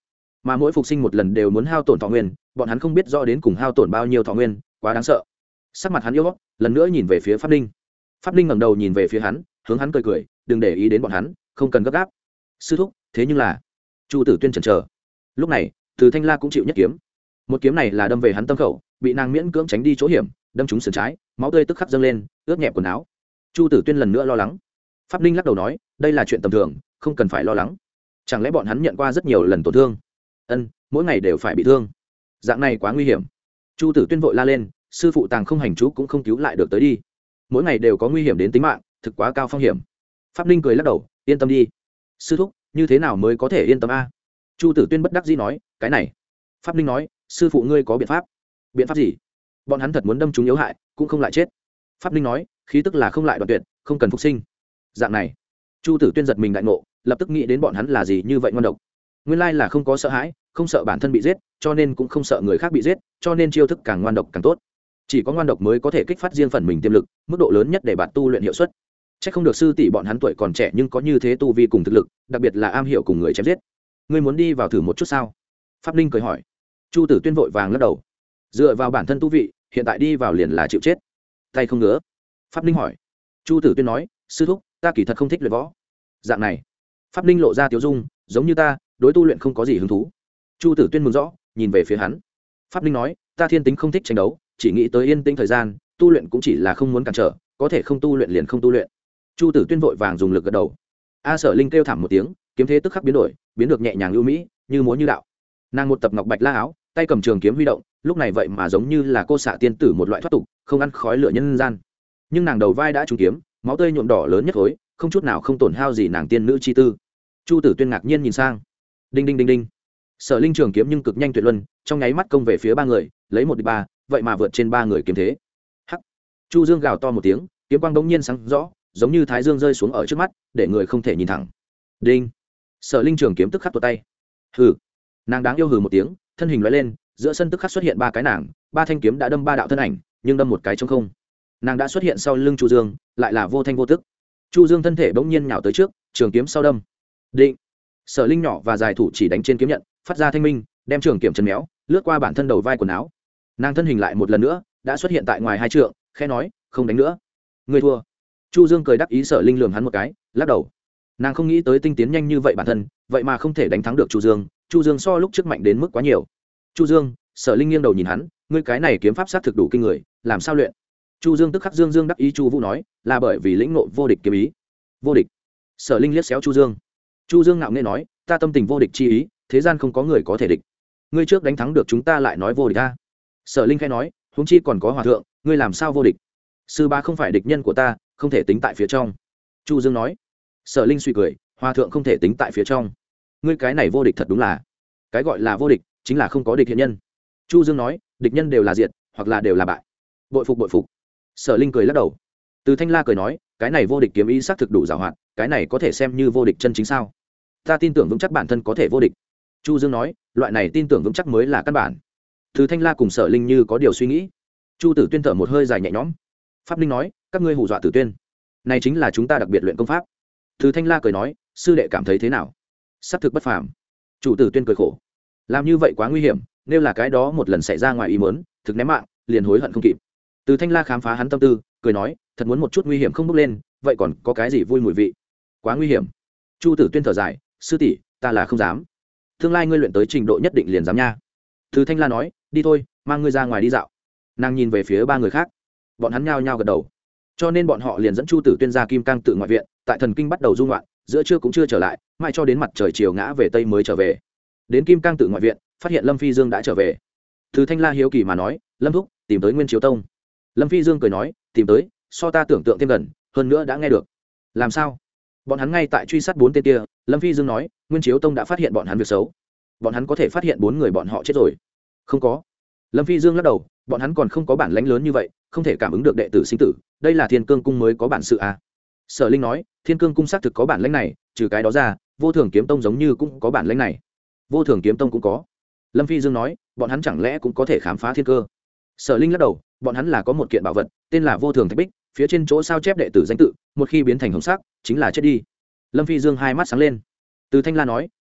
mà mỗi phục sinh một lần đều muốn hao tổn thọ nguyên, bọn hắn không biết rõ đến cùng hao tổn bao nhiêu thọ nguyên, quá đáng sợ. Sắc mặt hắn yếu, lần nữa nhìn về phía Pháp Ninh. Pháp Ninh ngẩng đầu nhìn về phía hắn, hướng hắn cười cười, đừng để ý đến bọn hắn, không cần gấp gáp. Sư thúc, thế nhưng là Chu Tử Tuyên chần chờ. Lúc này Từ Thanh La cũng chịu nhất kiếm, một kiếm này là đâm về hắn tâm khẩu, bị nàng miễn cưỡng tránh đi chỗ hiểm, đâm trúng sườn trái, máu tươi tức khắc dâng lên, ướt nhẹp quần áo. Chu Tử Tuyên lần nữa lo lắng. Pháp Ninh lắc đầu nói, đây là chuyện tầm thường, không cần phải lo lắng. Chẳng lẽ bọn hắn nhận qua rất nhiều lần tổn thương? Ân, mỗi ngày đều phải bị thương, dạng này quá nguy hiểm. Chu Tử Tuyên vội la lên, sư phụ Tàng Không Hành chú cũng không cứu lại được tới đi, mỗi ngày đều có nguy hiểm đến tính mạng, thực quá cao phong hiểm. Pháp Ninh cười lắc đầu, yên tâm đi. Sư thúc, như thế nào mới có thể yên tâm a? Chu Tử Tuyên bất đắc dĩ nói, cái này. Pháp Ninh nói, sư phụ ngươi có biện pháp. Biện pháp gì? Bọn hắn thật muốn đâm chúng yếu hại, cũng không lại chết. Pháp Ninh nói, khí tức là không lại đoạn tuyệt, không cần phục sinh. Dạng này. Chu Tử Tuyên giật mình đại ngộ, lập tức nghĩ đến bọn hắn là gì như vậy ngoan độc. Nguyên lai là không có sợ hãi, không sợ bản thân bị giết, cho nên cũng không sợ người khác bị giết, cho nên chiêu thức càng ngoan độc càng tốt. Chỉ có ngoan độc mới có thể kích phát riêng phần mình tiềm lực, mức độ lớn nhất để bạn tu luyện hiệu suất. Chắc không được sư tỷ bọn hắn tuổi còn trẻ nhưng có như thế tu vi cùng thực lực, đặc biệt là am hiểu cùng người chém giết. Ngươi muốn đi vào thử một chút sao? Pháp Ninh cười hỏi. Chu Tử Tuyên vội vàng lắc đầu. Dựa vào bản thân tu vị, hiện tại đi vào liền là chịu chết. Tay không ngứa. Pháp Ninh hỏi. Chu Tử Tuyên nói, sư thúc, ta kỳ thật không thích luyện võ. Dạng này. Pháp Ninh lộ ra tiếu dung, giống như ta, đối tu luyện không có gì hứng thú. Chu Tử Tuyên mừng rõ, nhìn về phía hắn. Pháp Ninh nói, ta thiên tính không thích tranh đấu, chỉ nghĩ tới yên tĩnh thời gian, tu luyện cũng chỉ là không muốn cản trở, có thể không tu luyện liền không tu luyện. Chu Tử Tuyên vội vàng dùng lực gật đầu. A Sở Linh kêu thảm một tiếng, kiếm thế tức khắc biến đổi, biến được nhẹ nhàng lưu mỹ, như múa như đạo. Nàng một tập ngọc bạch la áo, tay cầm trường kiếm huy động, lúc này vậy mà giống như là cô xạ tiên tử một loại thoát tục, không ăn khói lửa nhân gian. Nhưng nàng đầu vai đã trúng kiếm, máu tươi nhuộm đỏ lớn nhất khối, không chút nào không tổn hao gì nàng tiên nữ chi tư. Chu Tử Tuyên ngạc nhiên nhìn sang. Đinh đinh đinh đinh. Sở Linh trường kiếm nhưng cực nhanh tuyệt luân, trong nháy mắt công về phía ba người, lấy một địch ba, vậy mà vượt trên ba người kiếm thế. Hắc. Chu Dương gào to một tiếng, kiếm quang bỗng nhiên sáng rõ, giống như thái dương rơi xuống ở trước mắt, để người không thể nhìn thẳng. Đinh. Sở Linh trường kiếm tức khắc tuột tay. Hừ. Nàng đáng yêu hừ một tiếng, thân hình lóe lên, giữa sân tức khắc xuất hiện ba cái nàng, ba thanh kiếm đã đâm ba đạo thân ảnh, nhưng đâm một cái trống không. Nàng đã xuất hiện sau lưng Chu Dương, lại là vô thanh vô tức. Chu Dương thân thể bỗng nhiên nhào tới trước, trường kiếm sau đâm. Định. Sở Linh nhỏ và dài thủ chỉ đánh trên kiếm nhận, phát ra thanh minh, đem trường kiếm chân méo, lướt qua bản thân đầu vai quần áo. Nàng thân hình lại một lần nữa, đã xuất hiện tại ngoài hai trượng, khẽ nói, không đánh nữa. Ngươi thua. Chu Dương cười đắc ý. Sở Linh lườm hắn một cái, lắc đầu. Nàng không nghĩ tới tinh tiến nhanh như vậy bản thân, vậy mà không thể đánh thắng được Chu Dương. Chu Dương so lúc trước mạnh đến mức quá nhiều. Chu Dương. Sở Linh nghiêng đầu nhìn hắn, ngươi cái này kiếm pháp sát thực đủ kinh người, làm sao luyện? Chu Dương tức khắc dương dương đắc ý. Chu Vũ nói, là bởi vì lĩnh ngộ vô địch kiếm ý. Vô địch. Sở Linh liếc xéo Chu Dương. Chu Dương ngạo nghễ nói, ta tâm tình vô địch chi ý, thế gian không có người có thể địch. Ngươi trước đánh thắng được chúng ta lại nói vô địch ta. Sở Linh khẽ nói, huống chi còn có hòa thượng, ngươi làm sao vô địch? Sư ba không phải địch nhân của ta, không thể tính tại phía trong. Chu Dương nói. Sở Linh suy cười, hòa thượng không thể tính tại phía trong. Ngươi cái này vô địch thật đúng là. Cái gọi là vô địch, chính là không có địch hiện nhân. Chu Dương nói, địch nhân đều là diệt, hoặc là đều là bại. Bội phục bội phục. Sở Linh cười lắc đầu. Từ Thanh La cười nói, cái này vô địch kiếm ý xác thực đủ giàu hoạt, cái này có thể xem như vô địch chân chính sao? Ta tin tưởng vững chắc bản thân có thể vô địch. Chu Dương nói, loại này tin tưởng vững chắc mới là căn bản. Từ Thanh La cùng Sở Linh như có điều suy nghĩ. Chu Tử Tuyên thở một hơi dài nhẹ nhõm. Pháp Ninh nói, các ngươi hù dọa Tử Tuyên, này chính là chúng ta đặc biệt luyện công pháp. Từ Thanh La cười nói, sư đệ cảm thấy thế nào? Sắc thực bất phàm. Chủ Tử Tuyên cười khổ, làm như vậy quá nguy hiểm, nếu là cái đó một lần xảy ra ngoài ý muốn, thực ném mạng, liền hối hận không kịp. Từ Thanh La khám phá hắn tâm tư, cười nói, thật muốn một chút nguy hiểm không bước lên, vậy còn có cái gì vui mùi vị? Quá nguy hiểm. Chu Tử Tuyên thở dài, sư tỷ, ta là không dám. Tương lai ngươi luyện tới trình độ nhất định liền dám nha. Từ Thanh La nói, đi thôi, mang ngươi ra ngoài đi dạo. Nàng nhìn về phía ba người khác, bọn hắn nhao nhao gật đầu, cho nên bọn họ liền dẫn Chu Tử Tuyên ra Kim Cang tự ngoại viện, tại thần kinh bắt đầu dung loạn, giữa trưa cũng chưa trở lại, mãi cho đến mặt trời chiều ngã về tây mới trở về. Đến Kim Cang tự ngoại viện, phát hiện Lâm Phi Dương đã trở về. Từ Thanh La hiếu kỳ mà nói, Lâm thúc, tìm tới Nguyên Chiếu Tông. Lâm Phi Dương cười nói, tìm tới, so ta tưởng tượng thêm gần, hơn nữa đã nghe được. Làm sao? Bọn hắn ngay tại truy sát bốn tên kia. Lâm Phi Dương nói, Nguyên Chiếu Tông đã phát hiện bọn hắn việc xấu. Bọn hắn có thể phát hiện bốn người bọn họ chết rồi? Không có. Lâm Phi Dương lắc đầu, bọn hắn còn không có bản lãnh lớn như vậy, không thể cảm ứng được đệ tử sinh tử, đây là Thiên Cương cung mới có bản sự à. Sở Linh nói, Thiên Cương cung xác thực có bản lãnh này, trừ cái đó ra, Vô Thường Kiếm Tông giống như cũng có bản lãnh này. Vô Thường Kiếm Tông cũng có. Lâm Phi Dương nói, bọn hắn chẳng lẽ cũng có thể khám phá thiên cơ? Sở Linh lắc đầu, bọn hắn là có một kiện bảo vật, tên là Vô Thường Thạch Bích, phía trên chỗ sao chép đệ tử danh tự, một khi biến thành hồng sắc, chính là chết đi. Lâm Phi Dương hai mắt sáng lên. Từ Thanh La nói,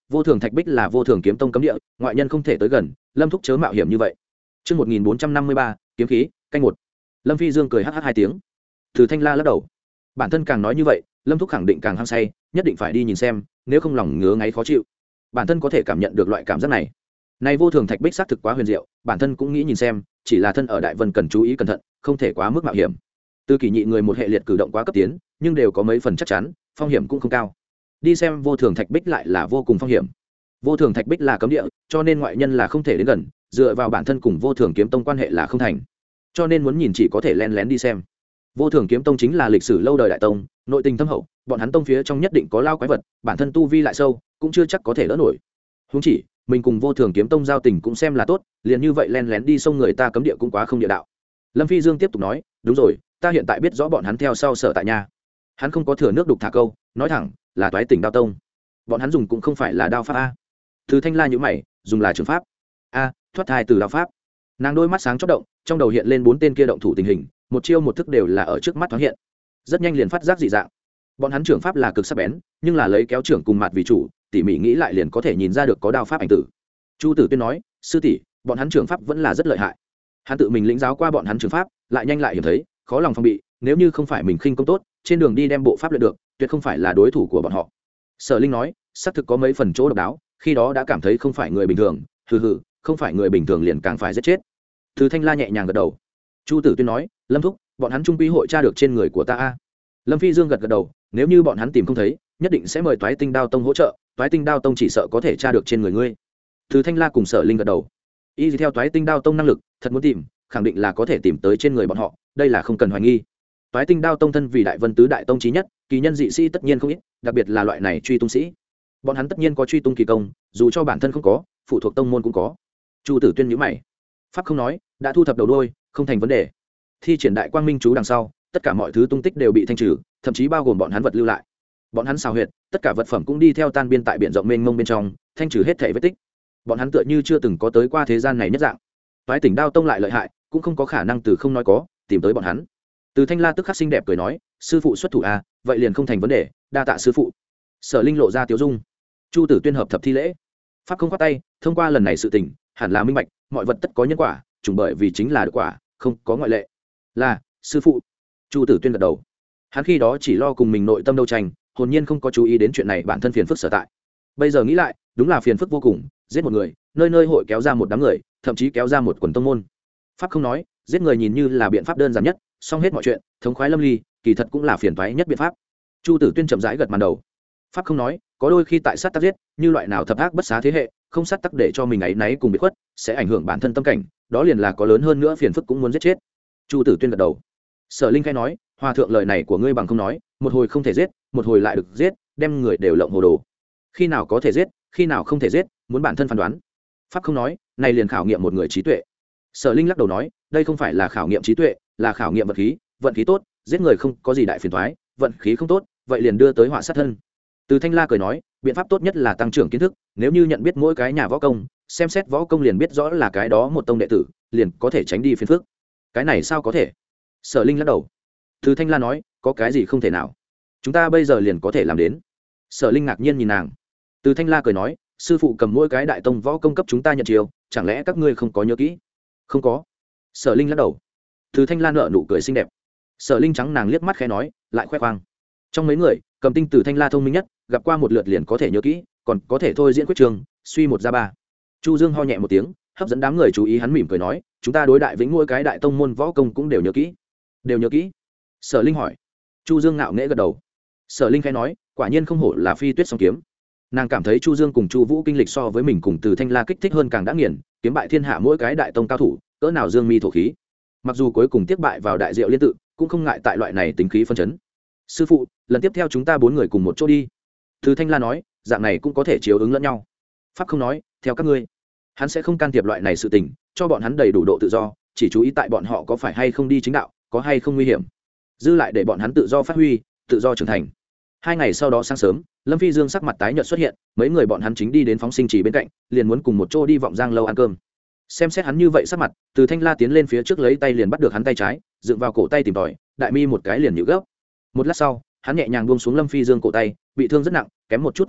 vô thường thạch bích là vô thường kiếm tông cấm địa, ngoại nhân không thể tới gần, lâm thúc chớ mạo hiểm như vậy. Trước một nghìn bốn trăm năm mươi ba, kiếm khí canh một. Lâm Phi Dương cười hh hai tiếng. Từ Thanh La lắc đầu. Bản thân càng nói như vậy, lâm thúc khẳng định càng hăng say, nhất định phải đi nhìn xem, nếu không lòng ngứa ngáy khó chịu. Bản thân có thể cảm nhận được loại cảm giác này. Này vô thường thạch bích xác thực quá huyền diệu, bản thân cũng nghĩ nhìn xem, chỉ là thân ở Đại Vân cần chú ý cẩn thận, không thể quá mức mạo hiểm. Từ kỳ nhị người một hệ liệt cử động quá cấp tiến, nhưng đều có mấy phần chắc chắn, phong hiểm cũng không cao. Đi xem vô thường thạch bích lại là vô cùng phong hiểm. Vô thường thạch bích là cấm địa, cho nên ngoại nhân là không thể đến gần, dựa vào bản thân cùng vô thường kiếm tông quan hệ là không thành, cho nên muốn nhìn chỉ có thể len lén đi xem. Vô thường kiếm tông chính là lịch sử lâu đời đại tông, nội tình thâm hậu, bọn hắn tông phía trong nhất định có lao quái vật, bản thân tu vi lại sâu, cũng chưa chắc có thể đỡ nổi. Huống chỉ mình cùng vô thường kiếm tông giao tình cũng xem là tốt, liền như vậy len lén đi xông người ta cấm địa cũng quá không địa đạo. Lâm Phi Dương tiếp tục nói, đúng rồi, ta hiện tại biết rõ bọn hắn theo sau sở tại nhà. Hắn không có thừa nước đục thả câu, nói thẳng là toái tỉnh đao tông. Bọn hắn dùng cũng không phải là đao pháp a. Từ Thanh La nhíu mày, dùng là trường pháp a, thoát thai từ đao pháp. Nàng đôi mắt sáng chớp động, trong đầu hiện lên bốn tên kia động thủ tình hình, một chiêu một thức đều là ở trước mắt thoáng hiện, rất nhanh liền phát giác dị dạng. Bọn hắn trưởng pháp là cực sắc bén, nhưng là lấy kéo trưởng cùng mặt vì chủ, tỉ mỉ nghĩ lại liền có thể nhìn ra được có đao pháp ảnh tử. Chu Tử Tuyên nói, sư tỷ, bọn hắn trưởng pháp vẫn là rất lợi hại. Hắn tự mình lĩnh giáo qua bọn hắn trưởng pháp, lại nhanh lại hiểm thấy, khó lòng phòng bị, nếu như không phải mình khinh công tốt, trên đường đi đem bộ pháp luyện được, tuyệt không phải là đối thủ của bọn họ. Sở Linh nói, xác thực có mấy phần chỗ độc đáo, khi đó đã cảm thấy không phải người bình thường, hừ hừ, không phải người bình thường liền càng phải giết chết. Từ Thanh La nhẹ nhàng gật đầu. Chu Tử Tuyên nói, Lâm thúc, bọn hắn trung quy hội tra được trên người của ta a. Lâm Phi Dương gật gật đầu, nếu như bọn hắn tìm không thấy, nhất định sẽ mời Toái Tinh Đao Tông hỗ trợ, Toái Tinh Đao Tông chỉ sợ có thể tra được trên người ngươi. Từ Thanh La cùng Sở Linh gật đầu. Y theo Toái Tinh Đao Tông năng lực, thật muốn tìm, khẳng định là có thể tìm tới trên người bọn họ, đây là không cần hoài nghi. Toái Tinh Đao Tông thân vì Đại Vân tứ đại tông chí nhất, kỳ nhân dị sĩ tất nhiên không ít, đặc biệt là loại này truy tung sĩ. Bọn hắn tất nhiên có truy tung kỳ công, dù cho bản thân không có, phụ thuộc tông môn cũng có. Chu Tử Tuyên nhíu mày. Pháp không nói, đã thu thập đầu đuôi, không thành vấn đề. Thi triển đại quang minh chú đằng sau, tất cả mọi thứ tung tích đều bị thanh trừ, thậm chí bao gồm bọn hắn vật lưu lại. Bọn hắn xào huyệt, tất cả vật phẩm cũng đi theo tan biên tại biển rộng mênh mông bên trong, thanh trừ hết thảy vết tích. Bọn hắn tựa như chưa từng có tới qua thế gian này nhất dạng. Toái Tỉnh Đao Tông lại lợi hại, cũng không có khả năng từ không nói có, tìm tới bọn hắn. Từ Thanh La tức khắc xinh đẹp cười nói, sư phụ xuất thủ à, vậy liền không thành vấn đề, đa tạ sư phụ. Sở Linh lộ ra tiếu dung. Chu Tử Tuyên hợp thập thi lễ. Pháp không khoát tay, thông qua lần này sự tình, hẳn là minh bạch, mọi vật tất có nhân quả, trùng bởi vì chính là được quả, không có ngoại lệ. Là, sư phụ. Chu Tử Tuyên gật đầu. Hắn khi đó chỉ lo cùng mình nội tâm đấu tranh, hồn nhiên không có chú ý đến chuyện này bản thân phiền phức sở tại. Bây giờ nghĩ lại, đúng là phiền phức vô cùng, giết một người, nơi nơi hội kéo ra một đám người, thậm chí kéo ra một quần tông môn. Pháp không nói, giết người nhìn như là biện pháp đơn giản nhất, xong hết mọi chuyện, thống khoái lâm ly, kỳ thật cũng là phiền toái nhất biện pháp. Chu Tử Tuyên chậm rãi gật màn đầu. Pháp không nói, có đôi khi tại sát tác giết, như loại nào thập ác bất xá thế hệ, không sát tắc để cho mình ấy náy cùng bị khuất, sẽ ảnh hưởng bản thân tâm cảnh, đó liền là có lớn hơn nữa phiền phức cũng muốn giết chết. Chu Tử Tuyên gật đầu. Sở Linh khai nói, hòa thượng lời này của ngươi bằng không nói, một hồi không thể giết, một hồi lại được giết, đem người đều lộng hồ đồ. Khi nào có thể giết, khi nào không thể giết, muốn bản thân phán đoán. Pháp không nói, này liền khảo nghiệm một người trí tuệ. Sở Linh lắc đầu nói, đây không phải là khảo nghiệm trí tuệ, là khảo nghiệm vận khí, vận khí tốt, giết người không có gì đại phiền toái, vận khí không tốt, vậy liền đưa tới họa sát thân. Từ Thanh La cười nói, biện pháp tốt nhất là tăng trưởng kiến thức, nếu như nhận biết mỗi cái nhà võ công, xem xét võ công liền biết rõ là cái đó một tông đệ tử, liền có thể tránh đi phiền phức. Cái này sao có thể? Sở Linh lắc đầu. Từ Thanh La nói, có cái gì không thể nào? Chúng ta bây giờ liền có thể làm đến. Sở Linh ngạc nhiên nhìn nàng. Từ Thanh La cười nói, sư phụ cầm mỗi cái đại tông võ công cấp chúng ta nhận chiêu, chẳng lẽ các ngươi không có nhớ kỹ? Không có. Sở Linh lắc đầu. Từ Thanh La nở nụ cười xinh đẹp. Sở Linh trắng nàng liếc mắt khẽ nói, lại khoe khoang. Trong mấy người, cầm tinh Từ Thanh La thông minh nhất, gặp qua một lượt liền có thể nhớ kỹ, còn có thể thôi diễn quyết trường, suy một ra ba. Chu Dương ho nhẹ một tiếng, hấp dẫn đám người chú ý, hắn mỉm cười nói, chúng ta đối đại vĩnh mỗi cái đại tông môn võ công cũng đều nhớ kỹ. Đều nhớ kỹ? Sở Linh hỏi. Chu Dương ngạo nghễ gật đầu. Sở Linh khẽ nói, quả nhiên không hổ là phi tuyết song kiếm. Nàng cảm thấy Chu Dương cùng Chu Vũ kinh lịch so với mình cùng Từ Thanh La kích thích hơn càng đã nghiền, kiếm bại thiên hạ mỗi cái đại tông cao thủ, cỡ nào dương mi thổ khí. Mặc dù cuối cùng tiếc bại vào đại diệu liên tự, cũng không ngại tại loại này tính khí phân chấn. Sư phụ, lần tiếp theo chúng ta bốn người cùng một chỗ đi. Từ Thanh La nói, dạng này cũng có thể chiếu ứng lẫn nhau. Pháp không nói, theo các ngươi. Hắn sẽ không can thiệp loại này sự tình, cho bọn hắn đầy đủ độ tự do, chỉ chú ý tại bọn họ có phải hay không đi chính đạo, có hay không nguy hiểm, dư lại để bọn hắn tự do phát huy, tự do trưởng thành. Hai ngày sau đó sáng sớm, Lâm Phi Dương sắc mặt tái nhợt xuất hiện, mấy người bọn hắn chính đi đến phóng sinh trì bên cạnh, liền muốn cùng một chỗ đi vọng giang lâu ăn cơm. Xem xét hắn như vậy sắc mặt, Từ Thanh La tiến lên phía trước lấy tay liền bắt được hắn tay trái, dựng vào cổ tay tìm tòi, đại mi một cái liền nhíu gấp. Một lát sau, hắn nhẹ nhàng buông xuống Lâm Phi Dương cổ tay, bị thương rất nặng, kém một chút mất mạng,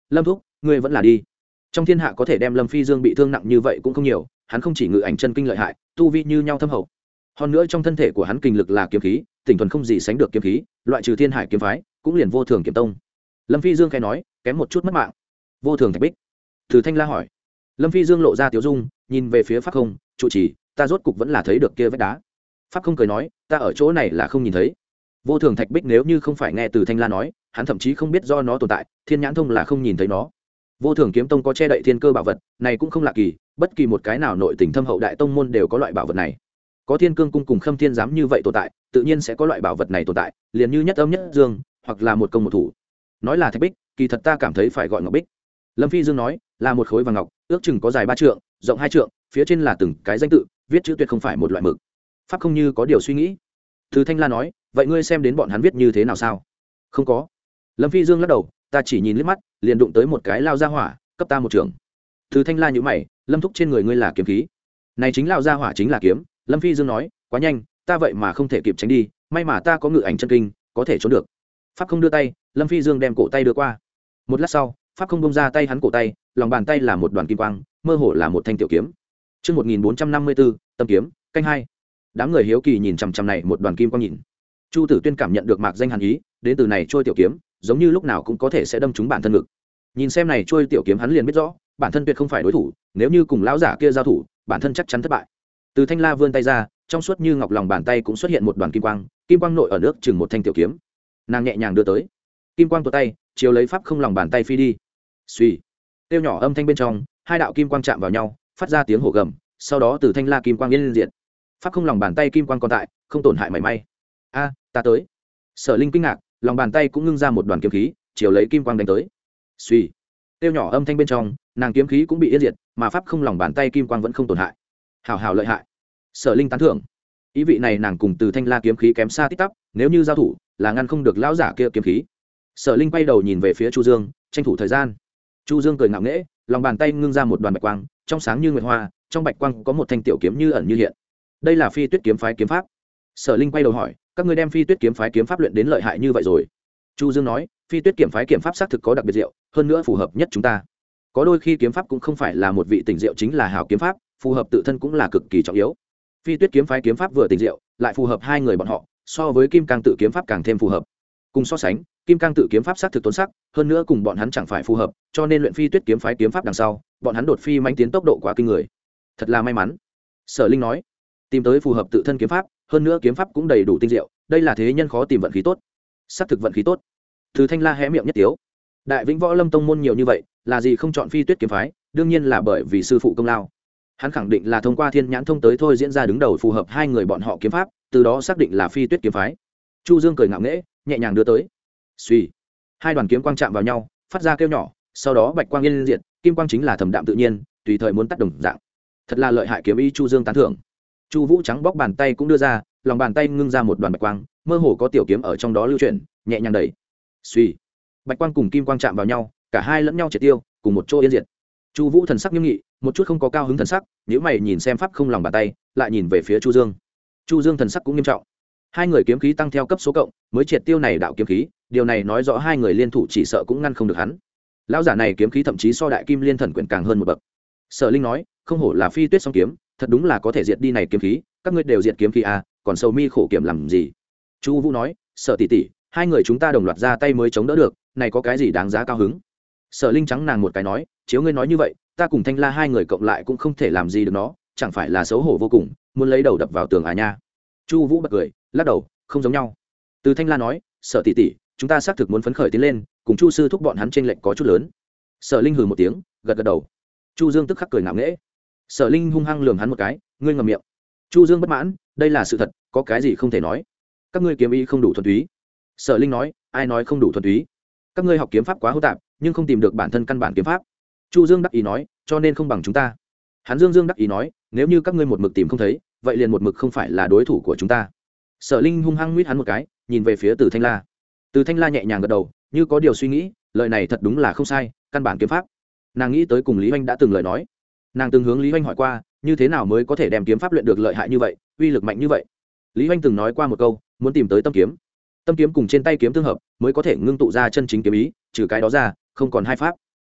lâm thúc ngươi vẫn là đi. Trong thiên hạ có thể đem Lâm Phi Dương bị thương nặng như vậy cũng không nhiều, hắn không chỉ ngự ảnh chân kinh lợi hại, tu vi như nhau thâm hậu, hơn nữa trong thân thể của hắn kinh lực là kiếm khí, tỉnh thuần không gì sánh được kiếm khí, loại trừ Thiên Hải kiếm phái cũng liền Vô Thường kiếm tông. Lâm Phi Dương khẽ nói, kém một chút mất mạng. Vô Thường thạch bích. Từ Thanh La hỏi. Lâm Phi Dương lộ ra tiếu dung, nhìn về phía Pháp Không, trụ trì, ta rốt cục vẫn là thấy được kia vách đá. Pháp Không cười nói, ta ở chỗ này là không nhìn thấy. Vô Thường thạch bích nếu như không phải nghe Từ Thanh La nói, hắn thậm chí không biết do nó tồn tại, Thiên Nhãn Thông là không nhìn thấy nó. Vô Thường kiếm tông có che đậy thiên cơ bảo vật, này cũng không lạ kỳ, bất kỳ một cái nào nội tình thâm hậu đại tông môn đều có loại bảo vật này. Có Thiên Cương cung cùng Khâm Thiên giám như vậy tồn tại, tự nhiên sẽ có loại bảo vật này tồn tại, liền như nhất âm nhất dương, hoặc là một công một thủ. Nói là thạch bích, kỳ thật ta cảm thấy phải gọi ngọc bích. Lâm Phi Dương nói, là một khối vàng ngọc, ước chừng có dài ba trượng, rộng hai trượng, phía trên là từng cái danh tự, viết chữ tuyệt không phải một loại mực. Pháp Không như có điều suy nghĩ. Từ Thanh La nói, vậy ngươi xem đến bọn hắn viết như thế nào sao? Không có. Lâm Phi Dương lắc đầu, ta chỉ nhìn liếc mắt, liền đụng tới một cái lao ra hỏa, cấp ta một trường. Từ Thanh La nhíu mày, Lâm thúc trên người ngươi là kiếm khí. Này chính lao ra hỏa chính là kiếm. Lâm Phi Dương nói, quá nhanh, ta vậy mà không thể kịp tránh đi, may mà ta có ngự ảnh chân kinh, có thể trốn được. Pháp Không đưa tay, Lâm Phi Dương đem cổ tay đưa qua. Một lát sau, Pháp Không bông ra tay hắn cổ tay, lòng bàn tay là một đoàn kim quang, mơ hồ là một thanh tiểu kiếm. Chương một nghìn bốn trăm năm mươi bốn, tâm kiếm, canh hai. Đám người hiếu kỳ nhìn chằm chằm này một đoàn kim quang nhìn. Chu Tử Tuyên cảm nhận được mạc danh hàn ý, đến từ này trôi tiểu kiếm, giống như lúc nào cũng có thể sẽ đâm trúng bản thân ngực. Nhìn xem này trôi tiểu kiếm hắn liền biết rõ, bản thân tuyệt không phải đối thủ, nếu như cùng lão giả kia giao thủ, bản thân chắc chắn thất bại. Từ Thanh La vươn tay ra, trong suốt như ngọc lòng bàn tay cũng xuất hiện một đoàn kim quang, kim quang nội ở nước chừng một thanh tiểu kiếm. Nàng nhẹ nhàng đưa tới, kim quang tuột tay, chiếu lấy Pháp Không lòng bàn tay phi đi. Suy, tiêu nhỏ âm thanh bên trong, hai đạo kim quang chạm vào nhau, phát ra tiếng hổ gầm, sau đó Từ Thanh La kim quang liên diện. Pháp Không lòng bàn tay kim quang còn tại, không tổn hại mảy may. A, ta tới. Sở Linh kinh ngạc, lòng bàn tay cũng ngưng ra một đoàn kiếm khí, chiếu lấy kim quang đánh tới. Suy, tiêu nhỏ âm thanh bên trong, nàng kiếm khí cũng bị yên diệt, mà Pháp Không lòng bàn tay kim quang vẫn không tổn hại. Hảo hảo lợi hại. Sở Linh tán thưởng. Ý vị này nàng cùng Từ Thanh La kiếm khí kém xa tít tắp, nếu như giao thủ, là ngăn không được lão giả kia kiếm khí. Sở Linh quay đầu nhìn về phía Chu Dương, tranh thủ thời gian. Chu Dương cười ngạo nghễ, lòng bàn tay ngưng ra một đoàn bạch quang, trong sáng như nguyệt hoa, trong bạch quang có một thanh tiểu kiếm như ẩn như hiện. Đây là Phi Tuyết kiếm phái kiếm pháp. Sở Linh quay đầu hỏi, các ngươi đem Phi Tuyết kiếm phái kiếm pháp luyện đến lợi hại như vậy rồi? Chu Dương nói, Phi Tuyết kiếm phái kiếm pháp xác thực có đặc biệt diệu, hơn nữa phù hợp nhất chúng ta. Có đôi khi kiếm pháp cũng không phải là một vị tình diệu chính là hảo kiếm pháp, phù hợp tự thân cũng là cực kỳ trọng yếu. Phi Tuyết kiếm phái kiếm pháp vừa tình diệu, lại phù hợp hai người bọn họ, so với Kim Cang tự kiếm pháp càng thêm phù hợp. Cùng so sánh, Kim Cang tự kiếm pháp xác thực tốn sắc, hơn nữa cùng bọn hắn chẳng phải phù hợp, cho nên luyện Phi Tuyết kiếm phái kiếm pháp đằng sau, bọn hắn đột phi mãnh tiến tốc độ quá kinh người. Thật là may mắn. Sở Linh nói, tìm tới phù hợp tự thân kiếm pháp, hơn nữa kiếm pháp cũng đầy đủ tinh diệu, đây là thế nhân khó tìm vận khí tốt. Xác thực vận khí tốt. Từ Thanh La hé miệng nhất tiếu. Đại Vĩnh Võ Lâm tông môn nhiều như vậy, là gì không chọn Phi Tuyết kiếm phái, đương nhiên là bởi vì sư phụ công lao. Hắn khẳng định là thông qua Thiên Nhãn Thông tới thôi diễn ra đứng đầu phù hợp hai người bọn họ kiếm pháp, từ đó xác định là Phi Tuyết kiếm phái. Chu Dương cười ngạo nghễ, nhẹ nhàng đưa tới. Suy, hai đoàn kiếm quang chạm vào nhau, phát ra kêu nhỏ, sau đó bạch quang yên diệt, kim quang chính là thẩm đạm tự nhiên, tùy thời muốn tắt đồng dạng. Thật là lợi hại kiếm ý. Chu Dương tán thưởng. Chu Vũ trắng bóc bàn tay cũng đưa ra, lòng bàn tay ngưng ra một đoàn bạch quang, mơ hồ có tiểu kiếm ở trong đó lưu chuyển, nhẹ nhàng đẩy. Suy, bạch quang cùng kim quang chạm vào nhau, cả hai lẫn nhau triệt tiêu, cùng một chỗ yên diệt. Chu Vũ thần sắc nghiêm nghị, một chút không có cao hứng thần sắc, nếu mày nhìn xem Pháp Không lòng bàn tay, lại nhìn về phía Chu Dương. Chu Dương thần sắc cũng nghiêm trọng. Hai người kiếm khí tăng theo cấp số cộng, mới triệt tiêu này đạo kiếm khí, điều này nói rõ hai người liên thủ chỉ sợ cũng ngăn không được hắn. Lão giả này kiếm khí thậm chí so đại kim liên thần quyển càng hơn một bậc. Sở Linh nói, không hổ là Phi Tuyết song kiếm, thật đúng là có thể diệt đi này kiếm khí, các ngươi đều diệt kiếm khí à, còn sầu mi khổ kiểm làm gì? Chu Vũ nói, Sở tỷ tỷ, hai người chúng ta đồng loạt ra tay mới chống đỡ được, này có cái gì đáng giá cao hứng? Sở Linh trắng nàng một cái nói, chiếu ngươi nói như vậy, ta cùng Thanh La hai người cộng lại cũng không thể làm gì được nó, chẳng phải là xấu hổ vô cùng, muốn lấy đầu đập vào tường à nha. Chu Vũ bật cười, lắc đầu, không giống nhau. Từ Thanh La nói, Sở tỷ tỷ, chúng ta xác thực muốn phấn khởi tiến lên, cùng Chu sư thúc bọn hắn chênh lệch có chút lớn. Sở Linh hừ một tiếng, gật gật đầu. Chu Dương tức khắc cười ngạo nghễ. Sở Linh hung hăng lườm hắn một cái, ngươi ngậm miệng. Chu Dương bất mãn, đây là sự thật, có cái gì không thể nói? Các ngươi kiếm ý không đủ thuần túy. Sở Linh nói, ai nói không đủ thuần túy? Các ngươi học kiếm pháp quá hỗn tạp, nhưng không tìm được bản thân căn bản kiếm pháp. Chu Dương đắc ý nói, cho nên không bằng chúng ta. Hắn Dương Dương đắc ý nói, nếu như các ngươi một mực tìm không thấy, vậy liền một mực không phải là đối thủ của chúng ta. Sở Linh hung hăng nguyết hắn một cái, nhìn về phía Từ Thanh La. Từ Thanh La nhẹ nhàng gật đầu, như có điều suy nghĩ, lời này thật đúng là không sai, căn bản kiếm pháp. Nàng nghĩ tới cùng Lý Hoành đã từng lời nói, nàng từng hướng Lý Hoành hỏi qua, như thế nào mới có thể đem kiếm pháp luyện được lợi hại như vậy, uy lực mạnh như vậy. Lý Hoành từng nói qua một câu, muốn tìm tới tâm kiếm, tâm kiếm cùng trên tay kiếm tương hợp, mới có thể ngưng tụ ra chân chính kiếm ý, trừ cái đó ra, không còn hai pháp.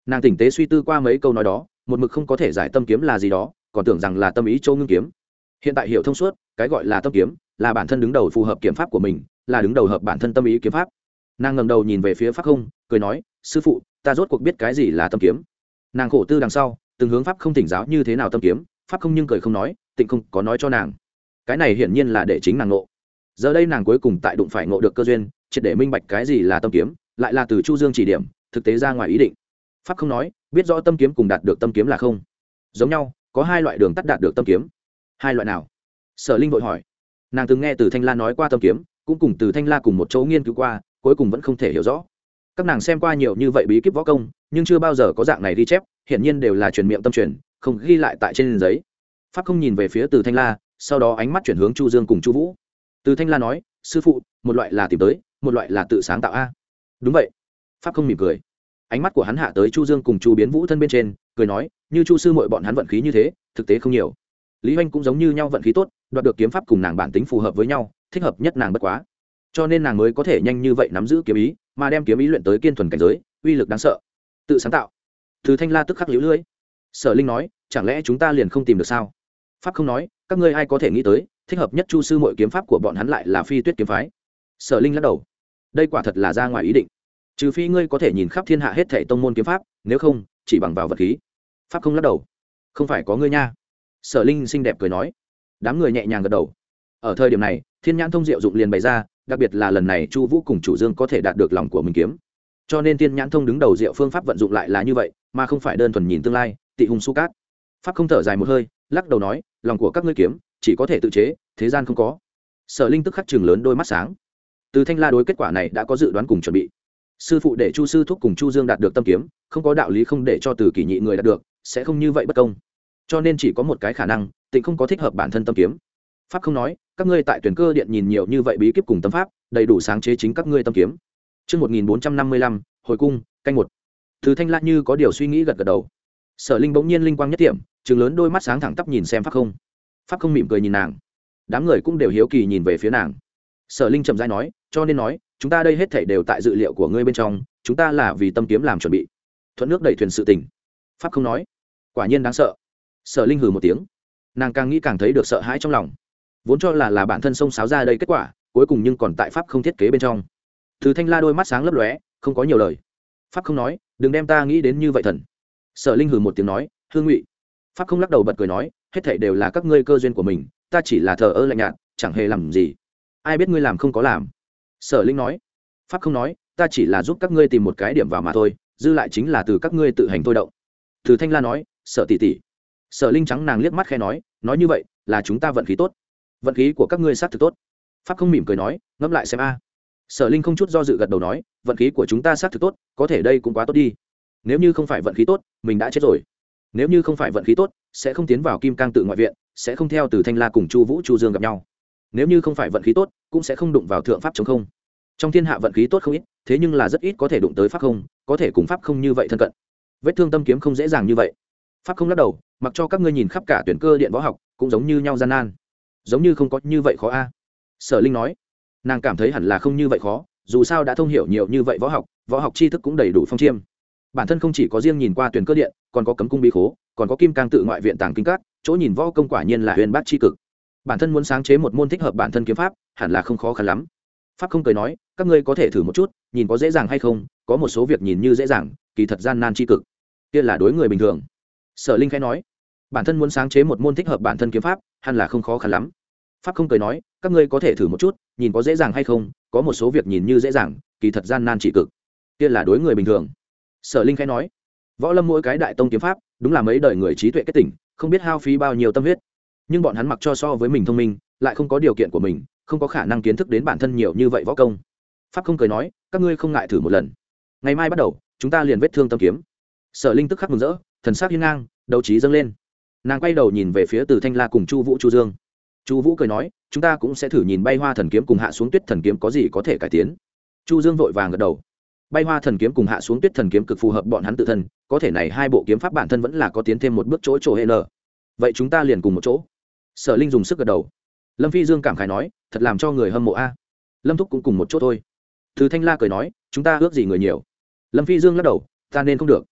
Nàng tỉnh tế suy tư qua mấy câu nói đó, một mực không có thể giải tâm kiếm là gì đó, còn tưởng rằng là tâm ý châu ngưng kiếm. Hiện tại hiểu thông suốt, cái gọi là tâm kiếm là bản thân đứng đầu phù hợp kiếm pháp của mình, là đứng đầu hợp bản thân tâm ý kiếm pháp. Nàng ngẩng đầu nhìn về phía Pháp Không, cười nói, sư phụ, ta rốt cuộc biết cái gì là tâm kiếm. Nàng khổ tư đằng sau, từng hướng Pháp Không thỉnh giáo như thế nào tâm kiếm, Pháp Không nhưng cười không nói, tịnh không có nói cho nàng. Cái này hiển nhiên là để chính nàng ngộ. Giờ đây nàng cuối cùng tại đụng phải ngộ được cơ duyên, triệt để minh bạch cái gì là tâm kiếm, lại là từ Chu Dương chỉ điểm, thực tế ra ngoài ý định. Pháp Không nói, biết rõ tâm kiếm cùng đạt được tâm kiếm là không giống nhau, có hai loại đường tắt đạt được tâm kiếm. Hai loại nào? Sở Linh vội hỏi. Nàng từng nghe từ Thanh La nói qua tâm kiếm, cũng cùng từ Thanh La cùng một chỗ nghiên cứu qua, cuối cùng vẫn không thể hiểu rõ. Các nàng xem qua nhiều như vậy bí kíp võ công, nhưng chưa bao giờ có dạng này ghi chép, hiển nhiên đều là truyền miệng tâm truyền, không ghi lại tại trên giấy. Pháp Không nhìn về phía từ Thanh La, sau đó ánh mắt chuyển hướng Chu Dương cùng Chu Vũ. Từ Thanh La nói, sư phụ, một loại là tìm tới, một loại là tự sáng tạo a. Đúng vậy. Pháp Không mỉm cười, ánh mắt của hắn hạ tới Chu Dương cùng Chu Biến Vũ thân bên trên, cười nói, như Chu sư muội bọn hắn vận khí như thế, thực tế không nhiều. Lý Hoành cũng giống như nhau vận khí tốt, đoạt được kiếm pháp cùng nàng bản tính phù hợp với nhau, thích hợp nhất nàng bất quá, cho nên nàng mới có thể nhanh như vậy nắm giữ kiếm ý, mà đem kiếm ý luyện tới kiên thuần cảnh giới, uy lực đáng sợ. Tự sáng tạo. Từ Thanh La tức khắc liễu lưỡi. Sở Linh nói, chẳng lẽ chúng ta liền không tìm được sao? Pháp Không nói, các ngươi ai có thể nghĩ tới, thích hợp nhất Chu sư muội kiếm pháp của bọn hắn lại là Phi Tuyết kiếm phái. Sở Linh lắc đầu, đây quả thật là ra ngoài ý định. Trừ phi ngươi có thể nhìn khắp thiên hạ hết thảy tông môn kiếm pháp, nếu không, chỉ bằng vào vật khí. Pháp Không lắc đầu, không phải có ngươi nha. Sở Linh xinh đẹp cười nói. Đám người nhẹ nhàng gật đầu. Ở thời điểm này, Thiên Nhãn Thông diệu dụng liền bày ra, đặc biệt là lần này Chu Vũ cùng Chủ Dương có thể đạt được lòng của mình kiếm, cho nên Thiên Nhãn Thông đứng đầu diệu phương pháp vận dụng lại là như vậy, mà không phải đơn thuần nhìn tương lai, tị hùng su cát. Pháp Không thở dài một hơi, lắc đầu nói, lòng của các ngươi kiếm chỉ có thể tự chế, thế gian không có. Sở Linh tức khắc trừng lớn đôi mắt sáng. Từ Thanh La đối kết quả này đã có dự đoán cùng chuẩn bị. Sư phụ để Chu sư thúc cùng Chu Dương đạt được tâm kiếm, không có đạo lý không để cho Từ Kỷ nhị người đạt được, sẽ không như vậy bất công. Cho nên chỉ có một cái khả năng, tịnh không có thích hợp bản thân tâm kiếm. Pháp Không nói, các ngươi tại tuyển cơ điện nhìn nhiều như vậy bí kíp cùng tâm pháp, đầy đủ sáng chế chính các ngươi tâm kiếm. Chương một nghìn bốn trăm năm mươi lăm, hồi cung, canh một. Từ Thanh La như có điều suy nghĩ gật gật đầu. Sở Linh bỗng nhiên linh quang nhất điểm, trừng lớn đôi mắt sáng thẳng tắp nhìn xem Pháp Không. Pháp Không mỉm cười nhìn nàng. Đám người cũng đều hiếu kỳ nhìn về phía nàng. Sở Linh chậm rãi nói, cho nên nói, chúng ta đây hết thảy đều tại dự liệu của ngươi bên trong, chúng ta là vì tâm kiếm làm chuẩn bị. Thuận nước đẩy thuyền sự tình. Pháp Không nói, quả nhiên đáng sợ. Sở Linh hừ một tiếng, nàng càng nghĩ càng thấy được sợ hãi trong lòng. Vốn cho là là bản thân xông xáo ra đây kết quả, cuối cùng nhưng còn tại Pháp Không thiết kế bên trong. Từ Thanh La đôi mắt sáng lấp lóe, không có nhiều lời. Pháp Không nói, đừng đem ta nghĩ đến như vậy thần. Sở Linh hừ một tiếng nói, hương ngụy. Pháp Không lắc đầu bật cười nói, hết thảy đều là các ngươi cơ duyên của mình, ta chỉ là thờ ơ lạnh nhạt, chẳng hề làm gì. Ai biết ngươi làm không có làm. Sở Linh nói. Pháp Không nói, ta chỉ là giúp các ngươi tìm một cái điểm vào mà thôi, dư lại chính là từ các ngươi tự hành thôi động. Từ Thanh La nói, Sở tỷ tỷ. Sở Linh trắng nàng liếc mắt khẽ nói, nói như vậy là chúng ta vận khí tốt. Vận khí của các ngươi sát thực tốt. Pháp Không mỉm cười nói, ngẫm lại xem a. Sở Linh không chút do dự gật đầu nói, vận khí của chúng ta sát thực tốt, có thể đây cũng quá tốt đi. Nếu như không phải vận khí tốt, mình đã chết rồi. Nếu như không phải vận khí tốt, sẽ không tiến vào Kim Cang tự ngoại viện, sẽ không theo từ Thanh La cùng Chu Vũ Chu Dương gặp nhau. Nếu như không phải vận khí tốt, cũng sẽ không đụng vào thượng pháp chống không. Trong thiên hạ vận khí tốt không ít, thế nhưng là rất ít có thể đụng tới pháp không, có thể cùng pháp không như vậy thân cận. Vết thương tâm kiếm không dễ dàng như vậy. Pháp Không lắc đầu, mặc cho các ngươi nhìn khắp cả tuyển cơ điện võ học, cũng giống như nhau gian nan, giống như không có như vậy khó a. Sở Linh nói, nàng cảm thấy hẳn là không như vậy khó, dù sao đã thông hiểu nhiều như vậy võ học, võ học tri thức cũng đầy đủ phong chiêm. Bản thân không chỉ có riêng nhìn qua tuyển cơ điện, còn có cấm cung bí khố, còn có Kim Cang tự ngoại viện tàng kinh các, chỗ nhìn võ công quả nhiên là huyền bát chi cực. Bản thân muốn sáng chế một môn thích hợp bản thân kiếm pháp, hẳn là không khó khăn lắm. Pháp Không cười nói, các ngươi có thể thử một chút, nhìn có dễ dàng hay không, có một số việc nhìn như dễ dàng, kỳ thật gian nan chi cực. Kia là đối người bình thường. Sở Linh khẽ nói, bản thân muốn sáng chế một môn thích hợp bản thân kiếm pháp, hẳn là không khó khăn lắm. Pháp Không cười nói, các ngươi có thể thử một chút, nhìn có dễ dàng hay không, có một số việc nhìn như dễ dàng, kỳ thật gian nan chi cực. Kia là đối người bình thường. Sở Linh khẽ nói, võ lâm mỗi cái đại tông kiếm pháp, đúng là mấy đời người trí tuệ kết tỉnh, không biết hao phí bao nhiêu tâm huyết, nhưng bọn hắn mặc cho so với mình thông minh, lại không có điều kiện của mình, không có khả năng kiến thức đến bản thân nhiều như vậy võ công. Pháp Không cười nói, các ngươi không ngại thử một lần. Ngày mai bắt đầu, chúng ta liền vết thương tâm kiếm. Sở Linh tức khắc mừng rỡ, thần sắc hiên ngang, đấu trí dâng lên. Nàng quay đầu nhìn về phía Từ Thanh La cùng Chu Vũ Chu Dương. Chu Vũ cười nói, chúng ta cũng sẽ thử nhìn bay hoa thần kiếm cùng hạ xuống tuyết thần kiếm có gì có thể cải tiến. Chu Dương vội vàng gật đầu. Bay hoa thần kiếm cùng hạ xuống tuyết thần kiếm cực phù hợp bọn hắn tự thân, có thể này hai bộ kiếm pháp bản thân vẫn là có tiến thêm một bước chỗ chỗ hệ nở. Vậy chúng ta liền cùng một chỗ. Sở Linh dùng sức gật đầu. Lâm Phi Dương cảm khái nói, thật làm cho người hâm mộ a. Lâm Thúc cũng cùng một chỗ thôi. Từ Thanh La cười nói, chúng ta ước gì người nhiều. Lâm Phi Dương lắc đầu, ta nên không được.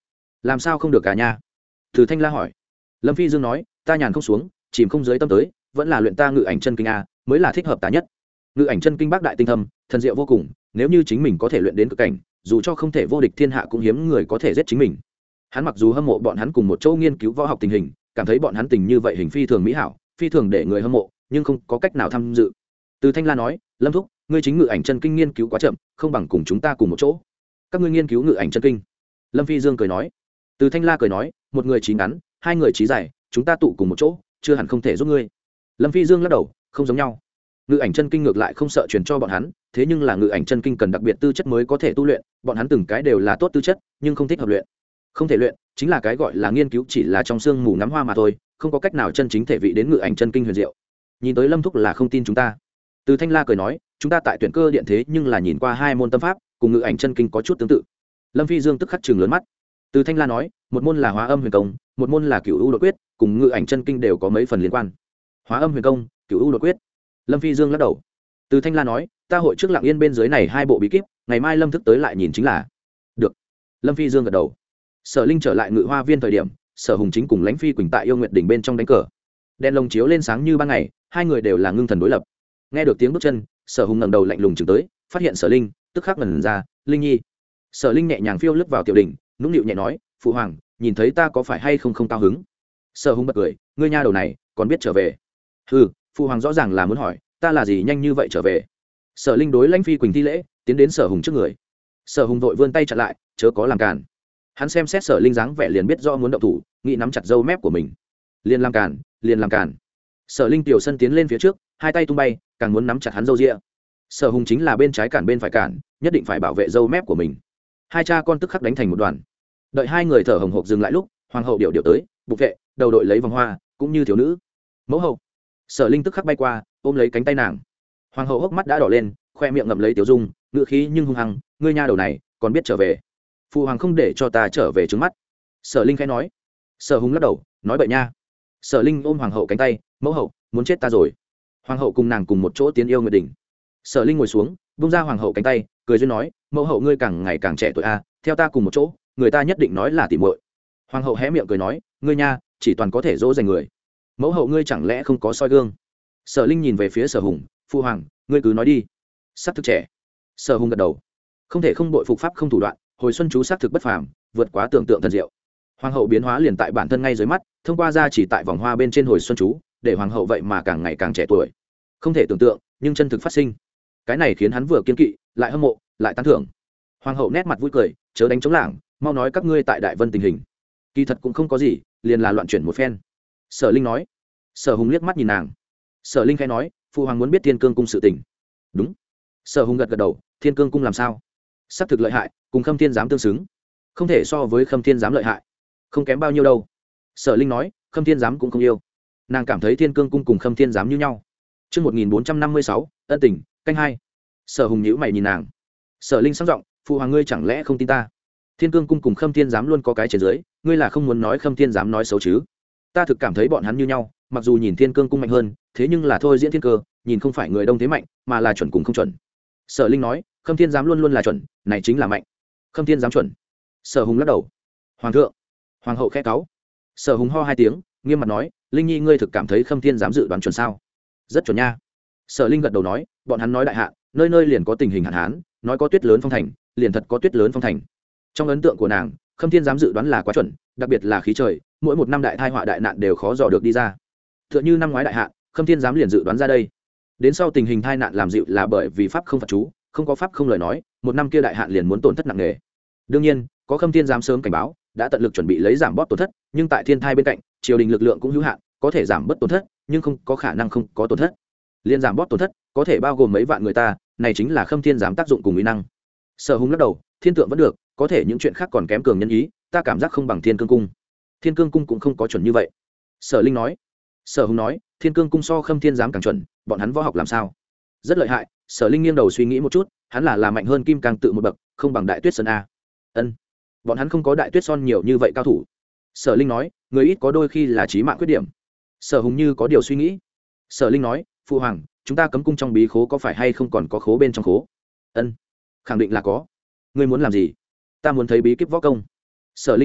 làm sao không được cả nha? Từ Thanh La hỏi. Lâm Phi Dương nói, ta nhàn không xuống, chìm không dưới tâm tới, vẫn là luyện ta ngự ảnh chân kinh a, mới là thích hợp ta nhất. Ngự ảnh chân kinh bác đại tinh thâm, thần diệu vô cùng, nếu như chính mình có thể luyện đến cực cảnh, dù cho không thể vô địch thiên hạ cũng hiếm người có thể giết chính mình. Hắn mặc dù hâm mộ bọn hắn cùng một chỗ nghiên cứu võ học tình hình, cảm thấy bọn hắn tình như vậy hình phi thường mỹ hảo, phi thường để người hâm mộ, nhưng không có cách nào tham dự. Từ Thanh La nói, Lâm thúc, ngươi chính ngự ảnh chân kinh nghiên cứu quá chậm, không bằng cùng chúng ta cùng một chỗ. Các ngươi nghiên cứu ngự ảnh chân kinh. Lâm Phi Dương cười nói. Từ Thanh La cười nói, một người trí ngắn, hai người trí dài, chúng ta tụ cùng một chỗ, chưa hẳn không thể giúp ngươi. Lâm Phi Dương lắc đầu, không giống nhau. Ngự ảnh chân kinh ngược lại không sợ truyền cho bọn hắn, thế nhưng là ngự ảnh chân kinh cần đặc biệt tư chất mới có thể tu luyện, bọn hắn từng cái đều là tốt tư chất, nhưng không thích hợp luyện. Không thể luyện, chính là cái gọi là nghiên cứu chỉ là trong xương mù ngắm hoa mà thôi, không có cách nào chân chính thể vị đến ngự ảnh chân kinh huyền diệu. Nhìn tới Lâm thúc là không tin chúng ta. Từ Thanh La cười nói, chúng ta tại tuyển cơ điện thế nhưng là nhìn qua hai môn tâm pháp, cùng ngự ảnh chân kinh có chút tương tự. Lâm Phi Dương tức khắc trừng lớn mắt. Từ Thanh La nói, một môn là hóa âm huyền công, một môn là cửu u đột quyết, cùng ngự ảnh chân kinh đều có mấy phần liên quan. Hóa âm huyền công, cửu u đột quyết. Lâm Phi Dương lắc đầu. Từ Thanh La nói, ta hội trước lặng yên bên dưới này hai bộ bí kíp, ngày mai Lâm thức tới lại nhìn chính là. Được. Lâm Phi Dương gật đầu. Sở Linh trở lại ngự hoa viên thời điểm, Sở Hùng chính cùng Lãnh Phi Quỳnh tại Yêu Nguyệt đỉnh bên trong đánh cờ. Đèn lồng chiếu lên sáng như ban ngày, hai người đều là ngưng thần đối lập. Nghe được tiếng bước chân, Sở Hùng ngẩng đầu lạnh lùng chừng tới, phát hiện Sở Linh, tức khắc ngẩn ra, Linh Nhi. Sở Linh nhẹ nhàng phiêu lướt vào tiểu đỉnh, nũng nịu nhẹ nói, phụ hoàng, nhìn thấy ta có phải hay không không cao hứng? Sở Hùng bật cười, ngươi nha đầu này, còn biết trở về? Hừ, phụ hoàng rõ ràng là muốn hỏi, ta là gì nhanh như vậy trở về? Sở Linh đối Lãnh Phi Quỳnh thi lễ, tiến đến Sở Hùng trước người. Sở Hùng vội vươn tay chặn lại, chớ có làm cản. Hắn xem xét Sở Linh dáng vẻ liền biết rõ muốn động thủ, nghĩ nắm chặt râu mép của mình. Liền làm cản, liền làm cản. Sở Linh tiểu sân tiến lên phía trước, hai tay tung bay, càng muốn nắm chặt hắn râu ria. Sở Hùng chính là bên trái cản bên phải cản, nhất định phải bảo vệ râu mép của mình. Hai cha con tức khắc đánh thành một đoàn. Đợi hai người thở hồng hộc dừng lại lúc, hoàng hậu điệu điệu tới, bục vệ, đầu đội lấy vòng hoa, cũng như thiếu nữ. Mẫu hậu. Sở Linh tức khắc bay qua, ôm lấy cánh tay nàng. Hoàng hậu hốc mắt đã đỏ lên, khoe miệng ngậm lấy tiểu dung, ngựa khí nhưng hung hăng, ngươi nha đầu này, còn biết trở về. Phụ hoàng không để cho ta trở về trước mắt. Sở Linh khẽ nói. Sở Hùng lắc đầu, nói bậy nha. Sở Linh ôm hoàng hậu cánh tay, mẫu hậu, muốn chết ta rồi. Hoàng hậu cùng nàng cùng một chỗ tiến Yêu Nguyệt đỉnh. Sở Linh ngồi xuống, bung ra hoàng hậu cánh tay, cười duyên nói, mẫu hậu ngươi càng ngày càng trẻ tuổi a, theo ta cùng một chỗ, người ta nhất định nói là tỉ muội. Hoàng hậu hé miệng cười nói, ngươi nha, chỉ toàn có thể dỗ dành người. Mẫu hậu ngươi chẳng lẽ không có soi gương? Sở Linh nhìn về phía Sở Hùng, phụ hoàng, ngươi cứ nói đi. Sắc thực trẻ. Sở Hùng gật đầu. Không thể không bội phục pháp không thủ đoạn, hồi xuân chú sắc thực bất phàm, vượt quá tưởng tượng thần diệu. Hoàng hậu biến hóa liền tại bản thân ngay dưới mắt, thông qua ra chỉ tại vòng hoa bên trên hồi xuân chú, để hoàng hậu vậy mà càng ngày càng trẻ tuổi. Không thể tưởng tượng, nhưng chân thực phát sinh. Cái này khiến hắn vừa kiên kỵ, lại hâm mộ, lại tán thưởng. Hoàng hậu nét mặt vui cười, chớ đánh chống lảng, mau nói các ngươi tại Đại Vân tình hình. Kỳ thật cũng không có gì, liền là loạn chuyển một phen. Sở Linh nói. Sở Hùng liếc mắt nhìn nàng. Sở Linh khẽ nói, phụ hoàng muốn biết Thiên Cương cung sự tình. Đúng. Sở Hùng gật gật đầu, Thiên Cương cung làm sao? Sắc thực lợi hại, cùng Khâm Thiên giám tương xứng. Không thể so với Khâm Thiên giám lợi hại, không kém bao nhiêu đâu. Sở Linh nói, Khâm Thiên giám cũng không yêu. Nàng cảm thấy Thiên Cương cung cùng Khâm Thiên giám như nhau. Chương một nghìn bốn trăm năm mươi sáu, ân tình, canh hai. Sở Hùng nhíu mày nhìn nàng. Sở Linh sáng giọng, phụ hoàng ngươi chẳng lẽ không tin ta? Thiên Cương cung cùng Khâm Thiên giám luôn có cái trên dưới, ngươi là không muốn nói Khâm Thiên giám nói xấu chứ? Ta thực cảm thấy bọn hắn như nhau, mặc dù nhìn Thiên Cương cung mạnh hơn, thế nhưng là thôi diễn thiên cơ, nhìn không phải người đông thế mạnh, mà là chuẩn cùng không chuẩn. Sở Linh nói, Khâm Thiên giám luôn luôn là chuẩn, này chính là mạnh. Khâm Thiên giám chuẩn. Sở Hùng lắc đầu. Hoàng thượng. Hoàng hậu khẽ cáu. Sở Hùng ho hai tiếng, nghiêm mặt nói, Linh Nhi ngươi thực cảm thấy Khâm Thiên giám dự đoán chuẩn sao? Rất chuẩn nha. Sở Linh gật đầu nói, bọn hắn nói đại hạn, nơi nơi liền có tình hình hạn hán, nói có tuyết lớn phong thành, liền thật có tuyết lớn phong thành. Trong ấn tượng của nàng, Khâm Thiên giám dự đoán là quá chuẩn, đặc biệt là khí trời, mỗi một năm đại tai họa đại nạn đều khó dò được đi ra. Tựa như năm ngoái đại hạn, Khâm Thiên giám liền dự đoán ra đây. Đến sau tình hình tai nạn làm dịu là bởi vì pháp không phạt chú, không có pháp không lời nói, một năm kia đại hạn liền muốn tổn thất nặng nề. Đương nhiên, có Khâm Thiên giám sớm cảnh báo, đã tận lực chuẩn bị lấy giảm bớt tổn thất, nhưng tại thiên thai bên cạnh, triều đình lực lượng cũng hữu hạn, có thể giảm bớt tổn thất, nhưng không có khả năng không có tổn thất. Liên giảm bớt tổn thất, có thể bao gồm mấy vạn người ta, này chính là Khâm Thiên giám tác dụng cùng uy năng. Sở Hùng lắc đầu, thiên tượng vẫn được, có thể những chuyện khác còn kém cường nhân ý, ta cảm giác không bằng Thiên Cương cung. Thiên Cương cung cũng không có chuẩn như vậy. Sở Linh nói. Sở Hùng nói, Thiên Cương cung so Khâm Thiên giám càng chuẩn, bọn hắn võ học làm sao? Rất lợi hại. Sở Linh nghiêng đầu suy nghĩ một chút, hắn là là mạnh hơn Kim Cang tự một bậc, không bằng Đại Tuyết Sơn a. Ân, bọn hắn không có Đại Tuyết Son nhiều như vậy cao thủ. Sở Linh nói, người ít có đôi khi là chí mạng khuyết điểm. Sở Hùng như có điều suy nghĩ. Sở Linh nói, phụ hoàng, chúng ta cấm cung trong bí khố có phải hay không còn có khố bên trong khố? Ân, khẳng định là có. Ngươi muốn làm gì? Ta muốn thấy bí kíp võ công. Sở Linh nói,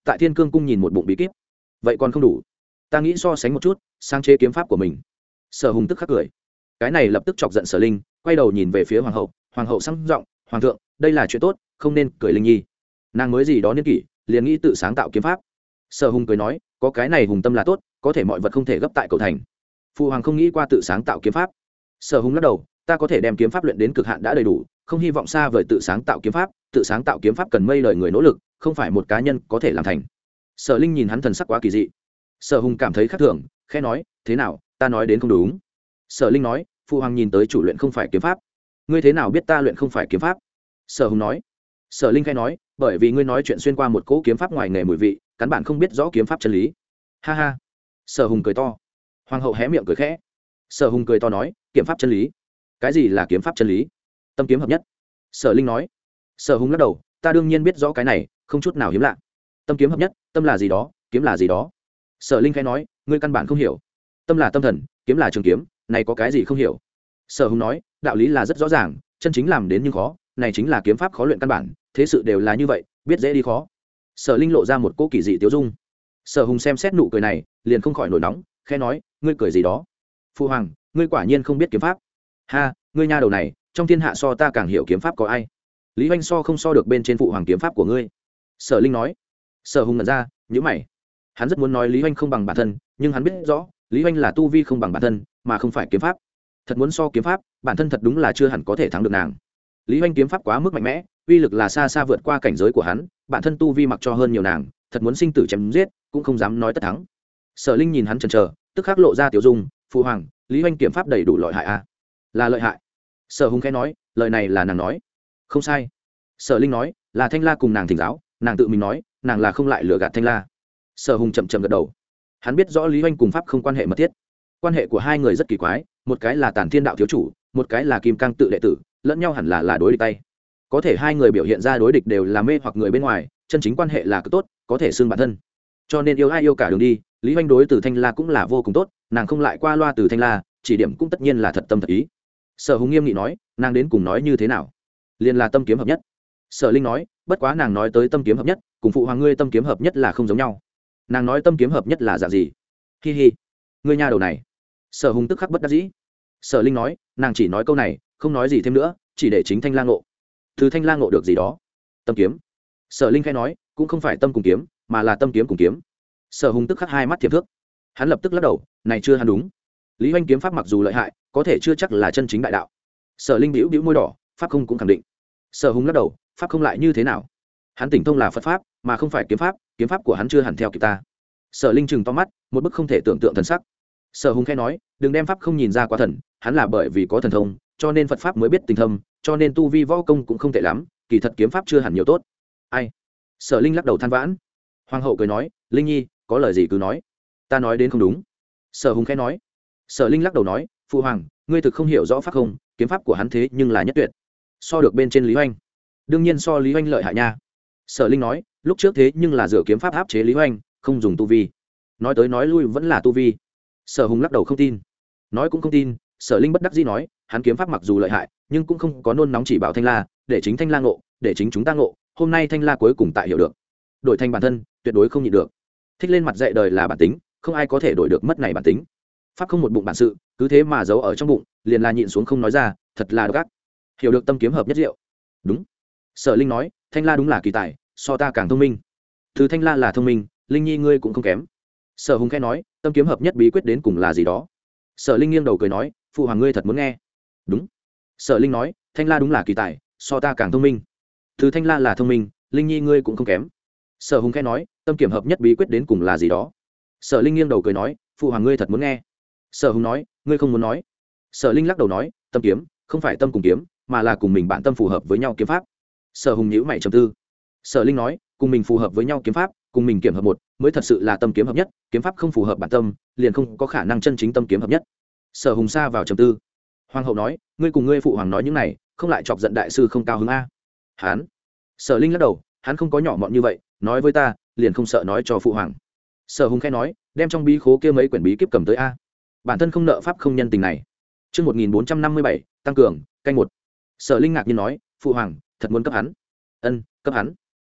tại thiên cương cung nhìn một bụng bí kíp vậy còn không đủ, ta nghĩ so sánh một chút sáng chế kiếm pháp của mình. Sở hùng tức khắc cười, cái này lập tức chọc giận Sở Linh, quay đầu nhìn về phía hoàng hậu. Hoàng hậu sang giọng, hoàng thượng, đây là chuyện tốt, không nên cười Linh nhi, nàng mới gì đó niên kỷ liền nghĩ tự sáng tạo kiếm pháp. Sở hùng cười nói, có cái này hùng tâm là tốt, có thể mọi vật không thể gấp tại cầu thành. Phụ hoàng không nghĩ qua tự sáng tạo kiếm pháp. Sở hùng lắc đầu, ta có thể đem kiếm pháp luyện đến cực hạn đã đầy đủ, không hy vọng xa vời tự sáng tạo kiếm pháp. Tự sáng tạo kiếm pháp cần mây lời người nỗ lực, không phải một cá nhân có thể làm thành. Sở Linh nhìn hắn thần sắc quá kỳ dị. Sở hùng cảm thấy khác thường, khẽ nói, thế nào, ta nói đến không đúng? Sở Linh nói, phụ hoàng nhìn tới chủ luyện không phải kiếm pháp, ngươi thế nào biết ta luyện không phải kiếm pháp? Sở hùng nói. Sở Linh khẽ nói, bởi vì ngươi nói chuyện xuyên qua một cỗ kiếm pháp ngoài nghề mùi vị, căn bản không biết rõ kiếm pháp chân lý. Ha ha. Sở hùng cười to. Hoàng hậu hé miệng cười khẽ. Sở hùng cười to nói, kiếm pháp chân lý? Cái gì là kiếm pháp chân lý? Tâm kiếm hợp nhất. Sở Linh nói. Sở hùng lắc đầu, ta đương nhiên biết rõ cái này, không chút nào hiếm lạ. Tâm kiếm hợp nhất, tâm là gì đó, kiếm là gì đó. Sở Linh khẽ nói, ngươi căn bản không hiểu. Tâm là tâm thần, kiếm là trường kiếm, này có cái gì không hiểu? Sở hùng nói, đạo lý là rất rõ ràng, chân chính làm đến nhưng khó, này chính là kiếm pháp khó luyện căn bản, thế sự đều là như vậy, biết dễ đi khó. Sở Linh lộ ra một cỗ kỳ dị tiêu dung. Sở hùng xem xét nụ cười này, liền không khỏi nổi nóng, khẽ nói, ngươi cười gì đó? Phu hoàng, ngươi quả nhiên không biết kiếm pháp. Ha, ngươi nha đầu này, trong thiên hạ so ta càng hiểu kiếm pháp có ai? Lý Hoành so không so được bên trên phụ hoàng kiếm pháp của ngươi. Sở Linh nói. Sở hùng ngẩn ra, nhíu mày. Hắn rất muốn nói Lý Hoành không bằng bản thân, nhưng hắn biết rõ, Lý Hoành là tu vi không bằng bản thân, mà không phải kiếm pháp. Thật muốn so kiếm pháp, bản thân thật đúng là chưa hẳn có thể thắng được nàng. Lý Hoành kiếm pháp quá mức mạnh mẽ, uy lực là xa xa vượt qua cảnh giới của hắn, bản thân tu vi mặc cho hơn nhiều nàng, thật muốn sinh tử chém giết, cũng không dám nói tất thắng. Sở Linh nhìn hắn chần chờ, tức khắc lộ ra tiểu dung, phụ hoàng, Lý Hoành kiếm pháp đầy đủ lợi hại a? À? Là lợi hại. Sở Hùng khẽ nói, lời này là nàng nói. Không sai. Sở Linh nói, là Thanh La cùng nàng thỉnh giáo, nàng tự mình nói, nàng là không lại lừa gạt Thanh La. Sở Hùng chậm chậm gật đầu. Hắn biết rõ Lý Hoành cùng pháp không quan hệ mật thiết, quan hệ của hai người rất kỳ quái, một cái là Tản Thiên đạo thiếu chủ, một cái là Kim Cang tự đệ tử, lẫn nhau hẳn là là đối địch tay. Có thể hai người biểu hiện ra đối địch đều là mê hoặc người bên ngoài, chân chính quan hệ là cực tốt, có thể xưng bản thân. Cho nên yêu ai yêu cả đường đi, Lý Hoành đối từ Thanh La cũng là vô cùng tốt, nàng không lại qua loa từ Thanh La, chỉ điểm cũng tất nhiên là thật tâm thật ý. Sở Hùng nghiêm nghị nói, nàng đến cùng nói như thế nào? Liên là tâm kiếm hợp nhất. Sở Linh nói, bất quá nàng nói tới tâm kiếm hợp nhất, cùng phụ hoàng ngươi tâm kiếm hợp nhất là không giống nhau. Nàng nói tâm kiếm hợp nhất là dạng gì? Hi hi, ngươi nha đầu này. Sở Hùng tức khắc bất đắc dĩ. Sở Linh nói, nàng chỉ nói câu này, không nói gì thêm nữa, chỉ để chính Thanh La ngộ. Từ Thanh La ngộ được gì đó? Tâm kiếm. Sở Linh khẽ nói, cũng không phải tâm cùng kiếm, mà là tâm kiếm cùng kiếm. Sở Hùng tức khắc hai mắt thiểm thước. Hắn lập tức lắc đầu, này chưa hẳn đúng. Lý Hoành kiếm pháp mặc dù lợi hại, có thể chưa chắc là chân chính đại đạo. Sở Linh bĩu bĩu môi đỏ, pháp không cũng khẳng định. Sở Hùng lắc đầu, pháp không lại như thế nào? Hắn tỉnh thông là Phật pháp, mà không phải kiếm pháp, kiếm pháp của hắn chưa hẳn theo kịp ta. Sở Linh trừng to mắt, một bức không thể tưởng tượng thần sắc. Sở Hùng khẽ nói, đừng đem pháp không nhìn ra quá thần, hắn là bởi vì có thần thông, cho nên Phật pháp mới biết tình thâm, cho nên tu vi võ công cũng không tệ lắm, kỳ thật kiếm pháp chưa hẳn nhiều tốt. Ai? Sở Linh lắc đầu than vãn. Hoàng hậu cười nói, Linh nhi, có lời gì cứ nói. Ta nói đến không đúng. Sở Hùng khẽ nói. Sở Linh lắc đầu nói, phụ hoàng, ngươi thực không hiểu rõ pháp không, kiếm pháp của hắn thế nhưng là nhất tuyệt, so được bên trên Lý Hoành. Đương nhiên so Lý Hoành lợi hại nha. Sở Linh nói, lúc trước thế nhưng là dựa kiếm pháp áp chế Lý Hoành, không dùng tu vi. Nói tới nói lui vẫn là tu vi. Sở Hùng lắc đầu không tin. Nói cũng không tin. Sở Linh bất đắc dĩ nói, hắn kiếm pháp mặc dù lợi hại, nhưng cũng không có nôn nóng chỉ bảo Thanh La, để chính Thanh La ngộ, để chính chúng ta ngộ, hôm nay Thanh La cuối cùng tại hiểu được. Đổi thành bản thân, tuyệt đối không nhịn được. Thích lên mặt dạy đời là bản tính, không ai có thể đổi được mất này bản tính. Pháp không một bụng bản sự, cứ thế mà giấu ở trong bụng, liền là nhịn xuống không nói ra, thật là độc ác. Hiểu được tâm kiếm hợp nhất diệu. Đúng. Sở Linh nói, Thanh La đúng là kỳ tài, so ta càng thông minh. Thứ Thanh La là thông minh, Linh nhi ngươi cũng không kém. Sở Hùng khẽ nói, tâm kiếm hợp nhất bí quyết đến cùng là gì đó? Sở Linh nghiêng đầu cười nói, phụ hoàng ngươi thật muốn nghe. Đúng. Sở Linh nói, Thanh La đúng là kỳ tài, so ta càng thông minh. Thứ Thanh La là thông minh, Linh nhi ngươi cũng không kém. Sở Hùng khẽ nói, tâm kiếm hợp nhất bí quyết đến cùng là gì đó? Sở Linh nghiêng đầu cười nói, phụ hoàng ngươi thật muốn nghe. Sở Hùng nói, ngươi không muốn nói. Sở Linh lắc đầu nói, tâm kiếm không phải tâm cùng kiếm, mà là cùng mình bản tâm phù hợp với nhau kiếm pháp. Sở Hùng nhíu mày trầm tư. Sở Linh nói, cùng mình phù hợp với nhau kiếm pháp, cùng mình kiểm hợp một, mới thật sự là tâm kiếm hợp nhất, kiếm pháp không phù hợp bản tâm, liền không có khả năng chân chính tâm kiếm hợp nhất. Sở Hùng sa vào trầm tư. Hoàng hậu nói, ngươi cùng ngươi phụ hoàng nói những này, không lại chọc giận đại sư không cao hứng a? Hắn. Sở Linh lắc đầu, hắn không có nhỏ mọn như vậy, nói với ta, liền không sợ nói cho phụ hoàng. Sở Hùng khẽ nói, đem trong bí khố kia mấy quyển bí kíp cầm tới a. Bản thân không nợ pháp không nhân tình này. Chương một nghìn bốn trăm năm mươi bảy, tăng cường, canh một. Sở Linh ngạc nhiên nói, phụ hoàng, thật muốn cấp hắn? Ân, cấp hắn.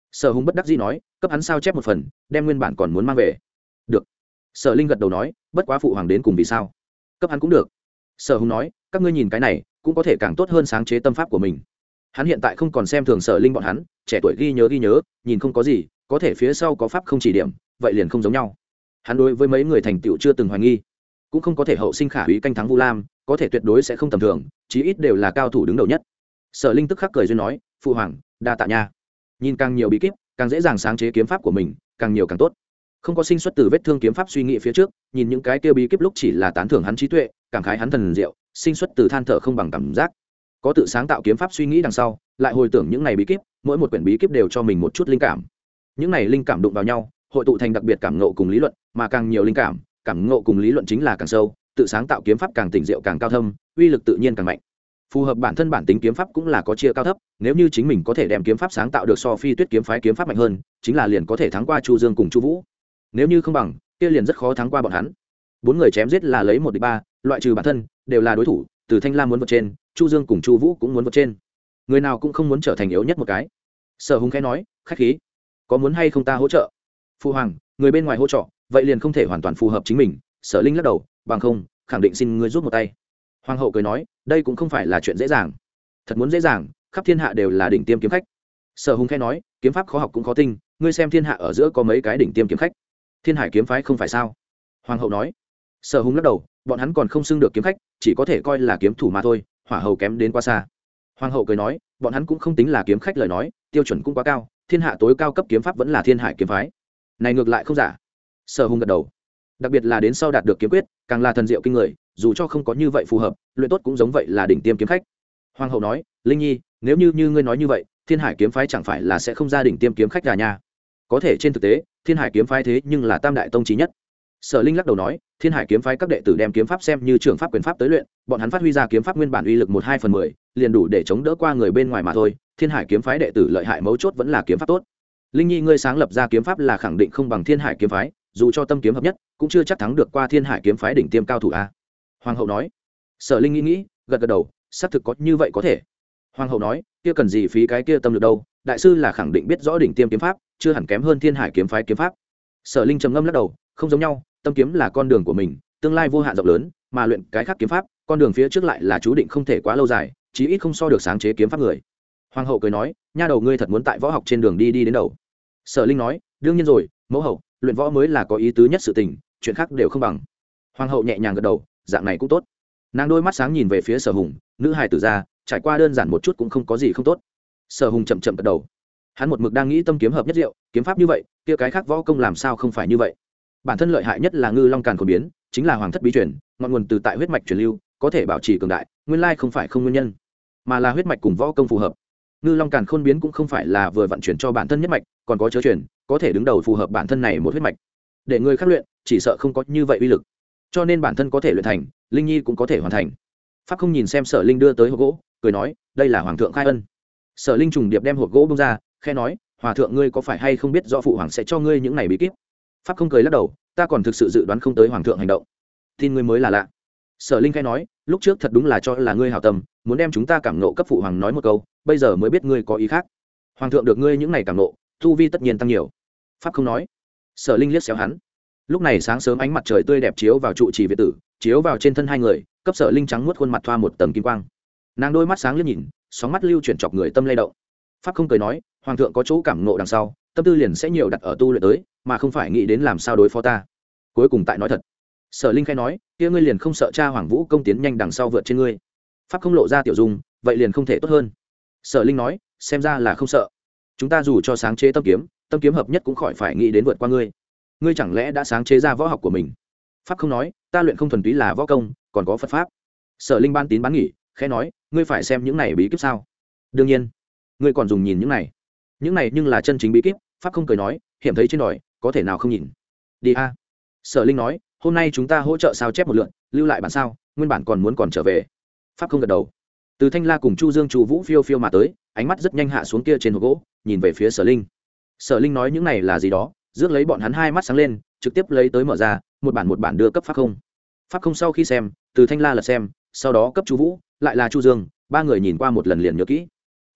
Sở hùng bất đắc dĩ nói, cấp hắn sao chép một phần, đem nguyên bản còn muốn mang về. Được. Sở linh gật đầu nói, bất quá phụ hoàng đến cùng vì sao, cấp hắn cũng được. Sở hùng nói, các ngươi nhìn cái này cũng có thể càng tốt hơn sáng chế tâm pháp của mình. Hắn hiện tại không còn xem thường Sở linh bọn hắn, trẻ tuổi ghi nhớ ghi nhớ, nhìn không có gì, có thể phía sau có pháp không chỉ điểm, vậy liền không giống nhau. Hắn đối với mấy người thành tựu chưa từng hoài nghi, cũng không có thể hậu sinh khả úy canh thắng Vu Lam, có thể tuyệt đối sẽ không tầm thường, chí ít đều là cao thủ đứng đầu nhất. Sở linh tức khắc cười duyên nói, phụ hoàng đa tạ nha. Nhìn càng nhiều bí kíp, càng dễ dàng sáng chế kiếm pháp của mình, càng nhiều càng tốt. Không có sinh xuất từ vết thương kiếm pháp suy nghĩ phía trước, nhìn những cái kia bí kíp lúc chỉ là tán thưởng hắn trí tuệ, cảm khái hắn thần diệu, sinh xuất từ than thở không bằng cảm giác. Có tự sáng tạo kiếm pháp suy nghĩ đằng sau, lại hồi tưởng những này bí kíp, mỗi một quyển bí kíp đều cho mình một chút linh cảm. Những này linh cảm đụng vào nhau, hội tụ thành đặc biệt cảm ngộ cùng lý luận, mà càng nhiều linh cảm, cảm ngộ cùng lý luận chính là càng sâu, tự sáng tạo kiếm pháp càng tỉnh diệu càng cao thâm, uy lực tự nhiên càng mạnh. Phù hợp bản thân bản tính kiếm pháp cũng là có chia cao thấp, nếu như chính mình có thể đem kiếm pháp sáng tạo được so Phi Tuyết kiếm phái kiếm pháp mạnh hơn, chính là liền có thể thắng qua Chu Dương cùng Chu Vũ. Nếu như không bằng, kia liền rất khó thắng qua bọn hắn. Bốn người chém giết là lấy một địch ba, loại trừ bản thân, đều là đối thủ, từ Thanh Lam muốn vượt trên, Chu Dương cùng Chu Vũ cũng muốn vượt trên. Người nào cũng không muốn trở thành yếu nhất một cái. Sở Hùng khẽ nói, khách khí, có muốn hay không ta hỗ trợ? Phu hoàng, người bên ngoài hỗ trợ, vậy liền không thể hoàn toàn phù hợp chính mình. Sở Linh lắc đầu, bằng không, khẳng định xin ngươi giúp một tay. Hoàng hậu cười nói, đây cũng không phải là chuyện dễ dàng. Thật muốn dễ dàng, khắp thiên hạ đều là đỉnh tiêm kiếm khách. Sở Hùng khẽ nói, kiếm pháp khó học cũng khó tinh, ngươi xem thiên hạ ở giữa có mấy cái đỉnh tiêm kiếm khách. Thiên Hải kiếm phái không phải sao? Hoàng hậu nói. Sở Hùng lắc đầu, bọn hắn còn không xưng được kiếm khách, chỉ có thể coi là kiếm thủ mà thôi, hỏa hầu kém đến quá xa. Hoàng hậu cười nói, bọn hắn cũng không tính là kiếm khách, lời nói tiêu chuẩn cũng quá cao, thiên hạ tối cao cấp kiếm pháp vẫn là Thiên Hải kiếm phái. Này ngược lại không giả. Sở Hùng gật đầu. Đặc biệt là đến sau đạt được kiếm quyết, càng là thần diệu kinh người, dù cho không có như vậy phù hợp, luyện tốt cũng giống vậy là đỉnh tiêm kiếm khách. Hoàng hậu nói, Linh Nhi, nếu như như ngươi nói như vậy, Thiên Hải kiếm phái chẳng phải là sẽ không ra đỉnh tiêm kiếm khách à nha? Có thể trên thực tế, Thiên Hải kiếm phái thế nhưng là tam đại tông chí nhất. Sở Linh lắc đầu nói, Thiên Hải kiếm phái các đệ tử đem kiếm pháp xem như trường pháp quyền pháp tới luyện, bọn hắn phát huy ra kiếm pháp nguyên bản uy lực một hai phần mười, liền đủ để chống đỡ qua người bên ngoài mà thôi. Thiên Hải kiếm phái đệ tử lợi hại mấu chốt vẫn là kiếm pháp tốt. Linh Nhi ngươi sáng lập ra kiếm pháp là khẳng định không bằng Thiên Hải kiếm phái, dù cho tâm kiếm hợp nhất, cũng chưa chắc thắng được qua Thiên Hải kiếm phái đỉnh tiêm cao thủ a. Hoàng hậu nói. Sở Linh nghĩ nghĩ, gật gật đầu, xác thực có như vậy có thể. Hoàng hậu nói, kia cần gì phí cái kia tâm lực đâu, đại sư là khẳng định biết rõ đỉnh tiêm kiếm pháp, chưa hẳn kém hơn Thiên Hải kiếm phái kiếm pháp. Sở Linh trầm ngâm lắc đầu, không giống nhau, tâm kiếm là con đường của mình, tương lai vô hạn rộng lớn, mà luyện cái khác kiếm pháp, con đường phía trước lại là chú định không thể quá lâu dài, chí ít không so được sáng chế kiếm pháp người. Hoàng hậu cười nói, nha đầu ngươi thật muốn tại võ học trên đường đi đi đến đầu. Sở Linh nói, đương nhiên rồi, mẫu hậu, luyện võ mới là có ý tứ nhất sự tình, chuyện khác đều không bằng. Hoàng hậu nhẹ nhàng gật đầu, dạng này cũng tốt. Nàng đôi mắt sáng nhìn về phía Sở Hùng, nữ hài tử ra, trải qua đơn giản một chút cũng không có gì không tốt. Sở Hùng chậm chậm gật đầu. Hắn một mực đang nghĩ tâm kiếm hợp nhất diệu, kiếm pháp như vậy, kia cái khác võ công làm sao không phải như vậy? Bản thân lợi hại nhất là Ngư Long Càn Khôn biến, chính là hoàng thất bí truyền, ngọn nguồn từ tại huyết mạch truyền lưu, có thể bảo trì cường đại, nguyên lai không phải không nguyên nhân, mà là huyết mạch cùng võ công phù hợp. Ngư Long Càn Khôn biến cũng không phải là vừa vận chuyển cho bản thân nhất mạch, còn có chớ truyền, có thể đứng đầu phù hợp bản thân này một huyết mạch. Để người khác luyện, chỉ sợ không có như vậy uy lực. Cho nên bản thân có thể luyện thành, Linh Nhi cũng có thể hoàn thành. Pháp không nhìn xem Sở Linh đưa tới hộp gỗ, cười nói, đây là hoàng thượng khai ân. Sở Linh trùng điệp đem hộp gỗ bung ra, khẽ nói, hòa thượng ngươi có phải hay không biết rõ phụ hoàng sẽ cho ngươi những này bí kíp? Pháp không cười lắc đầu, ta còn thực sự dự đoán không tới hoàng thượng hành động, tin ngươi mới là lạ. Sở Linh khẽ nói, lúc trước thật đúng là cho là ngươi hảo tâm, muốn đem chúng ta cảm nộ cấp phụ hoàng nói một câu, bây giờ mới biết ngươi có ý khác. Hoàng thượng được ngươi những này cảm nộ, tu vi tất nhiên tăng nhiều. Pháp không nói. Sở Linh liếc xéo hắn. Lúc này sáng sớm ánh mặt trời tươi đẹp chiếu vào trụ trì viện tử, chiếu vào trên thân hai người, cấp Sở Linh trắng muốt khuôn mặt thoa một tầng kim quang. Nàng đôi mắt sáng liếc nhìn, sóng mắt lưu chuyển chọc người tâm lay động. Pháp không cười nói, hoàng thượng có chỗ cảm nộ đằng sau, tâm tư liền sẽ nhiều đặt ở tu luyện tới, mà không phải nghĩ đến làm sao đối phó ta. Cuối cùng tại nói thật. Sở Linh khai nói, kia ngươi liền không sợ cha Hoàng Vũ công tiến nhanh đằng sau vượt trên ngươi? Pháp không lộ ra tiểu dung, vậy liền không thể tốt hơn. Sở Linh nói, xem ra là không sợ. Chúng ta dù cho sáng chế tâm kiếm, tâm kiếm hợp nhất cũng khỏi phải nghĩ đến vượt qua ngươi. Ngươi chẳng lẽ đã sáng chế ra võ học của mình? Pháp không nói, ta luyện không thuần túy là võ công, còn có Phật pháp. Sở Linh ban tín bán nghỉ, khẽ nói, ngươi phải xem những này bí kíp sao? Đương nhiên. Ngươi còn dùng nhìn những này? Những này nhưng là chân chính bí kíp. Pháp không cười nói, hiểm thấy trên đồi, có thể nào không nhìn? Đi a. Sở Linh nói, hôm nay chúng ta hỗ trợ sao chép một lượt, lưu lại bản sao, nguyên bản còn muốn còn trở về. Pháp không gật đầu. Từ Thanh La cùng Chu Dương Chu Vũ phiêu phiêu mà tới, ánh mắt rất nhanh hạ xuống kia trên hộp gỗ, nhìn về phía Sở Linh. Sở Linh nói những này là gì đó, rước lấy bọn hắn hai mắt sáng lên, trực tiếp lấy tới mở ra, một bản một bản đưa cấp Pháp không. Pháp không sau khi xem, Từ Thanh La lật xem, sau đó cấp Chu Vũ, lại là Chu Dương, ba người nhìn qua một lần liền nhớ kỹ.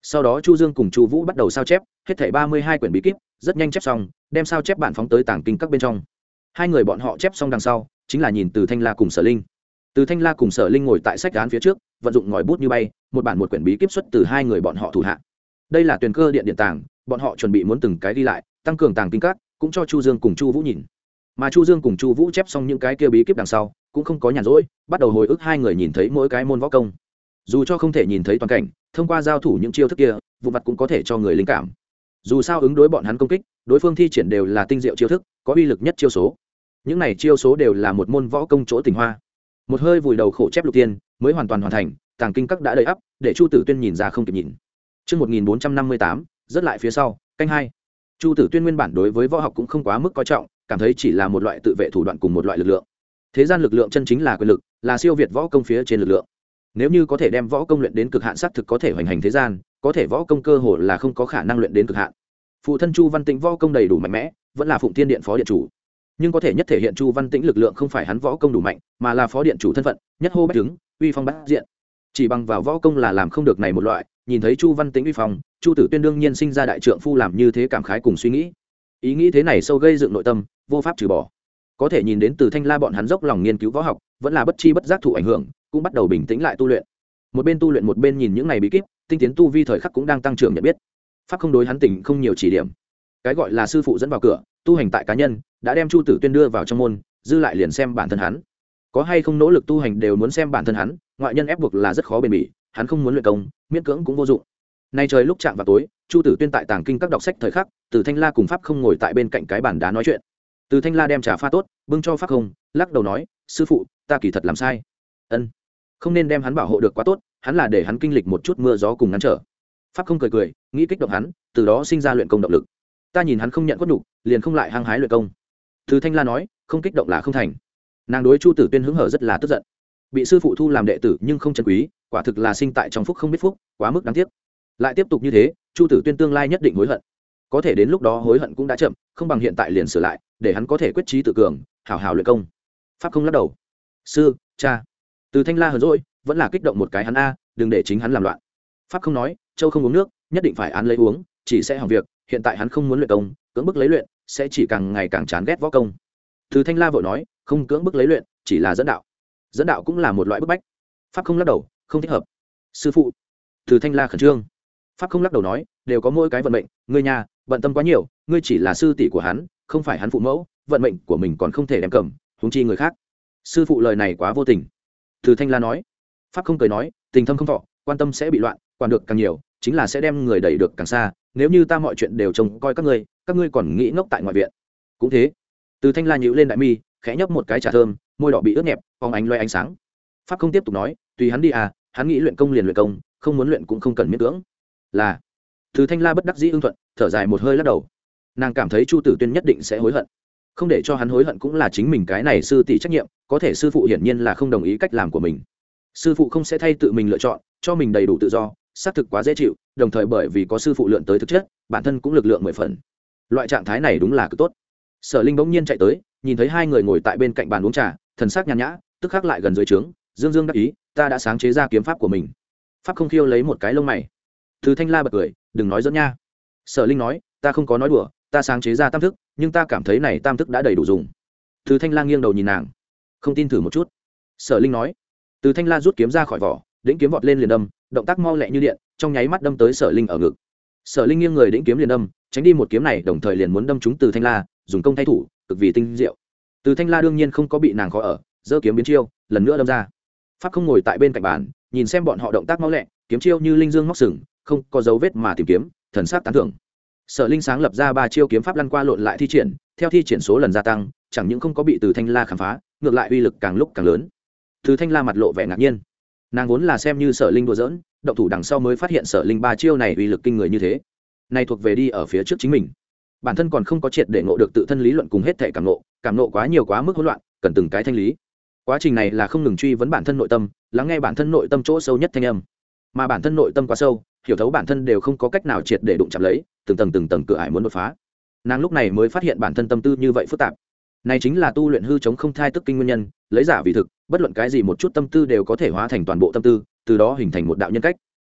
Sau đó chu dương cùng chu vũ bắt đầu sao chép hết thảy ba mươi hai quyển bí kíp, rất nhanh chép xong đem sao chép bản phóng tới tàng kinh các bên trong. Hai người bọn họ chép xong đằng sau chính là nhìn từ thanh la cùng sở linh. Từ thanh la cùng sở linh ngồi tại sách án phía trước, vận dụng ngòi bút như bay, một bản một quyển bí kíp xuất từ hai người bọn họ thủ hạ. Đây là Tuyền Cơ Điện điện tàng, bọn họ chuẩn bị muốn từng cái đi lại, tăng cường tàng kinh các, cũng cho chu dương cùng chu vũ nhìn. Mà chu dương cùng chu vũ chép xong những cái kia bí kíp đằng sau cũng không có nhàn rỗi, bắt đầu hồi ức hai người nhìn thấy mỗi cái môn võ công. Dù cho không thể nhìn thấy toàn cảnh, thông qua giao thủ những chiêu thức kia vụ mặt cũng có thể cho người linh cảm. Dù sao ứng đối bọn hắn công kích, đối phương thi triển đều là tinh diệu chiêu thức, có uy lực nhất chiêu số. Những này chiêu số đều là một môn võ công chỗ tình hoa. Một hơi vùi đầu khổ chép lục tiên mới hoàn toàn hoàn thành, tàng kinh các đã đầy ắp, để chu tử tuyên nhìn ra không kịp nhìn. Trước một nghìn bốn trăm năm mươi tám, rất lại phía sau, canh hai. Chu tử tuyên nguyên bản đối với võ học cũng không quá mức coi trọng, cảm thấy chỉ là một loại tự vệ thủ đoạn cùng một loại lực lượng. Thế gian lực lượng chân chính là quyền lực, là siêu việt võ công phía trên lực lượng. Nếu như có thể đem võ công luyện đến cực hạn, xác thực có thể hoành hành thế gian, có thể võ công cơ hồ là không có khả năng luyện đến cực hạn. Phụ thân Chu Văn Tĩnh võ công đầy đủ mạnh mẽ, vẫn là Phụng Thiên Điện phó điện chủ. Nhưng có thể nhất thể hiện Chu Văn Tĩnh lực lượng không phải hắn võ công đủ mạnh, mà là phó điện chủ thân phận, nhất hô bách đứng, uy phong bát diện. Chỉ bằng vào võ công là làm không được này một loại, nhìn thấy Chu Văn Tĩnh uy phong, Chu Tử Tuyên đương nhiên sinh ra đại trượng phu làm như thế cảm khái cùng suy nghĩ. Ý nghĩ thế này sâu gây dựng nội tâm, vô pháp trừ bỏ. Có thể nhìn đến từ Thanh La bọn hắn dốc lòng nghiên cứu võ học, vẫn là bất chi bất giác thụ ảnh hưởng, cũng bắt đầu bình tĩnh lại tu luyện. Một bên tu luyện một bên nhìn những này bí kíp, tinh tiến tu vi thời khắc cũng đang tăng trưởng nhận biết. Pháp không đối hắn tỉnh không nhiều chỉ điểm. Cái gọi là sư phụ dẫn vào cửa, tu hành tại cá nhân, đã đem Chu Tử Tuyên đưa vào trong môn, dư lại liền xem bản thân hắn. Có hay không nỗ lực tu hành đều muốn xem bản thân hắn, ngoại nhân ép buộc là rất khó bền bỉ, hắn không muốn luyện công, miễn cưỡng cũng vô dụng. Nay trời lúc chạm vào tối, Chu Tử Tuyên tại tàng kinh các đọc sách thời khắc, Từ Thanh La cùng Pháp không ngồi tại bên cạnh cái bàn đá nói chuyện. Từ Thanh La đem trà pha tốt, bưng cho Pháp không, lắc đầu nói, sư phụ, ta kỳ thật làm sai. Ân, không nên đem hắn bảo hộ được quá tốt, hắn là để hắn kinh lịch một chút mưa gió cùng ngăn trở. Pháp không cười cười, nghĩ kích động hắn, từ đó sinh ra luyện công động lực. Ta nhìn hắn không nhận quất đủ, liền không lại hăng hái luyện công. Từ Thanh La nói, không kích động là không thành. Nàng đối Chu Tử Tuyên hứng hở rất là tức giận. Bị sư phụ thu làm đệ tử nhưng không trân quý, quả thực là sinh tại trong phúc không biết phúc, quá mức đáng tiếc. Lại tiếp tục như thế, Chu Tử Tuyên tương lai nhất định hối hận. Có thể đến lúc đó hối hận cũng đã chậm, không bằng hiện tại liền sửa lại, để hắn có thể quyết chí tự cường, hảo hảo luyện công. Pháp không lắc đầu. Sư, cha. Từ Thanh La hờn dỗi, vẫn là kích động một cái hắn a, đừng để chính hắn làm loạn. Pháp không nói, châu không uống nước, nhất định phải án lấy uống, chỉ sẽ hỏng việc, hiện tại hắn không muốn luyện công, cưỡng bức lấy luyện, sẽ chỉ càng ngày càng chán ghét võ công. Từ Thanh La vội nói, không cưỡng bức lấy luyện, chỉ là dẫn đạo. Dẫn đạo cũng là một loại bức bách. Pháp không lắc đầu, không thích hợp. Sư phụ. Từ Thanh La khẩn trương. Pháp không lắc đầu nói, đều có mỗi cái vận mệnh, ngươi nhà bận tâm quá nhiều, ngươi chỉ là sư tỷ của hắn, không phải hắn phụ mẫu, vận mệnh của mình còn không thể đem cầm, huống chi người khác. Sư phụ lời này quá vô tình. Từ Thanh La nói. Pháp không cười nói, tình thâm không thọ, quan tâm sẽ bị loạn, quản được càng nhiều, chính là sẽ đem người đẩy được càng xa. Nếu như ta mọi chuyện đều trông coi các ngươi, các ngươi còn nghĩ ngốc tại ngoại viện. Cũng thế. Từ Thanh La nhíu lên đại mi, khẽ nhấp một cái trà thơm, môi đỏ bị ướt nhẹp, phóng ánh loé ánh sáng. Pháp không tiếp tục nói, tùy hắn đi à, hắn nghĩ luyện công liền luyện công, không muốn luyện cũng không cần miễn cưỡng. Là. Từ Thanh La bất đắc dĩ ưng thuận, thở dài một hơi lắc đầu. Nàng cảm thấy Chu Tử Tuyên nhất định sẽ hối hận. Không để cho hắn hối hận cũng là chính mình cái này sư tỷ trách nhiệm, có thể sư phụ hiển nhiên là không đồng ý cách làm của mình. Sư phụ không sẽ thay tự mình lựa chọn, cho mình đầy đủ tự do, xác thực quá dễ chịu, đồng thời bởi vì có sư phụ lượn tới thực chất, bản thân cũng lực lượng mười phần. Loại trạng thái này đúng là cực tốt. Sở Linh bỗng nhiên chạy tới, nhìn thấy hai người ngồi tại bên cạnh bàn uống trà, thần sắc nhàn nhã, tức khắc lại gần dưới trướng, dương dương đắc ý, ta đã sáng chế ra kiếm pháp của mình. Pháp không khiêu lấy một cái lông mày. Từ Thanh La bật cười, đừng nói dẫn nha. Sở Linh nói, ta không có nói đùa, ta sáng chế ra tam thức, nhưng ta cảm thấy này tam thức đã đầy đủ dùng. Từ Thanh La nghiêng đầu nhìn nàng, không tin thử một chút. Sở Linh nói. Từ Thanh La rút kiếm ra khỏi vỏ, đĩnh kiếm vọt lên liền đâm, động tác mau lẹ như điện, trong nháy mắt đâm tới Sở Linh ở ngực. Sở Linh nghiêng người đĩnh kiếm liền đâm, tránh đi một kiếm này, đồng thời liền muốn đâm trúng Từ Thanh La, dùng công thay thủ, cực vì tinh diệu. Từ Thanh La đương nhiên không có bị nàng khó ở, giơ kiếm biến chiêu, lần nữa đâm ra. Pháp không ngồi tại bên cạnh bàn, nhìn xem bọn họ động tác mau lẹ, kiếm chiêu như linh dương móc sừng, không có dấu vết mà tìm kiếm, thần sắc tán thưởng. Sở Linh sáng lập ra ba chiêu kiếm pháp lăn qua lộn lại thi triển, theo thi triển số lần gia tăng, chẳng những không có bị Từ Thanh La khám phá, ngược lại uy lực càng lúc càng lớn. Từ Thanh La mặt lộ vẻ ngạc nhiên, nàng vốn là xem như Sở Linh đùa giỡn, động thủ đằng sau mới phát hiện Sở Linh ba chiêu này uy lực kinh người như thế. Này thuộc về đi ở phía trước chính mình, bản thân còn không có triệt để ngộ được tự thân lý luận cùng hết thể cảm ngộ, cảm ngộ quá nhiều quá mức hỗn loạn, cần từng cái thanh lý. Quá trình này là không ngừng truy vấn bản thân nội tâm, lắng nghe bản thân nội tâm chỗ sâu nhất thanh âm, mà bản thân nội tâm quá sâu, hiểu thấu bản thân đều không có cách nào triệt để đụng chạm lấy, từng tầng từng tầng cửa ải muốn đột phá. Nàng lúc này mới phát hiện bản thân tâm tư như vậy phức tạp. Này chính là tu luyện hư chống không thai tức kinh nguyên nhân, lấy giả vì thực, bất luận cái gì một chút tâm tư đều có thể hóa thành toàn bộ tâm tư, từ đó hình thành một đạo nhân cách.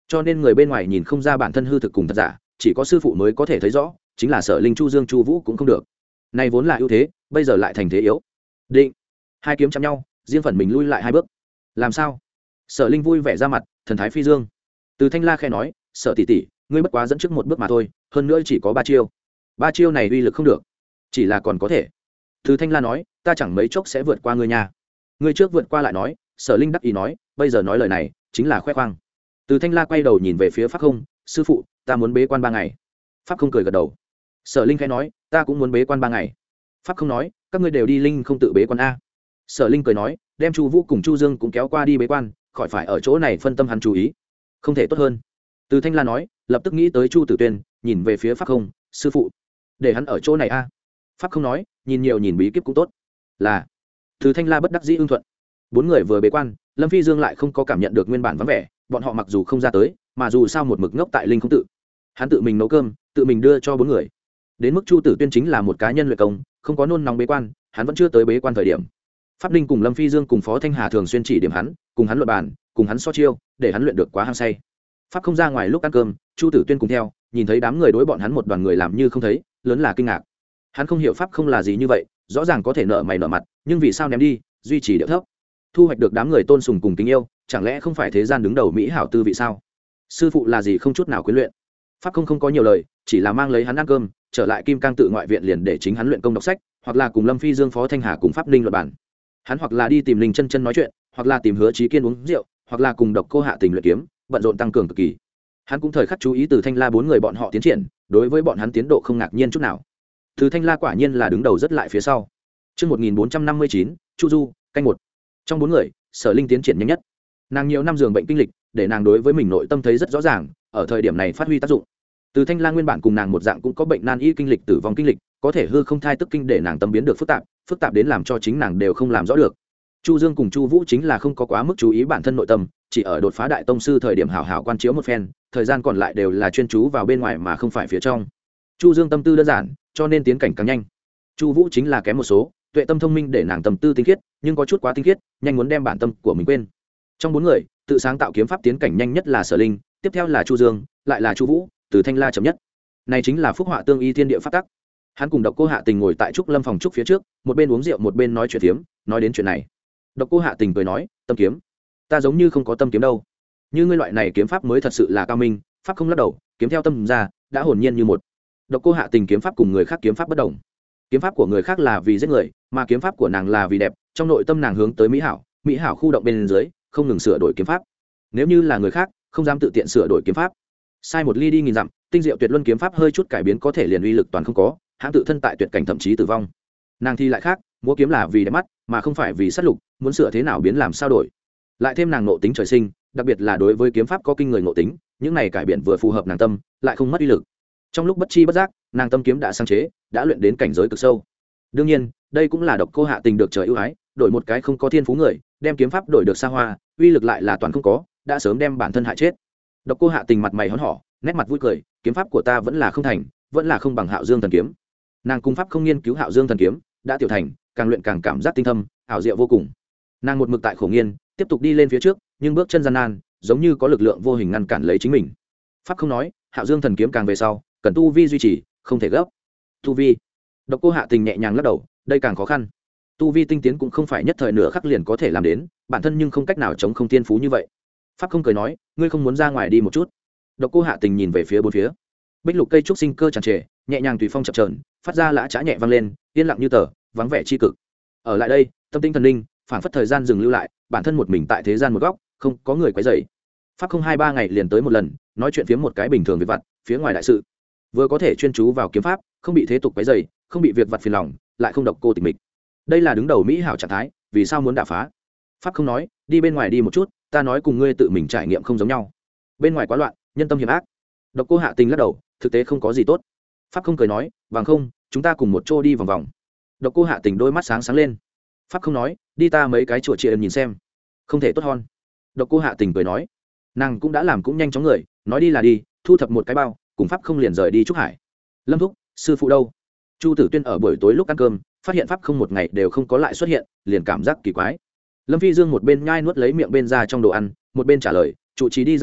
cho nên người bên ngoài nhìn không ra bản thân hư thực cùng thật giả, chỉ có sư phụ mới có thể thấy rõ, chính là Sở Linh, Chu Dương, Chu Vũ cũng không được. Này vốn là ưu thế, bây giờ lại thành thế yếu. Định. Hai kiếm chạm nhau, riêng phần mình lui lại hai bước. Làm sao? Sở Linh vui vẻ ra mặt, thần thái phi dương. Từ Thanh La khẽ nói, Sở tỷ tỷ, ngươi bất quá dẫn trước một bước mà thôi, hơn nữa chỉ có ba chiêu. Ba chiêu này uy lực không được, chỉ là còn có thể. Từ Thanh La nói, ta chẳng mấy chốc sẽ vượt qua ngươi nha. Ngươi trước vượt qua lại nói. Sở Linh đắc ý nói, bây giờ nói lời này chính là khoe khoang. Từ Thanh La quay đầu nhìn về phía Pháp Không, sư phụ, ta muốn bế quan ba ngày. Pháp Không cười gật đầu. Sở Linh khẽ nói, ta cũng muốn bế quan ba ngày. Pháp Không nói, các ngươi đều đi Linh không tự bế quan a. Sở Linh cười nói, đem Chu Vũ cùng Chu Dương cũng kéo qua đi bế quan, khỏi phải ở chỗ này phân tâm hắn chú ý. Không thể tốt hơn. Từ Thanh La nói, lập tức nghĩ tới Chu Tử Tuyên, nhìn về phía Pháp Không, sư phụ, để hắn ở chỗ này a. Pháp Không nói, nhìn nhiều nhìn bí kíp cũng tốt. Là. Từ Thanh La bất đắc dĩ ưng thuận. Bốn người vừa bế quan, Lâm Phi Dương lại không có cảm nhận được nguyên bản vắng vẻ, bọn họ mặc dù không ra tới, mà dù sao một mực ngốc tại Linh không tự. Hắn tự mình nấu cơm, tự mình đưa cho bốn người. Đến mức Chu Tử Tuyên chính là một cá nhân luyện công, không có nôn nóng bế quan, hắn vẫn chưa tới bế quan thời điểm. Pháp Linh cùng Lâm Phi Dương cùng Phó Thanh Hà thường xuyên chỉ điểm hắn, cùng hắn luận bàn, cùng hắn so chiêu, để hắn luyện được quá hăng say. Pháp Không ra ngoài lúc ăn cơm, Chu Tử Tuyên cùng theo, nhìn thấy đám người đối bọn hắn một đoàn người làm như không thấy, lớn là kinh ngạc. Hắn không hiểu Pháp Không là gì như vậy, rõ ràng có thể nợ mày nợ mặt, nhưng vì sao ném đi, duy trì điệu thấp. Thu hoạch được đám người tôn sùng cùng kính yêu, chẳng lẽ không phải thế gian đứng đầu mỹ hảo tư vị sao? Sư phụ là gì không chút nào quyến luyện. Pháp Không không có nhiều lời, chỉ là mang lấy hắn ăn cơm, trở lại Kim Cang tự ngoại viện liền để chính hắn luyện công đọc sách, hoặc là cùng Lâm Phi Dương, Phó Thanh Hà cùng Pháp Ninh luận bàn. Hắn hoặc là đi tìm Linh Chân Chân nói chuyện, hoặc là tìm Hứa Chí Kiên uống rượu, hoặc là cùng Độc Cô Hạ Tình luyện kiếm, bận rộn tăng cường cực kỳ. Hắn cũng thời khắc chú ý Từ Thanh La bốn người bọn họ tiến triển, đối với bọn hắn tiến độ không ngạc nhiên chút nào. Từ Thanh La quả nhiên là đứng đầu rất lại phía sau. Chương một nghìn bốn trăm năm mươi chín, Chu Du, canh một. Trong bốn người, Sở Linh tiến triển nhanh nhất. Nàng nhiều năm giường bệnh kinh lịch, để nàng đối với mình nội tâm thấy rất rõ ràng, ở thời điểm này phát huy tác dụng. Từ Thanh La nguyên bản cùng nàng một dạng cũng có bệnh nan y kinh lịch, tử vong kinh lịch, có thể hư không thai tức kinh để nàng tâm biến được phức tạp, phức tạp đến làm cho chính nàng đều không làm rõ được. Chu Dương cùng Chu Vũ chính là không có quá mức chú ý bản thân nội tâm, chỉ ở đột phá đại tông sư thời điểm hảo hảo quan chiếu một phen, thời gian còn lại đều là chuyên chú vào bên ngoài mà không phải phía trong. Chu Dương tâm tư đơn giản, cho nên tiến cảnh càng nhanh. Chu Vũ chính là kém một số, tuệ tâm thông minh để nàng tâm tư tinh khiết, nhưng có chút quá tinh khiết, nhanh muốn đem bản tâm của mình quên. Trong bốn người, tự sáng tạo kiếm pháp tiến cảnh nhanh nhất là Sở Linh, tiếp theo là Chu Dương, lại là Chu Vũ, Từ Thanh La chậm nhất. Này chính là phúc họa tương y thiên địa pháp tắc. Hắn cùng Độc Cô Hạ Tình ngồi tại trúc lâm phòng trúc phía trước, một bên uống rượu một bên nói chuyện phiếm, nói đến chuyện này. Độc Cô Hạ Tình cười nói, tâm kiếm, ta giống như không có tâm kiếm đâu. Như ngươi loại này kiếm pháp mới thật sự là cao minh, pháp không lắc đầu, kiếm theo tâm ra, đã hồn nhiên như một. Độc Cô Hạ Tình kiếm pháp cùng người khác kiếm pháp bất đồng. Kiếm pháp của người khác là vì giết người, mà kiếm pháp của nàng là vì đẹp, trong nội tâm nàng hướng tới mỹ hảo, mỹ hảo khu động bên dưới, không ngừng sửa đổi kiếm pháp. Nếu như là người khác, không dám tự tiện sửa đổi kiếm pháp. Sai một ly đi nghìn dặm, tinh diệu tuyệt luân kiếm pháp hơi chút cải biến có thể liền uy lực toàn không có, hãng tự thân tại tuyệt cảnh thậm chí tử vong. Nàng thì lại khác, múa kiếm là vì đẹp mắt, mà không phải vì sát lục, muốn sửa thế nào biến làm sao đổi. Lại thêm nàng ngộ tính trời sinh, đặc biệt là đối với kiếm pháp có kinh người ngộ tính, những này cải biến vừa phù hợp nàng tâm, lại không mất uy lực. Trong lúc bất chi bất giác, nàng tâm kiếm đã sáng chế, đã luyện đến cảnh giới cực sâu. Đương nhiên, đây cũng là Độc Cô Hạ Tình được trời ưu ái, đổi một cái không có thiên phú người, đem kiếm pháp đổi được xa hoa, uy lực lại là toàn không có, đã sớm đem bản thân hại chết. Độc Cô Hạ Tình mặt mày hớn hở, nét mặt vui cười, kiếm pháp của ta vẫn là không thành, vẫn là không bằng Hạo Dương thần kiếm. Nàng cung pháp không nghiên cứu Hạo Dương thần kiếm, đã tiểu thành, càng luyện càng cảm giác tinh thâm, ảo diệu vô cùng. Nàng một mực tại khổ nghiên, tiếp tục đi lên phía trước, nhưng bước chân gian nan, giống như có lực lượng vô hình ngăn cản lấy chính mình. Pháp không nói, Hạo Dương thần kiếm càng về sau, cần tu vi duy trì, không thể gấp. Tu vi. Độc Cô Hạ Tình nhẹ nhàng lắc đầu, đây càng khó khăn. Tu vi tinh tiến cũng không phải nhất thời nửa khắc liền có thể làm đến, bản thân nhưng không cách nào chống không thiên phú như vậy. Pháp không cười nói, ngươi không muốn ra ngoài đi một chút. Độc Cô Hạ Tình nhìn về phía bốn phía, bích lục cây trúc sinh cơ tràn trề, nhẹ nhàng tùy phong chập chờn, phát ra lã chã nhẹ vang lên, yên lặng như tờ, vắng vẻ chi cực. Ở lại đây, tâm tinh thần linh, phản phất thời gian dừng lưu lại, bản thân một mình tại thế gian một góc, không có người quấy rầy. Pháp không hai ba ngày liền tới một lần, nói chuyện phiếm một cái bình thường việc vặt, phía ngoài đại sự, vừa có thể chuyên chú vào kiếm pháp, không bị thế tục quấy rầy, không bị việc vặt phiền lòng, lại không độc cô tịch mịch. Đây là đứng đầu mỹ hảo trạng thái, vì sao muốn đả phá? Pháp không nói, đi bên ngoài đi một chút, ta nói cùng ngươi tự mình trải nghiệm không giống nhau. Bên ngoài quá loạn, nhân tâm hiểm ác. Độc Cô Hạ Tình lắc đầu, thực tế không có gì tốt. Pháp không cười nói, bằng không, chúng ta cùng một chỗ đi vòng vòng. Độc Cô Hạ Tình đôi mắt sáng sáng lên. Pháp không nói, đi ta mấy cái chùa triền nhìn xem. Không thể tốt hơn. Độc Cô Hạ Tình cười nói, nàng cũng đã làm cũng nhanh chóng người, nói đi là đi, thu thập một cái bao, cùng Pháp không liền rời đi Trúc Hải. Lâm thúc, sư phụ đâu? Chu Tử Tuyên ở buổi tối lúc ăn cơm, phát hiện Pháp không một ngày đều không có lại xuất hiện, liền cảm giác kỳ quái. Lâm Phi Dương một bên nhai nuốt lấy miệng bên ra trong đồ ăn, một bên trả lời, trụ trì đi ra ngoài,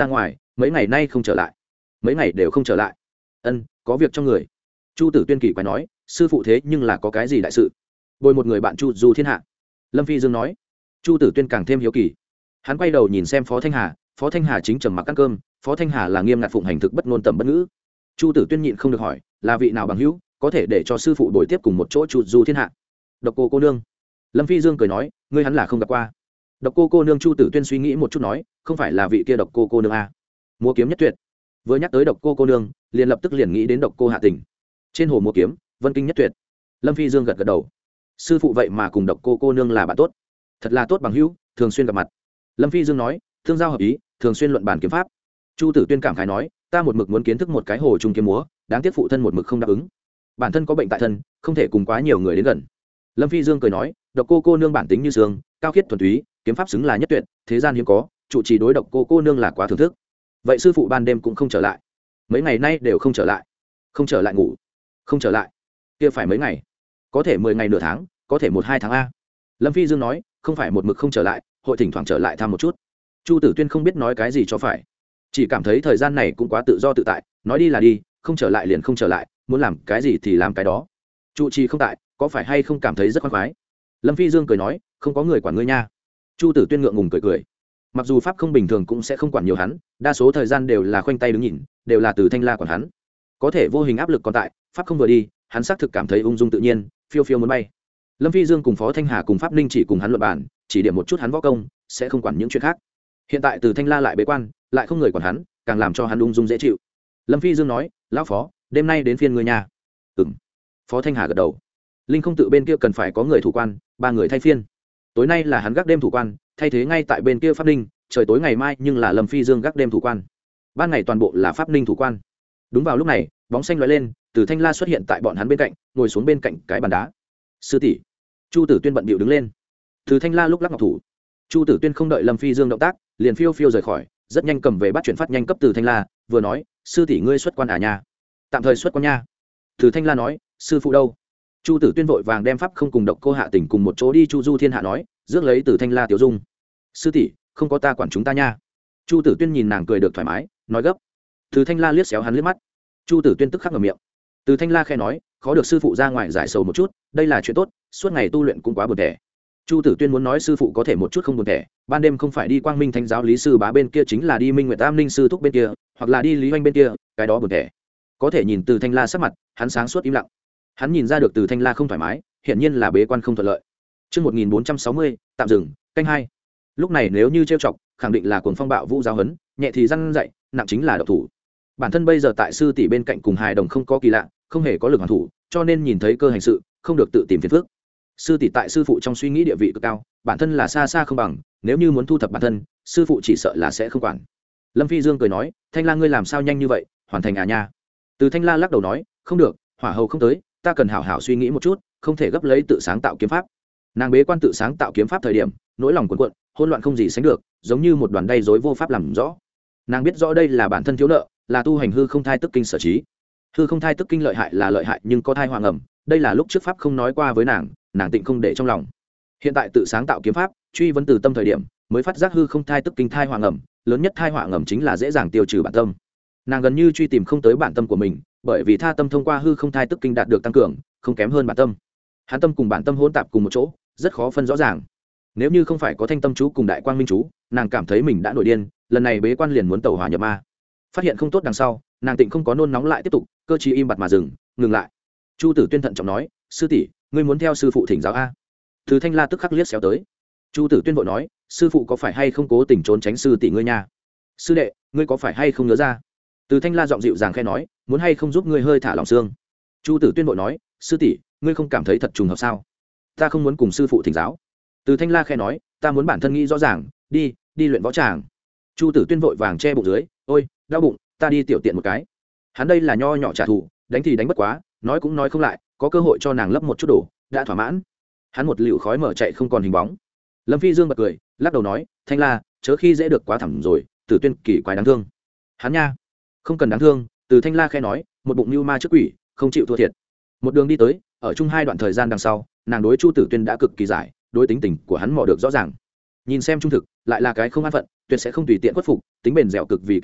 mấy ngày nay không trở lại. Mấy ngày đều không trở lại. Ân, có việc trong người. Chu Tử Tuyên kỳ quái nói, sư phụ thế nhưng là có cái gì đại sự? Bồi một người bạn Chu Du thiên hạ. Lâm Phi Dương nói. Chu Tử Tuyên càng thêm hiếu kỳ. Hắn quay đầu nhìn xem Phó Thanh Hà, Phó Thanh Hà chính trầm mặc ăn cơm, Phó Thanh Hà là nghiêm ngặt phụng hành thực bất ngôn tầm bất ngữ. Chu Tử Tuyên nhịn không được hỏi, là vị nào bằng hữu có thể để cho sư phụ đổi tiếp cùng một chỗ Chu Du thiên hạ? Độc Cô cô nương. Lâm Phi Dương cười nói, ngươi hắn là không gặp qua. Độc Cô cô nương. Chu Tử Tuyên suy nghĩ một chút nói, không phải là vị kia Độc Cô cô nương a? Múa kiếm nhất tuyệt. Vừa nhắc tới Độc Cô cô nương, liền lập tức liền nghĩ đến Độc Cô Hạ Tình. Trên hồ múa kiếm, vân kinh nhất tuyệt. Lâm Phi Dương gật gật đầu. Sư phụ vậy mà cùng Độc Cô cô nương là bạn tốt, thật là tốt bằng hữu, thường xuyên gặp mặt. Lâm Phi Dương nói, thương giao hợp ý, thường xuyên luận bàn kiếm pháp. Chu Tử Tuyên cảm khái nói, ta một mực muốn kiến thức một cái hồ trung kiếm múa, đáng tiếc phụ thân một mực không đáp ứng. Bản thân có bệnh tại thân, không thể cùng quá nhiều người đến gần. Lâm Phi Dương cười nói, Độc Cô cô nương bản tính như sương, cao khiết thuần túy, kiếm pháp xứng là nhất tuyệt, thế gian hiếm có, trụ trì đối Độc Cô cô nương là quá thưởng thức. Vậy sư phụ ban đêm cũng không trở lại, mấy ngày nay đều không trở lại. Không trở lại ngủ, không trở lại, kia phải mấy ngày? Có thể mười ngày nửa tháng, có thể một hai tháng a. Lâm Phi Dương nói, không phải một mực không trở lại, hội thỉnh thoảng trở lại thăm một chút. Chu Tử Tuyên không biết nói cái gì cho phải, chỉ cảm thấy thời gian này cũng quá tự do tự tại, nói đi là đi, không trở lại liền không trở lại, muốn làm cái gì thì làm cái đó. Chu trì không tại, có phải hay không cảm thấy rất khoan khoái? Lâm Phi Dương cười nói, không có người quản ngươi nha. Chu Tử Tuyên ngượng ngùng cười cười. Mặc dù pháp không bình thường cũng sẽ không quản nhiều hắn, đa số thời gian đều là khoanh tay đứng nhìn, đều là từ Thanh La quản hắn. Có thể vô hình áp lực còn tại, pháp không vừa đi, hắn xác thực cảm thấy ung dung tự nhiên, phiêu phiêu muốn bay. Lâm Phi Dương cùng Phó Thanh Hà cùng Pháp Ninh chỉ cùng hắn luận bàn, chỉ điểm một chút hắn võ công, sẽ không quản những chuyện khác. Hiện tại từ Thanh La lại bế quan, lại không người quản hắn, càng làm cho hắn ung dung dễ chịu. Lâm Phi Dương nói, lão Phó, đêm nay đến phiên người nhà. Ừm. Phó Thanh Hà gật đầu. Linh không tự bên kia cần phải có người thủ quan, ba người thay phiên. Tối nay là hắn gác đêm thủ quan, thay thế ngay tại bên kia Pháp Ninh, trời tối ngày mai nhưng là Lâm Phi Dương gác đêm thủ quan. Ban ngày toàn bộ là Pháp Ninh thủ quan. Đúng vào lúc này, bóng xanh lóe lên, từ Thanh La xuất hiện tại bọn hắn bên cạnh, ngồi xuống bên cạnh cái bàn đá. Sư tỷ. Chu Tử Tuyên bận bịu đứng lên. Từ Thanh La lúc lắc ngọc thủ. Chu Tử Tuyên không đợi Lâm Phi Dương động tác, liền phiêu phiêu rời khỏi, rất nhanh cầm về bắt chuyển phát nhanh cấp Từ Thanh La, vừa nói, sư tỷ ngươi xuất quan à nha? Tạm thời xuất quan nha. Từ Thanh La nói, sư phụ đâu? Chu Tử Tuyên vội vàng đem pháp không cùng Độc Cô Hạ Tình cùng một chỗ đi Chu Du thiên hạ nói, rước lấy Từ Thanh La tiểu dung. Sư tỷ, không có ta quản chúng ta nha. Chu Tử Tuyên nhìn nàng cười được thoải mái, nói gấp. Từ Thanh La liếc xéo hắn liếc mắt. Chu Tử Tuyên tức khắc ngậm miệng. Từ Thanh La khẽ nói, khó được sư phụ ra ngoài giải sầu một chút, đây là chuyện tốt, suốt ngày tu luyện cũng quá buồn tẻ. Chu Tử Tuyên muốn nói sư phụ có thể một chút không buồn tẻ, ban đêm không phải đi Quang Minh Thánh giáo lý sư bá bên kia chính là đi Minh Nguyệt Tam Ninh sư thúc bên kia, hoặc là đi Lý Hoành bên kia, cái đó buồn tẻ. Có thể nhìn Từ Thanh La sắc mặt, hắn sáng suốt im lặng. Hắn nhìn ra được Từ Thanh La không thoải mái, hiển nhiên là bế quan không thuận lợi. Chương một nghìn bốn trăm sáu mươi, tạm dừng, canh hai. Lúc này nếu như trêu chọc, khẳng định là cuồng phong bạo vũ giáo huấn, nhẹ thì răn dạy, nặng chính là độc thủ. Bản thân bây giờ tại sư tỷ bên cạnh cùng hài đồng không có kỳ lạ, không hề có lực hoàn thủ, cho nên nhìn thấy cơ hành sự, không được tự tìm phiền phức. Sư tỷ tại sư phụ trong suy nghĩ địa vị cực cao, bản thân là xa xa không bằng, nếu như muốn thu thập bản thân, sư phụ chỉ sợ là sẽ không quản. Lâm Phi Dương cười nói, Thanh La ngươi làm sao nhanh như vậy, hoàn thành à nha? Từ Thanh La lắc đầu nói, không được, hỏa hầu không tới, ta cần hảo hảo suy nghĩ một chút, không thể gấp lấy tự sáng tạo kiếm pháp. Nàng bế quan tự sáng tạo kiếm pháp thời điểm, nỗi lòng cuộn cuộn, hỗn loạn không gì sánh được, giống như một đoàn đay rối vô pháp làm rõ. Nàng biết rõ đây là bản thân thiếu nợ, là tu hành hư không thai tức kinh sở trí. Hư không thai tức kinh lợi hại là lợi hại nhưng có thai hoàng ẩm, đây là lúc trước pháp không nói qua với nàng, nàng tịnh không để trong lòng. Hiện tại tự sáng tạo kiếm pháp, truy vấn từ tâm thời điểm, mới phát giác hư không thai tức kinh thai hoàng ẩm, lớn nhất thai hoàng ẩm chính là dễ dàng tiêu trừ bản tâm. Nàng gần như truy tìm không tới bản tâm của mình, bởi vì tha tâm thông qua hư không thai tức kinh đạt được tăng cường, không kém hơn bản tâm. Hán tâm cùng bản tâm hỗn tạp cùng một chỗ, rất khó phân rõ ràng. Nếu như không phải có thanh tâm chú cùng đại quang minh chú, nàng cảm thấy mình đã nổi điên, lần này bế quan liền muốn tẩu hỏa nhập ma. Phát hiện không tốt đằng sau, nàng tịnh không có nôn nóng lại tiếp tục, cơ chí im bặt mà dừng, ngừng lại. Chu Tử Tuyên thận trọng nói, sư tỷ, ngươi muốn theo sư phụ thỉnh giáo a? Từ Thanh La tức khắc liếc xéo tới. Chu Tử Tuyên vội nói, sư phụ có phải hay không cố tình trốn tránh sư tỷ ngươi nha? Sư đệ, ngươi có phải hay không nhớ ra? Từ Thanh La giọng dịu dàng khẽ nói, muốn hay không giúp ngươi hơi thả lỏng xương? Chu Tử Tuyên vội nói, sư tỷ, ngươi không cảm thấy thật trùng hợp sao? Ta không muốn cùng sư phụ thỉnh giáo. Từ Thanh La khẽ nói, ta muốn bản thân nghĩ rõ ràng, đi, đi luyện võ tràng. Chu Tử Tuyên vội vàng che bụng dưới, ôi, đau bụng, ta đi tiểu tiện một cái. Hắn đây là nho nhỏ trả thù, đánh thì đánh bất quá, nói cũng nói không lại, có cơ hội cho nàng lấp một chút đổ, đã thỏa mãn. Hắn một liều khói mở chạy không còn hình bóng. Lâm Phi Dương bật cười, lắc đầu nói, Thanh La, chớ khi dễ được quá thẳm rồi, Tử Tuyên kỳ quái đáng thương. Hắn nha, không cần đáng thương. Từ Thanh La khẽ nói, một bụng lưu ma trước quỷ, không chịu thua thiệt. Một đường đi tới, ở chung hai đoạn thời gian đằng sau, nàng đối Chu Tử Tuyên đã cực kỳ giải, đối tính tình của hắn mò được rõ ràng. Nhìn xem trung thực, lại là cái không an phận, tuyệt sẽ không tùy tiện khuất phục, tính bền dẻo cực vì kinh người,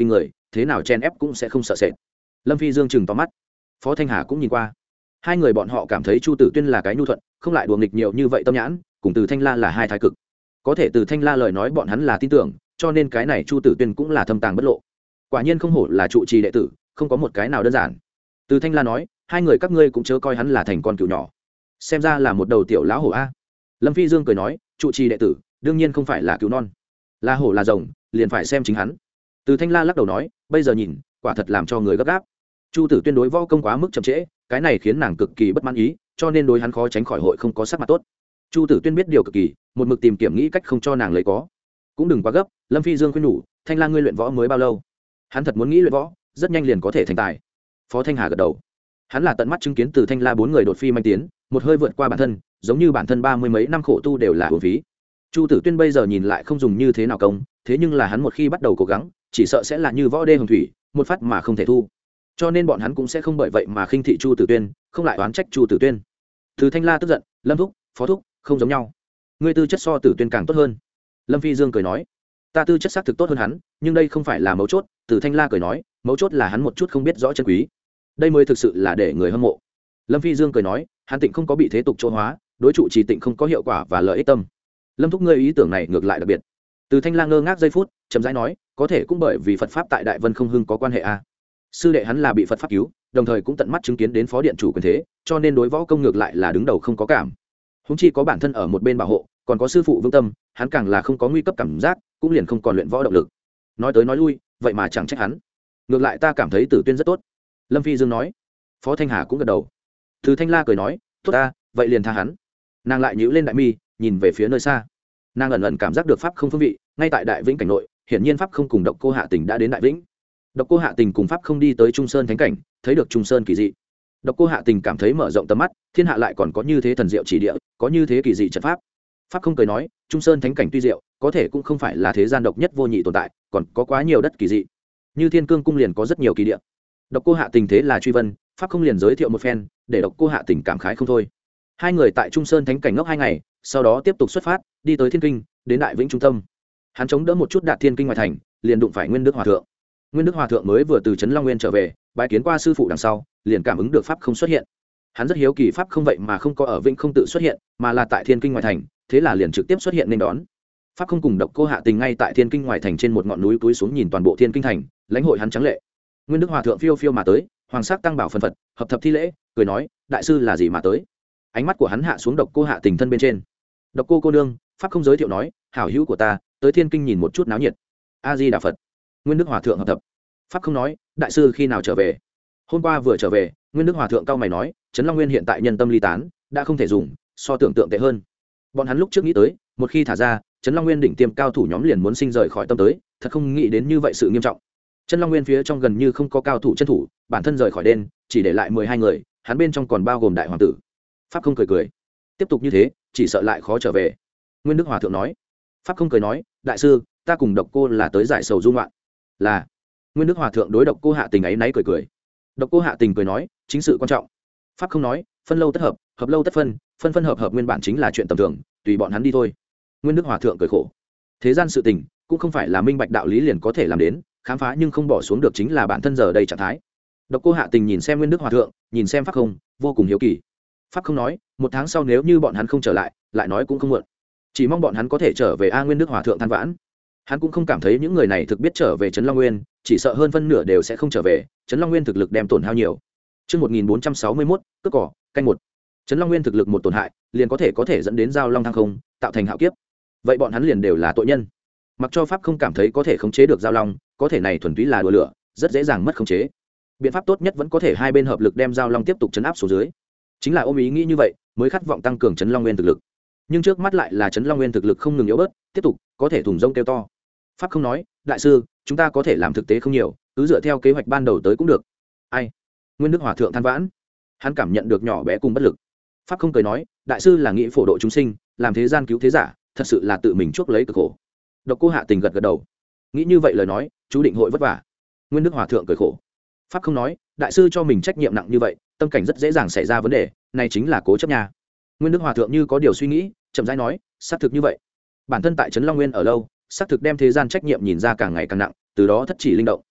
thế nào chen ép cũng sẽ không sợ sệt. Lâm Phi Dương chừng to mắt, Phó Thanh Hà cũng nhìn qua. Hai người bọn họ cảm thấy Chu Tử Tuyên là cái nhu thuận, không lại đùa nghịch nhiều như vậy tâm nhãn, cùng Từ Thanh La là hai thái cực. Có thể Từ Thanh La lời nói bọn hắn là tin tưởng, cho nên cái này Chu Tử Tuyên cũng là thâm tàng bất lộ. Quả nhiên không hổ là trụ trì đệ tử, không có một cái nào đơn giản. Từ Thanh La nói, hai người các ngươi cũng chớ coi hắn là thành con cừu nhỏ, xem ra là một đầu tiểu lão hổ a. Lâm Phi Dương cười nói, trụ trì đệ tử đương nhiên không phải là cừu non, là hổ là rồng liền phải xem chính hắn. Từ Thanh La lắc đầu nói, bây giờ nhìn quả thật làm cho người gấp gáp. Chu Tử Tuyên đối võ công quá mức chậm trễ, cái này khiến nàng cực kỳ bất mãn ý, cho nên đối hắn khó tránh khỏi hội không có sắc mặt tốt. Chu Tử Tuyên biết điều cực kỳ, một mực tìm kiếm nghĩ cách không cho nàng lấy có. Cũng đừng quá gấp, Lâm Phi Dương khuyên nhủ, Thanh La ngươi luyện võ mới bao lâu? Hắn thật muốn nghĩ luyện võ, rất nhanh liền có thể thành tài. Phó Thanh Hà gật đầu. Hắn là tận mắt chứng kiến Từ Thanh La bốn người đột phi manh tiến, một hơi vượt qua bản thân, giống như bản thân ba mươi mấy năm khổ tu đều là uổng phí. Chu Tử Tuyên bây giờ nhìn lại không dùng như thế nào công, thế nhưng là hắn một khi bắt đầu cố gắng, chỉ sợ sẽ là như võ đê hồng thủy, một phát mà không thể thu. Cho nên bọn hắn cũng sẽ không bởi vậy mà khinh thị Chu Tử Tuyên, không lại oán trách Chu Tử Tuyên. Từ Thanh La tức giận, Lâm thúc, Phó thúc, không giống nhau. Ngươi tư chất so Tử Tuyên càng tốt hơn. Lâm Phi Dương cười nói, ta tư chất xác thực tốt hơn hắn, nhưng đây không phải là mấu chốt. Từ Thanh La cười nói, mấu chốt là hắn một chút không biết rõ chân quý, đây mới thực sự là để người hâm mộ. Lâm Phi Dương cười nói, hắn Tịnh không có bị thế tục chỗ hóa, đối trụ trì Tịnh không có hiệu quả và lợi ích tâm. Lâm thúc ngươi ý tưởng này ngược lại đặc biệt. Từ Thanh La ngơ ngác giây phút, chậm rãi nói, có thể cũng bởi vì Phật pháp tại Đại Vân không hưng có quan hệ a. Sư đệ hắn là bị Phật pháp cứu, đồng thời cũng tận mắt chứng kiến đến phó điện chủ quyền thế, cho nên đối võ công ngược lại là đứng đầu không có cảm. Huống chi có bản thân ở một bên bảo hộ, còn có sư phụ vững tâm, hắn càng là không có nguy cấp cảm giác, cũng liền không còn luyện võ động lực. Nói tới nói lui, vậy mà chẳng trách hắn. Ngược lại ta cảm thấy Tử Tuyên rất tốt. Lâm Phi Dương nói. Phó Thanh Hà cũng gật đầu. Từ Thanh La cười nói, tốt ta, vậy liền tha hắn. Nàng lại nhíu lên đại mi, nhìn về phía nơi xa. Nàng ẩn ẩn cảm giác được pháp không phương vị, ngay tại Đại Vĩnh cảnh nội, hiển nhiên pháp không cùng Độc Cô Hạ Tình đã đến Đại Vĩnh. Độc Cô Hạ Tình cùng pháp không đi tới Trung Sơn thánh cảnh, thấy được Trung Sơn kỳ dị. Độc Cô Hạ Tình cảm thấy mở rộng tầm mắt, thiên hạ lại còn có như thế thần diệu chỉ địa, có như thế kỳ dị trận pháp. Pháp không cười nói, Trung Sơn thánh cảnh tuy diệu, có thể cũng không phải là thế gian độc nhất vô nhị tồn tại, còn có quá nhiều đất kỳ dị. Như Thiên Cương cung liền có rất nhiều kỳ địa. Độc Cô Hạ Tình thế là truy vân, pháp không liền giới thiệu một phen, để Độc Cô Hạ Tình cảm khái không thôi. Hai người tại Trung Sơn thánh cảnh ngốc hai ngày, sau đó tiếp tục xuất phát, đi tới Thiên Kinh, đến Đại Vĩnh trung tâm. Hắn chống đỡ một chút đạt Thiên Kinh ngoài thành, liền đụng phải Nguyên Đức Hòa thượng. Nguyên Đức Hòa thượng mới vừa từ Trấn Long Nguyên trở về, bái kiến qua sư phụ đằng sau, liền cảm ứng được pháp không xuất hiện. Hắn rất hiếu kỳ pháp không vậy mà không có ở Vĩnh không tự xuất hiện, mà là tại Thiên Kinh ngoài thành, thế là liền trực tiếp xuất hiện nên đón. Pháp không cùng Độc Cô Hạ Tình ngay tại Thiên Kinh ngoài thành trên một ngọn núi túi xuống nhìn toàn bộ Thiên Kinh thành, lãnh hội hắn trắng lệ. Nguyên Đức Hòa thượng phiêu phiêu mà tới, hoàng sắc tăng bảo phần phật, hợp thập thi lễ, cười nói, đại sư là gì mà tới? Ánh mắt của hắn hạ xuống Độc Cô Hạ Tình thân bên trên. Độc Cô cô nương, pháp không giới thiệu nói, hảo hữu của ta, tới Thiên Kinh nhìn một chút náo nhiệt. A Di Đà Phật. Nguyên Đức Hòa thượng hợp thập. Pháp không nói, đại sư khi nào trở về? Hôm qua vừa trở về. Nguyên Đức Hòa thượng cao mày nói, Trấn Long Nguyên hiện tại nhân tâm ly tán, đã không thể dùng, so tưởng tượng tệ hơn. Bọn hắn lúc trước nghĩ tới, một khi thả ra, Trấn Long Nguyên đỉnh tiêm cao thủ nhóm liền muốn sinh rời khỏi tâm tới, thật không nghĩ đến như vậy sự nghiêm trọng. Trấn Long Nguyên phía trong gần như không có cao thủ chân thủ, bản thân rời khỏi đền, chỉ để lại mười hai người, hắn bên trong còn bao gồm đại hoàng tử. Pháp không cười cười, tiếp tục như thế, chỉ sợ lại khó trở về. Nguyên Đức Hòa thượng nói. Pháp không cười nói, đại sư, ta cùng Độc Cô là tới giải sầu du ngoạn. Là. Nguyên Đức Hòa thượng đối Độc Cô Hạ Tình ấy náy cười cười. Độc Cô Hạ Tình cười nói, chính sự quan trọng. Pháp không nói, phân lâu tất hợp, hợp lâu tất phân, phân phân hợp hợp nguyên bản chính là chuyện tầm thường, tùy bọn hắn đi thôi. Nguyên Đức Hòa thượng cười khổ. Thế gian sự tình cũng không phải là minh bạch đạo lý liền có thể làm đến, khám phá nhưng không bỏ xuống được chính là bản thân giờ đây trạng thái. Độc Cô Hạ Tình nhìn xem Nguyên Đức Hòa thượng, nhìn xem Pháp không, vô cùng hiếu kỳ. Pháp không nói, một tháng sau nếu như bọn hắn không trở lại, lại nói cũng không muộn. Chỉ mong bọn hắn có thể trở về. A Nguyên Đức Hòa thượng than vãn. Hắn cũng không cảm thấy những người này thực biết trở về Trấn Long Nguyên, chỉ sợ hơn phân nửa đều sẽ không trở về, Trấn Long Nguyên thực lực đem tổn hao nhiều. Chương một nghìn bốn trăm sáu mươi mốt, cướp cỏ, canh một. Trấn Long Nguyên thực lực một tổn hại, liền có thể có thể dẫn đến giao long thăng không, tạo thành hạo kiếp. Vậy bọn hắn liền đều là tội nhân. Mặc cho pháp không cảm thấy có thể khống chế được giao long, có thể này thuần túy là đùa lửa, rất dễ dàng mất khống chế. Biện pháp tốt nhất vẫn có thể hai bên hợp lực đem giao long tiếp tục chấn áp xuống dưới. Chính là ôm ý nghĩ như vậy, mới khát vọng tăng cường Trấn Long Nguyên thực lực. Nhưng trước mắt lại là Trấn Long Nguyên thực lực không ngừng yếu bớt, tiếp tục có thể thùng rông kêu to. Pháp không nói, đại sư, chúng ta có thể làm thực tế không nhiều, cứ dựa theo kế hoạch ban đầu tới cũng được. Ai? Nguyên Đức Hòa thượng than vãn. Hắn cảm nhận được nhỏ bé cùng bất lực. Pháp không cười nói, đại sư là nghĩ phổ độ chúng sinh, làm thế gian cứu thế giả, thật sự là tự mình chuốc lấy cực khổ. Độc Cô Hạ Tình gật gật đầu. Nghĩ như vậy lời nói, chú định hội vất vả. Nguyên Đức Hòa thượng cười khổ. Pháp không nói, đại sư cho mình trách nhiệm nặng như vậy, tâm cảnh rất dễ dàng xảy ra vấn đề, này chính là cố chấp nhà. Nguyên Đức Hòa thượng như có điều suy nghĩ, chậm rãi nói, xác thực như vậy. Bản thân tại Trấn Long Nguyên ở lâu, xác thực đem thế gian trách nhiệm nhìn ra càng ngày càng nặng, từ đó thất chỉ linh động.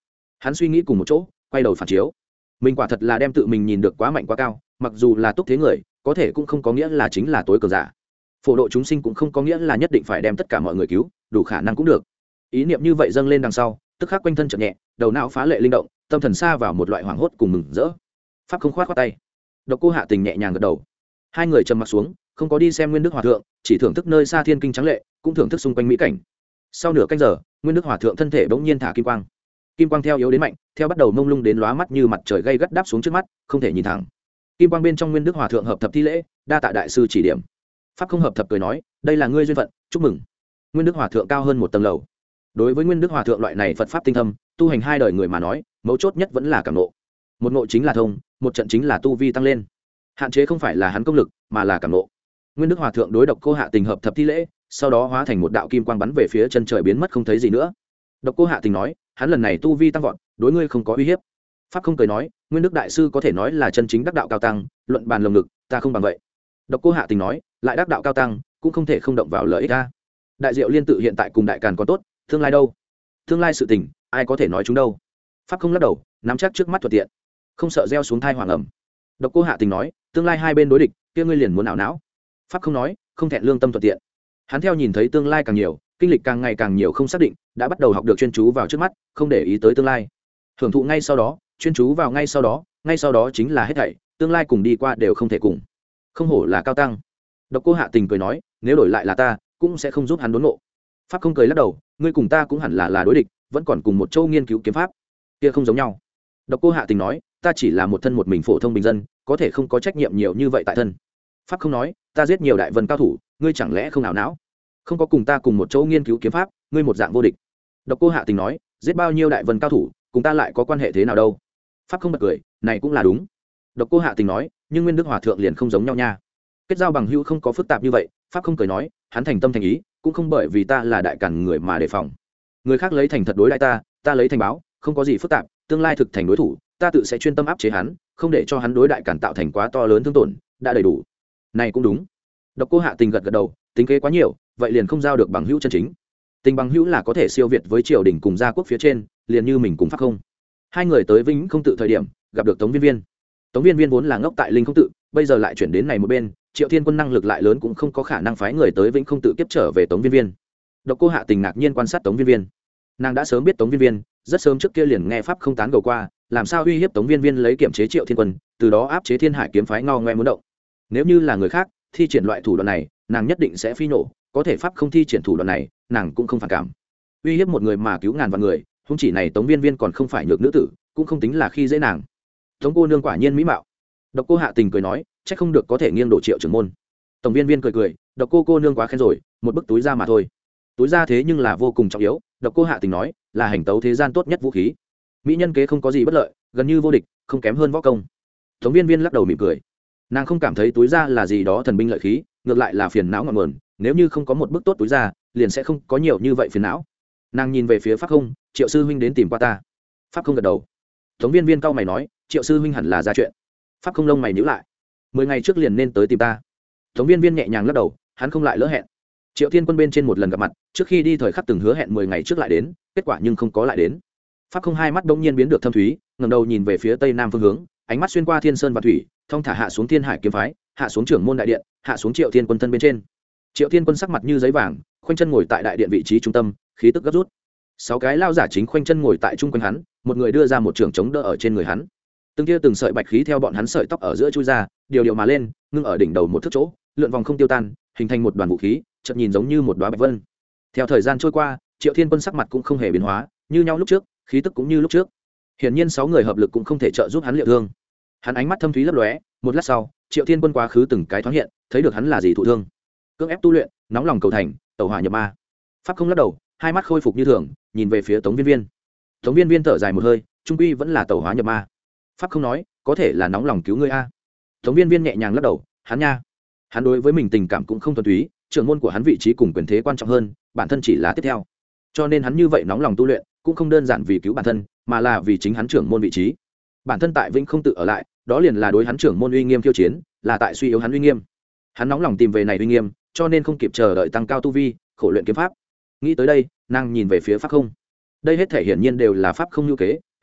hắn suy nghĩ cùng một chỗ quay đầu phản chiếu. Mình quả thật là đem tự mình nhìn được quá mạnh quá cao, mặc dù là túc thế người có thể cũng không có nghĩa là chính là tối cường giả, phổ độ chúng sinh cũng không có nghĩa là nhất định phải đem tất cả mọi người cứu, đủ khả năng cũng được. Ý niệm như vậy dâng lên đằng sau, tức khắc quanh thân chợt nhẹ, đầu não phá lệ linh động, tâm thần xa vào một loại hoảng hốt cùng mừng rỡ. Pháp không khoát khoát tay, Độc Cô Hạ Tình nhẹ nhàng gật đầu. Hai người trầm mặc xuống, không có đi xem Nguyên Đức Hòa thượng, chỉ thưởng thức nơi xa thiên kinh trắng lệ, cũng thưởng thức xung quanh mỹ cảnh. Sau nửa canh giờ, Nguyên Đức Hòa thượng thân thể bỗng nhiên thả kim quang, kim quang theo yếu đến mạnh, theo bắt đầu mông lung đến lóa mắt như mặt trời gay gắt đáp xuống trước mắt, không thể nhìn thẳng. Kim quang bên trong Nguyên Đức Hòa thượng hợp thập thi lễ, đa tạ đại sư chỉ điểm. Pháp không hợp thập cười nói, đây là ngươi duyên phận, chúc mừng. Nguyên Đức Hòa thượng cao hơn một tầng lầu. Đối với Nguyên Đức Hòa thượng loại này Phật pháp tinh thâm, tu hành hai đời người mà nói, mấu chốt nhất vẫn là cảm ngộ. Một ngộ chính là thông, một trận chính là tu vi tăng lên. Hạn chế không phải là hắn công lực, mà là cảm ngộ. Nguyên Đức Hòa thượng đối Độc Cô Hạ Tình hợp thập thi lễ, sau đó hóa thành một đạo kim quang bắn về phía chân trời biến mất không thấy gì nữa. Độc Cô Hạ Tình nói, hắn lần này tu vi tăng vọt, đối ngươi không có uy hiếp. Pháp không cười nói, Nguyên Đức đại sư có thể nói là chân chính đắc đạo cao tăng, luận bàn lồng ngực, ta không bằng vậy. Độc Cô Hạ Tình nói, lại đắc đạo cao tăng, cũng không thể không động vào lợi ích ta. Đại Diệu Liên tự hiện tại cùng đại càn còn tốt, tương lai đâu? Tương lai sự tình, ai có thể nói chúng đâu? Pháp không lắc đầu, nắm chắc trước mắt thuận tiện, không sợ gieo xuống thai hoàng ẩm. Độc Cô Hạ Tình nói, tương lai hai bên đối địch, kia ngươi liền muốn ảo não. Pháp không nói, không thẹn lương tâm thuận tiện. Hắn theo nhìn thấy tương lai càng nhiều, kinh lịch càng ngày càng nhiều không xác định, đã bắt đầu học được chuyên chú vào trước mắt, không để ý tới tương lai. Hưởng thụ ngay sau đó, chuyên chú vào ngay sau đó, ngay sau đó chính là hết thảy, tương lai cùng đi qua đều không thể cùng. Không hổ là cao tăng. Độc Cô Hạ Tình cười nói, nếu đổi lại là ta, cũng sẽ không giúp hắn đốn ngộ. Pháp không cười lắc đầu, ngươi cùng ta cũng hẳn là là đối địch, vẫn còn cùng một châu nghiên cứu kiếm pháp, kia không giống nhau. Độc Cô Hạ Tình nói, ta chỉ là một thân một mình phổ thông bình dân, có thể không có trách nhiệm nhiều như vậy tại thân. Pháp không nói, ta giết nhiều đại vân cao thủ, ngươi chẳng lẽ không ảo não? Không có cùng ta cùng một chỗ nghiên cứu kiếm pháp, ngươi một dạng vô địch. Độc Cô Hạ Tình nói, giết bao nhiêu đại vân cao thủ, cùng ta lại có quan hệ thế nào đâu? Pháp không bật cười, này cũng là đúng. Độc Cô Hạ Tình nói, nhưng Nguyên Đức Hòa thượng liền không giống nhau nha. Kết giao bằng hữu không có phức tạp như vậy. Pháp không cười nói, hắn thành tâm thành ý, cũng không bởi vì ta là đại càn người mà đề phòng. Người khác lấy thành thật đối đại ta, ta lấy thành báo, không có gì phức tạp. Tương lai thực thành đối thủ, ta tự sẽ chuyên tâm áp chế hắn, không để cho hắn đối đại càn tạo thành quá to lớn thương tổn, đã đầy đủ. Này cũng đúng. Độc Cô Hạ Tình gật gật đầu, tính kế quá nhiều, vậy liền không giao được bằng hữu chân chính. Tình bằng hữu là có thể siêu việt với triều đình cùng gia quốc phía trên, liền như mình cùng Pháp không. Hai người tới Vĩnh Không tự thời điểm, gặp được Tống Viên Viên. Tống Viên Viên vốn là ngốc tại Linh Không tự, bây giờ lại chuyển đến này một bên, Triệu Thiên Quân năng lực lại lớn cũng không có khả năng phái người tới Vĩnh Không tự kiếp trở về Tống Viên Viên. Độc Cô Hạ Tình ngạc nhiên quan sát Tống Viên Viên. Nàng đã sớm biết Tống Viên Viên, rất sớm trước kia liền nghe pháp không tán gẫu qua, làm sao uy hiếp Tống Viên Viên lấy kiểm chế Triệu Thiên Quân, từ đó áp chế Thiên Hải kiếm phái ngao ngoe muốn động. Nếu như là người khác, thi triển loại thủ đoạn này, nàng nhất định sẽ phi nổ, có thể pháp không thi triển thủ đoạn này, nàng cũng không phản cảm. Uy hiếp một người mà cứu ngàn vạn người, không chỉ này Tống Viên Viên còn không phải nhược nữ tử, cũng không tính là khi dễ nàng. Tống cô nương quả nhiên mỹ mạo. Độc Cô Hạ Tình cười nói, chắc không được có thể nghiêng đổ Triệu trưởng môn. Tổng Viên Viên cười cười, Độc cô cô nương quá khen rồi, một bức túi ra mà thôi. Túi ra thế nhưng là vô cùng trọng yếu. Độc Cô Hạ Tình nói, là hành tấu thế gian tốt nhất vũ khí. Mỹ nhân kế không có gì bất lợi, gần như vô địch, không kém hơn võ công. Tống Viên Viên lắc đầu mỉm cười. Nàng không cảm thấy túi ra là gì đó thần binh lợi khí, ngược lại là phiền não ngọn nguồn. Nếu như không có một bức tốt túi ra, liền sẽ không có nhiều như vậy phiền não. Nàng nhìn về phía Pháp không, Triệu sư huynh đến tìm qua ta. Pháp không gật đầu. Tống Viên Viên cau mày nói, Triệu sư huynh hẳn là ra chuyện. Pháp không lông mày nhíu lại. Mười ngày trước liền nên tới tìm ta. Tống Viên Viên nhẹ nhàng lắc đầu, hắn không lại lỡ hẹn. Triệu Thiên Quân bên trên một lần gặp mặt, trước khi đi thời khắc từng hứa hẹn mười ngày trước lại đến, kết quả nhưng không có lại đến. Pháp không hai mắt bỗng nhiên biến được thâm thúy, ngẩng đầu nhìn về phía tây nam phương hướng, ánh mắt xuyên qua thiên sơn và thủy, thong thả hạ xuống Thiên Hải kiếm phái, hạ xuống trưởng môn đại điện, hạ xuống Triệu Thiên Quân thân bên trên. Triệu Thiên Quân sắc mặt như giấy vàng, khoanh chân ngồi tại đại điện vị trí trung tâm, khí tức gấp rút. Sáu cái lao giả chính khoanh chân ngồi tại trung quanh hắn, một người đưa ra một trường chống đỡ ở trên người hắn. Từng tia từng sợi bạch khí theo bọn hắn sợi tóc ở giữa chui ra, điều điều mà lên, ngưng ở đỉnh đầu một thước chỗ, lượn vòng không tiêu tan, hình thành một đoàn vũ khí, chợt nhìn giống như một đóa bạch vân. Theo thời gian trôi qua, Triệu Thiên Quân sắc mặt cũng không hề biến hóa, như nhau lúc trước, khí tức cũng như lúc trước. Hiển nhiên sáu người hợp lực cũng không thể trợ giúp hắn liệu thương. Hắn ánh mắt thâm thúy lấp lóe, một lát sau, Triệu Thiên Quân quá khứ từng cái thoáng hiện, thấy được hắn là gì thụ thương. Cưỡng ép tu luyện, nóng lòng cầu thành, tẩu hỏa nhập ma. Pháp không lắc đầu, hai mắt khôi phục như thường, nhìn về phía Tống Viên Viên. Tống Viên Viên thở dài một hơi, trung quy vẫn là tẩu hỏa nhập ma. Pháp không nói, có thể là nóng lòng cứu ngươi a. Tống Viên Viên nhẹ nhàng lắc đầu, hắn nha, hắn đối với mình tình cảm cũng không thuần túy, trưởng môn của hắn vị trí cùng quyền thế quan trọng hơn, bản thân chỉ là tiếp theo. Cho nên hắn như vậy nóng lòng tu luyện, cũng không đơn giản vì cứu bản thân, mà là vì chính hắn trưởng môn vị trí. Bản thân tại Vĩnh Không tự ở lại, đó liền là đối hắn trưởng môn uy nghiêm khiêu chiến, là tại suy yếu hắn uy nghiêm. Hắn nóng lòng tìm về này uy nghiêm, cho nên không kịp chờ đợi tăng cao tu vi, khổ luyện kiếm pháp. Nghĩ tới đây, nàng nhìn về phía Pháp không. Đây hết thể hiển nhiên đều là Pháp không lưu kế,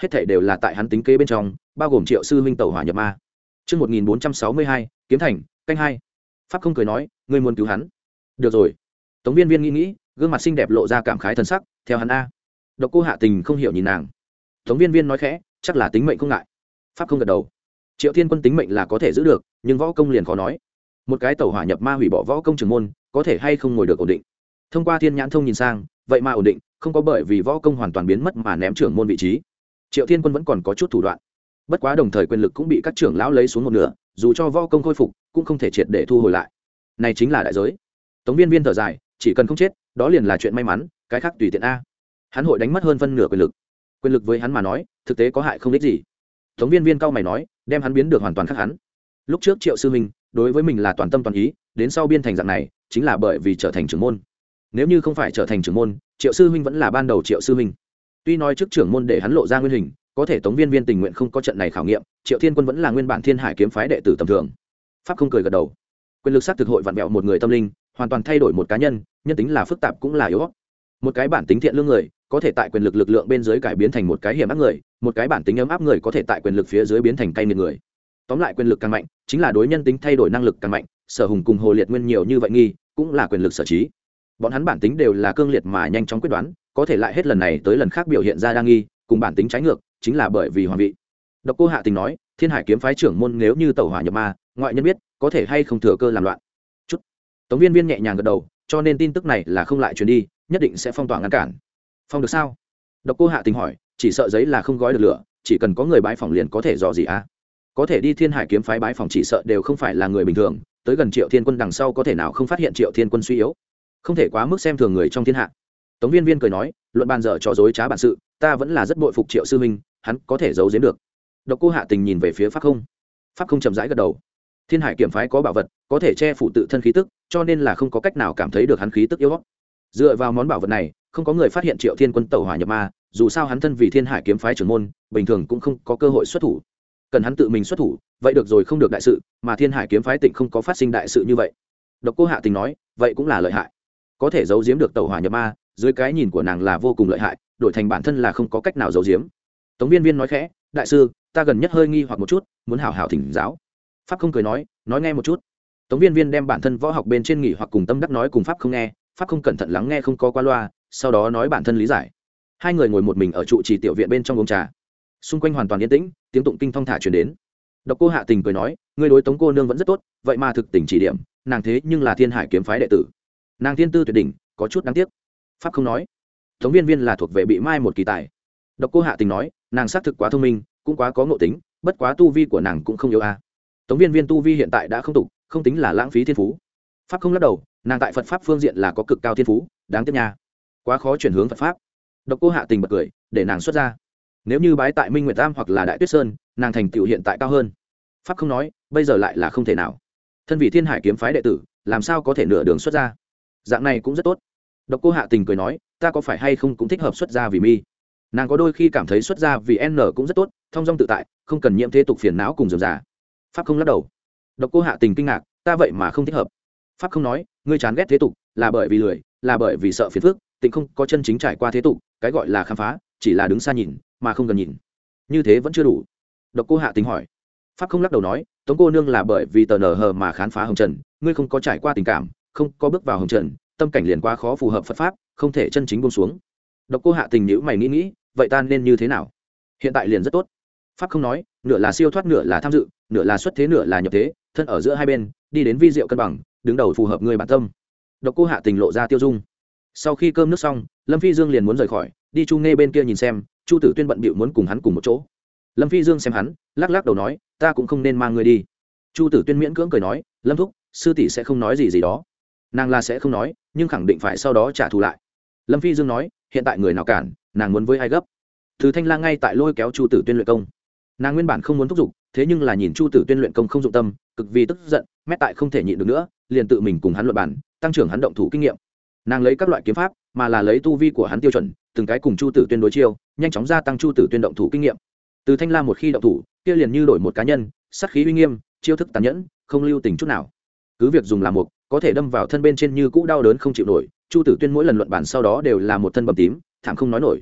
hết thảy đều là tại hắn tính kế bên trong, bao gồm Triệu sư huynh tẩu hỏa nhập ma. Chương một nghìn bốn trăm sáu mươi hai, kiếm thành, canh hai. Pháp không cười nói, ngươi muốn cứu hắn? Được rồi. Tống Viên Viên nghĩ nghĩ, gương mặt xinh đẹp lộ ra cảm khái thần sắc, theo hắn a. Độc Cô Hạ Tình không hiểu nhìn nàng. Tống Viên Viên nói khẽ, chắc là tính mệnh không ngại. Pháp không gật đầu. Triệu Thiên Quân tính mệnh là có thể giữ được, nhưng võ công liền khó nói. Một cái tẩu hỏa nhập ma hủy bỏ võ công trưởng môn, có thể hay không ngồi được ổn định. Thông qua thiên nhãn thông nhìn sang, vậy mà ổn định, không có bởi vì võ công hoàn toàn biến mất mà ném trưởng môn vị trí. Triệu Thiên Quân vẫn còn có chút thủ đoạn. Bất quá đồng thời quyền lực cũng bị các trưởng lão lấy xuống một nửa, dù cho võ công khôi phục, cũng không thể triệt để thu hồi lại. Này chính là đại giới. Tống Viên Viên thở dài, chỉ cần không chết, đó liền là chuyện may mắn, cái khác tùy tiện a. Hắn hội đánh mất hơn phân nửa quyền lực. Quyền lực với hắn mà nói, thực tế có hại không ích gì. Tống Viên Viên cao mày nói, đem hắn biến được hoàn toàn khác hắn. Lúc trước Triệu sư huynh, đối với mình là toàn tâm toàn ý, đến sau biên thành dạng này, chính là bởi vì trở thành trưởng môn. Nếu như không phải trở thành trưởng môn, Triệu sư huynh vẫn là ban đầu Triệu sư huynh. Tuy nói trước trưởng môn để hắn lộ ra nguyên hình, có thể Tống Viên Viên tình nguyện không có trận này khảo nghiệm, Triệu Thiên Quân vẫn là nguyên bản Thiên Hải kiếm phái đệ tử tầm thường. Pháp không cười gật đầu. Quyền lực sát thực hội vặn vẹo một người tâm linh, hoàn toàn thay đổi một cá nhân, nhân tính là phức tạp cũng là yếu ớt. Một cái bản tính thiện lương người, có thể tại quyền lực lực lượng bên dưới cải biến thành một cái hiểm ác người, một cái bản tính ấm áp người có thể tại quyền lực phía dưới biến thành cay nghiệt người. Tóm lại quyền lực càng mạnh, chính là đối nhân tính thay đổi năng lực càng mạnh, Sở Hùng cùng Hồ Liệt Nguyên nhiều như vậy nghi, cũng là quyền lực sở trí. Bọn hắn bản tính đều là cương liệt mà nhanh chóng quyết đoán, có thể lại hết lần này tới lần khác biểu hiện ra đa nghi, cùng bản tính trái ngược, chính là bởi vì hoàng vị. Độc Cô Hạ Tình nói, Thiên Hải kiếm phái trưởng môn nếu như tẩu hỏa nhập ma, ngoại nhân biết, có thể hay không thừa cơ làm loạn. Chút. Tống Viên Viên nhẹ nhàng gật đầu, cho nên tin tức này là không lại truyền đi, nhất định sẽ phong tỏa ngăn cản. Phong được sao? Độc Cô Hạ Tình hỏi, chỉ sợ giấy là không gói được lửa, chỉ cần có người bái phỏng liền có thể dò gì à? Có thể đi Thiên Hải kiếm phái bái phỏng chỉ sợ đều không phải là người bình thường, tới gần Triệu Thiên Quân đằng sau có thể nào không phát hiện Triệu Thiên Quân suy yếu, không thể quá mức xem thường người trong thiên hạ. Tống Viên Viên cười nói, luận bàn dở trò dối trá bản sự, ta vẫn là rất bội phục Triệu sư huynh, hắn có thể giấu giếm được. Độc Cô Hạ Tình nhìn về phía Pháp Không. Pháp Không chậm rãi gật đầu. Thiên Hải kiếm phái có bảo vật, có thể che phủ tự thân khí tức, cho nên là không có cách nào cảm thấy được hắn khí tức yếu ớt. Dựa vào món bảo vật này, không có người phát hiện Triệu Thiên Quân tẩu hỏa nhập ma, dù sao hắn thân vì Thiên Hải kiếm phái trưởng môn, bình thường cũng không có cơ hội xuất thủ. Cần hắn tự mình xuất thủ, vậy được rồi không được đại sự, mà Thiên Hải kiếm phái tịnh không có phát sinh đại sự như vậy. Độc Cô Hạ Tình nói, vậy cũng là lợi hại. Có thể giấu giếm được tẩu hỏa nhập ma, dưới cái nhìn của nàng là vô cùng lợi hại, đổi thành bản thân là không có cách nào giấu giếm. Tống Viên Viên nói khẽ, đại sư, ta gần nhất hơi nghi hoặc một chút, muốn hảo hảo thỉnh giáo. Pháp Không cười nói, nói nghe một chút. Tống Viên Viên đem bản thân võ học bên trên nghỉ hoặc cùng tâm đắc nói cùng Pháp Không nghe, Pháp Không cẩn thận lắng nghe không có qua loa, sau đó nói bản thân lý giải. Hai người ngồi một mình ở trụ trì tiểu viện bên trong uống trà, xung quanh hoàn toàn yên tĩnh, tiếng tụng kinh thong thả truyền đến. Độc Cô Hạ Tình cười nói, ngươi đối Tống cô nương vẫn rất tốt, vậy mà thực tình chỉ điểm, nàng thế nhưng là Thiên Hải kiếm phái đệ tử, nàng thiên tư tuyệt đỉnh, có chút đáng tiếc. Pháp Không nói, Tống Viên Viên là thuộc về bị mai một kỳ tài. Độc Cô Hạ Tình nói, nàng xác thực quá thông minh, cũng quá có ngộ tính, bất quá tu vi của nàng cũng không yếu a. Tống Viên Viên tu vi hiện tại đã không tục, không tính là lãng phí thiên phú. Pháp Không lắc đầu, nàng tại Phật pháp phương diện là có cực cao thiên phú, đáng tiếc nha, quá khó chuyển hướng Phật pháp. Độc Cô Hạ Tình bật cười, để nàng xuất ra. Nếu như bái tại Minh Nguyệt Tam hoặc là Đại Tuyết Sơn, nàng thành tựu hiện tại cao hơn. Pháp Không nói, bây giờ lại là không thể nào. Thân vị Thiên Hải kiếm phái đệ tử, làm sao có thể nửa đường xuất ra? Dạng này cũng rất tốt. Độc Cô Hạ Tình cười nói, ta có phải hay không cũng thích hợp xuất ra vì mi. Nàng có đôi khi cảm thấy xuất ra vì n cũng rất tốt, thông dong tự tại, không cần nhiễm thế tục phiền não cùng dườm già. Pháp Không lắc đầu. Độc Cô Hạ Tình kinh ngạc, ta vậy mà không thích hợp. Pháp Không nói, ngươi chán ghét thế tục, là bởi vì lười, là bởi vì sợ phiền phức, tình không có chân chính trải qua thế tục, cái gọi là khám phá, chỉ là đứng xa nhìn, mà không gần nhìn. Như thế vẫn chưa đủ. Độc Cô Hạ Tình hỏi. Pháp Không lắc đầu nói, Tống cô nương là bởi vì tờ nở hờ mà khám phá hồng trần, ngươi không có trải qua tình cảm, không có bước vào hồng trần, tâm cảnh liền quá khó phù hợp Phật pháp, không thể chân chính buông xuống. Độc Cô Hạ Tình nhíu mày nghĩ nghĩ, vậy ta nên như thế nào? Hiện tại liền rất tốt. Pháp Không nói, nửa là siêu thoát, nửa là tham dự, nửa là xuất thế, nửa là nhập thế, thân ở giữa hai bên, đi đến vi diệu cân bằng, đứng đầu phù hợp ngươi bản tâm. Độc Cô Hạ Tình lộ ra tiêu dung. Sau khi cơm nước xong, Lâm Phi Dương liền muốn rời khỏi, đi Chu Nghe bên kia nhìn xem, Chu Tử Tuyên bận bịu muốn cùng hắn cùng một chỗ. Lâm Phi Dương xem hắn, lắc lắc đầu nói, ta cũng không nên mang ngươi đi. Chu Tử Tuyên miễn cưỡng cười nói, Lâm thúc, sư tỷ sẽ không nói gì gì đó. Nàng là sẽ không nói, nhưng khẳng định phải sau đó trả thù lại. Lâm Phi Dương nói, hiện tại người nào cản, nàng muốn với ai gấp. Từ Thanh Lang ngay tại lôi kéo Chu Tử Tuyên luyện công. Nàng nguyên bản không muốn thúc giục, thế nhưng là nhìn Chu Tử Tuyên luyện công không dụng tâm, cực vì tức giận, mét tại không thể nhịn được nữa, liền tự mình cùng hắn luận bản, tăng trưởng hắn động thủ kinh nghiệm. Nàng lấy các loại kiếm pháp, mà là lấy tu vi của hắn tiêu chuẩn, từng cái cùng Chu Tử Tuyên đối chiêu, nhanh chóng gia tăng Chu Tử Tuyên động thủ kinh nghiệm. Từ Thanh Lam một khi động thủ, kia liền như đổi một cá nhân, sát khí uy nghiêm, chiêu thức tàn nhẫn, không lưu tình chút nào. Cứ việc dùng làm mục, có thể đâm vào thân bên trên như cũ đau đớn không chịu nổi. Chu Tử Tuyên mỗi lần luận bản sau đó đều là một thân bầm tím, thảm không nói nổi.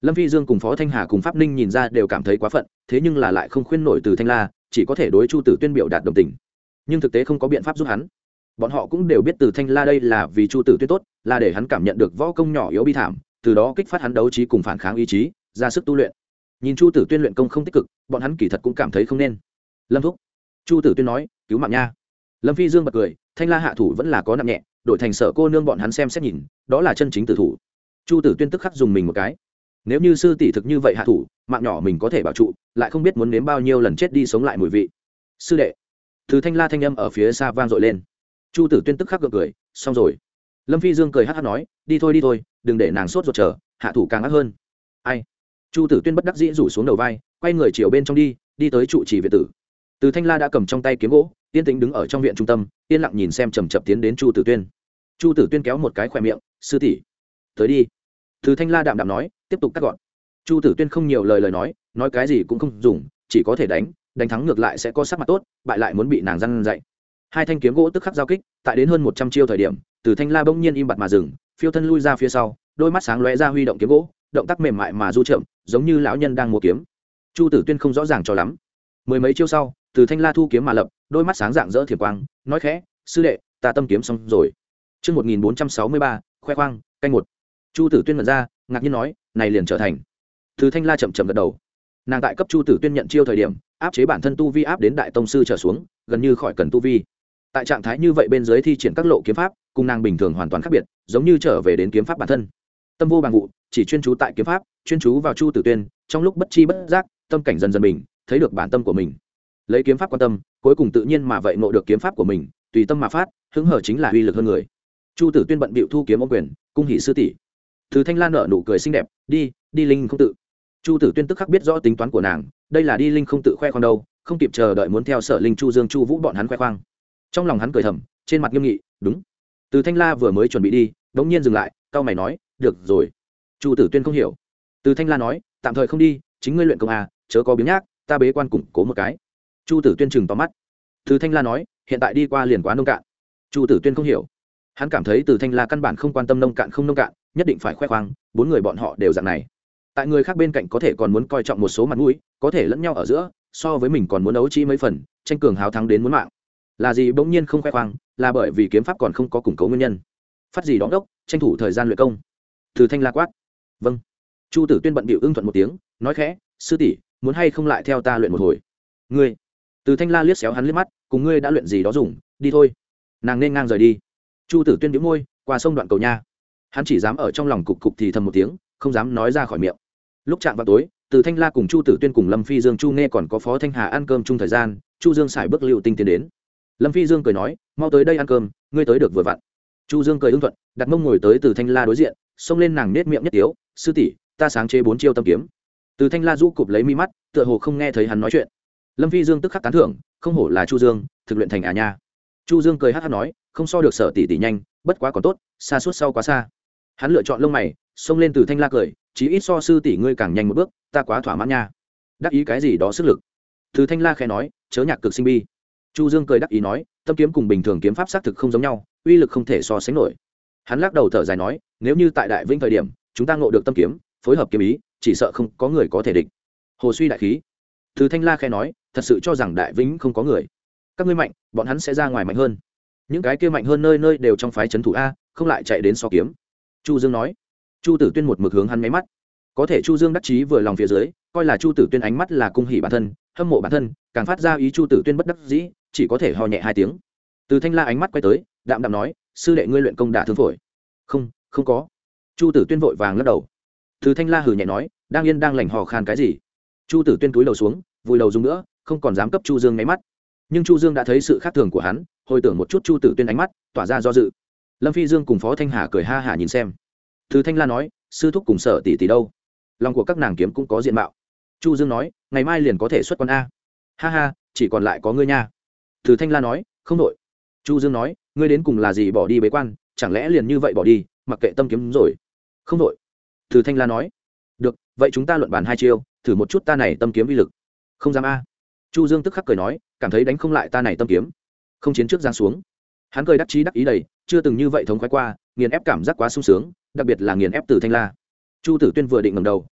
Lâm Phi Dương cùng Phó Thanh Hà cùng Pháp Ninh nhìn ra đều cảm thấy quá phận, thế nhưng là lại không khuyên nổi Từ Thanh La, chỉ có thể đối Chu Tử Tuyên biểu đạt đồng tình, nhưng thực tế không có biện pháp giúp hắn. Bọn họ cũng đều biết Từ Thanh La đây là vì Chu Tử Tuyên tốt, là để hắn cảm nhận được võ công nhỏ yếu bi thảm, từ đó kích phát hắn đấu trí cùng phản kháng ý chí, ra sức tu luyện. Nhìn Chu Tử Tuyên luyện công không tích cực, bọn hắn kỳ thật cũng cảm thấy không nên. Lâm thúc, Chu Tử Tuyên nói, cứu mạng nha. Lâm Phi Dương bật cười, Thanh La hạ thủ vẫn là có nặng nhẹ, đổi thành Sở cô nương bọn hắn xem xét nhìn, đó là chân chính tử thủ. Chu Tử Tuyên tức khắc dùng mình một cái. Nếu như sư tỷ thực như vậy hạ thủ, mạng nhỏ mình có thể bảo trụ, lại không biết muốn nếm bao nhiêu lần chết đi sống lại mùi vị. Sư đệ. Từ Thanh La thanh âm ở phía xa vang dội lên. Chu Tử Tuyên tức khắc gượng cười, xong rồi. Lâm Phi Dương cười hắc hắc nói, đi thôi đi thôi, đừng để nàng sốt ruột chờ, hạ thủ càng ác hơn. Ai? Chu Tử Tuyên bất đắc dĩ rủ xuống đầu vai, quay người chiều bên trong đi, đi tới trụ trì viện tử. Từ Thanh La đã cầm trong tay kiếm gỗ, yên tĩnh đứng ở trong viện trung tâm, yên lặng nhìn xem chậm chậm tiến đến Chu Tử Tuyên. Chu Tử Tuyên kéo một cái khóe miệng, sư tỷ, tới đi. Từ Thanh La đạm đạm nói, tiếp tục cắt gọn. Chu Tử Tuyên không nhiều lời lời nói, nói cái gì cũng không dùng, chỉ có thể đánh, đánh thắng ngược lại sẽ có sắc mặt tốt, bại lại muốn bị nàng răn dạy. Hai thanh kiếm gỗ tức khắc giao kích, tại đến hơn một trăm chiêu thời điểm, Từ Thanh La bỗng nhiên im bặt mà dừng, phiêu thân lui ra phía sau, đôi mắt sáng lóe ra huy động kiếm gỗ, động tác mềm mại mà du chậm, giống như lão nhân đang múa kiếm. Chu Tử Tuyên không rõ ràng cho lắm. Mười mấy chiêu sau, Từ Thanh La thu kiếm mà lập, đôi mắt sáng rạng rỡ thiểm quang, nói khẽ, sư đệ, ta tâm kiếm xong rồi. Chương một nghìn bốn trăm sáu mươi ba, khoe khoang, canh một. Chu Tử Tuyên mở ra, ngạc nhiên nói, này liền trở thành. Từ Thanh La chậm chậm gật đầu. Nàng tại cấp Chu Tử Tuyên nhận chiêu thời điểm, áp chế bản thân tu vi áp đến đại tông sư trở xuống, gần như khỏi cần tu vi. Tại trạng thái như vậy bên dưới thi triển các lộ kiếm pháp, cùng nàng bình thường hoàn toàn khác biệt, giống như trở về đến kiếm pháp bản thân. Tâm vô bằng vụ, chỉ chuyên chú tại kiếm pháp, chuyên chú vào Chu Tử Tuyên, trong lúc bất chi bất giác, tâm cảnh dần dần bình, thấy được bản tâm của mình. Lấy kiếm pháp quan tâm, cuối cùng tự nhiên mà vậy ngộ được kiếm pháp của mình, tùy tâm mà phát, hứng hở chính là uy lực hơn người. Chu Tử Tuyên bận bịu thu kiếm ôm quyền, cung hỉ sư tỷ. Từ Thanh La nở nụ cười xinh đẹp, đi, đi linh không tự. Chu Tử Tuyên tức khắc biết rõ tính toán của nàng, đây là đi linh không tự khoe khoang đâu, không kịp chờ đợi muốn theo Sở Linh Chu Dương Chu Vũ bọn hắn khoe khoang. Trong lòng hắn cười thầm, trên mặt nghiêm nghị, đúng. Từ Thanh La vừa mới chuẩn bị đi, đống nhiên dừng lại, cau mày nói, được rồi. Chu Tử Tuyên không hiểu. Từ Thanh La nói, tạm thời không đi, chính ngươi luyện công à, chớ có biếng nhác, ta bế quan củng cố một cái. Chu Tử Tuyên chừng to mắt. Từ Thanh La nói, hiện tại đi qua liền quá nông cạn. Chu Tử Tuyên không hiểu. Hắn cảm thấy Từ Thanh La căn bản không quan tâm nông cạn không nông cạn, nhất định phải khoe khoang, bốn người bọn họ đều dạng này. Tại người khác bên cạnh có thể còn muốn coi trọng một số mặt mũi, có thể lẫn nhau ở giữa, so với mình còn muốn đấu trí mấy phần, tranh cường hào thắng đến muốn mạng. Là gì bỗng nhiên không khoe khoang, là bởi vì kiếm pháp còn không có củng cố nguyên nhân. Phát gì đó đốc, tranh thủ thời gian luyện công. Từ Thanh La quát. Vâng. Chu Tử Tuyên bận bịu ưng thuận một tiếng, nói khẽ, sư tỷ, muốn hay không lại theo ta luyện một hồi. Ngươi. Từ Thanh La liếc xéo hắn liếc mắt, cùng ngươi đã luyện gì đó dùng, đi thôi. Nàng nên ngang rời đi. Chu Tử Tuyên nhíu môi, qua sông đoạn cầu nha. Hắn chỉ dám ở trong lòng cục cục thì thầm một tiếng, không dám nói ra khỏi miệng. Lúc chạm vào tối, Từ Thanh La cùng Chu Tử Tuyên cùng Lâm Phi Dương Chu Nghe còn có Phó Thanh Hà ăn cơm chung thời gian, Chu Dương xài bước lưu tinh tiến đến. Lâm Phi Dương cười nói, mau tới đây ăn cơm, ngươi tới được vừa vặn. Chu Dương cười ưng thuận, đặt mông ngồi tới Từ Thanh La đối diện, xông lên nàng nết miệng nhất tiếu, sư tỷ, ta sáng chế bốn chiêu tâm kiếm. Từ Thanh La rũ cụp lấy mi mắt, tựa hồ không nghe thấy hắn nói chuyện. Lâm Phi Dương tức khắc tán thưởng, không hổ là Chu Dương, thực luyện thành à nha. Chu Dương cười hắc hắc nói, không so được Sở tỷ tỷ nhanh, bất quá còn tốt, xa suốt sau quá xa. Hắn lựa chọn lông mày, xông lên Từ Thanh La cười, chí ít so sư tỷ ngươi càng nhanh một bước, ta quá thỏa mãn nha. Đắc ý cái gì đó sức lực. Từ Thanh La khẽ nói, chớ nhạc cực sinh bi. Chu Dương cười đắc ý nói, tâm kiếm cùng bình thường kiếm pháp xác thực không giống nhau, uy lực không thể so sánh nổi. Hắn lắc đầu thở dài nói, nếu như tại Đại Vĩnh thời điểm, chúng ta ngộ được tâm kiếm, phối hợp kiếm ý, chỉ sợ không có người có thể địch. Hồ suy đại khí. Từ Thanh La khẽ nói, thật sự cho rằng Đại Vĩnh không có người. Các ngươi mạnh, bọn hắn sẽ ra ngoài mạnh hơn. Những cái kia mạnh hơn nơi nơi đều trong phái trấn thủ a, không lại chạy đến so kiếm. Chu Dương nói. Chu Tử Tuyên một mực hướng hắn mấy mắt. Có thể Chu Dương đắc chí vừa lòng phía dưới, coi là Chu Tử Tuyên ánh mắt là cung hỉ bản thân, hâm mộ bản thân, càng phát ra ý Chu Tử Tuyên bất đắc dĩ, chỉ có thể ho nhẹ hai tiếng. Từ Thanh La ánh mắt quay tới, đạm đạm nói, sư đệ ngươi luyện công đả thương phổi. Không, không có. Chu Tử Tuyên vội vàng lắc đầu. Từ Thanh La hừ nhẹ nói, đang yên đang lành hò khan cái gì. Chu Tử Tuyên túi đầu xuống, vùi đầu dùng nữa, không còn dám cấp Chu Dương nháy mắt. Nhưng Chu Dương đã thấy sự khác thường của hắn, hồi tưởng một chút Chu Tử Tuyên ánh mắt, tỏa ra do dự. Lâm Phi Dương cùng Phó Thanh Hà cười ha hả nhìn xem. Từ Thanh La nói, sư thúc cùng Sở tỷ tỷ đâu? Lòng của các nàng kiếm cũng có diện mạo. Chu Dương nói, ngày mai liền có thể xuất quan a. Ha ha, chỉ còn lại có ngươi nha. Từ Thanh La nói, không đội. Chu Dương nói, ngươi đến cùng là gì bỏ đi bế quan, chẳng lẽ liền như vậy bỏ đi, mặc kệ tâm kiếm rồi? Không đội. Từ Thanh La nói, được, vậy chúng ta luận bàn hai chiêu, thử một chút ta này tâm kiếm uy lực. Không dám a. Chu Dương tức khắc cười nói, cảm thấy đánh không lại ta này tâm kiếm, không chiến trước giáng xuống. Hắn cười đắc chí đắc ý đầy, chưa từng như vậy thống khoái qua, nghiền ép cảm giác quá sung sướng, đặc biệt là nghiền ép Từ Thanh La. Chu Tử Tuyên vừa định ngẩng đầu,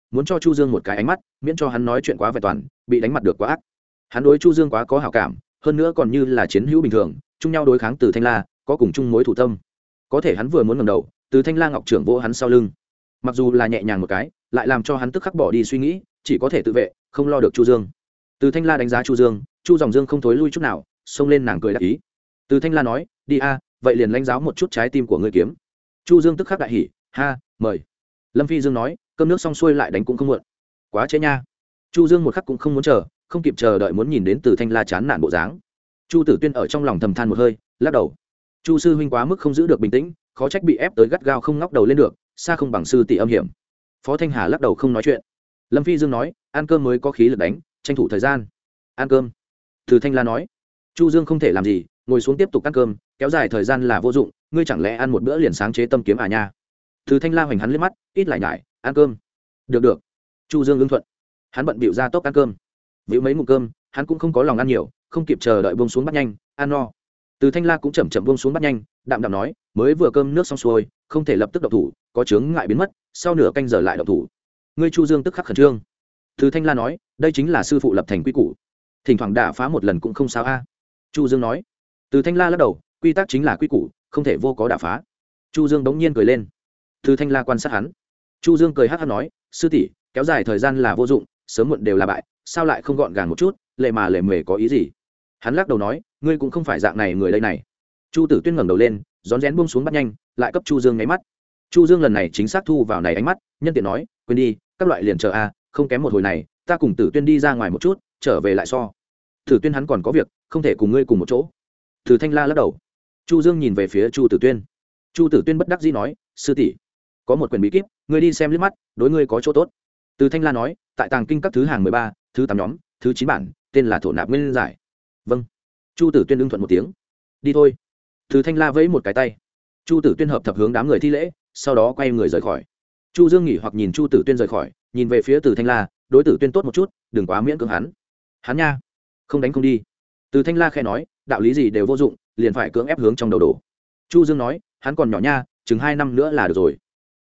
muốn cho chu dương một cái ánh mắt, miễn cho hắn nói chuyện quá vẹn toàn, bị đánh mặt được quá ác. Hắn đối chu dương quá có hảo cảm, hơn nữa còn như là chiến hữu bình thường, chung nhau đối kháng Từ Thanh La, có cùng chung mối thù tâm. Có thể hắn vừa muốn ngẩng đầu, Từ Thanh La ngọc trưởng vỗ hắn sau lưng, mặc dù là nhẹ nhàng một cái, lại làm cho hắn tức khắc bỏ đi suy nghĩ, chỉ có thể tự vệ, không lo được chu dương. Từ Thanh La đánh giá chu dương, chu dòng dương không thối lui chút nào, xông lên nàng cười đáp ý. Từ Thanh La nói, đi a, vậy liền lãnh giáo một chút trái tim của ngươi kiếm. Chu dương tức khắc đại hỉ, ha, mời. Lâm Phi Dương nói, cơm nước xong xuôi lại đánh cũng không muộn. Quá trễ nha. Chu dương một khắc cũng không muốn chờ, không kịp chờ đợi muốn nhìn đến Từ Thanh La chán nản bộ dáng. Chu Tử Tuyên ở trong lòng thầm than một hơi, lắc đầu. Chu sư huynh quá mức không giữ được bình tĩnh, khó trách bị ép tới gắt gao không ngóc đầu lên được, xa không bằng sư tỷ âm hiểm. Phó Thanh Hà lắc đầu không nói chuyện. Lâm Phi Dương nói, ăn cơm mới có khí lực đánh, tranh thủ thời gian. Ăn cơm. Từ Thanh La nói. Chu Dương không thể làm gì, ngồi xuống tiếp tục ăn cơm, kéo dài thời gian là vô dụng, ngươi chẳng lẽ ăn một bữa liền sáng chế tâm kiếm à nha. Từ Thanh La hoành hắn liếc mắt, ít lại nhải, ăn cơm. Được được. Chu Dương ứng thuận. Hắn bận bịu ra tốc ăn cơm. Bĩu mấy ngụm cơm, hắn cũng không có lòng ăn nhiều, không kịp chờ đợi buông xuống bắt nhanh, ăn no. Từ Thanh La cũng chậm chậm buông xuống bắt nhanh, đạm đạm nói, mới vừa cơm nước xong xuôi, không thể lập tức động thủ, có chướng ngại biến mất, sau nửa canh giờ lại động thủ. Ngươi Chu Dương tức khắc khẩn trương. Từ Thanh La nói, đây chính là sư phụ lập thành quy củ, thỉnh thoảng đả phá một lần cũng không sao a. Chu Dương nói. Từ Thanh La lắc đầu, quy tắc chính là quy củ, không thể vô có đả phá. Chu Dương bỗng nhiên cười lên. Từ Thanh La quan sát hắn. Chu Dương cười hắc hắc nói, sư tỷ, kéo dài thời gian là vô dụng, sớm muộn đều là bại, sao lại không gọn gàng một chút, lệ mà lệ mề có ý gì? Hắn lắc đầu nói, ngươi cũng không phải dạng này người đây này. Chu Tử Tuyên ngẩng đầu lên, rón rén buông xuống bắt nhanh, lại cấp Chu Dương nháy mắt. Chu Dương lần này chính xác thu vào này ánh mắt, nhân tiện nói, quên đi, các loại liền chờ a, không kém một hồi này, ta cùng Tử Tuyên đi ra ngoài một chút, trở về lại so. Tử Tuyên hắn còn có việc, không thể cùng ngươi cùng một chỗ. Từ Thanh La lắc đầu. Chu Dương nhìn về phía Chu Tử Tuyên. Chu Tử Tuyên bất đắc dĩ nói, sư tỷ, có một quyển bí kíp, ngươi đi xem liếc mắt, đối ngươi có chỗ tốt. Từ Thanh La nói, tại tàng kinh các thứ hàng mười ba, thứ tám nhóm, thứ chín bản, tên là thổ nạp nguyên giải. Vâng. Chu Tử Tuyên ưng thuận một tiếng. Đi thôi. Từ Thanh La vẫy một cái tay. Chu Tử Tuyên hợp thập hướng đám người thi lễ, sau đó quay người rời khỏi. Chu Dương nghỉ hoặc nhìn Chu Tử Tuyên rời khỏi, nhìn về phía Từ Thanh La, đối Tử Tuyên tốt một chút, đừng quá miễn cưỡng hắn. Hắn nha, không đánh không đi. Từ Thanh La khẽ nói, đạo lý gì đều vô dụng, liền phải cưỡng ép hướng trong đầu đổ. Chu Dương nói, hắn còn nhỏ nha, chừng hai năm nữa là được rồi.